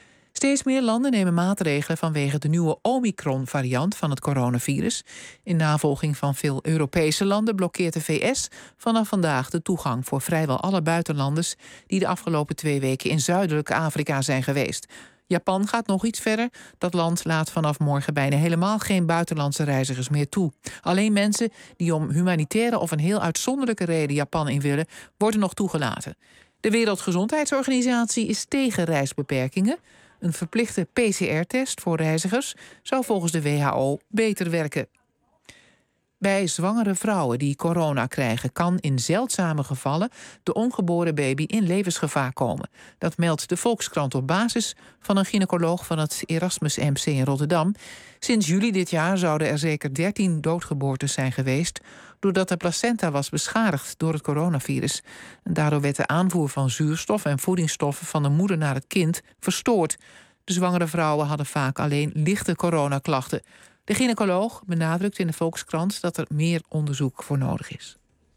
Steeds meer landen nemen maatregelen vanwege de nieuwe Omicron-variant van het coronavirus. In navolging van veel Europese landen blokkeert de V S vanaf vandaag de toegang voor vrijwel alle buitenlanders die de afgelopen twee weken in zuidelijk Afrika zijn geweest. Japan gaat nog iets verder. Dat land laat vanaf morgen bijna helemaal geen buitenlandse reizigers meer toe. Alleen mensen die om humanitaire of een heel uitzonderlijke reden Japan in willen, worden nog toegelaten. De Wereldgezondheidsorganisatie is tegen reisbeperkingen. Een verplichte P C R-test voor reizigers zou volgens de W H O beter werken. Bij zwangere vrouwen die corona krijgen, kan in zeldzame gevallen de ongeboren baby in levensgevaar komen. Dat meldt de Volkskrant op basis van een gynaecoloog van het Erasmus M C in Rotterdam. Sinds juli dit jaar zouden er zeker dertien doodgeboortes zijn geweest doordat de placenta was beschadigd door het coronavirus. En daardoor werd de aanvoer van zuurstof en voedingsstoffen van de moeder naar het kind verstoord. De zwangere vrouwen hadden vaak alleen lichte coronaklachten. De gynaecoloog benadrukt in de Volkskrant dat er meer onderzoek voor nodig is.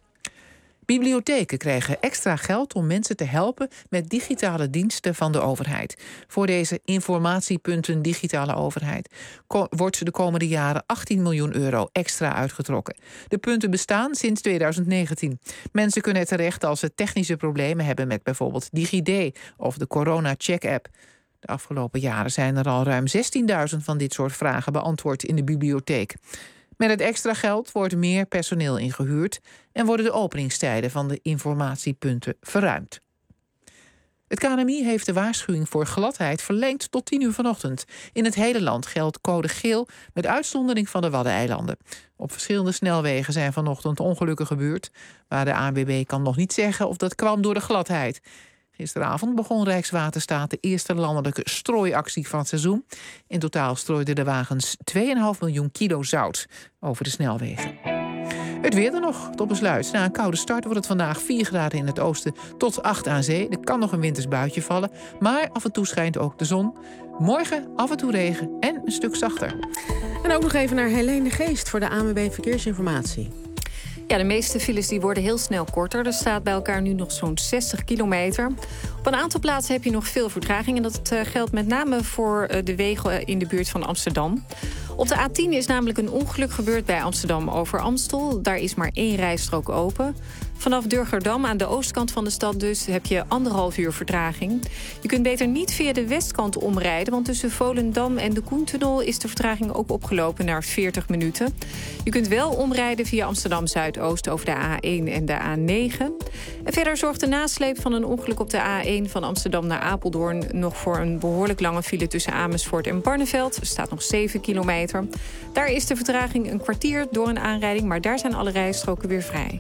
Bibliotheken krijgen extra geld om mensen te helpen met digitale diensten van de overheid. Voor deze informatiepunten digitale overheid wordt de komende jaren achttien miljoen euro extra uitgetrokken. De punten bestaan sinds tweeduizend negentien. Mensen kunnen er terecht als ze technische problemen hebben met bijvoorbeeld DigiD of de Corona Check-app. De afgelopen jaren zijn er al ruim zestienduizend van dit soort vragen beantwoord in de bibliotheek. Met het extra geld wordt meer personeel ingehuurd en worden de openingstijden van de informatiepunten verruimd. Het K N M I heeft de waarschuwing voor gladheid verlengd tot tien uur vanochtend. In het hele land geldt code geel met uitzondering van de Waddeneilanden. Op verschillende snelwegen zijn vanochtend ongelukken gebeurd, maar de A N W B kan nog niet zeggen of dat kwam door de gladheid. Gisteravond begon Rijkswaterstaat de eerste landelijke strooiactie van het seizoen. In totaal strooiden de wagens twee komma vijf miljoen kilo zout over de snelwegen. Het weer dan nog tot besluit. Na een koude start wordt het vandaag vier graden in het oosten tot acht aan zee. Er kan nog een winters buitje vallen, maar af en toe schijnt ook de zon. Morgen af en toe regen en een stuk zachter. En ook nog even naar Helene de Geest voor de A N W B Verkeersinformatie. Ja, de meeste files die worden heel snel korter. Er staat bij elkaar nu nog zo'n zestig kilometer. Op een aantal plaatsen heb je nog veel vertraging. En dat uh, geldt met name voor uh, de wegen in de buurt van Amsterdam. Op de A tien is namelijk een ongeluk gebeurd bij Amsterdam over Amstel. Daar is maar één rijstrook open. Vanaf Durgerdam aan de oostkant van de stad dus heb je anderhalf uur vertraging. Je kunt beter niet via de westkant omrijden, want tussen Volendam en de Koentunnel is de vertraging ook opgelopen naar veertig minuten. Je kunt wel omrijden via Amsterdam-Zuidoost over de A één en de A negen. En verder zorgt de nasleep van een ongeluk op de A één van Amsterdam naar Apeldoorn nog voor een behoorlijk lange file tussen Amersfoort en Barneveld. Er staat nog zeven kilometer. Daar is de vertraging een kwartier door een aanrijding, maar daar zijn alle rijstroken weer vrij.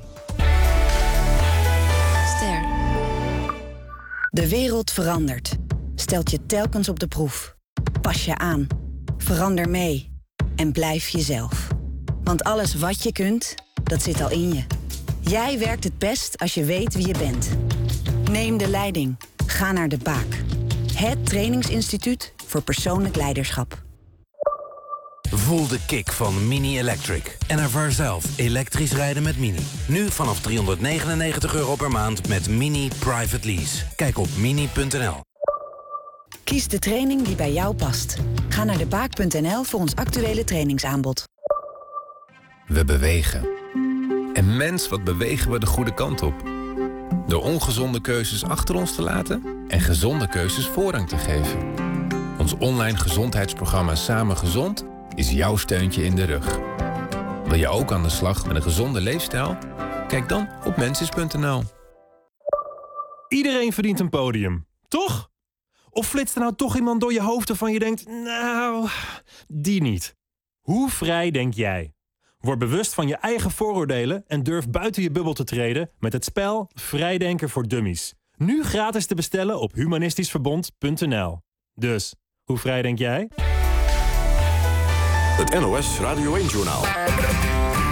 De wereld verandert. Stelt je telkens op de proef. Pas je aan. Verander mee. En blijf jezelf. Want alles wat je kunt, dat zit al in je. Jij werkt het best als je weet wie je bent. Neem de leiding. Ga naar de Baak. Het trainingsinstituut voor persoonlijk leiderschap. Voel de kick van Mini Electric. En ervaar zelf elektrisch rijden met Mini. Nu vanaf driehonderdnegenennegentig euro per maand met Mini Private Lease. Kijk op mini punt n l. Kies de training die bij jou past. Ga naar de baak punt n l voor ons actuele trainingsaanbod. We bewegen. En mens, wat bewegen we de goede kant op? Door ongezonde keuzes achter ons te laten en gezonde keuzes voorrang te geven. Ons online gezondheidsprogramma Samen Gezond is jouw steuntje in de rug. Wil je ook aan de slag met een gezonde leefstijl? Kijk dan op mensis punt n l. Iedereen verdient een podium, toch? Of flitst er nou toch iemand door je hoofd waarvan je denkt, nou, die niet. Hoe vrij denk jij? Word bewust van je eigen vooroordelen en durf buiten je bubbel te treden met het spel Vrijdenken voor Dummies. Nu gratis te bestellen op humanistischverbond punt n l. Dus, hoe vrij denk jij? Het N O S Radio één-journaal.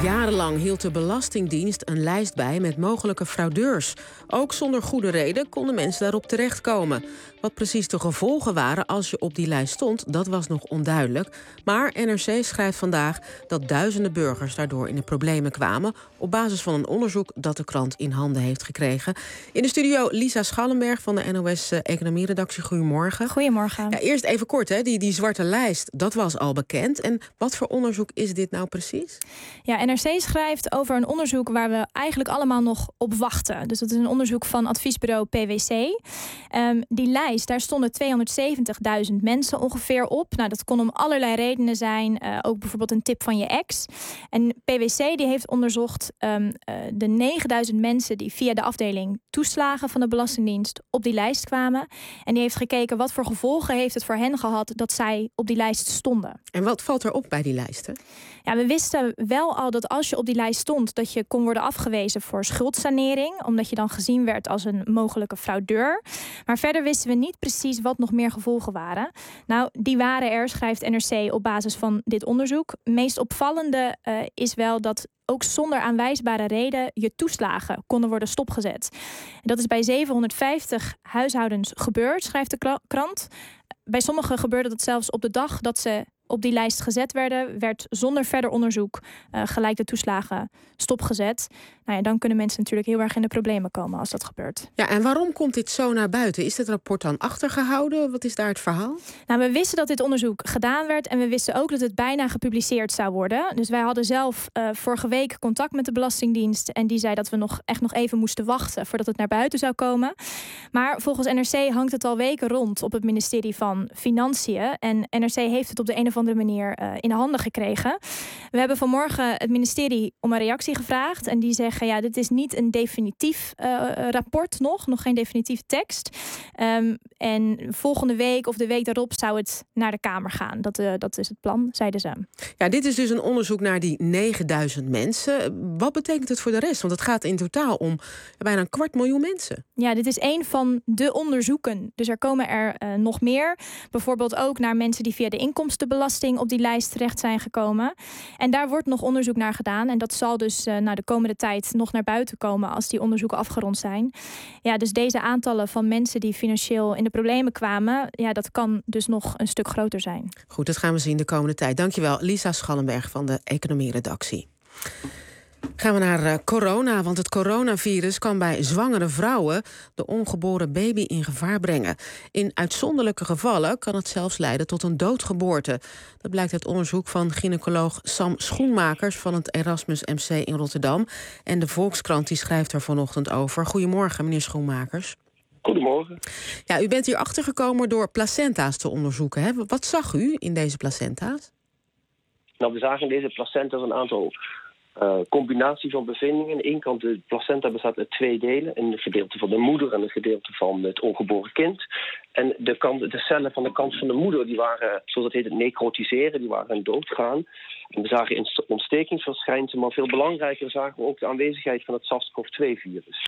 Jarenlang hield de Belastingdienst een lijst bij met mogelijke fraudeurs. Ook zonder goede reden konden mensen daarop terechtkomen. Wat precies de gevolgen waren als je op die lijst stond, dat was nog onduidelijk. Maar N R C schrijft vandaag dat duizenden burgers daardoor in de problemen kwamen, op basis van een onderzoek dat de krant in handen heeft gekregen. In de studio Lisa Schallenberg van de N O S-economieredactie. Goedemorgen. Goedemorgen. Ja, eerst even kort, hè. Die, die zwarte lijst, dat was al bekend. En wat voor onderzoek is dit nou precies? Ja, N R C schrijft over een onderzoek waar we eigenlijk allemaal nog op wachten. Dus dat is een onderzoek van adviesbureau P W C. Um, die lijst, daar stonden tweehonderdzeventigduizend mensen ongeveer op. Nou, dat kon om allerlei redenen zijn. Uh, ook bijvoorbeeld een tip van je ex. En P W C die heeft onderzocht um, uh, de negenduizend mensen die via de afdeling toeslagen van de Belastingdienst op die lijst kwamen. En die heeft gekeken wat voor gevolgen heeft het voor hen gehad dat zij op die lijst stonden. En wat valt er op bij die lijsten? Ja, we wisten wel al dat als je op die lijst stond, dat je kon worden afgewezen voor schuldsanering, omdat je dan gezien werd als een mogelijke fraudeur. Maar verder wisten we niet precies wat nog meer gevolgen waren. Nou, die waren er, schrijft N R C op basis van dit onderzoek. Meest opvallende uh, is wel dat ook zonder aanwijsbare reden je toeslagen konden worden stopgezet. Dat is bij zevenhonderdvijftig huishoudens gebeurd, schrijft de krant. Bij sommigen gebeurde dat zelfs op de dag dat ze op die lijst gezet werden, werd zonder verder onderzoek uh, gelijk de toeslagen stopgezet. Nou ja, dan kunnen mensen natuurlijk heel erg in de problemen komen als dat gebeurt. Ja, en waarom komt dit zo naar buiten? Is dit rapport dan achtergehouden? Wat is daar het verhaal? Nou, we wisten dat dit onderzoek gedaan werd en we wisten ook dat het bijna gepubliceerd zou worden. Dus wij hadden zelf uh, vorige week contact met de Belastingdienst en die zei dat we nog echt nog even moesten wachten voordat het naar buiten zou komen. Maar volgens N R C hangt het al weken rond op het ministerie van Financiën en N R C heeft het op de een of andere manier uh, in de handen gekregen. We hebben vanmorgen het ministerie om een reactie gevraagd en die zeggen, ja, dit is niet een definitief uh, rapport nog, nog geen definitieve tekst. Um, en volgende week of de week daarop zou het naar de Kamer gaan. Dat, uh, dat is het plan, zeiden ze. Ja, dit is dus een onderzoek naar die negenduizend mensen. Wat betekent het voor de rest? Want het gaat in totaal om bijna een kwart miljoen mensen. Ja, dit is één van de onderzoeken. Dus er komen er uh, nog meer. Bijvoorbeeld ook naar mensen die via de inkomstenbelasting op die lijst terecht zijn gekomen. En daar wordt nog onderzoek naar gedaan. En dat zal dus uh, nou, de komende tijd nog naar buiten komen als die onderzoeken afgerond zijn. Ja, dus deze aantallen van mensen die financieel in de problemen kwamen, ja, dat kan dus nog een stuk groter zijn. Goed, dat gaan we zien de komende tijd. Dankjewel, Lisa Schallenberg van de economieredactie. Gaan we naar uh, corona, want het coronavirus kan bij zwangere vrouwen de ongeboren baby in gevaar brengen. In uitzonderlijke gevallen kan het zelfs leiden tot een doodgeboorte. Dat blijkt uit onderzoek van gynaecoloog Sam Schoenmakers van het Erasmus M C in Rotterdam. En de Volkskrant die schrijft er vanochtend over. Goedemorgen, meneer Schoenmakers. Goedemorgen. Ja, u bent hier achtergekomen door placenta's te onderzoeken, hè? Wat zag u in deze placenta's? Nou, we zagen in deze placenta's een aantal Uh, combinatie van bevindingen. Aan de ene kant, de placenta bestaat uit twee delen. Een gedeelte van de moeder en een gedeelte van het ongeboren kind. En de, kant, de cellen van de kant van de moeder, die waren, zoals het heet, het necrotiseren, die waren doodgaan. En we zagen ontstekingsverschijnselen, maar veel belangrijker zagen we ook de aanwezigheid van het SARS-CoV twee virus.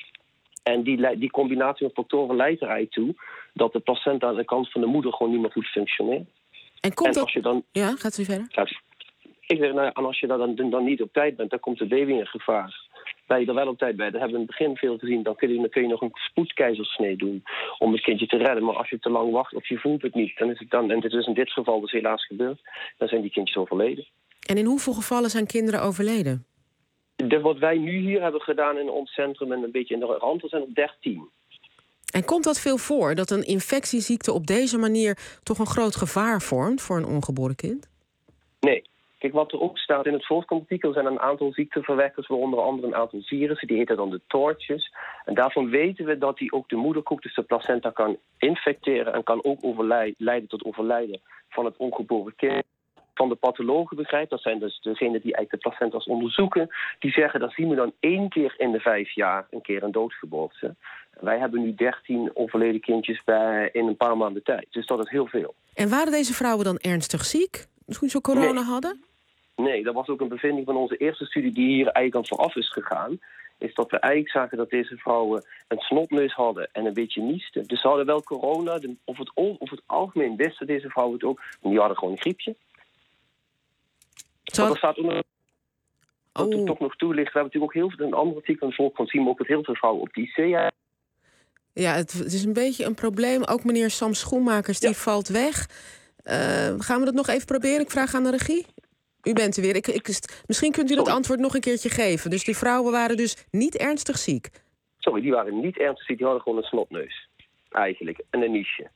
En die, die combinatie van factoren leidt er eigenlijk toe dat de placenta aan de kant van de moeder gewoon niet meer goed functioneert. En komt en dat... als je dan... Ja, gaat u verder? Ja, Ik zeg, nou, en als je daar dan, dan niet op tijd bent, dan komt de baby in gevaar. Ben je er wel op tijd bij, dat hebben we in het begin veel gezien, dan kun je, dan kun je nog een spoedkeizersnee doen om het kindje te redden. Maar als je te lang wacht of je voelt het niet, dan is het dan, en dit is in dit geval dus helaas gebeurd, dan zijn die kindjes overleden. En in hoeveel gevallen zijn kinderen overleden? De, wat wij nu hier hebben gedaan in ons centrum en een beetje in de rand, er zijn er dertien. En komt dat veel voor, dat een infectieziekte op deze manier toch een groot gevaar vormt voor een ongeboren kind? Nee. Kijk, wat er ook staat in het Volkskrant-artikel zijn een aantal ziekteverwekkers, waaronder andere een aantal virussen, die heten dan de toortjes. En daarvan weten we dat die ook de moederkoek, dus de placenta, kan infecteren en kan ook overlijden, leiden tot overlijden van het ongeboren kind. Van de pathologen begrijpt, dat zijn dus degenen die eigenlijk de placenta's onderzoeken, die zeggen dat zien we dan één keer in de vijf jaar een keer een doodgeboorte. Wij hebben nu dertien overleden kindjes bij in een paar maanden tijd, dus dat is heel veel. En waren deze vrouwen dan ernstig ziek toen ze corona nee. hadden? Nee, dat was ook een bevinding van onze eerste studie die hier eigenlijk aan vooraf is gegaan. Is dat we eigenlijk zagen dat deze vrouwen een snotneus hadden en een beetje niesten. Dus ze hadden wel corona, of het, of het algemeen wisten deze vrouwen het ook. Maar die hadden gewoon een griepje. Zou... Er staat onder... Dat we toch nog toelichten. We hebben natuurlijk ook heel veel in een ander artikel in het Volkskrant zien we ook dat heel veel vrouwen op die I C. Ja, het, het is een beetje een probleem. Ook meneer Sam Schoenmakers, die ja. valt weg. Uh, gaan we dat nog even proberen? Ik vraag aan de regie. U bent er weer. Ik, ik, misschien kunt u Sorry. dat antwoord nog een keertje geven. Dus die vrouwen waren dus niet ernstig ziek? Sorry, die waren niet ernstig ziek. Die hadden gewoon een snotneus. Eigenlijk. En een niche.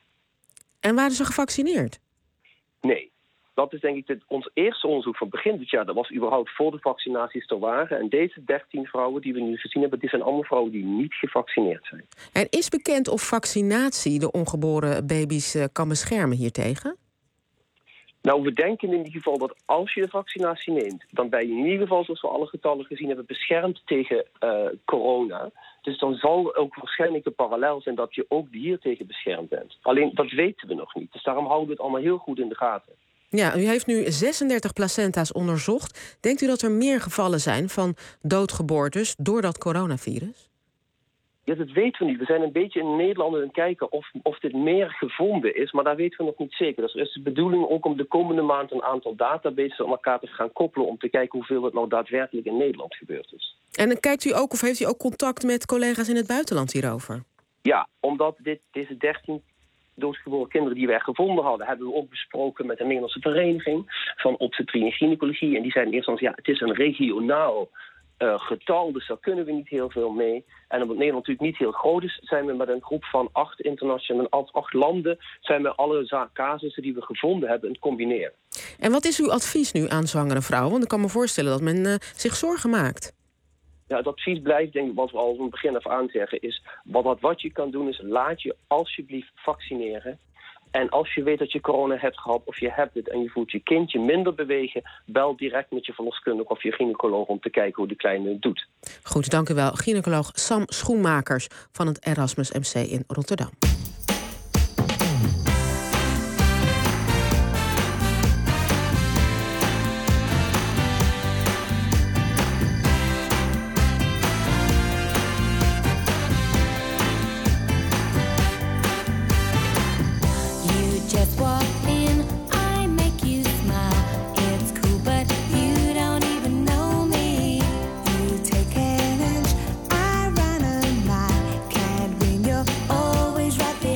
En waren ze gevaccineerd? Nee. Dat is denk ik dit, ons eerste onderzoek van begin dit jaar. Dat was überhaupt voor de vaccinaties er waren. En deze dertien vrouwen die we nu gezien hebben, dit zijn allemaal vrouwen die niet gevaccineerd zijn. En is bekend of vaccinatie de ongeboren baby's uh, kan beschermen hiertegen? Nou, we denken in ieder geval dat als je de vaccinatie neemt, dan ben je in ieder geval, zoals we alle getallen gezien hebben, beschermd tegen uh, corona. Dus dan zal ook waarschijnlijk de parallel zijn dat je ook hier tegen beschermd bent. Alleen, dat weten we nog niet. Dus daarom houden we het allemaal heel goed in de gaten. Ja, u heeft nu zesendertig placenta's onderzocht. Denkt u dat er meer gevallen zijn van doodgeboortes door dat coronavirus? Ja, dat weten we niet. We zijn een beetje in Nederland aan het kijken of, of dit meer gevonden is, maar daar weten we nog niet zeker. Dus er is de bedoeling ook om de komende maand een aantal databases aan elkaar te gaan koppelen om te kijken hoeveel het nou daadwerkelijk in Nederland gebeurd is. En kijkt u ook of heeft u ook contact met collega's in het buitenland hierover? Ja, omdat dit, deze dertien doodgeboren kinderen die wij gevonden hadden, hebben we ook besproken met de Nederlandse Vereniging van Obstetrie en Gynaecologie. En die zeiden eerst ja, het is een regionaal uh, getal, dus daar kunnen we niet heel veel mee. En omdat Nederland natuurlijk niet heel groot is, zijn we met een groep van acht internationale, acht landen, zijn we alle casussen die we gevonden hebben aan het combineren. En wat is uw advies nu aan zwangere vrouwen? Want ik kan me voorstellen dat men uh, zich zorgen maakt. Ja, het advies blijft, denk ik, wat we al van het begin af aan zeggen, is wat, wat je kan doen is laat je alsjeblieft vaccineren. En als je weet dat je corona hebt gehad of je hebt het en je voelt je kindje minder bewegen, bel direct met je verloskundige of je gynaecoloog om te kijken hoe de kleine het doet. Goed, dank u wel. Gynaecoloog Sam Schoenmakers van het Erasmus M C in Rotterdam. Right there.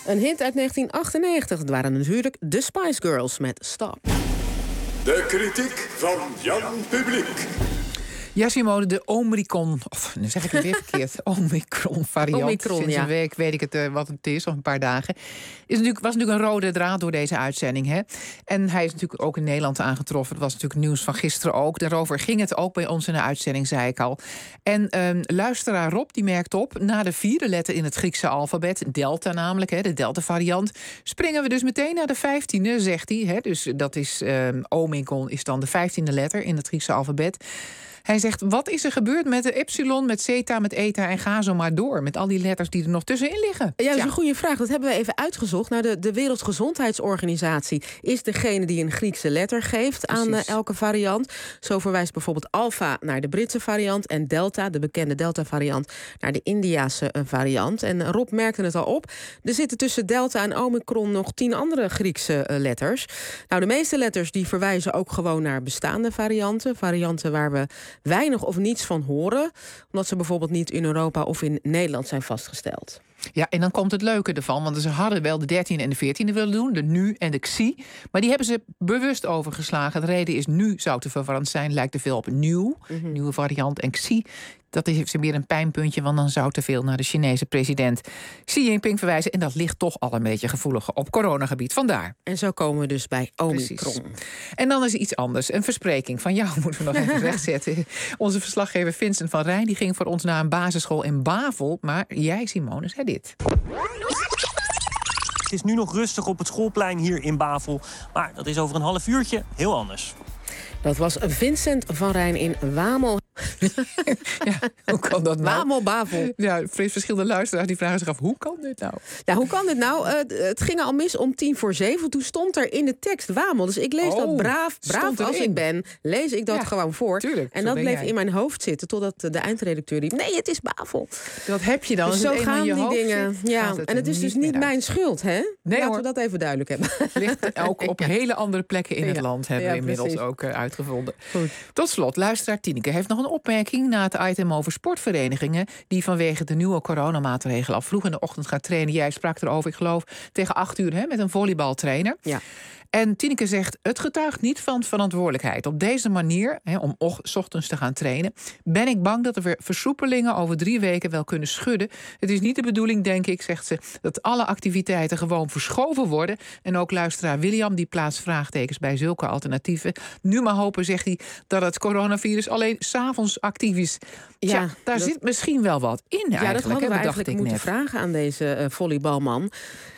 Een hit uit negentien achtennegentig. Het waren natuurlijk de Spice Girls met Stop. De kritiek van Jan Publiek. Ja, Simone, de Omicron, of nu zeg ik het weer verkeerd, Omicron-variant. Omicron, Sinds ja. een week weet ik het uh, wat het is, of een paar dagen. Is natuurlijk, was natuurlijk een rode draad door deze uitzending. Hè? En hij is natuurlijk ook in Nederland aangetroffen. Dat was natuurlijk nieuws van gisteren ook. Daarover ging het ook bij ons in de uitzending, zei ik al. En uh, luisteraar Rob, die merkt op, na de vierde letter in het Griekse alfabet, Delta namelijk, hè, de Delta-variant, springen we dus meteen naar de vijftiende, zegt hij. Hè? Dus dat is, uh, Omicron is dan de vijftiende letter in het Griekse alfabet. Hij zegt, wat is er gebeurd met de epsilon, met zeta, met eta en ga zo maar door. Met al die letters die er nog tussenin liggen. Ja, dat is een goede vraag. Dat hebben we even uitgezocht. Nou, de, de Wereldgezondheidsorganisatie is degene die een Griekse letter geeft Precies. aan uh, elke variant. Zo verwijst bijvoorbeeld alfa naar de Britse variant en delta, de bekende delta-variant, naar de Indiase uh, variant. En uh, Rob merkte het al op. Er zitten tussen delta en omicron nog tien andere Griekse uh, letters. Nou, de meeste letters die verwijzen ook gewoon naar bestaande varianten. Varianten waar we weinig of niets van horen, omdat ze bijvoorbeeld niet in Europa of in Nederland zijn vastgesteld. Ja, en dan komt het leuke ervan, want ze hadden wel de dertiende en de veertiende willen doen, de nu en de xi, maar die hebben ze bewust overgeslagen. De reden is nu zou te verwarrend zijn, lijkt te veel op nieuw, mm-hmm. nieuwe variant, en xi, dat is meer een pijnpuntje, want dan zou te veel naar de Chinese president Xi Jinping verwijzen. En dat ligt toch al een beetje gevoelig op coronagebied. Vandaar. En zo komen we dus bij Omicron. Precies. En dan is er iets anders. Een verspreking van jou moeten we nog even rechtzetten. Onze verslaggever Vincent van Rijn die ging voor ons naar een basisschool in Bavel. Maar jij, Simone, zei dit. Het is nu nog rustig op het schoolplein hier in Bavel. Maar dat is over een half uurtje heel anders. Dat was Vincent van Rijn in Wamel. Ja, hoe kan dat nou? Wamel, Bavel. Ja, verschillende luisteraars die vragen zich af, hoe kan dit nou? Ja, hoe kan dit nou? Uh, het ging al mis om tien voor zeven. Toen stond er in de tekst Wamel. Dus ik lees oh, dat braaf, braaf als ik ben, lees ik dat ja, gewoon voor. Tuurlijk, en dat bleef jij. in mijn hoofd zitten totdat de eindredacteur riep, nee, het is Bavel. Dat heb je dan. Dus zo gaan die hoofd dingen. Zit, ja, het en het is dus niet uit. Mijn schuld, hè? Nee, Laten hoor. we dat even duidelijk hebben. Het ligt ook op ja. hele andere plekken in ja. het land, hebben ja, we inmiddels precies. ook uh, uitgevonden. Goed. Tot slot, luisteraar Tineke heeft nog een opmerking na het item over sportverenigingen die vanwege de nieuwe coronamaatregelen al vroeg in de ochtend gaan trainen. Jij sprak erover, ik geloof, tegen acht uur hè, met een volleybaltrainer. Ja. En Tineke zegt, het getuigt niet van verantwoordelijkheid. Op deze manier, hè, om och, 's ochtends te gaan trainen, ben ik bang dat er weer versoepelingen over drie weken wel kunnen schudden. Het is niet de bedoeling, denk ik, zegt ze, dat alle activiteiten gewoon verschoven worden. En ook luisteraar William, die plaatst vraagtekens bij zulke alternatieven. Nu maar hopen, zegt hij, dat het coronavirus alleen 's avonds actief is. Ja, Tja, daar dat... zit misschien wel wat in ja, eigenlijk. Ja, dat hadden we hè, eigenlijk ik moeten net. vragen aan deze uh, volleybalman.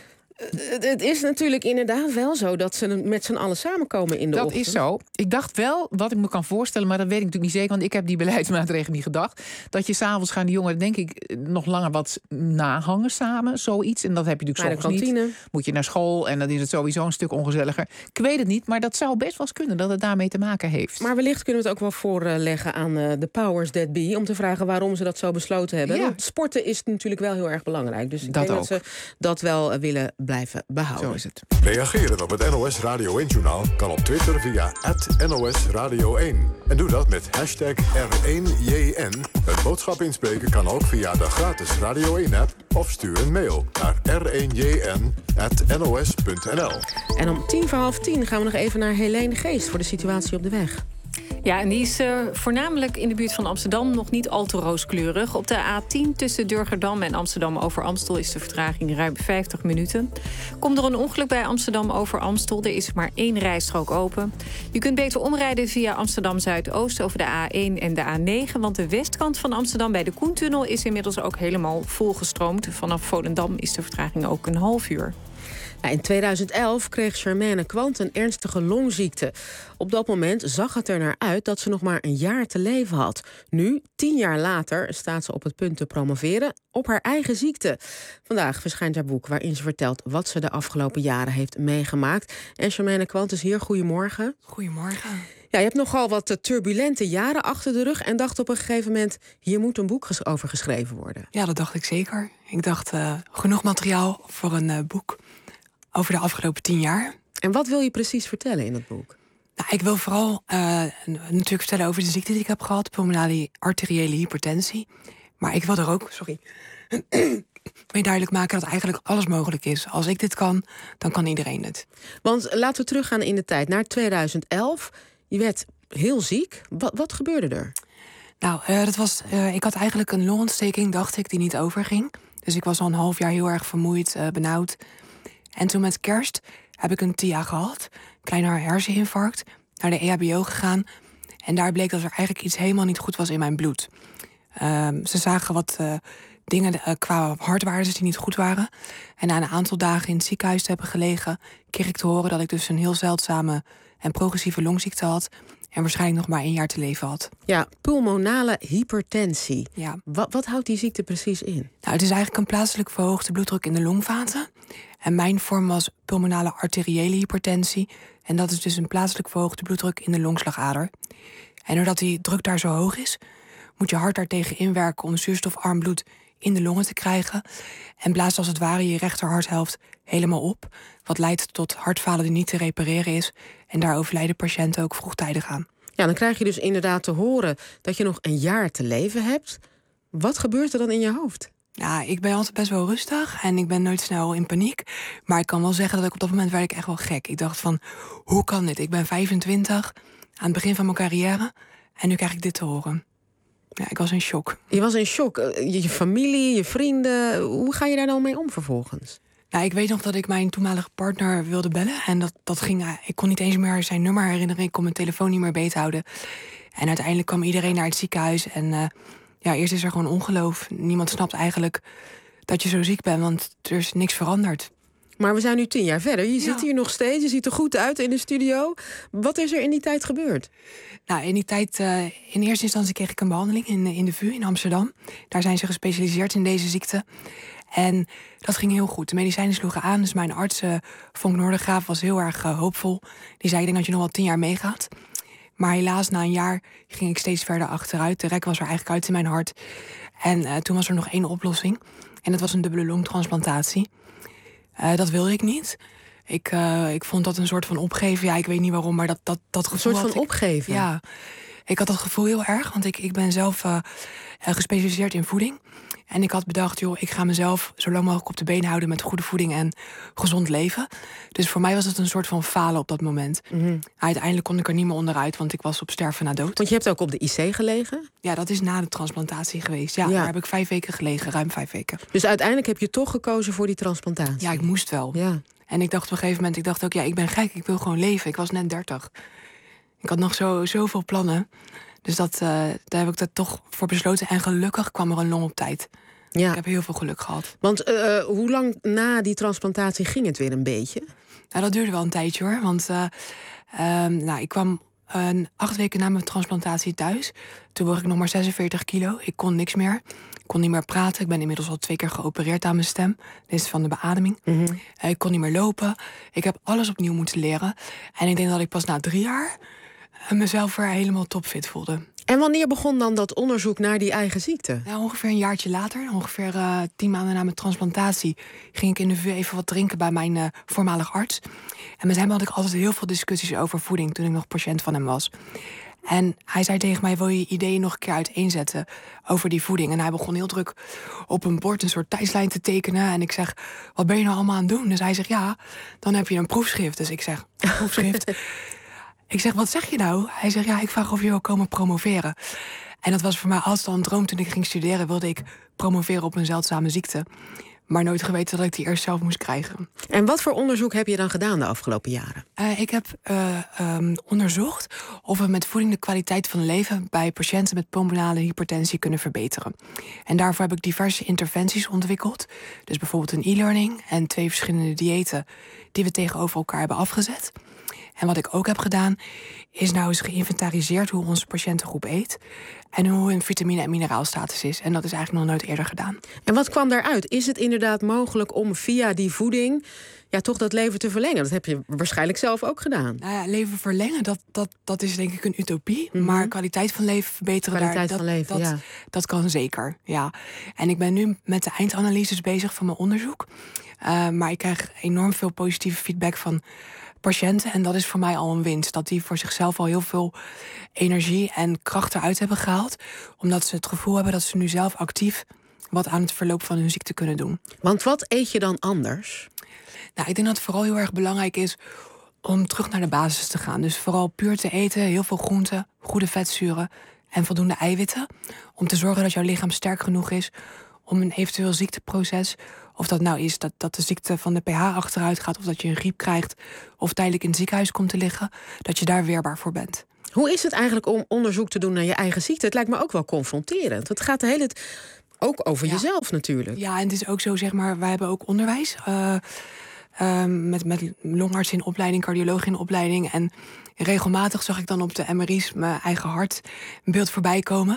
Het is natuurlijk inderdaad wel zo dat ze met z'n allen samenkomen in de dat ochtend. Dat is zo. Ik dacht wel, wat ik me kan voorstellen, maar dat weet ik natuurlijk niet zeker, want ik heb die beleidsmaatregelen niet gedacht, dat je s'avonds gaan de jongeren, denk ik, nog langer wat nahangen samen, zoiets. En dat heb je natuurlijk soms niet. Moet je naar school en dan is het sowieso een stuk ongezelliger. Ik weet het niet, maar dat zou best wel eens kunnen dat het daarmee te maken heeft. Maar wellicht kunnen we het ook wel voorleggen aan uh, de powers that be, om te vragen waarom ze dat zo besloten hebben. Ja. Want sporten is natuurlijk wel heel erg belangrijk. Dus ik dat denk ook. dat ze dat wel uh, willen blijven behouden. Zo is het. Reageren op het N O S Radio één-journaal kan op Twitter via at N O S Radio één. En doe dat met hashtag R één J N. Een boodschap inspreken kan ook via de gratis Radio één-app of stuur een mail naar r één J N at N O S punt N L. En om tien voor half tien gaan we nog even naar Helene Geest voor de situatie op de weg. Ja, en die is uh, voornamelijk in de buurt van Amsterdam nog niet al te rooskleurig. Op de A tien tussen Durgerdam en Amsterdam over Amstel is de vertraging ruim vijftig minuten. Komt er een ongeluk bij Amsterdam over Amstel, er is maar één rijstrook open. Je kunt beter omrijden via Amsterdam Zuidoost over de A één en de A negen... want de westkant van Amsterdam bij de Koentunnel is inmiddels ook helemaal volgestroomd. Vanaf Volendam is de vertraging ook een half uur. In tweeduizend elf kreeg Germaine Kwant een ernstige longziekte. Op dat moment zag het er naar uit dat ze nog maar een jaar te leven had. Nu, tien jaar later, staat ze op het punt te promoveren op haar eigen ziekte. Vandaag verschijnt haar boek waarin ze vertelt wat ze de afgelopen jaren heeft meegemaakt. En Germaine Kwant is hier. Goedemorgen. Goedemorgen. Ja, je hebt nogal wat turbulente jaren achter de rug en dacht op een gegeven moment, hier moet een boek over geschreven worden. Ja, dat dacht ik zeker. Ik dacht, uh, genoeg materiaal voor een uh, boek over de afgelopen tien jaar. En wat wil je precies vertellen in dat boek? Nou, ik wil vooral uh, natuurlijk vertellen over de ziekte die ik heb gehad, pulmonale arteriële hypertensie. Maar ik wil er ook, sorry, mee duidelijk maken dat eigenlijk alles mogelijk is. Als ik dit kan, dan kan iedereen het. Want laten we teruggaan in de tijd, naar tweeduizend elf. Je werd heel ziek. Wat, wat gebeurde er? Nou, uh, dat was, uh, ik had eigenlijk een longontsteking, dacht ik, die niet overging. Dus ik was al een half jaar heel erg vermoeid, uh, benauwd. En toen met kerst heb ik een T I A gehad. Kleine herseninfarct. Naar de E H B O gegaan. En daar bleek dat er eigenlijk iets helemaal niet goed was in mijn bloed. Uh, ze zagen wat uh, dingen uh, qua hartwaarden die niet goed waren. En na een aantal dagen in het ziekenhuis te hebben gelegen, kreeg ik te horen dat ik dus een heel zeldzame en progressieve longziekte had. En waarschijnlijk nog maar één jaar te leven had. Ja, pulmonale hypertensie. Ja. Wat, wat houdt die ziekte precies in? Nou, het is eigenlijk een plaatselijk verhoogde bloeddruk in de longvaten. En mijn vorm was pulmonale arteriële hypertensie. En dat is dus een plaatselijk verhoogde bloeddruk in de longslagader. En doordat die druk daar zo hoog is, moet je hart daartegen inwerken om zuurstofarm bloed in de longen te krijgen. En blaast als het ware je rechterharthelft helemaal op. Wat leidt tot hartfalen die niet te repareren is. En daar overlijden patiënten ook vroegtijdig aan. Ja, dan krijg je dus inderdaad te horen dat je nog een jaar te leven hebt. Wat gebeurt er dan in je hoofd? Ja, ik ben altijd best wel rustig en ik ben nooit snel in paniek. Maar ik kan wel zeggen dat ik op dat moment werd ik echt wel gek. Ik dacht van, hoe kan dit? Ik ben vijfentwintig, aan het begin van mijn carrière. En nu krijg ik dit te horen. Ja, ik was in shock. Je was in shock. Je familie, je vrienden. Hoe ga je daar nou mee om vervolgens? Nou, ik weet nog dat ik mijn toenmalige partner wilde bellen. En dat, dat ging, ik kon niet eens meer zijn nummer herinneren. Ik kon mijn telefoon niet meer beethouden. En uiteindelijk kwam iedereen naar het ziekenhuis. En uh, ja, eerst is er gewoon ongeloof. Niemand snapt eigenlijk dat je zo ziek bent, want er is niks veranderd. Maar we zijn nu tien jaar verder. Je ja. zit hier nog steeds, je ziet er goed uit in de studio. Wat is er in die tijd gebeurd? Nou, in die tijd, uh, in eerste instantie kreeg ik een behandeling in, in de V U in Amsterdam. Daar zijn ze gespecialiseerd in deze ziekte. En dat ging heel goed. De medicijnen sloegen aan, dus mijn arts, uh, Vonk Noordergraaf, was heel erg uh, hoopvol. Die zei, ik denk dat je nog wel tien jaar meegaat. Maar helaas, na een jaar ging ik steeds verder achteruit. De rek was er eigenlijk uit in mijn hart. En uh, toen was er nog één oplossing. En dat was een dubbele longtransplantatie. Uh, dat wilde ik niet. Ik, uh, ik vond dat een soort van opgeven. Ja, ik weet niet waarom, maar dat, dat, dat gevoel. Een soort van ik, opgeven? Ja. Ik had dat gevoel heel erg, want ik, ik ben zelf uh, uh, gespecialiseerd in voeding. En ik had bedacht, joh, ik ga mezelf zo lang mogelijk op de been houden met goede voeding en gezond leven. Dus voor mij was het een soort van falen op dat moment. Mm-hmm. Uiteindelijk kon ik er niet meer onderuit, want ik was op sterven na dood. Want je hebt ook op de I C gelegen? Ja, dat is na de transplantatie geweest. Ja, ja. Daar heb ik vijf weken gelegen, ruim vijf weken. Dus uiteindelijk heb je toch gekozen voor die transplantatie? Ja, ik moest wel. Ja. En ik dacht op een gegeven moment, ik dacht ook, ja, ik ben gek, ik wil gewoon leven. Ik was net dertig. Ik had nog zo, zoveel plannen. Dus dat, uh, daar heb ik er toch voor besloten. En gelukkig kwam er een long op tijd. Ja. Ik heb heel veel geluk gehad. Want uh, hoe lang na die transplantatie ging het weer een beetje? Nou, dat duurde wel een tijdje hoor. Want uh, um, nou, ik kwam uh, acht weken na mijn transplantatie thuis. Toen woog ik nog maar zesenveertig kilo. Ik kon niks meer. Ik kon niet meer praten. Ik ben inmiddels al twee keer geopereerd aan mijn stem. Dit is van de beademing. Mm-hmm. Uh, ik kon niet meer lopen. Ik heb alles opnieuw moeten leren. En ik denk dat ik pas na drie jaar mezelf weer helemaal topfit voelde. En wanneer begon dan dat onderzoek naar die eigen ziekte? Nou, ongeveer een jaartje later, ongeveer uh, tien maanden na mijn transplantatie, ging ik in de V U even wat drinken bij mijn uh, voormalig arts. En met hem had ik altijd heel veel discussies over voeding toen ik nog patiënt van hem was. En hij zei tegen mij, wil je je ideeën nog een keer uiteenzetten over die voeding? En hij begon heel druk op een bord een soort tijdslijn te tekenen. En ik zeg, wat ben je nou allemaal aan het doen? Dus hij zegt, ja, dan heb je een proefschrift. Dus ik zeg, een proefschrift? Ik zeg, wat zeg je nou? Hij zegt, ja, ik vraag of je wil komen promoveren. En dat was voor mij altijd al een droom. Toen ik ging studeren wilde ik promoveren op een zeldzame ziekte. Maar nooit geweten dat ik die eerst zelf moest krijgen. En wat voor onderzoek heb je dan gedaan de afgelopen jaren? Uh, ik heb uh, um, onderzocht of we met voeding de kwaliteit van leven bij patiënten met pulmonale hypertensie kunnen verbeteren. En daarvoor heb ik diverse interventies ontwikkeld. Dus bijvoorbeeld een e-learning en twee verschillende diëten die we tegenover elkaar hebben afgezet. En wat ik ook heb gedaan, is nou eens geïnventariseerd hoe onze patiëntengroep eet. En hoe hun vitamine- en mineraalstatus is. En dat is eigenlijk nog nooit eerder gedaan. En wat kwam daaruit? Is het inderdaad mogelijk om via die voeding ja, toch dat leven te verlengen? Dat heb je waarschijnlijk zelf ook gedaan. Nou ja, leven verlengen, dat, dat, dat is denk ik een utopie. Mm-hmm. Maar kwaliteit van leven verbeteren, kwaliteit daar, van dat, leven, dat, ja. dat kan zeker. Ja. En ik ben nu met de eindanalyses bezig van mijn onderzoek. Uh, maar ik krijg enorm veel positieve feedback van patiënten. En dat is voor mij al een winst. Dat die voor zichzelf al heel veel energie en kracht eruit hebben gehaald. Omdat ze het gevoel hebben dat ze nu zelf actief wat aan het verloop van hun ziekte kunnen doen. Want wat eet je dan anders? Nou, ik denk dat het vooral heel erg belangrijk is om terug naar de basis te gaan. Dus vooral puur te eten, heel veel groenten, goede vetzuren en voldoende eiwitten. Om te zorgen dat jouw lichaam sterk genoeg is om een eventueel ziekteproces, of dat nou is dat, dat de ziekte van de pH achteruit gaat, of dat je een griep krijgt, of tijdelijk in het ziekenhuis komt te liggen, dat je daar weerbaar voor bent. Hoe is het eigenlijk om onderzoek te doen naar je eigen ziekte? Het lijkt me ook wel confronterend. Het gaat de hele tijd ook over ja. jezelf natuurlijk. Ja, en het is ook zo, zeg maar, wij hebben ook onderwijs. Uh, uh, met, met longarts in opleiding, cardioloog in opleiding. En regelmatig zag ik dan op de M R I's mijn eigen hart in beeld voorbij komen.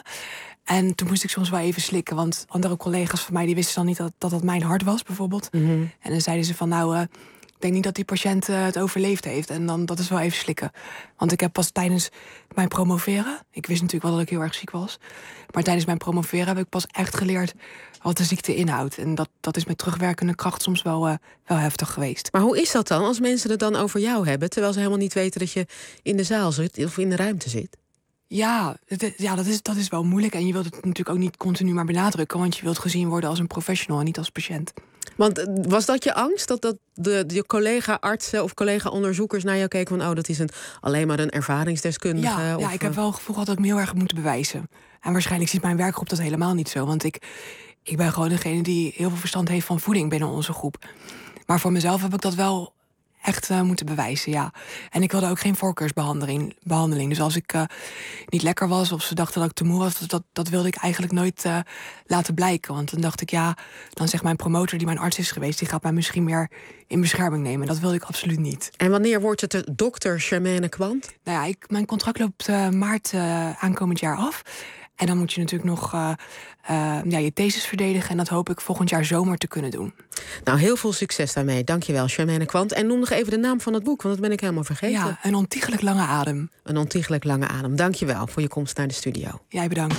En toen moest ik soms wel even slikken, want andere collega's van mij die wisten dan niet dat dat, dat mijn hart was, bijvoorbeeld. Mm-hmm. En dan zeiden ze van, nou, uh, ik denk niet dat die patiënt uh, het overleefd heeft. En dan, dat is wel even slikken. Want ik heb pas tijdens mijn promoveren, ik wist natuurlijk wel dat ik heel erg ziek was, maar tijdens mijn promoveren heb ik pas echt geleerd wat de ziekte inhoudt. En dat, dat is met terugwerkende kracht soms wel, uh, wel heftig geweest. Maar hoe is dat dan als mensen het dan over jou hebben, terwijl ze helemaal niet weten dat je in de zaal zit of in de ruimte zit? Ja, het, ja dat, is, dat is wel moeilijk. En je wilt het natuurlijk ook niet continu maar benadrukken, want je wilt gezien worden als een professional en niet als patiënt. Want was dat je angst, dat, dat de, de collega-artsen of collega-onderzoekers naar jou keken van, oh, dat is een, alleen maar een ervaringsdeskundige? Ja, of, ja, ik heb wel het gevoel gehad dat ik me heel erg moet bewijzen. En waarschijnlijk ziet mijn werkgroep dat helemaal niet zo. Want ik, ik ben gewoon degene die heel veel verstand heeft van voeding binnen onze groep. Maar voor mezelf heb ik dat wel echt uh, moeten bewijzen, ja. En ik wilde ook geen voorkeursbehandeling. Behandeling. Dus als ik uh, niet lekker was of ze dachten dat ik te moe was, dat, dat wilde ik eigenlijk nooit uh, laten blijken. Want dan dacht ik, ja, dan zegt mijn promotor die mijn arts is geweest, die gaat mij misschien meer in bescherming nemen. Dat wilde ik absoluut niet. En wanneer wordt het de dokter Germaine Kwant? Nou ja, ik, mijn contract loopt uh, maart uh, aankomend jaar af. En dan moet je natuurlijk nog uh, uh, ja, je thesis verdedigen. En dat hoop ik volgend jaar zomer te kunnen doen. Nou, heel veel succes daarmee. Dankjewel, Germaine Kwant. En noem nog even de naam van het boek, want dat ben ik helemaal vergeten. Ja, Een ontiegelijk lange adem. Een ontiegelijk lange adem. Dankjewel voor je komst naar de studio. Jij bedankt.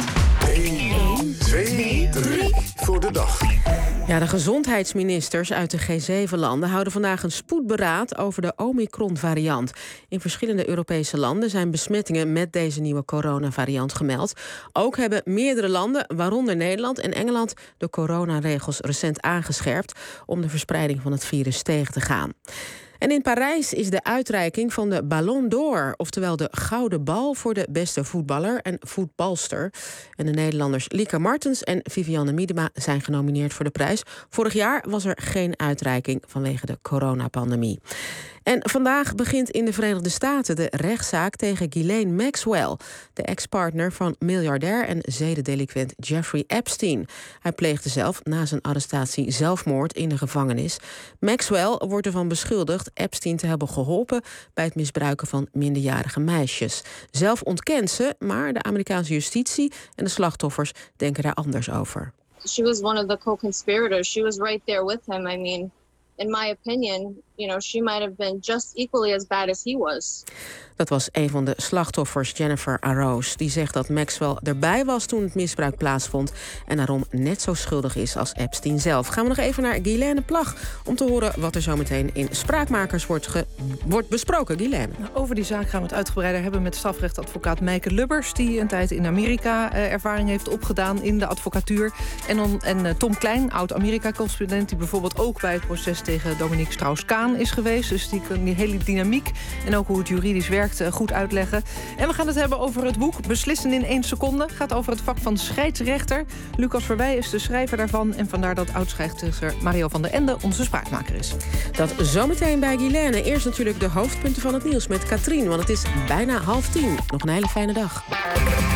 één, twee, drie voor de dag. Ja, de gezondheidsministers uit de G zeven landen houden vandaag een spoedberaad over de Omicron-variant. In verschillende Europese landen zijn besmettingen met deze nieuwe coronavariant gemeld. Ook hebben meerdere landen, waaronder Nederland en Engeland, de coronaregels recent aangescherpt om de verspreiding van het virus tegen te gaan. En in Parijs is de uitreiking van de Ballon d'Or, oftewel de gouden bal voor de beste voetballer en voetbalster. En de Nederlanders Lieke Martens en Vivianne Miedema zijn genomineerd voor de prijs. Vorig jaar was er geen uitreiking vanwege de coronapandemie. En vandaag begint in de Verenigde Staten de rechtszaak tegen Ghislaine Maxwell, de ex-partner van miljardair en zedendelinquent Jeffrey Epstein. Hij pleegde zelf na zijn arrestatie zelfmoord in de gevangenis. Maxwell wordt ervan beschuldigd Epstein te hebben geholpen bij het misbruiken van minderjarige meisjes. Zelf ontkent ze, maar de Amerikaanse justitie en de slachtoffers denken daar anders over. She was one of the co-conspirators. She was right there with him. I mean, in my opinion, you know, she might have been just equally as bad as he was. Dat was een van de slachtoffers, Jennifer Arose. Die zegt dat Maxwell erbij was toen het misbruik plaatsvond en daarom net zo schuldig is als Epstein zelf. Gaan we nog even naar Guylaine Plag om te horen wat er zo meteen in Spraakmakers wordt, ge- wordt besproken. Guylaine. Over die zaak gaan we het uitgebreider hebben met strafrechtadvocaat Meike Lubbers, die een tijd in Amerika eh, ervaring heeft opgedaan in de advocatuur. En, on, en uh, Tom Klein, oud-Amerika-correspondent, die bijvoorbeeld ook bij het proces tegen Dominique Strauss-Kaan is geweest. Dus die kan die hele dynamiek en ook hoe het juridisch werkt goed uitleggen. En we gaan het hebben over het boek Beslissen in één seconde. Het gaat over het vak van scheidsrechter. Lucas Verwij is de schrijver daarvan. En vandaar dat oud-scheidsrechter Mario van der Ende onze spraakmaker is. Dat zometeen bij Guylaine. Eerst natuurlijk de hoofdpunten van het nieuws met Katrien. Want het is bijna half tien. Nog een hele fijne dag.